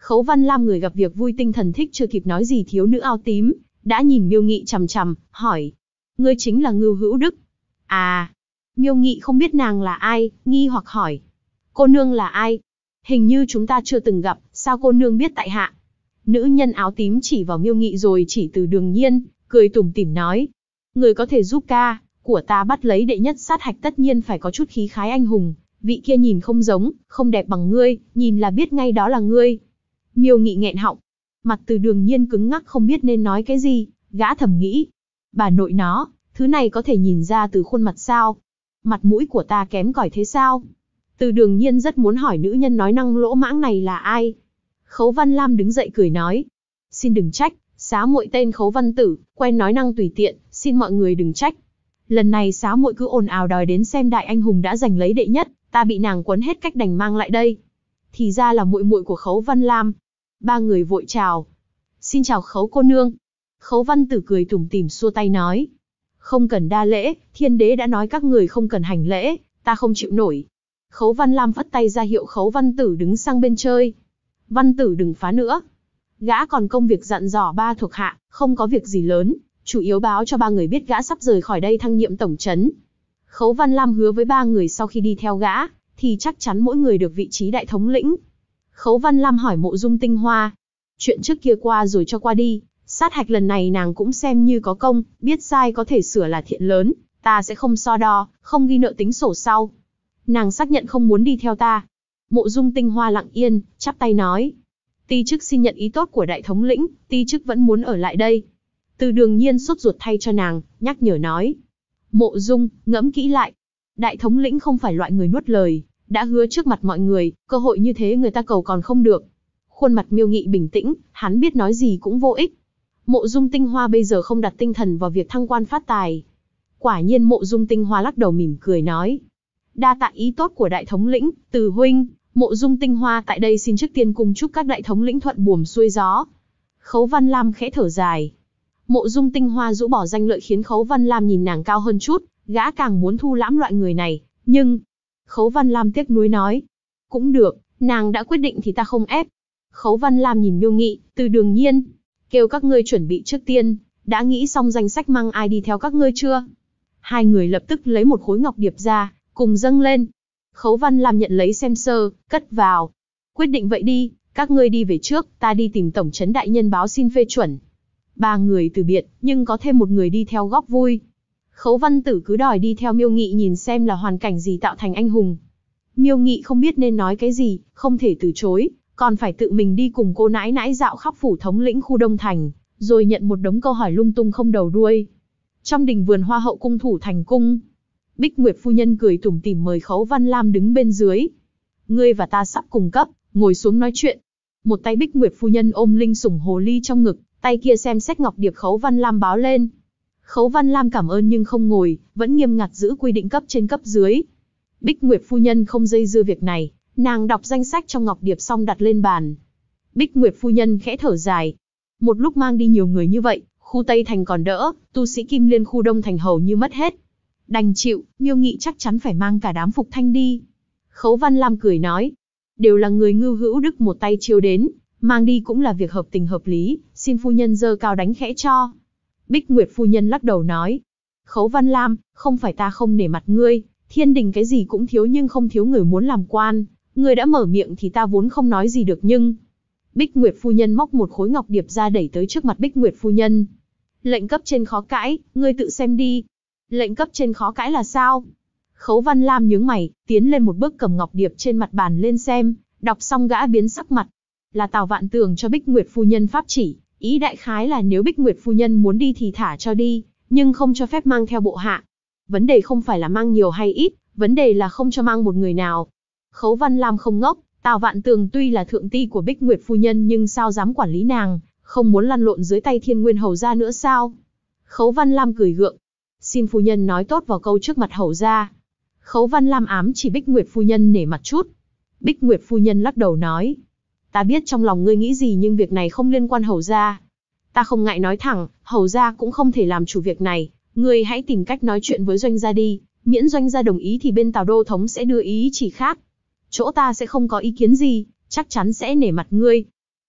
[SPEAKER 1] Khấu Văn Lam người gặp việc vui tinh thần thích chưa kịp nói gì thiếu nữ áo tím, đã nhìn Miêu Nghị chằm chằm, hỏi. Ngươi chính là Ngưu Hữu Đức. À. Miêu Nghị không biết nàng là ai, nghi hoặc hỏi. Cô nương là ai? Hình như chúng ta chưa từng gặp, sao cô nương biết tại hạ? Nữ nhân áo tím chỉ vào Miêu Nghị rồi chỉ Từ Đường Nhiên, cười tủm tỉm nói. Người có thể giúp ca của ta bắt lấy đệ nhất sát hạch tất nhiên phải có chút khí khái anh hùng, vị kia nhìn không giống, không đẹp bằng ngươi, nhìn là biết ngay đó là ngươi. Miêu Nghị nghẹn họng, mặt Từ Đường Nhiên cứng ngắc không biết nên nói cái gì, gã thầm nghĩ. Bà nội nó, thứ này có thể nhìn ra từ khuôn mặt sao? Mặt mũi của ta kém cỏi thế sao? Từ Đường Nhiên rất muốn hỏi nữ nhân nói năng lỗ mãng này là ai. Khấu Văn Lam đứng dậy cười nói. Xin đừng trách, xá muội tên Khấu Văn Tử, quen nói năng tùy tiện, xin mọi người đừng trách. Lần này xá muội cứ ồn ào đòi đến xem đại anh hùng đã giành lấy đệ nhất, ta bị nàng quấn hết cách đành mang lại đây. Thì ra là muội muội của Khấu Văn Lam. Ba người vội chào. Xin chào Khấu cô nương. Khấu Văn Tử cười tủm tỉm xua tay nói. Không cần đa lễ, thiên đế đã nói các người không cần hành lễ, ta không chịu nổi. Khấu Văn Lam phất tay ra hiệu Khấu Văn Tử đứng sang bên chơi. Văn Tử đừng phá nữa. Gã còn công việc dặn dò ba thuộc hạ, không có việc gì lớn, chủ yếu báo cho ba người biết gã sắp rời khỏi đây thăng nhiệm tổng trấn. Khấu Văn Lam hứa với ba người sau khi đi theo gã, thì chắc chắn mỗi người được vị trí đại thống lĩnh. Khấu Văn Lam hỏi Mộ Dung Tinh Hoa. Chuyện trước kia qua rồi cho qua đi, sát hạch lần này nàng cũng xem như có công, biết sai có thể sửa là thiện lớn, ta sẽ không so đo, không ghi nợ tính sổ sau. Nàng xác nhận không muốn đi theo ta. Mộ Dung Tinh Hoa lặng yên, chắp tay nói. Ti chức xin nhận ý tốt của đại thống lĩnh, ti chức vẫn muốn ở lại đây. Từ Đường Nhiên sốt ruột thay cho nàng, nhắc nhở nói. Mộ Dung, ngẫm kỹ lại. Đại thống lĩnh không phải loại người nuốt lời, đã hứa trước mặt mọi người, cơ hội như thế người ta cầu còn không được. Khuôn mặt Miêu Nghị bình tĩnh, hắn biết nói gì cũng vô ích. Mộ Dung Tinh Hoa bây giờ không đặt tinh thần vào việc thăng quan phát tài. Quả nhiên Mộ Dung Tinh Hoa lắc đầu mỉm cười nói. Đa tạ ý tốt của đại thống lĩnh, Từ huynh, Mộ Dung Tinh Hoa tại đây xin trước tiên cùng chúc các đại thống lĩnh thuận buồm xuôi gió. Khấu Văn Lam khẽ thở dài. Mộ Dung Tinh Hoa rũ bỏ danh lợi khiến Khấu Văn Lam nhìn nàng cao hơn chút, gã càng muốn thu lãm loại người này, nhưng... Khấu Văn Lam tiếc nuối nói. Cũng được, nàng đã quyết định thì ta không ép. Khấu Văn Lam nhìn Miêu Nghị, Từ Đường Nhiên. Kêu các ngươi chuẩn bị trước tiên, đã nghĩ xong danh sách mang ai đi theo các ngươi chưa? Hai người lập tức lấy một khối ngọc điệp ra, cùng dâng lên. Khấu Văn Lam nhận lấy xem sơ, cất vào. Quyết định vậy đi, các ngươi đi về trước, ta đi tìm tổng trấn đại nhân báo xin phê chuẩn. Ba người từ biệt, nhưng có thêm một người đi theo góp vui. Khấu Văn Tử cứ đòi đi theo Miêu Nghị nhìn xem là hoàn cảnh gì tạo thành anh hùng. Miêu Nghị không biết nên nói cái gì, không thể từ chối, còn phải tự mình đi cùng cô nãi nãi dạo khắp phủ thống lĩnh khu Đông Thành, rồi nhận một đống câu hỏi lung tung không đầu đuôi. Trong đình vườn hoa hậu cung thủ thành cung, Bích Nguyệt phu nhân cười tủm tỉm mời Khấu Văn Lam đứng bên dưới. Ngươi và ta sắp cùng cấp, ngồi xuống nói chuyện. Một tay Bích Nguyệt phu nhân ôm linh sủng hồ ly trong ngực, tay kia xem xét ngọc điệp Khấu Văn Lam báo lên. Khấu Văn Lam cảm ơn nhưng không ngồi, vẫn nghiêm ngặt giữ quy định cấp trên cấp dưới. Bích Nguyệt phu nhân không dây dưa việc này, nàng đọc danh sách trong ngọc điệp xong đặt lên bàn. Bích Nguyệt phu nhân khẽ thở dài. Một lúc mang đi nhiều người như vậy, khu Tây Thành còn đỡ, tu sĩ Kim Liên khu Đông Thành hầu như mất hết. Đành chịu, Miêu Nghị chắc chắn phải mang cả đám Phục Thanh đi. Khấu Văn Lam cười nói. Đều là người Ngưu Hữu Đức một tay chiêu đến, mang đi cũng là việc hợp tình hợp lý, xin phu nhân giơ cao đánh khẽ cho. Bích Nguyệt phu nhân lắc đầu nói. Khấu Văn Lam, không phải ta không nể mặt ngươi, thiên đình cái gì cũng thiếu nhưng không thiếu người muốn làm quan. Ngươi đã mở miệng thì ta vốn không nói gì được nhưng... Bích Nguyệt phu nhân móc một khối ngọc điệp ra đẩy tới trước mặt Bích Nguyệt phu nhân. Lệnh cấp trên khó cãi, ngươi tự xem đi. Lệnh cấp trên khó cãi là sao? Khấu Văn Lam nhướng mày, tiến lên một bước cầm ngọc điệp trên mặt bàn lên xem, đọc xong gã biến sắc mặt. Là Tào Vạn Tường cho Bích Nguyệt phu nhân pháp chỉ, ý đại khái là nếu Bích Nguyệt phu nhân muốn đi thì thả cho đi, nhưng không cho phép mang theo bộ hạ. Vấn đề không phải là mang nhiều hay ít, vấn đề là không cho mang một người nào. Khấu Văn Lam không ngốc, Tào Vạn Tường tuy là thượng ti của Bích Nguyệt phu nhân nhưng sao dám quản lý nàng, không muốn lăn lộn dưới tay Thiên Nguyên hầu gia nữa sao? Khấu Văn Lam cười gượng. Xin phu nhân nói tốt vào câu trước mặt hầu gia. Khấu Văn Lam ám chỉ Bích Nguyệt phu nhân nể mặt chút. Bích Nguyệt phu nhân lắc đầu nói. Ta biết trong lòng ngươi nghĩ gì nhưng việc này không liên quan hầu gia. Ta không ngại nói thẳng, hầu gia cũng không thể làm chủ việc này. Ngươi hãy tìm cách nói chuyện với doanh gia đi, miễn doanh gia đồng ý thì bên Tào Đô Thống sẽ đưa ý chỉ khác. Chỗ ta sẽ không có ý kiến gì, chắc chắn sẽ nể mặt ngươi.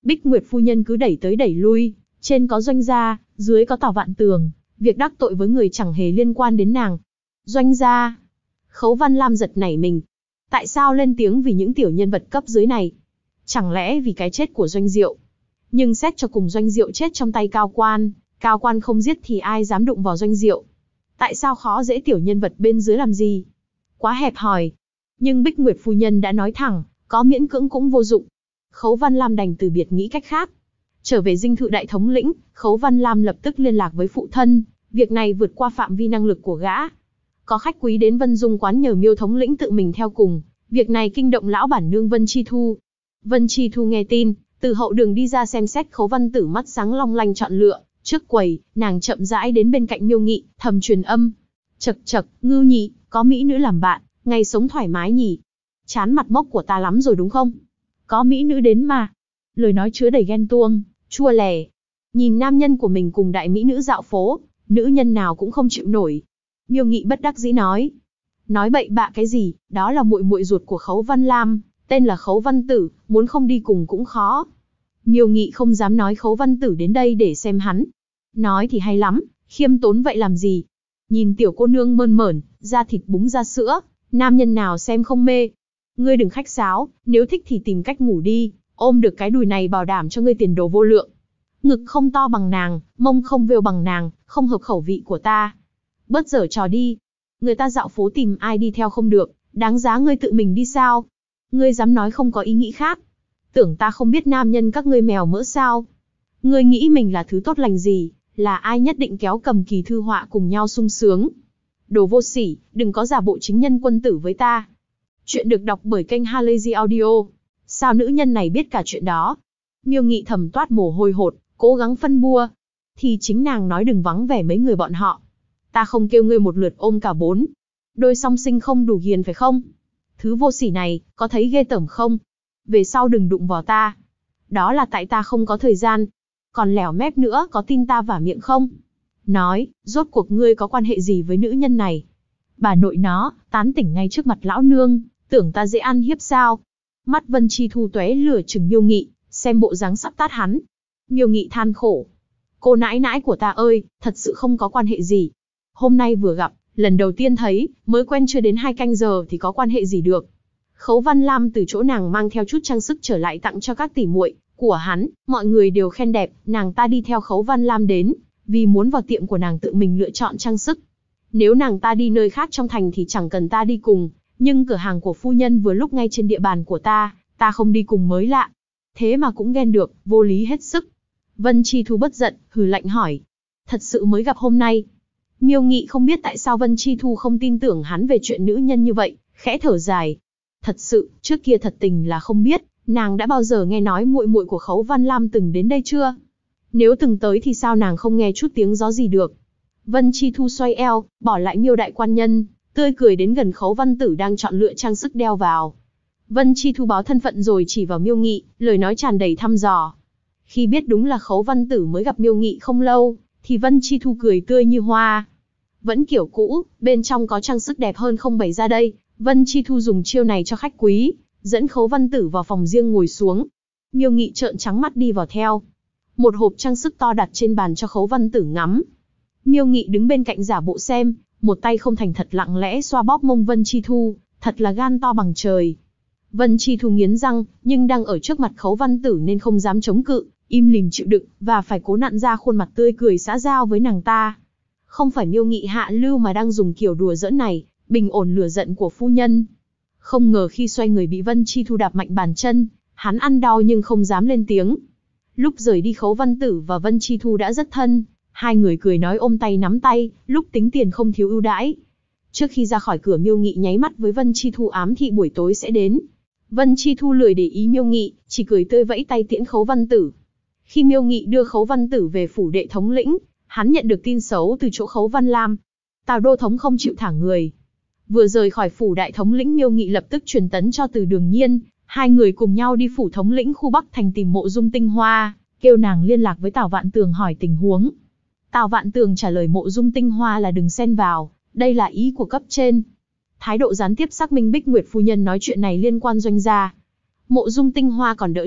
[SPEAKER 1] Bích Nguyệt phu nhân cứ đẩy tới đẩy lui, trên có Doanh gia, dưới có Tào Vạn Tường, việc đắc tội với người chẳng hề liên quan đến nàng. Doanh gia. Khấu Văn Lam giật nảy mình. Tại sao lên tiếng vì những tiểu nhân vật cấp dưới này? Chẳng lẽ vì cái chết của Doanh Diệu? Nhưng xét cho cùng Doanh Diệu chết trong tay Cao Quan không giết thì ai dám đụng vào Doanh Diệu? Tại sao khó dễ tiểu nhân vật bên dưới làm gì? Quá hẹp hòi. Nhưng Bích Nguyệt phu nhân đã nói thẳng, có miễn cưỡng cũng vô dụng. Khấu Văn Lam đành từ biệt nghĩ cách khác. Trở về dinh thự đại thống lĩnh, Khấu Văn Lam lập tức liên lạc với phụ thân, việc này vượt qua phạm vi năng lực của gã. Có khách quý đến Vân Dung quán nhờ Miêu thống lĩnh tự mình theo cùng, việc này kinh động lão bản nương Vân Chi Thu. Vân Chi Thu nghe tin, từ hậu đường đi ra xem xét Khấu Văn Tử mắt sáng long lanh chọn lựa, trước quầy, nàng chậm rãi đến bên cạnh Miêu Nghị, thầm truyền âm. Chậc chậc, Ngưu nhị, có mỹ nữ làm bạn, ngày sống thoải mái nhỉ. Chán mặt mốc của ta lắm rồi đúng không? Có mỹ nữ đến mà. Lời nói chứa đầy ghen tuông, chua lè. Nhìn nam nhân của mình cùng đại mỹ nữ dạo phố, nữ nhân nào cũng không chịu nổi. Miêu Nghị bất đắc dĩ nói. Nói bậy bạ cái gì, đó là muội muội ruột của Khấu Văn Lam, tên là Khấu Văn Tử, muốn không đi cùng cũng khó. Miêu Nghị không dám nói Khấu Văn Tử đến đây để xem hắn. Nói thì hay lắm, khiêm tốn vậy làm gì? Nhìn tiểu cô nương mơn mởn, da thịt búng ra sữa, nam nhân nào xem không mê. Ngươi đừng khách sáo, nếu thích thì tìm cách ngủ đi, ôm được cái đùi này bảo đảm cho ngươi tiền đồ vô lượng. Ngực không to bằng nàng, mông không vêu bằng nàng, không hợp khẩu vị của ta. Bớt giở trò đi. Người ta dạo phố tìm ai đi theo không được, đáng giá ngươi tự mình đi sao? Ngươi dám nói không có ý nghĩ khác? Tưởng ta không biết nam nhân các ngươi mèo mỡ sao? Ngươi nghĩ mình là thứ tốt lành gì, là ai nhất định kéo cầm kỳ thư họa cùng nhau sung sướng? Đồ vô sỉ, đừng có giả bộ chính nhân quân tử với ta. Chuyện được đọc bởi kênh Halazy Audio. Sao nữ nhân này biết cả chuyện đó? Miêu Nghị thầm toát mồ hôi hột, cố gắng phân bua. Thì chính nàng nói đừng vắng vẻ mấy người bọn họ. Ta không kêu ngươi một lượt ôm cả bốn. Đôi song sinh không đủ hiền phải không? Thứ vô sỉ này, có thấy ghê tởm không? Về sau đừng đụng vào ta. Đó là tại ta không có thời gian. Còn lẻo mép nữa, có tin ta vả miệng không? Nói, rốt cuộc ngươi có quan hệ gì với nữ nhân này? Bà nội nó, tán tỉnh ngay trước mặt lão nương, tưởng ta dễ ăn hiếp sao? Mắt Vân Chi Thu tóe lửa chừng Miêu Nghị, xem bộ dáng sắp tát hắn. Miêu Nghị than khổ. Cô nãi nãi của ta ơi, thật sự không có quan hệ gì. Hôm nay vừa gặp, lần đầu tiên thấy, mới quen chưa đến 2 canh giờ thì có quan hệ gì được. Khấu Văn Lam từ chỗ nàng mang theo chút trang sức trở lại tặng cho các tỷ muội của hắn, mọi người đều khen đẹp, nàng ta đi theo Khấu Văn Lam đến, vì muốn vào tiệm của nàng tự mình lựa chọn trang sức. Nếu nàng ta đi nơi khác trong thành thì chẳng cần ta đi cùng, nhưng cửa hàng của phu nhân vừa lúc ngay trên địa bàn của ta không đi cùng mới lạ. Thế mà cũng ghen được, vô lý hết sức. Vân Chi Thu bất giận, hừ lạnh hỏi. Thật sự mới gặp hôm nay. Miêu Nghị không biết tại sao Vân Chi Thu không tin tưởng hắn về chuyện nữ nhân như vậy, khẽ thở dài. Thật sự, trước kia thật tình là không biết, nàng đã bao giờ nghe nói muội muội của Khấu Văn Lam từng đến đây chưa? Nếu từng tới thì sao nàng không nghe chút tiếng gió gì được? Vân Chi Thu xoay eo, bỏ lại Miêu đại quan nhân, tươi cười đến gần Khấu Văn Tử đang chọn lựa trang sức đeo vào. Vân Chi Thu báo thân phận rồi chỉ vào Miêu Nghị, lời nói tràn đầy thăm dò. Khi biết đúng là Khấu Văn Tử mới gặp Miêu Nghị không lâu, thì Vân Chi Thu cười tươi như hoa. Vẫn kiểu cũ, bên trong có trang sức đẹp hơn không bày ra đây. Vân Chi Thu dùng chiêu này cho khách quý, dẫn Khấu Văn Tử vào phòng riêng ngồi xuống. Miêu Nghị trợn trắng mắt đi vào theo. Một hộp trang sức to đặt trên bàn cho Khấu Văn Tử ngắm. Miêu Nghị đứng bên cạnh giả bộ xem, một tay không thành thật lặng lẽ xoa bóp mông Vân Chi Thu, thật là gan to bằng trời. Vân Chi Thu nghiến răng, nhưng đang ở trước mặt Khấu Văn Tử nên không dám chống cự, im lìm chịu đựng, và phải cố nặn ra khuôn mặt tươi cười xã giao với nàng ta. Không phải Miêu Nghị hạ lưu mà đang dùng kiểu đùa giỡn này, bình ổn lửa giận của phu nhân. Không ngờ khi xoay người bị Vân Chi Thu đạp mạnh bàn chân, hắn ăn đau nhưng không dám lên tiếng. Lúc rời đi Khấu Văn Tử và Vân Chi Thu đã rất thân, hai người cười nói ôm tay nắm tay, lúc tính tiền không thiếu ưu đãi. Trước khi ra khỏi cửa Miêu Nghị nháy mắt với Vân Chi Thu ám thị buổi tối sẽ đến. Vân Chi Thu lười để ý Miêu Nghị, chỉ cười tươi vẫy tay tiễn Khấu Văn Tử. Khi Miêu Nghị đưa Khấu Văn Tử về phủ đệ thống lĩnh, hắn nhận được tin xấu từ chỗ Khấu Văn Lam. Tào đô thống không chịu thả người. Vừa rời khỏi phủ đại thống lĩnh, Miêu Nghị lập tức truyền tấn cho Từ Đường Nhiên, hai người cùng nhau đi phủ thống lĩnh khu Bắc thành tìm Mộ Dung Tinh Hoa, kêu nàng liên lạc với Tào Vạn Tường hỏi tình huống. Tào Vạn Tường trả lời Mộ Dung Tinh Hoa là đừng xen vào, đây là ý của cấp trên. Thái độ gián tiếp xác minh Bích Nguyệt phu nhân nói chuyện này liên quan Doanh gia. Mộ Dung Tinh Hoa còn đỡ chút,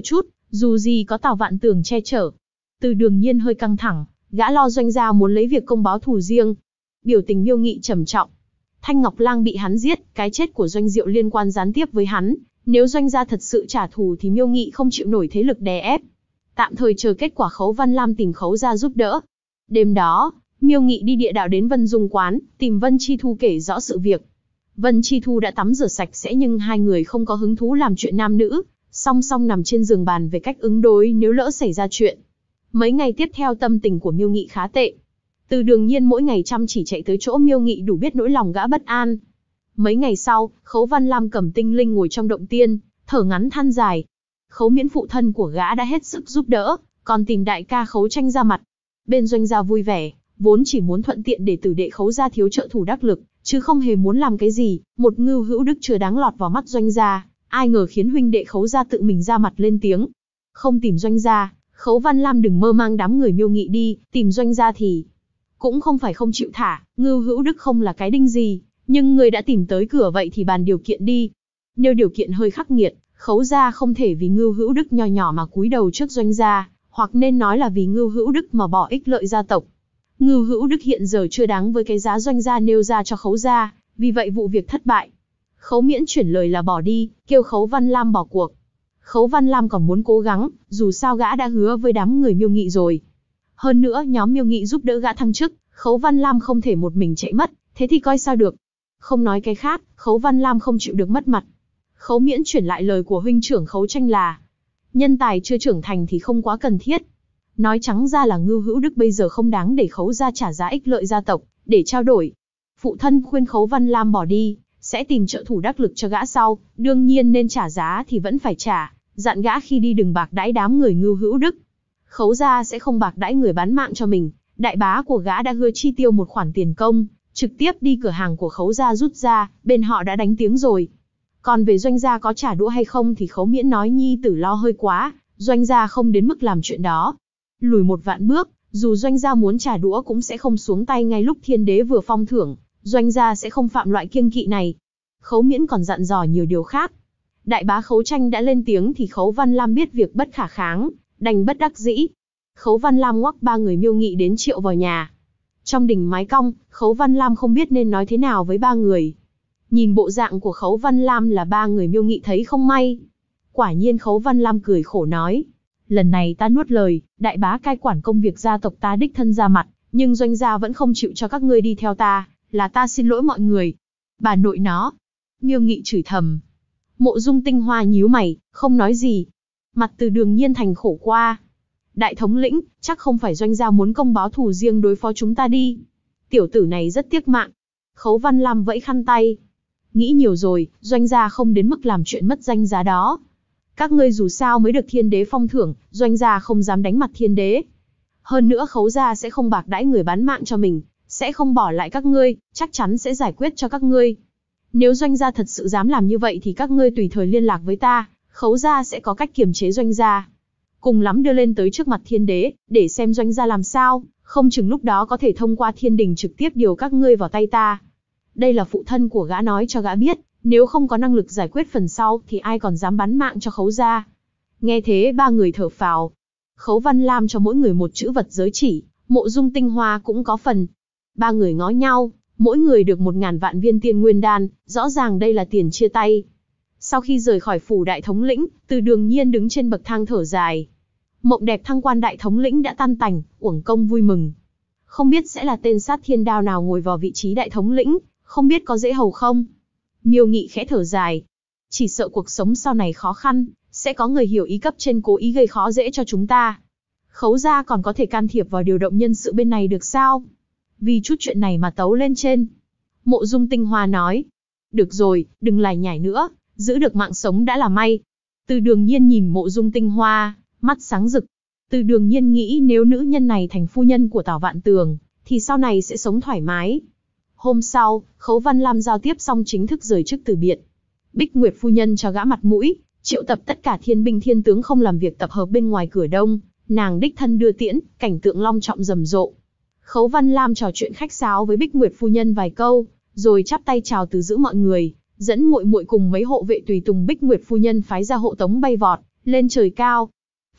[SPEAKER 1] Dù gì có Tào Vạn Tường che chở. Từ Đường Nhiên hơi căng thẳng, gã lo Doanh gia muốn lấy việc công báo thù riêng. Biểu tình Miêu Nghị trầm trọng. Thanh Ngọc Lang bị hắn giết, cái chết của Doanh Diệu liên quan gián tiếp với hắn. Nếu Doanh gia thật sự trả thù thì Miêu Nghị không chịu nổi thế lực đè ép. Tạm thời chờ kết quả Khấu Văn Lam tìm Khấu gia giúp đỡ. Đêm đó, Miêu Nghị đi địa đạo đến Vân Dung quán, tìm Vân Chi Thu kể rõ sự việc. Vân Chi Thu đã tắm rửa sạch sẽ nhưng hai người không có hứng thú làm chuyện nam nữ, song song nằm trên giường bàn về cách ứng đối nếu lỡ xảy ra chuyện. Mấy ngày tiếp theo tâm tình của Miêu Nghị khá tệ. Từ Đường Nhiên mỗi ngày chăm chỉ chạy tới chỗ Miêu Nghị đủ biết nỗi lòng gã bất an. Mấy ngày sau, Khấu Văn Lam cầm tinh linh ngồi trong động tiên, thở ngắn than dài. Khấu Miễn phụ thân của gã đã hết sức giúp đỡ, còn tìm đại ca Khấu Tranh ra mặt. Bên Doanh gia vui vẻ, vốn chỉ muốn thuận tiện để tử đệ Khấu gia thiếu trợ thủ đắc lực, chứ không hề muốn làm cái gì, một Ngưu Hữu Đức chưa đáng lọt vào mắt Doanh gia, ai ngờ khiến huynh đệ Khấu gia tự mình ra mặt lên tiếng. Không tìm Doanh gia, Khấu Văn Lam đừng mơ mang đám người Miêu Nghị đi, tìm Doanh gia thì cũng không phải không chịu thả, Ngưu Hữu Đức không là cái đinh gì, nhưng người đã tìm tới cửa vậy thì bàn điều kiện đi. Nếu điều kiện hơi khắc nghiệt, Khấu gia không thể vì Ngưu Hữu Đức nho nhỏ mà cúi đầu trước Doanh gia, hoặc nên nói là vì Ngưu Hữu Đức mà bỏ ích lợi gia tộc. Ngưu Hữu Đức hiện giờ chưa đáng với cái giá Doanh gia nêu ra cho Khấu gia, vì vậy vụ việc thất bại. Khấu Miễn chuyển lời là bỏ đi, kêu Khấu Văn Lam bỏ cuộc. Khấu Văn Lam còn muốn cố gắng, dù sao gã đã hứa với đám người Miêu Nghị rồi. Hơn nữa nhóm Miêu Nghị giúp đỡ gã thăng chức, Khấu Văn Lam không thể một mình chạy mất, thế thì coi sao được. Không nói cái khác, Khấu Văn Lam không chịu được mất mặt. Khấu Miễn chuyển lại lời của huynh trưởng Khấu Tranh là nhân tài chưa trưởng thành thì không quá cần thiết. Nói trắng ra là Ngưu Hữu Đức bây giờ không đáng để Khấu gia trả giá ích lợi gia tộc, để trao đổi. Phụ thân khuyên Khấu Văn Lam bỏ đi, sẽ tìm trợ thủ đắc lực cho gã sau, đương nhiên nên trả giá thì vẫn phải trả, dặn gã khi đi đừng bạc đãi đám người Ngưu Hữu Đức. Khấu gia sẽ không bạc đãi người bán mạng cho mình, đại bá của gã đã hứa chi tiêu một khoản tiền công, trực tiếp đi cửa hàng của Khấu gia rút ra, bên họ đã đánh tiếng rồi. Còn về Doanh gia có trả đũa hay không thì Khấu Miễn nói nhi tử lo hơi quá, Doanh gia không đến mức làm chuyện đó. Lùi một vạn bước, dù Doanh gia muốn trả đũa cũng sẽ không xuống tay ngay lúc thiên đế vừa phong thưởng, Doanh gia sẽ không phạm loại kiêng kỵ này. Khấu Miễn còn dặn dò nhiều điều khác. Đại bá Khấu Tranh đã lên tiếng thì Khấu Văn Lam biết việc bất khả kháng, đành bất đắc dĩ. Khấu Văn Lam ngoắc ba người Miêu Nghị đến triệu vào nhà. Trong đình mái cong, Khấu Văn Lam không biết nên nói thế nào với ba người. Nhìn bộ dạng của Khấu Văn Lam là ba người Miêu Nghị thấy không may. Quả nhiên Khấu Văn Lam cười khổ nói. Lần này ta nuốt lời, đại bá cai quản công việc gia tộc ta đích thân ra mặt, nhưng Doanh gia vẫn không chịu cho các ngươi đi theo ta, là ta xin lỗi mọi người. Bà nội nó. Miêu Nghị chửi thầm. Mộ Dung Tinh Hoa nhíu mày, không nói gì. Mặt Từ Đường Nhiên thành khổ qua. Đại thống lĩnh, chắc không phải Doanh gia muốn công báo thù riêng đối phó chúng ta đi. Tiểu tử này rất tiếc mạng. Khấu Văn Lam vẫy khăn tay. Nghĩ nhiều rồi, Doanh gia không đến mức làm chuyện mất danh giá đó. Các ngươi dù sao mới được thiên đế phong thưởng, Doanh gia không dám đánh mặt thiên đế. Hơn nữa Khấu gia sẽ không bạc đãi người bán mạng cho mình, sẽ không bỏ lại các ngươi, chắc chắn sẽ giải quyết cho các ngươi. Nếu Doanh gia thật sự dám làm như vậy thì các ngươi tùy thời liên lạc với ta, Khấu gia sẽ có cách kiềm chế Doanh gia. Cùng lắm đưa lên tới trước mặt thiên đế, để xem Doanh gia làm sao, không chừng lúc đó có thể thông qua thiên đình trực tiếp điều các ngươi vào tay ta. Đây là phụ thân của gã nói cho gã biết, nếu không có năng lực giải quyết phần sau thì ai còn dám bán mạng cho Khấu gia. Nghe thế ba người thở phào. Khấu Văn Lam cho mỗi người một chữ vật giới chỉ, Mộ Dung Tinh Hoa cũng có phần. Ba người ngó nhau, mỗi người được 1000 vạn viên tiên nguyên đan, rõ ràng đây là tiền chia tay. Sau khi rời khỏi phủ đại thống lĩnh, Từ Đường Nhiên đứng trên bậc thang thở dài. Mộng đẹp thăng quan đại thống lĩnh đã tan tành, uổng công vui mừng. Không biết sẽ là tên sát thiên đao nào ngồi vào vị trí đại thống lĩnh, không biết có dễ hầu không? Miêu Nghị khẽ thở dài. Chỉ sợ cuộc sống sau này khó khăn, sẽ có người hiểu ý cấp trên cố ý gây khó dễ cho chúng ta. Khấu gia còn có thể can thiệp vào điều động nhân sự bên này được sao? Vì chút chuyện này mà tấu lên trên. Mộ Dung Tinh Hoa nói. Được rồi, đừng lải nhải nữa, giữ được mạng sống đã là may. Từ Đường Nhiên nhìn Mộ Dung Tinh Hoa, mắt sáng rực. Từ Đường Nhiên nghĩ nếu nữ nhân này thành phu nhân của Tào Vạn Tường, thì sau này sẽ sống thoải mái. Hôm sau, Khấu Văn Lam giao tiếp xong chính thức rời chức từ biệt. Bích Nguyệt phu nhân cho gã mặt mũi, triệu tập tất cả thiên binh thiên tướng không làm việc tập hợp bên ngoài cửa đông, nàng đích thân đưa tiễn, cảnh tượng long trọng rầm rộ. Khấu Văn Lam trò chuyện khách sáo với Bích Nguyệt phu nhân vài câu, rồi chắp tay chào từ giã mọi người, dẫn muội muội cùng mấy hộ vệ tùy tùng Bích Nguyệt phu nhân phái ra hộ tống bay vọt lên trời cao.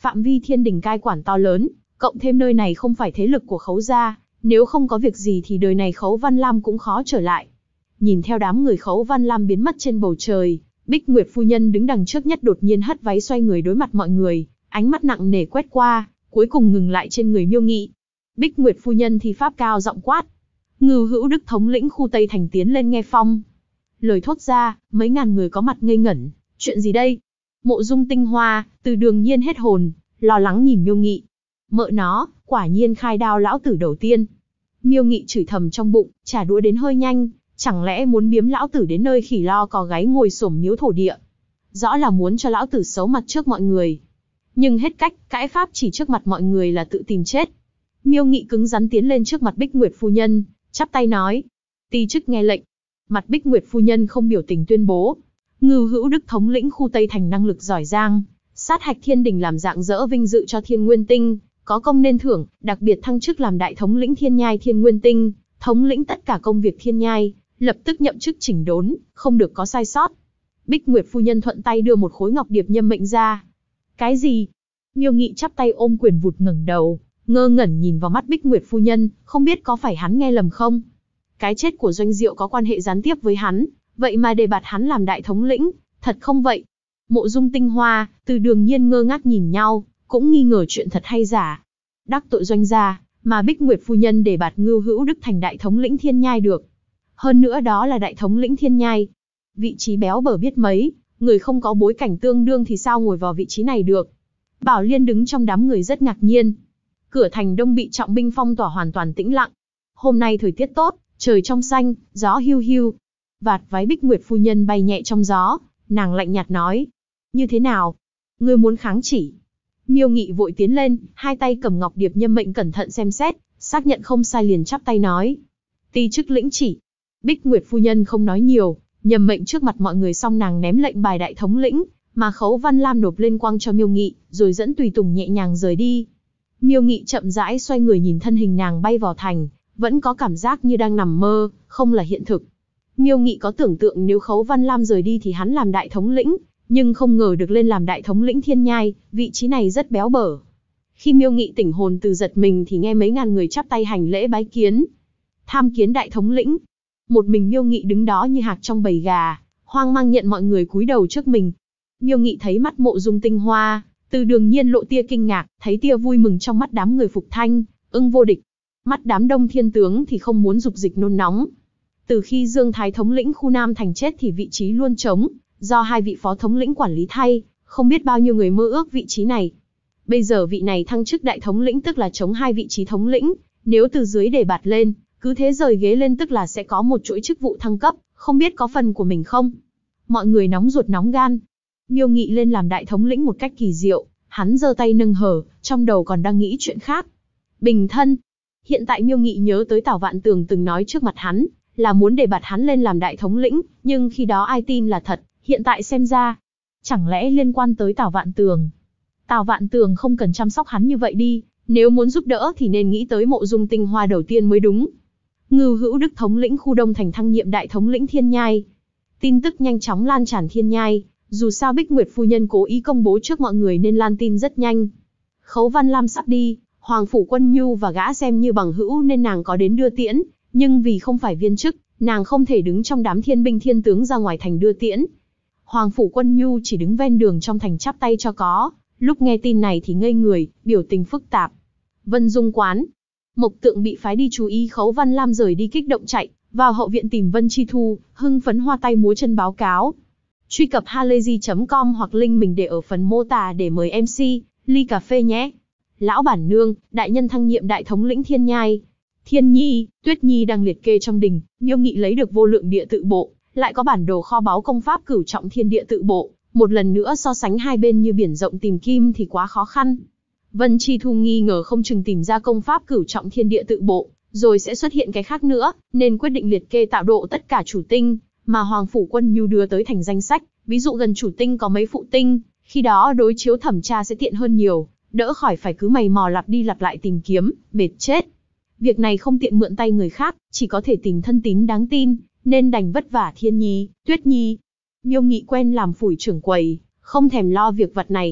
[SPEAKER 1] phạm vi thiên đình cai quản to lớn, cộng thêm nơi này không phải thế lực của Khấu gia, nếu không có việc gì thì đời này Khấu Văn Lam cũng khó trở lại. Nhìn theo đám người Khấu Văn Lam biến mất trên bầu trời, Bích Nguyệt phu nhân đứng đằng trước nhất đột nhiên hất váy xoay người đối mặt mọi người, ánh mắt nặng nề quét qua, cuối cùng ngừng lại trên người Miêu Nghị. Bích Nguyệt phu nhân thi pháp cao giọng quát: "Ngưu Hữu Đức thống lĩnh khu Tây Thành tiến lên nghe phong." Lời thốt ra, mấy ngàn người có mặt ngây ngẩn, chuyện gì đây? Mộ Dung Tinh Hoa, Từ Đường Nhiên hết hồn, lo lắng nhìn Miêu Nghị. Mợ nó, quả nhiên khai đao lão tử đầu tiên. Miêu Nghị chửi thầm trong bụng, trả đũa đến hơi nhanh, chẳng lẽ muốn biếm lão tử đến nơi khỉ lo có gáy ngồi xổm miếu thổ địa? Rõ là muốn cho lão tử xấu mặt trước mọi người. Nhưng hết cách, cãi pháp chỉ trước mặt mọi người là tự tìm chết. Miêu Nghị cứng rắn tiến lên trước mặt Bích Nguyệt phu nhân, chắp tay nói: "Ti chức nghe lệnh." Mặt Bích Nguyệt phu nhân không biểu tình tuyên bố: "Ngưu Hữu Đức thống lĩnh khu Tây Thành năng lực giỏi giang, sát hạch thiên đình làm rạng rỡ vinh dự cho Thiên Nguyên Tinh, có công nên thưởng, đặc biệt thăng chức làm đại thống lĩnh Thiên Nhai Thiên Nguyên Tinh, thống lĩnh tất cả công việc Thiên Nhai, lập tức nhậm chức chỉnh đốn, không được có sai sót." Bích Nguyệt phu nhân thuận tay đưa một khối ngọc điệp nhâm mệnh ra. "Cái gì?" Miêu Nghị chắp tay ôm quyền vụt ngẩng đầu, ngơ ngẩn nhìn vào mắt Bích Nguyệt phu nhân, không biết có phải hắn nghe lầm không. Cái chết của Doanh Diệu có quan hệ gián tiếp với hắn, vậy mà đề bạt hắn làm đại thống lĩnh, thật không vậy? Mộ Dung Tinh Hoa, Từ Đường Nhiên ngơ ngác nhìn nhau, cũng nghi ngờ chuyện thật hay giả. Đắc tội Doanh gia, mà Bích Nguyệt phu nhân đề bạt Ngưu Hữu Đức thành đại thống lĩnh Thiên Nhai được. Hơn nữa đó là đại thống lĩnh Thiên Nhai. Vị trí béo bở biết mấy, người không có bối cảnh tương đương thì sao ngồi vào vị trí này được. Bảo Liên đứng trong đám người rất ngạc nhiên. Cửa thành đông bị trọng binh phong tỏa hoàn toàn tĩnh lặng. Hôm nay thời tiết tốt, trời trong xanh, gió hiu hiu. Vạt váy Bích Nguyệt phu nhân bay nhẹ trong gió, nàng lạnh nhạt nói: "Như thế nào? Ngươi muốn kháng chỉ?" Miêu Nghị vội tiến lên, hai tay cầm ngọc điệp nhâm mệnh cẩn thận xem xét, xác nhận không sai liền chắp tay nói: "Ti chức lĩnh chỉ." Bích Nguyệt phu nhân không nói nhiều, nhâm mệnh trước mặt mọi người xong nàng ném lệnh bài đại thống lĩnh, mà Khấu Văn Lam nộp lên quăng cho Miêu Nghị, rồi dẫn tùy tùng nhẹ nhàng rời đi. Miêu Nghị chậm rãi xoay người nhìn thân hình nàng bay vào thành, vẫn có cảm giác như đang nằm mơ, không là hiện thực. Miêu Nghị có tưởng tượng nếu Khấu Văn Lam rời đi thì hắn làm đại thống lĩnh, nhưng không ngờ được lên làm đại thống lĩnh Thiên Nhai, vị trí này rất béo bở. Khi Miêu Nghị tỉnh hồn từ giật mình thì nghe mấy ngàn người chắp tay hành lễ bái kiến. Tham kiến đại thống lĩnh. Một mình Miêu Nghị đứng đó như hạc trong bầy gà, hoang mang nhận mọi người cúi đầu trước mình. Miêu Nghị thấy mắt Mộ Dung Tinh Hoa, Từ Đường Nhiên lộ tia kinh ngạc, thấy tia vui mừng trong mắt đám người Phục Thanh, Ưng Vô Địch. Mắt đám đông thiên tướng thì không muốn dục dịch nôn nóng. Từ khi Dương Thái thống lĩnh khu Nam Thành chết thì vị trí luôn trống, do hai vị phó thống lĩnh quản lý thay, không biết bao nhiêu người mơ ước vị trí này. Bây giờ vị này thăng chức đại thống lĩnh tức là chống hai vị trí thống lĩnh, nếu từ dưới để bạt lên, cứ thế rời ghế lên tức là sẽ có một chuỗi chức vụ thăng cấp, không biết có phần của mình không? Mọi người nóng ruột nóng gan. Miêu Nghị lên làm đại thống lĩnh một cách kỳ diệu, hắn giơ tay nâng hở, trong đầu còn đang nghĩ chuyện khác. Bình thân. Hiện tại Miêu Nghị nhớ tới Tào Vạn Tường từng nói trước mặt hắn, là muốn để bạt hắn lên làm đại thống lĩnh, nhưng khi đó ai tin là thật, hiện tại xem ra, chẳng lẽ liên quan tới Tào Vạn Tường. Tào Vạn Tường không cần chăm sóc hắn như vậy đi, nếu muốn giúp đỡ thì nên nghĩ tới Mộ Dung Tinh Hoa đầu tiên mới đúng. Ngưu Hữu Đức thống lĩnh khu Đông Thành thăng nhiệm đại thống lĩnh Thiên Nhai. Tin tức nhanh chóng lan tràn Thiên Nhai, dù sao Bích Nguyệt phu nhân cố ý công bố trước mọi người nên lan tin rất nhanh. Khấu Văn Lam sắp đi, Hoàng phủ Quân Nhu và gã xem như bằng hữu nên nàng có đến đưa tiễn, nhưng vì không phải viên chức, nàng không thể đứng trong đám thiên binh thiên tướng ra ngoài thành đưa tiễn. Hoàng phủ Quân Nhu chỉ đứng ven đường trong thành chắp tay cho có, lúc nghe tin này thì ngây người, biểu tình phức tạp. Vân Dung quán, Mộc Tượng bị phái đi chú ý Khấu Văn Lam rời đi kích động chạy vào hậu viện tìm Vân Chi Thu, hưng phấn hoa tay múa chân báo cáo. Truy cập halayzi.com hoặc link mình để ở phần mô tả để mời MC ly cà phê nhé. Lão bản nương, đại nhân thăng nhiệm đại thống lĩnh Thiên Nhai. Thiên Nhi, Tuyết Nhi đang liệt kê trong đình, Miêu Nghị lấy được vô lượng địa tự bộ, lại có bản đồ kho báu công pháp cửu trọng thiên địa tự bộ, một lần nữa so sánh hai bên như biển rộng tìm kim thì quá khó khăn. Vân Chi Thu nghi ngờ không chừng tìm ra công pháp cửu trọng thiên địa tự bộ, rồi sẽ xuất hiện cái khác nữa, nên quyết định liệt kê tạo độ tất cả chủ tinh, mà Hoàng phủ Quân Nhu đưa tới thành danh sách, ví dụ gần chủ tinh có mấy phụ tinh, khi đó đối chiếu thẩm tra sẽ tiện hơn nhiều, đỡ khỏi phải cứ mày mò lặp đi lặp lại tìm kiếm, mệt chết. Việc này không tiện mượn tay người khác, chỉ có thể tìm thân tín đáng tin, nên đành vất vả Thiên Nhi, Tuyết Nhi. Miêu Nghị quen làm phủi trưởng quầy, không thèm lo việc vặt này.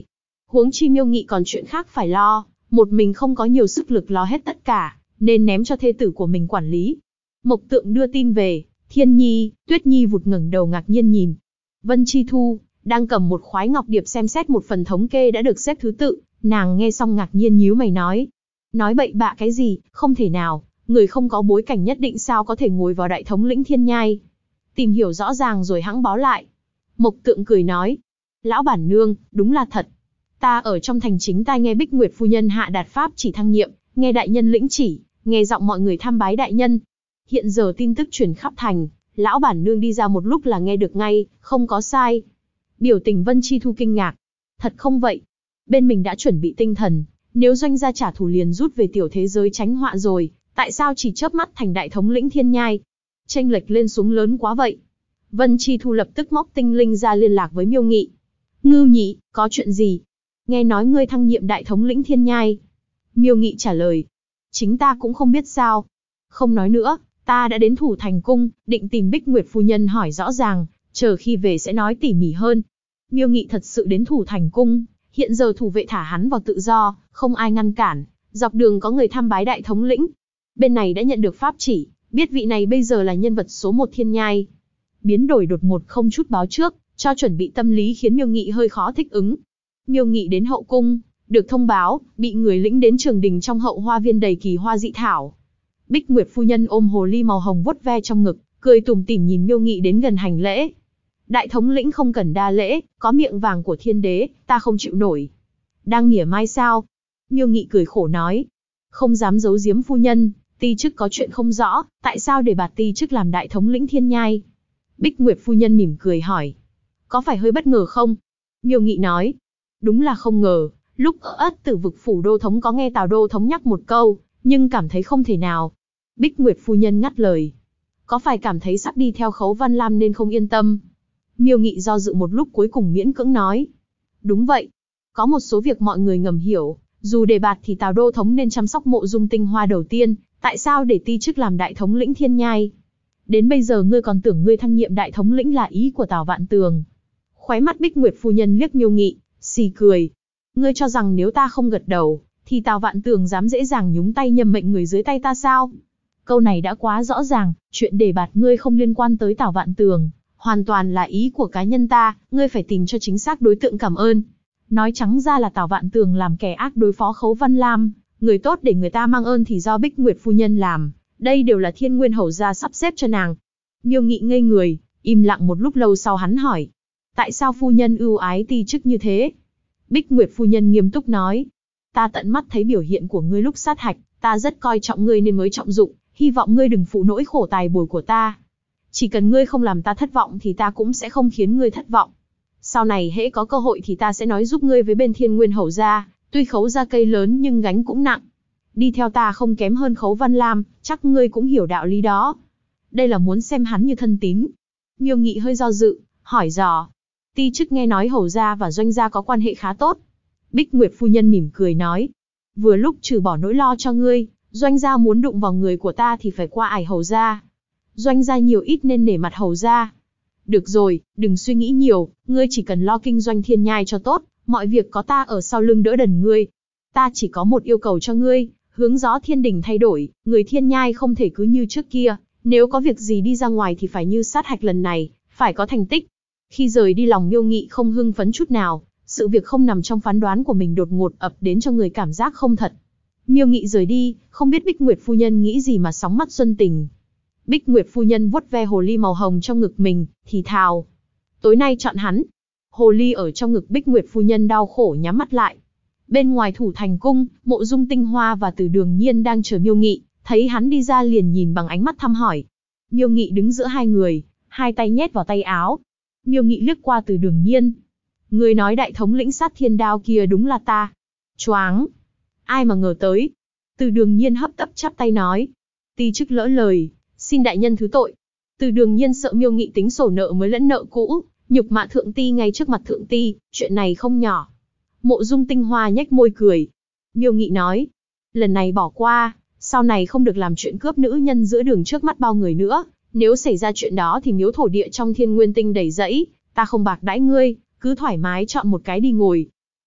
[SPEAKER 1] Huống chi Miêu Nghị còn chuyện khác phải lo, một mình không có nhiều sức lực lo hết tất cả, nên ném cho thê tử của mình quản lý. Mộc Tượng đưa tin về, Thiên Nhi, Tuyết Nhi vụt ngẩng đầu ngạc nhiên nhìn. Vân Chi Thu đang cầm một khoái ngọc điệp xem xét một phần thống kê đã được xếp thứ tự, nàng nghe xong ngạc nhiên nhíu mày nói bậy bạ cái gì, không thể nào, người không có bối cảnh nhất định sao có thể ngồi vào đại thống lĩnh thiên nhai. Tìm hiểu rõ ràng rồi hãng báo lại. Mộc Tượng cười nói, lão bản nương, đúng là thật. Ta ở trong thành chính tai nghe Bích Nguyệt phu nhân hạ đạt pháp chỉ thăng nhiệm, nghe đại nhân lĩnh chỉ, nghe giọng mọi người tham bái đại nhân. Hiện giờ tin tức truyền khắp thành, lão bản nương đi ra một lúc là nghe được ngay, không có sai. Biểu tình Vân Chi Thu kinh ngạc. Thật không vậy? Bên mình đã chuẩn bị tinh thần, nếu Doanh gia trả thù liền rút về tiểu thế giới tránh họa rồi, tại sao chỉ chớp mắt thành đại thống lĩnh thiên nhai? Chênh lệch lên xuống lớn quá vậy. Vân Chi Thu lập tức móc tinh linh ra liên lạc với Miêu Nghị. Ngưu nhị, có chuyện gì? Nghe nói ngươi thăng nhiệm đại thống lĩnh thiên nhai. Miêu Nghị trả lời. Chính ta cũng không biết sao. Không nói nữa, ta đã đến Thủ Thành Cung, định tìm Bích Nguyệt phu nhân hỏi rõ ràng, chờ khi về sẽ nói tỉ mỉ hơn. Miêu Nghị thật sự đến Thủ Thành Cung, hiện giờ thủ vệ thả hắn vào tự do, không ai ngăn cản, dọc đường có người tham bái đại thống lĩnh. Bên này đã nhận được pháp chỉ, biết vị này bây giờ là nhân vật số 1 thiên nhai. Biến đổi đột ngột không chút báo trước, cho chuẩn bị tâm lý khiến Miêu Nghị hơi khó thích ứng. Miêu Nghị đến hậu cung, được thông báo, bị người lĩnh đến trường đình trong hậu hoa viên đầy kỳ hoa dị thảo. Bích Nguyệt phu nhân ôm hồ ly màu hồng vuốt ve trong ngực, cười tủm tỉm nhìn Miêu Nghị đến gần hành lễ. Đại thống lĩnh không cần đa lễ, có miệng vàng của thiên đế, ta không chịu nổi. Đang mỉa mai sao? Miêu Nghị cười khổ nói. Không dám giấu giếm phu nhân, ti chức có chuyện không rõ, tại sao để bạt ti chức làm đại thống lĩnh thiên nhai? Bích Nguyệt phu nhân mỉm cười hỏi. Có phải hơi bất ngờ không? Miêu Nghị nói. Đúng là không ngờ, lúc ở Ất Tử Vực phủ đô thống có nghe Tào đô thống nhắc một câu, nhưng cảm thấy không thể nào. Bích Nguyệt phu nhân ngắt lời. Có phải cảm thấy sắp đi theo Khấu Văn Lam nên không yên tâm? Miêu Nghị do dự một lúc cuối cùng miễn cưỡng nói. Đúng vậy. Có một số việc mọi người ngầm hiểu, dù đề bạt thì Tào đô thống nên chăm sóc Mộ Dung Tinh Hoa đầu tiên, tại sao để ti chức làm đại thống lĩnh thiên nhai? Đến bây giờ ngươi còn tưởng ngươi thăng nhiệm đại thống lĩnh là ý của Tào Vạn Tường. Khóe mắt Bích Nguyệt phu nhân liếc Miêu Nghị, xì cười. Ngươi cho rằng nếu ta không gật đầu, thì Tào Vạn Tường dám dễ dàng nhúng tay nhầm mệnh người dưới tay ta sao? Câu này đã quá rõ ràng, chuyện đề bạt ngươi không liên quan tới Tào Vạn Tường, hoàn toàn là ý của cá nhân ta, ngươi phải tìm cho chính xác đối tượng cảm ơn. Nói trắng ra là Tào Vạn Tường làm kẻ ác đối phó Khấu Văn Lam, người tốt để người ta mang ơn thì do Bích Nguyệt phu nhân làm, đây đều là Thiên Nguyên hầu gia sắp xếp cho nàng. Miêu Nghị ngây người, im lặng một lúc lâu sau hắn hỏi. Tại sao phu nhân ưu ái ti chức như thế? Bích Nguyệt phu nhân nghiêm túc nói. Ta tận mắt thấy biểu hiện của ngươi lúc sát hạch, ta rất coi trọng ngươi nên mới trọng dụng, hy vọng ngươi đừng phụ nỗi khổ tài bồi của ta. Chỉ cần ngươi không làm ta thất vọng thì ta cũng sẽ không khiến ngươi thất vọng. Sau này hễ có cơ hội thì ta sẽ nói giúp ngươi với bên Thiên Nguyên hầu gia, tuy Khấu gia cây lớn nhưng gánh cũng nặng. Đi theo ta không kém hơn Khấu Văn Lam, chắc ngươi cũng hiểu đạo lý đó. Đây là muốn xem hắn như thân tín. Miêu Nghị hơi do dự, hỏi dò. Ti chức nghe nói hầu gia và Doanh gia có quan hệ khá tốt. Bích Nguyệt phu nhân mỉm cười nói. Vừa lúc trừ bỏ nỗi lo cho ngươi, Doanh gia muốn đụng vào người của ta thì phải qua ải hầu gia. Doanh gia nhiều ít nên nể mặt hầu gia. Được rồi, đừng suy nghĩ nhiều, ngươi chỉ cần lo kinh doanh thiên nhai cho tốt, mọi việc có ta ở sau lưng đỡ đần ngươi. Ta chỉ có một yêu cầu cho ngươi, hướng gió thiên đình thay đổi, người thiên nhai không thể cứ như trước kia, nếu có việc gì đi ra ngoài thì phải như sát hạch lần này, phải có thành tích. Khi rời đi lòng Miêu Nghị không hưng phấn chút nào, sự việc không nằm trong phán đoán của mình đột ngột ập đến cho người cảm giác không thật. Miêu Nghị rời đi, không biết Bích Nguyệt phu nhân nghĩ gì mà sóng mắt xuân tình. Bích Nguyệt phu nhân vuốt ve hồ ly màu hồng trong ngực mình, thì thào. Tối nay chọn hắn. Hồ ly ở trong ngực Bích Nguyệt phu nhân đau khổ nhắm mắt lại. Bên ngoài Thủ Thành Cung, Mộ Dung Tinh Hoa và Từ Đường Nhiên đang chờ Miêu Nghị, thấy hắn đi ra liền nhìn bằng ánh mắt thăm hỏi. Miêu Nghị đứng giữa hai người, hai tay nhét vào tay áo. Miêu Nghị liếc qua Từ Đường Nhiên. Người nói đại thống lĩnh sát thiên đao kia đúng là ta. Choáng. Ai mà ngờ tới. Từ Đường Nhiên hấp tấp chắp tay nói. Ti chức lỡ lời, xin đại nhân thứ tội. Từ Đường Nhiên sợ Miêu Nghị tính sổ nợ mới lẫn nợ cũ, nhục mạ thượng ti ngay trước mặt thượng ti, chuyện này không nhỏ. Mộ Dung Tinh Hoa nhếch môi cười. Miêu Nghị nói, lần này bỏ qua, sau này không được làm chuyện cướp nữ nhân giữa đường trước mắt bao người nữa. Nếu xảy ra chuyện đó thì miếu thổ địa trong Thiên Nguyên Tinh đầy rẫy, ta không bạc đãi ngươi, cứ thoải mái chọn một cái đi ngồi.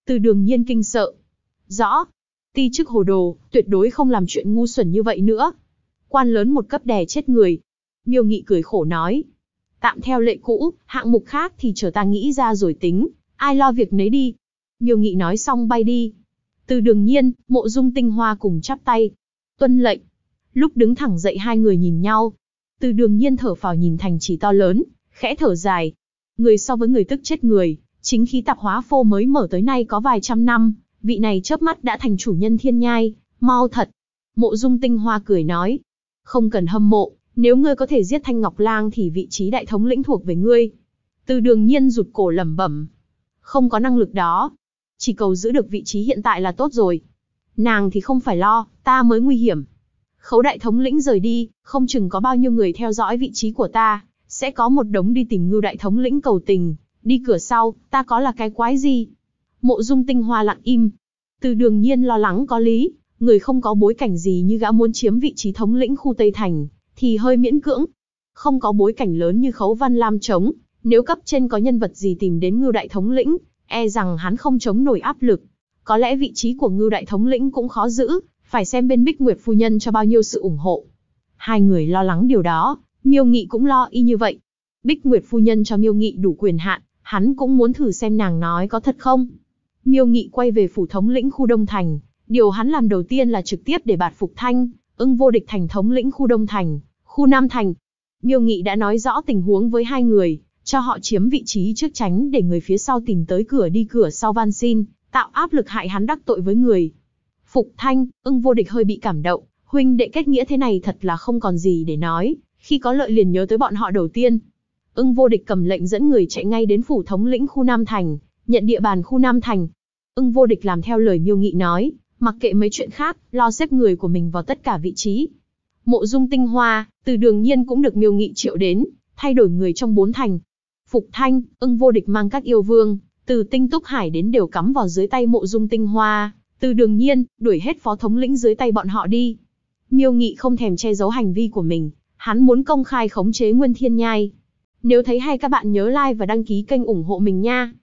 [SPEAKER 1] Từ Đường Nhiên kinh sợ. Rõ. Ti chức hồ đồ, tuyệt đối không làm chuyện ngu xuẩn như vậy nữa. Quan lớn một cấp đè chết người. Miêu Nghị cười khổ nói. Tạm theo lệ cũ, hạng mục khác thì chờ ta nghĩ ra rồi tính, ai lo việc nấy đi. Miêu Nghị nói xong bay đi. Từ Đường Nhiên, Mộ Dung Tinh Hoa cùng chắp tay. Tuân lệnh. Lúc đứng thẳng dậy hai người nhìn nhau. Từ Đường Nhiên thở phào nhìn thành trì to lớn, khẽ thở dài. Người so với người tức chết người, chính khí tạp hóa phô mới mở tới nay có vài trăm năm, vị này chớp mắt đã thành chủ nhân Thiên Nhai, mau thật. Mộ Dung Tinh Hoa cười nói. Không cần hâm mộ, nếu ngươi có thể giết Thanh Ngọc Lang thì vị trí đại thống lĩnh thuộc về ngươi. Từ Đường Nhiên rụt cổ lẩm bẩm. Không có năng lực đó. Chỉ cầu giữ được vị trí hiện tại là tốt rồi. Nàng thì không phải lo, ta mới nguy hiểm. Khấu đại thống lĩnh rời đi, không chừng có bao nhiêu người theo dõi vị trí của ta, sẽ có một đống đi tìm Ngưu đại thống lĩnh cầu tình, đi cửa sau, ta có là cái quái gì? Mộ Dung Tinh Hoa lặng im. Từ Đường Nhiên lo lắng có lý, người không có bối cảnh gì như gã muốn chiếm vị trí thống lĩnh khu Tây Thành, thì hơi miễn cưỡng. Không có bối cảnh lớn như Khấu Văn Lam chống, nếu cấp trên có nhân vật gì tìm đến Ngưu đại thống lĩnh, e rằng hắn không chống nổi áp lực. Có lẽ vị trí của Ngưu đại thống lĩnh cũng khó giữ, phải xem bên Bích Nguyệt phu nhân cho bao nhiêu sự ủng hộ. Hai người lo lắng điều đó, Miêu Nghị cũng lo y như vậy. Bích Nguyệt phu nhân cho Miêu Nghị đủ quyền hạn, hắn cũng muốn thử xem nàng nói có thật không. Miêu Nghị quay về phủ thống lĩnh khu Đông Thành, điều hắn làm đầu tiên là trực tiếp để bạt Phục Thanh, Ưng Vô Địch thành thống lĩnh khu Đông Thành, khu Nam Thành. Miêu Nghị đã nói rõ tình huống với hai người, cho họ chiếm vị trí trước tránh để người phía sau tìm tới cửa đi cửa sau van xin, tạo áp lực hại hắn đắc tội với người. Phục Thanh, Ưng Vô Địch hơi bị cảm động, huynh đệ kết nghĩa thế này thật là không còn gì để nói, khi có lợi liền nhớ tới bọn họ đầu tiên. Ưng Vô Địch cầm lệnh dẫn người chạy ngay đến phủ thống lĩnh khu Nam Thành, nhận địa bàn khu Nam Thành. Ưng Vô Địch làm theo lời Miêu Nghị nói, mặc kệ mấy chuyện khác, lo xếp người của mình vào tất cả vị trí. Mộ Dung Tinh Hoa, Từ Đường Nhiên cũng được Miêu Nghị triệu đến, thay đổi người trong 4 thành. Phục Thanh, Ưng Vô Địch mang các yêu vương, từ Tinh Túc Hải đến đều cắm vào dưới tay Mộ Dung Tinh Hoa, Từ Đường Nhiên, đuổi hết phó thống lĩnh dưới tay bọn họ đi. Miêu Nghị không thèm che giấu hành vi của mình, hắn muốn công khai khống chế Nguyên Thiên Nhai. Nếu thấy hay các bạn nhớ like và đăng ký kênh ủng hộ mình nha.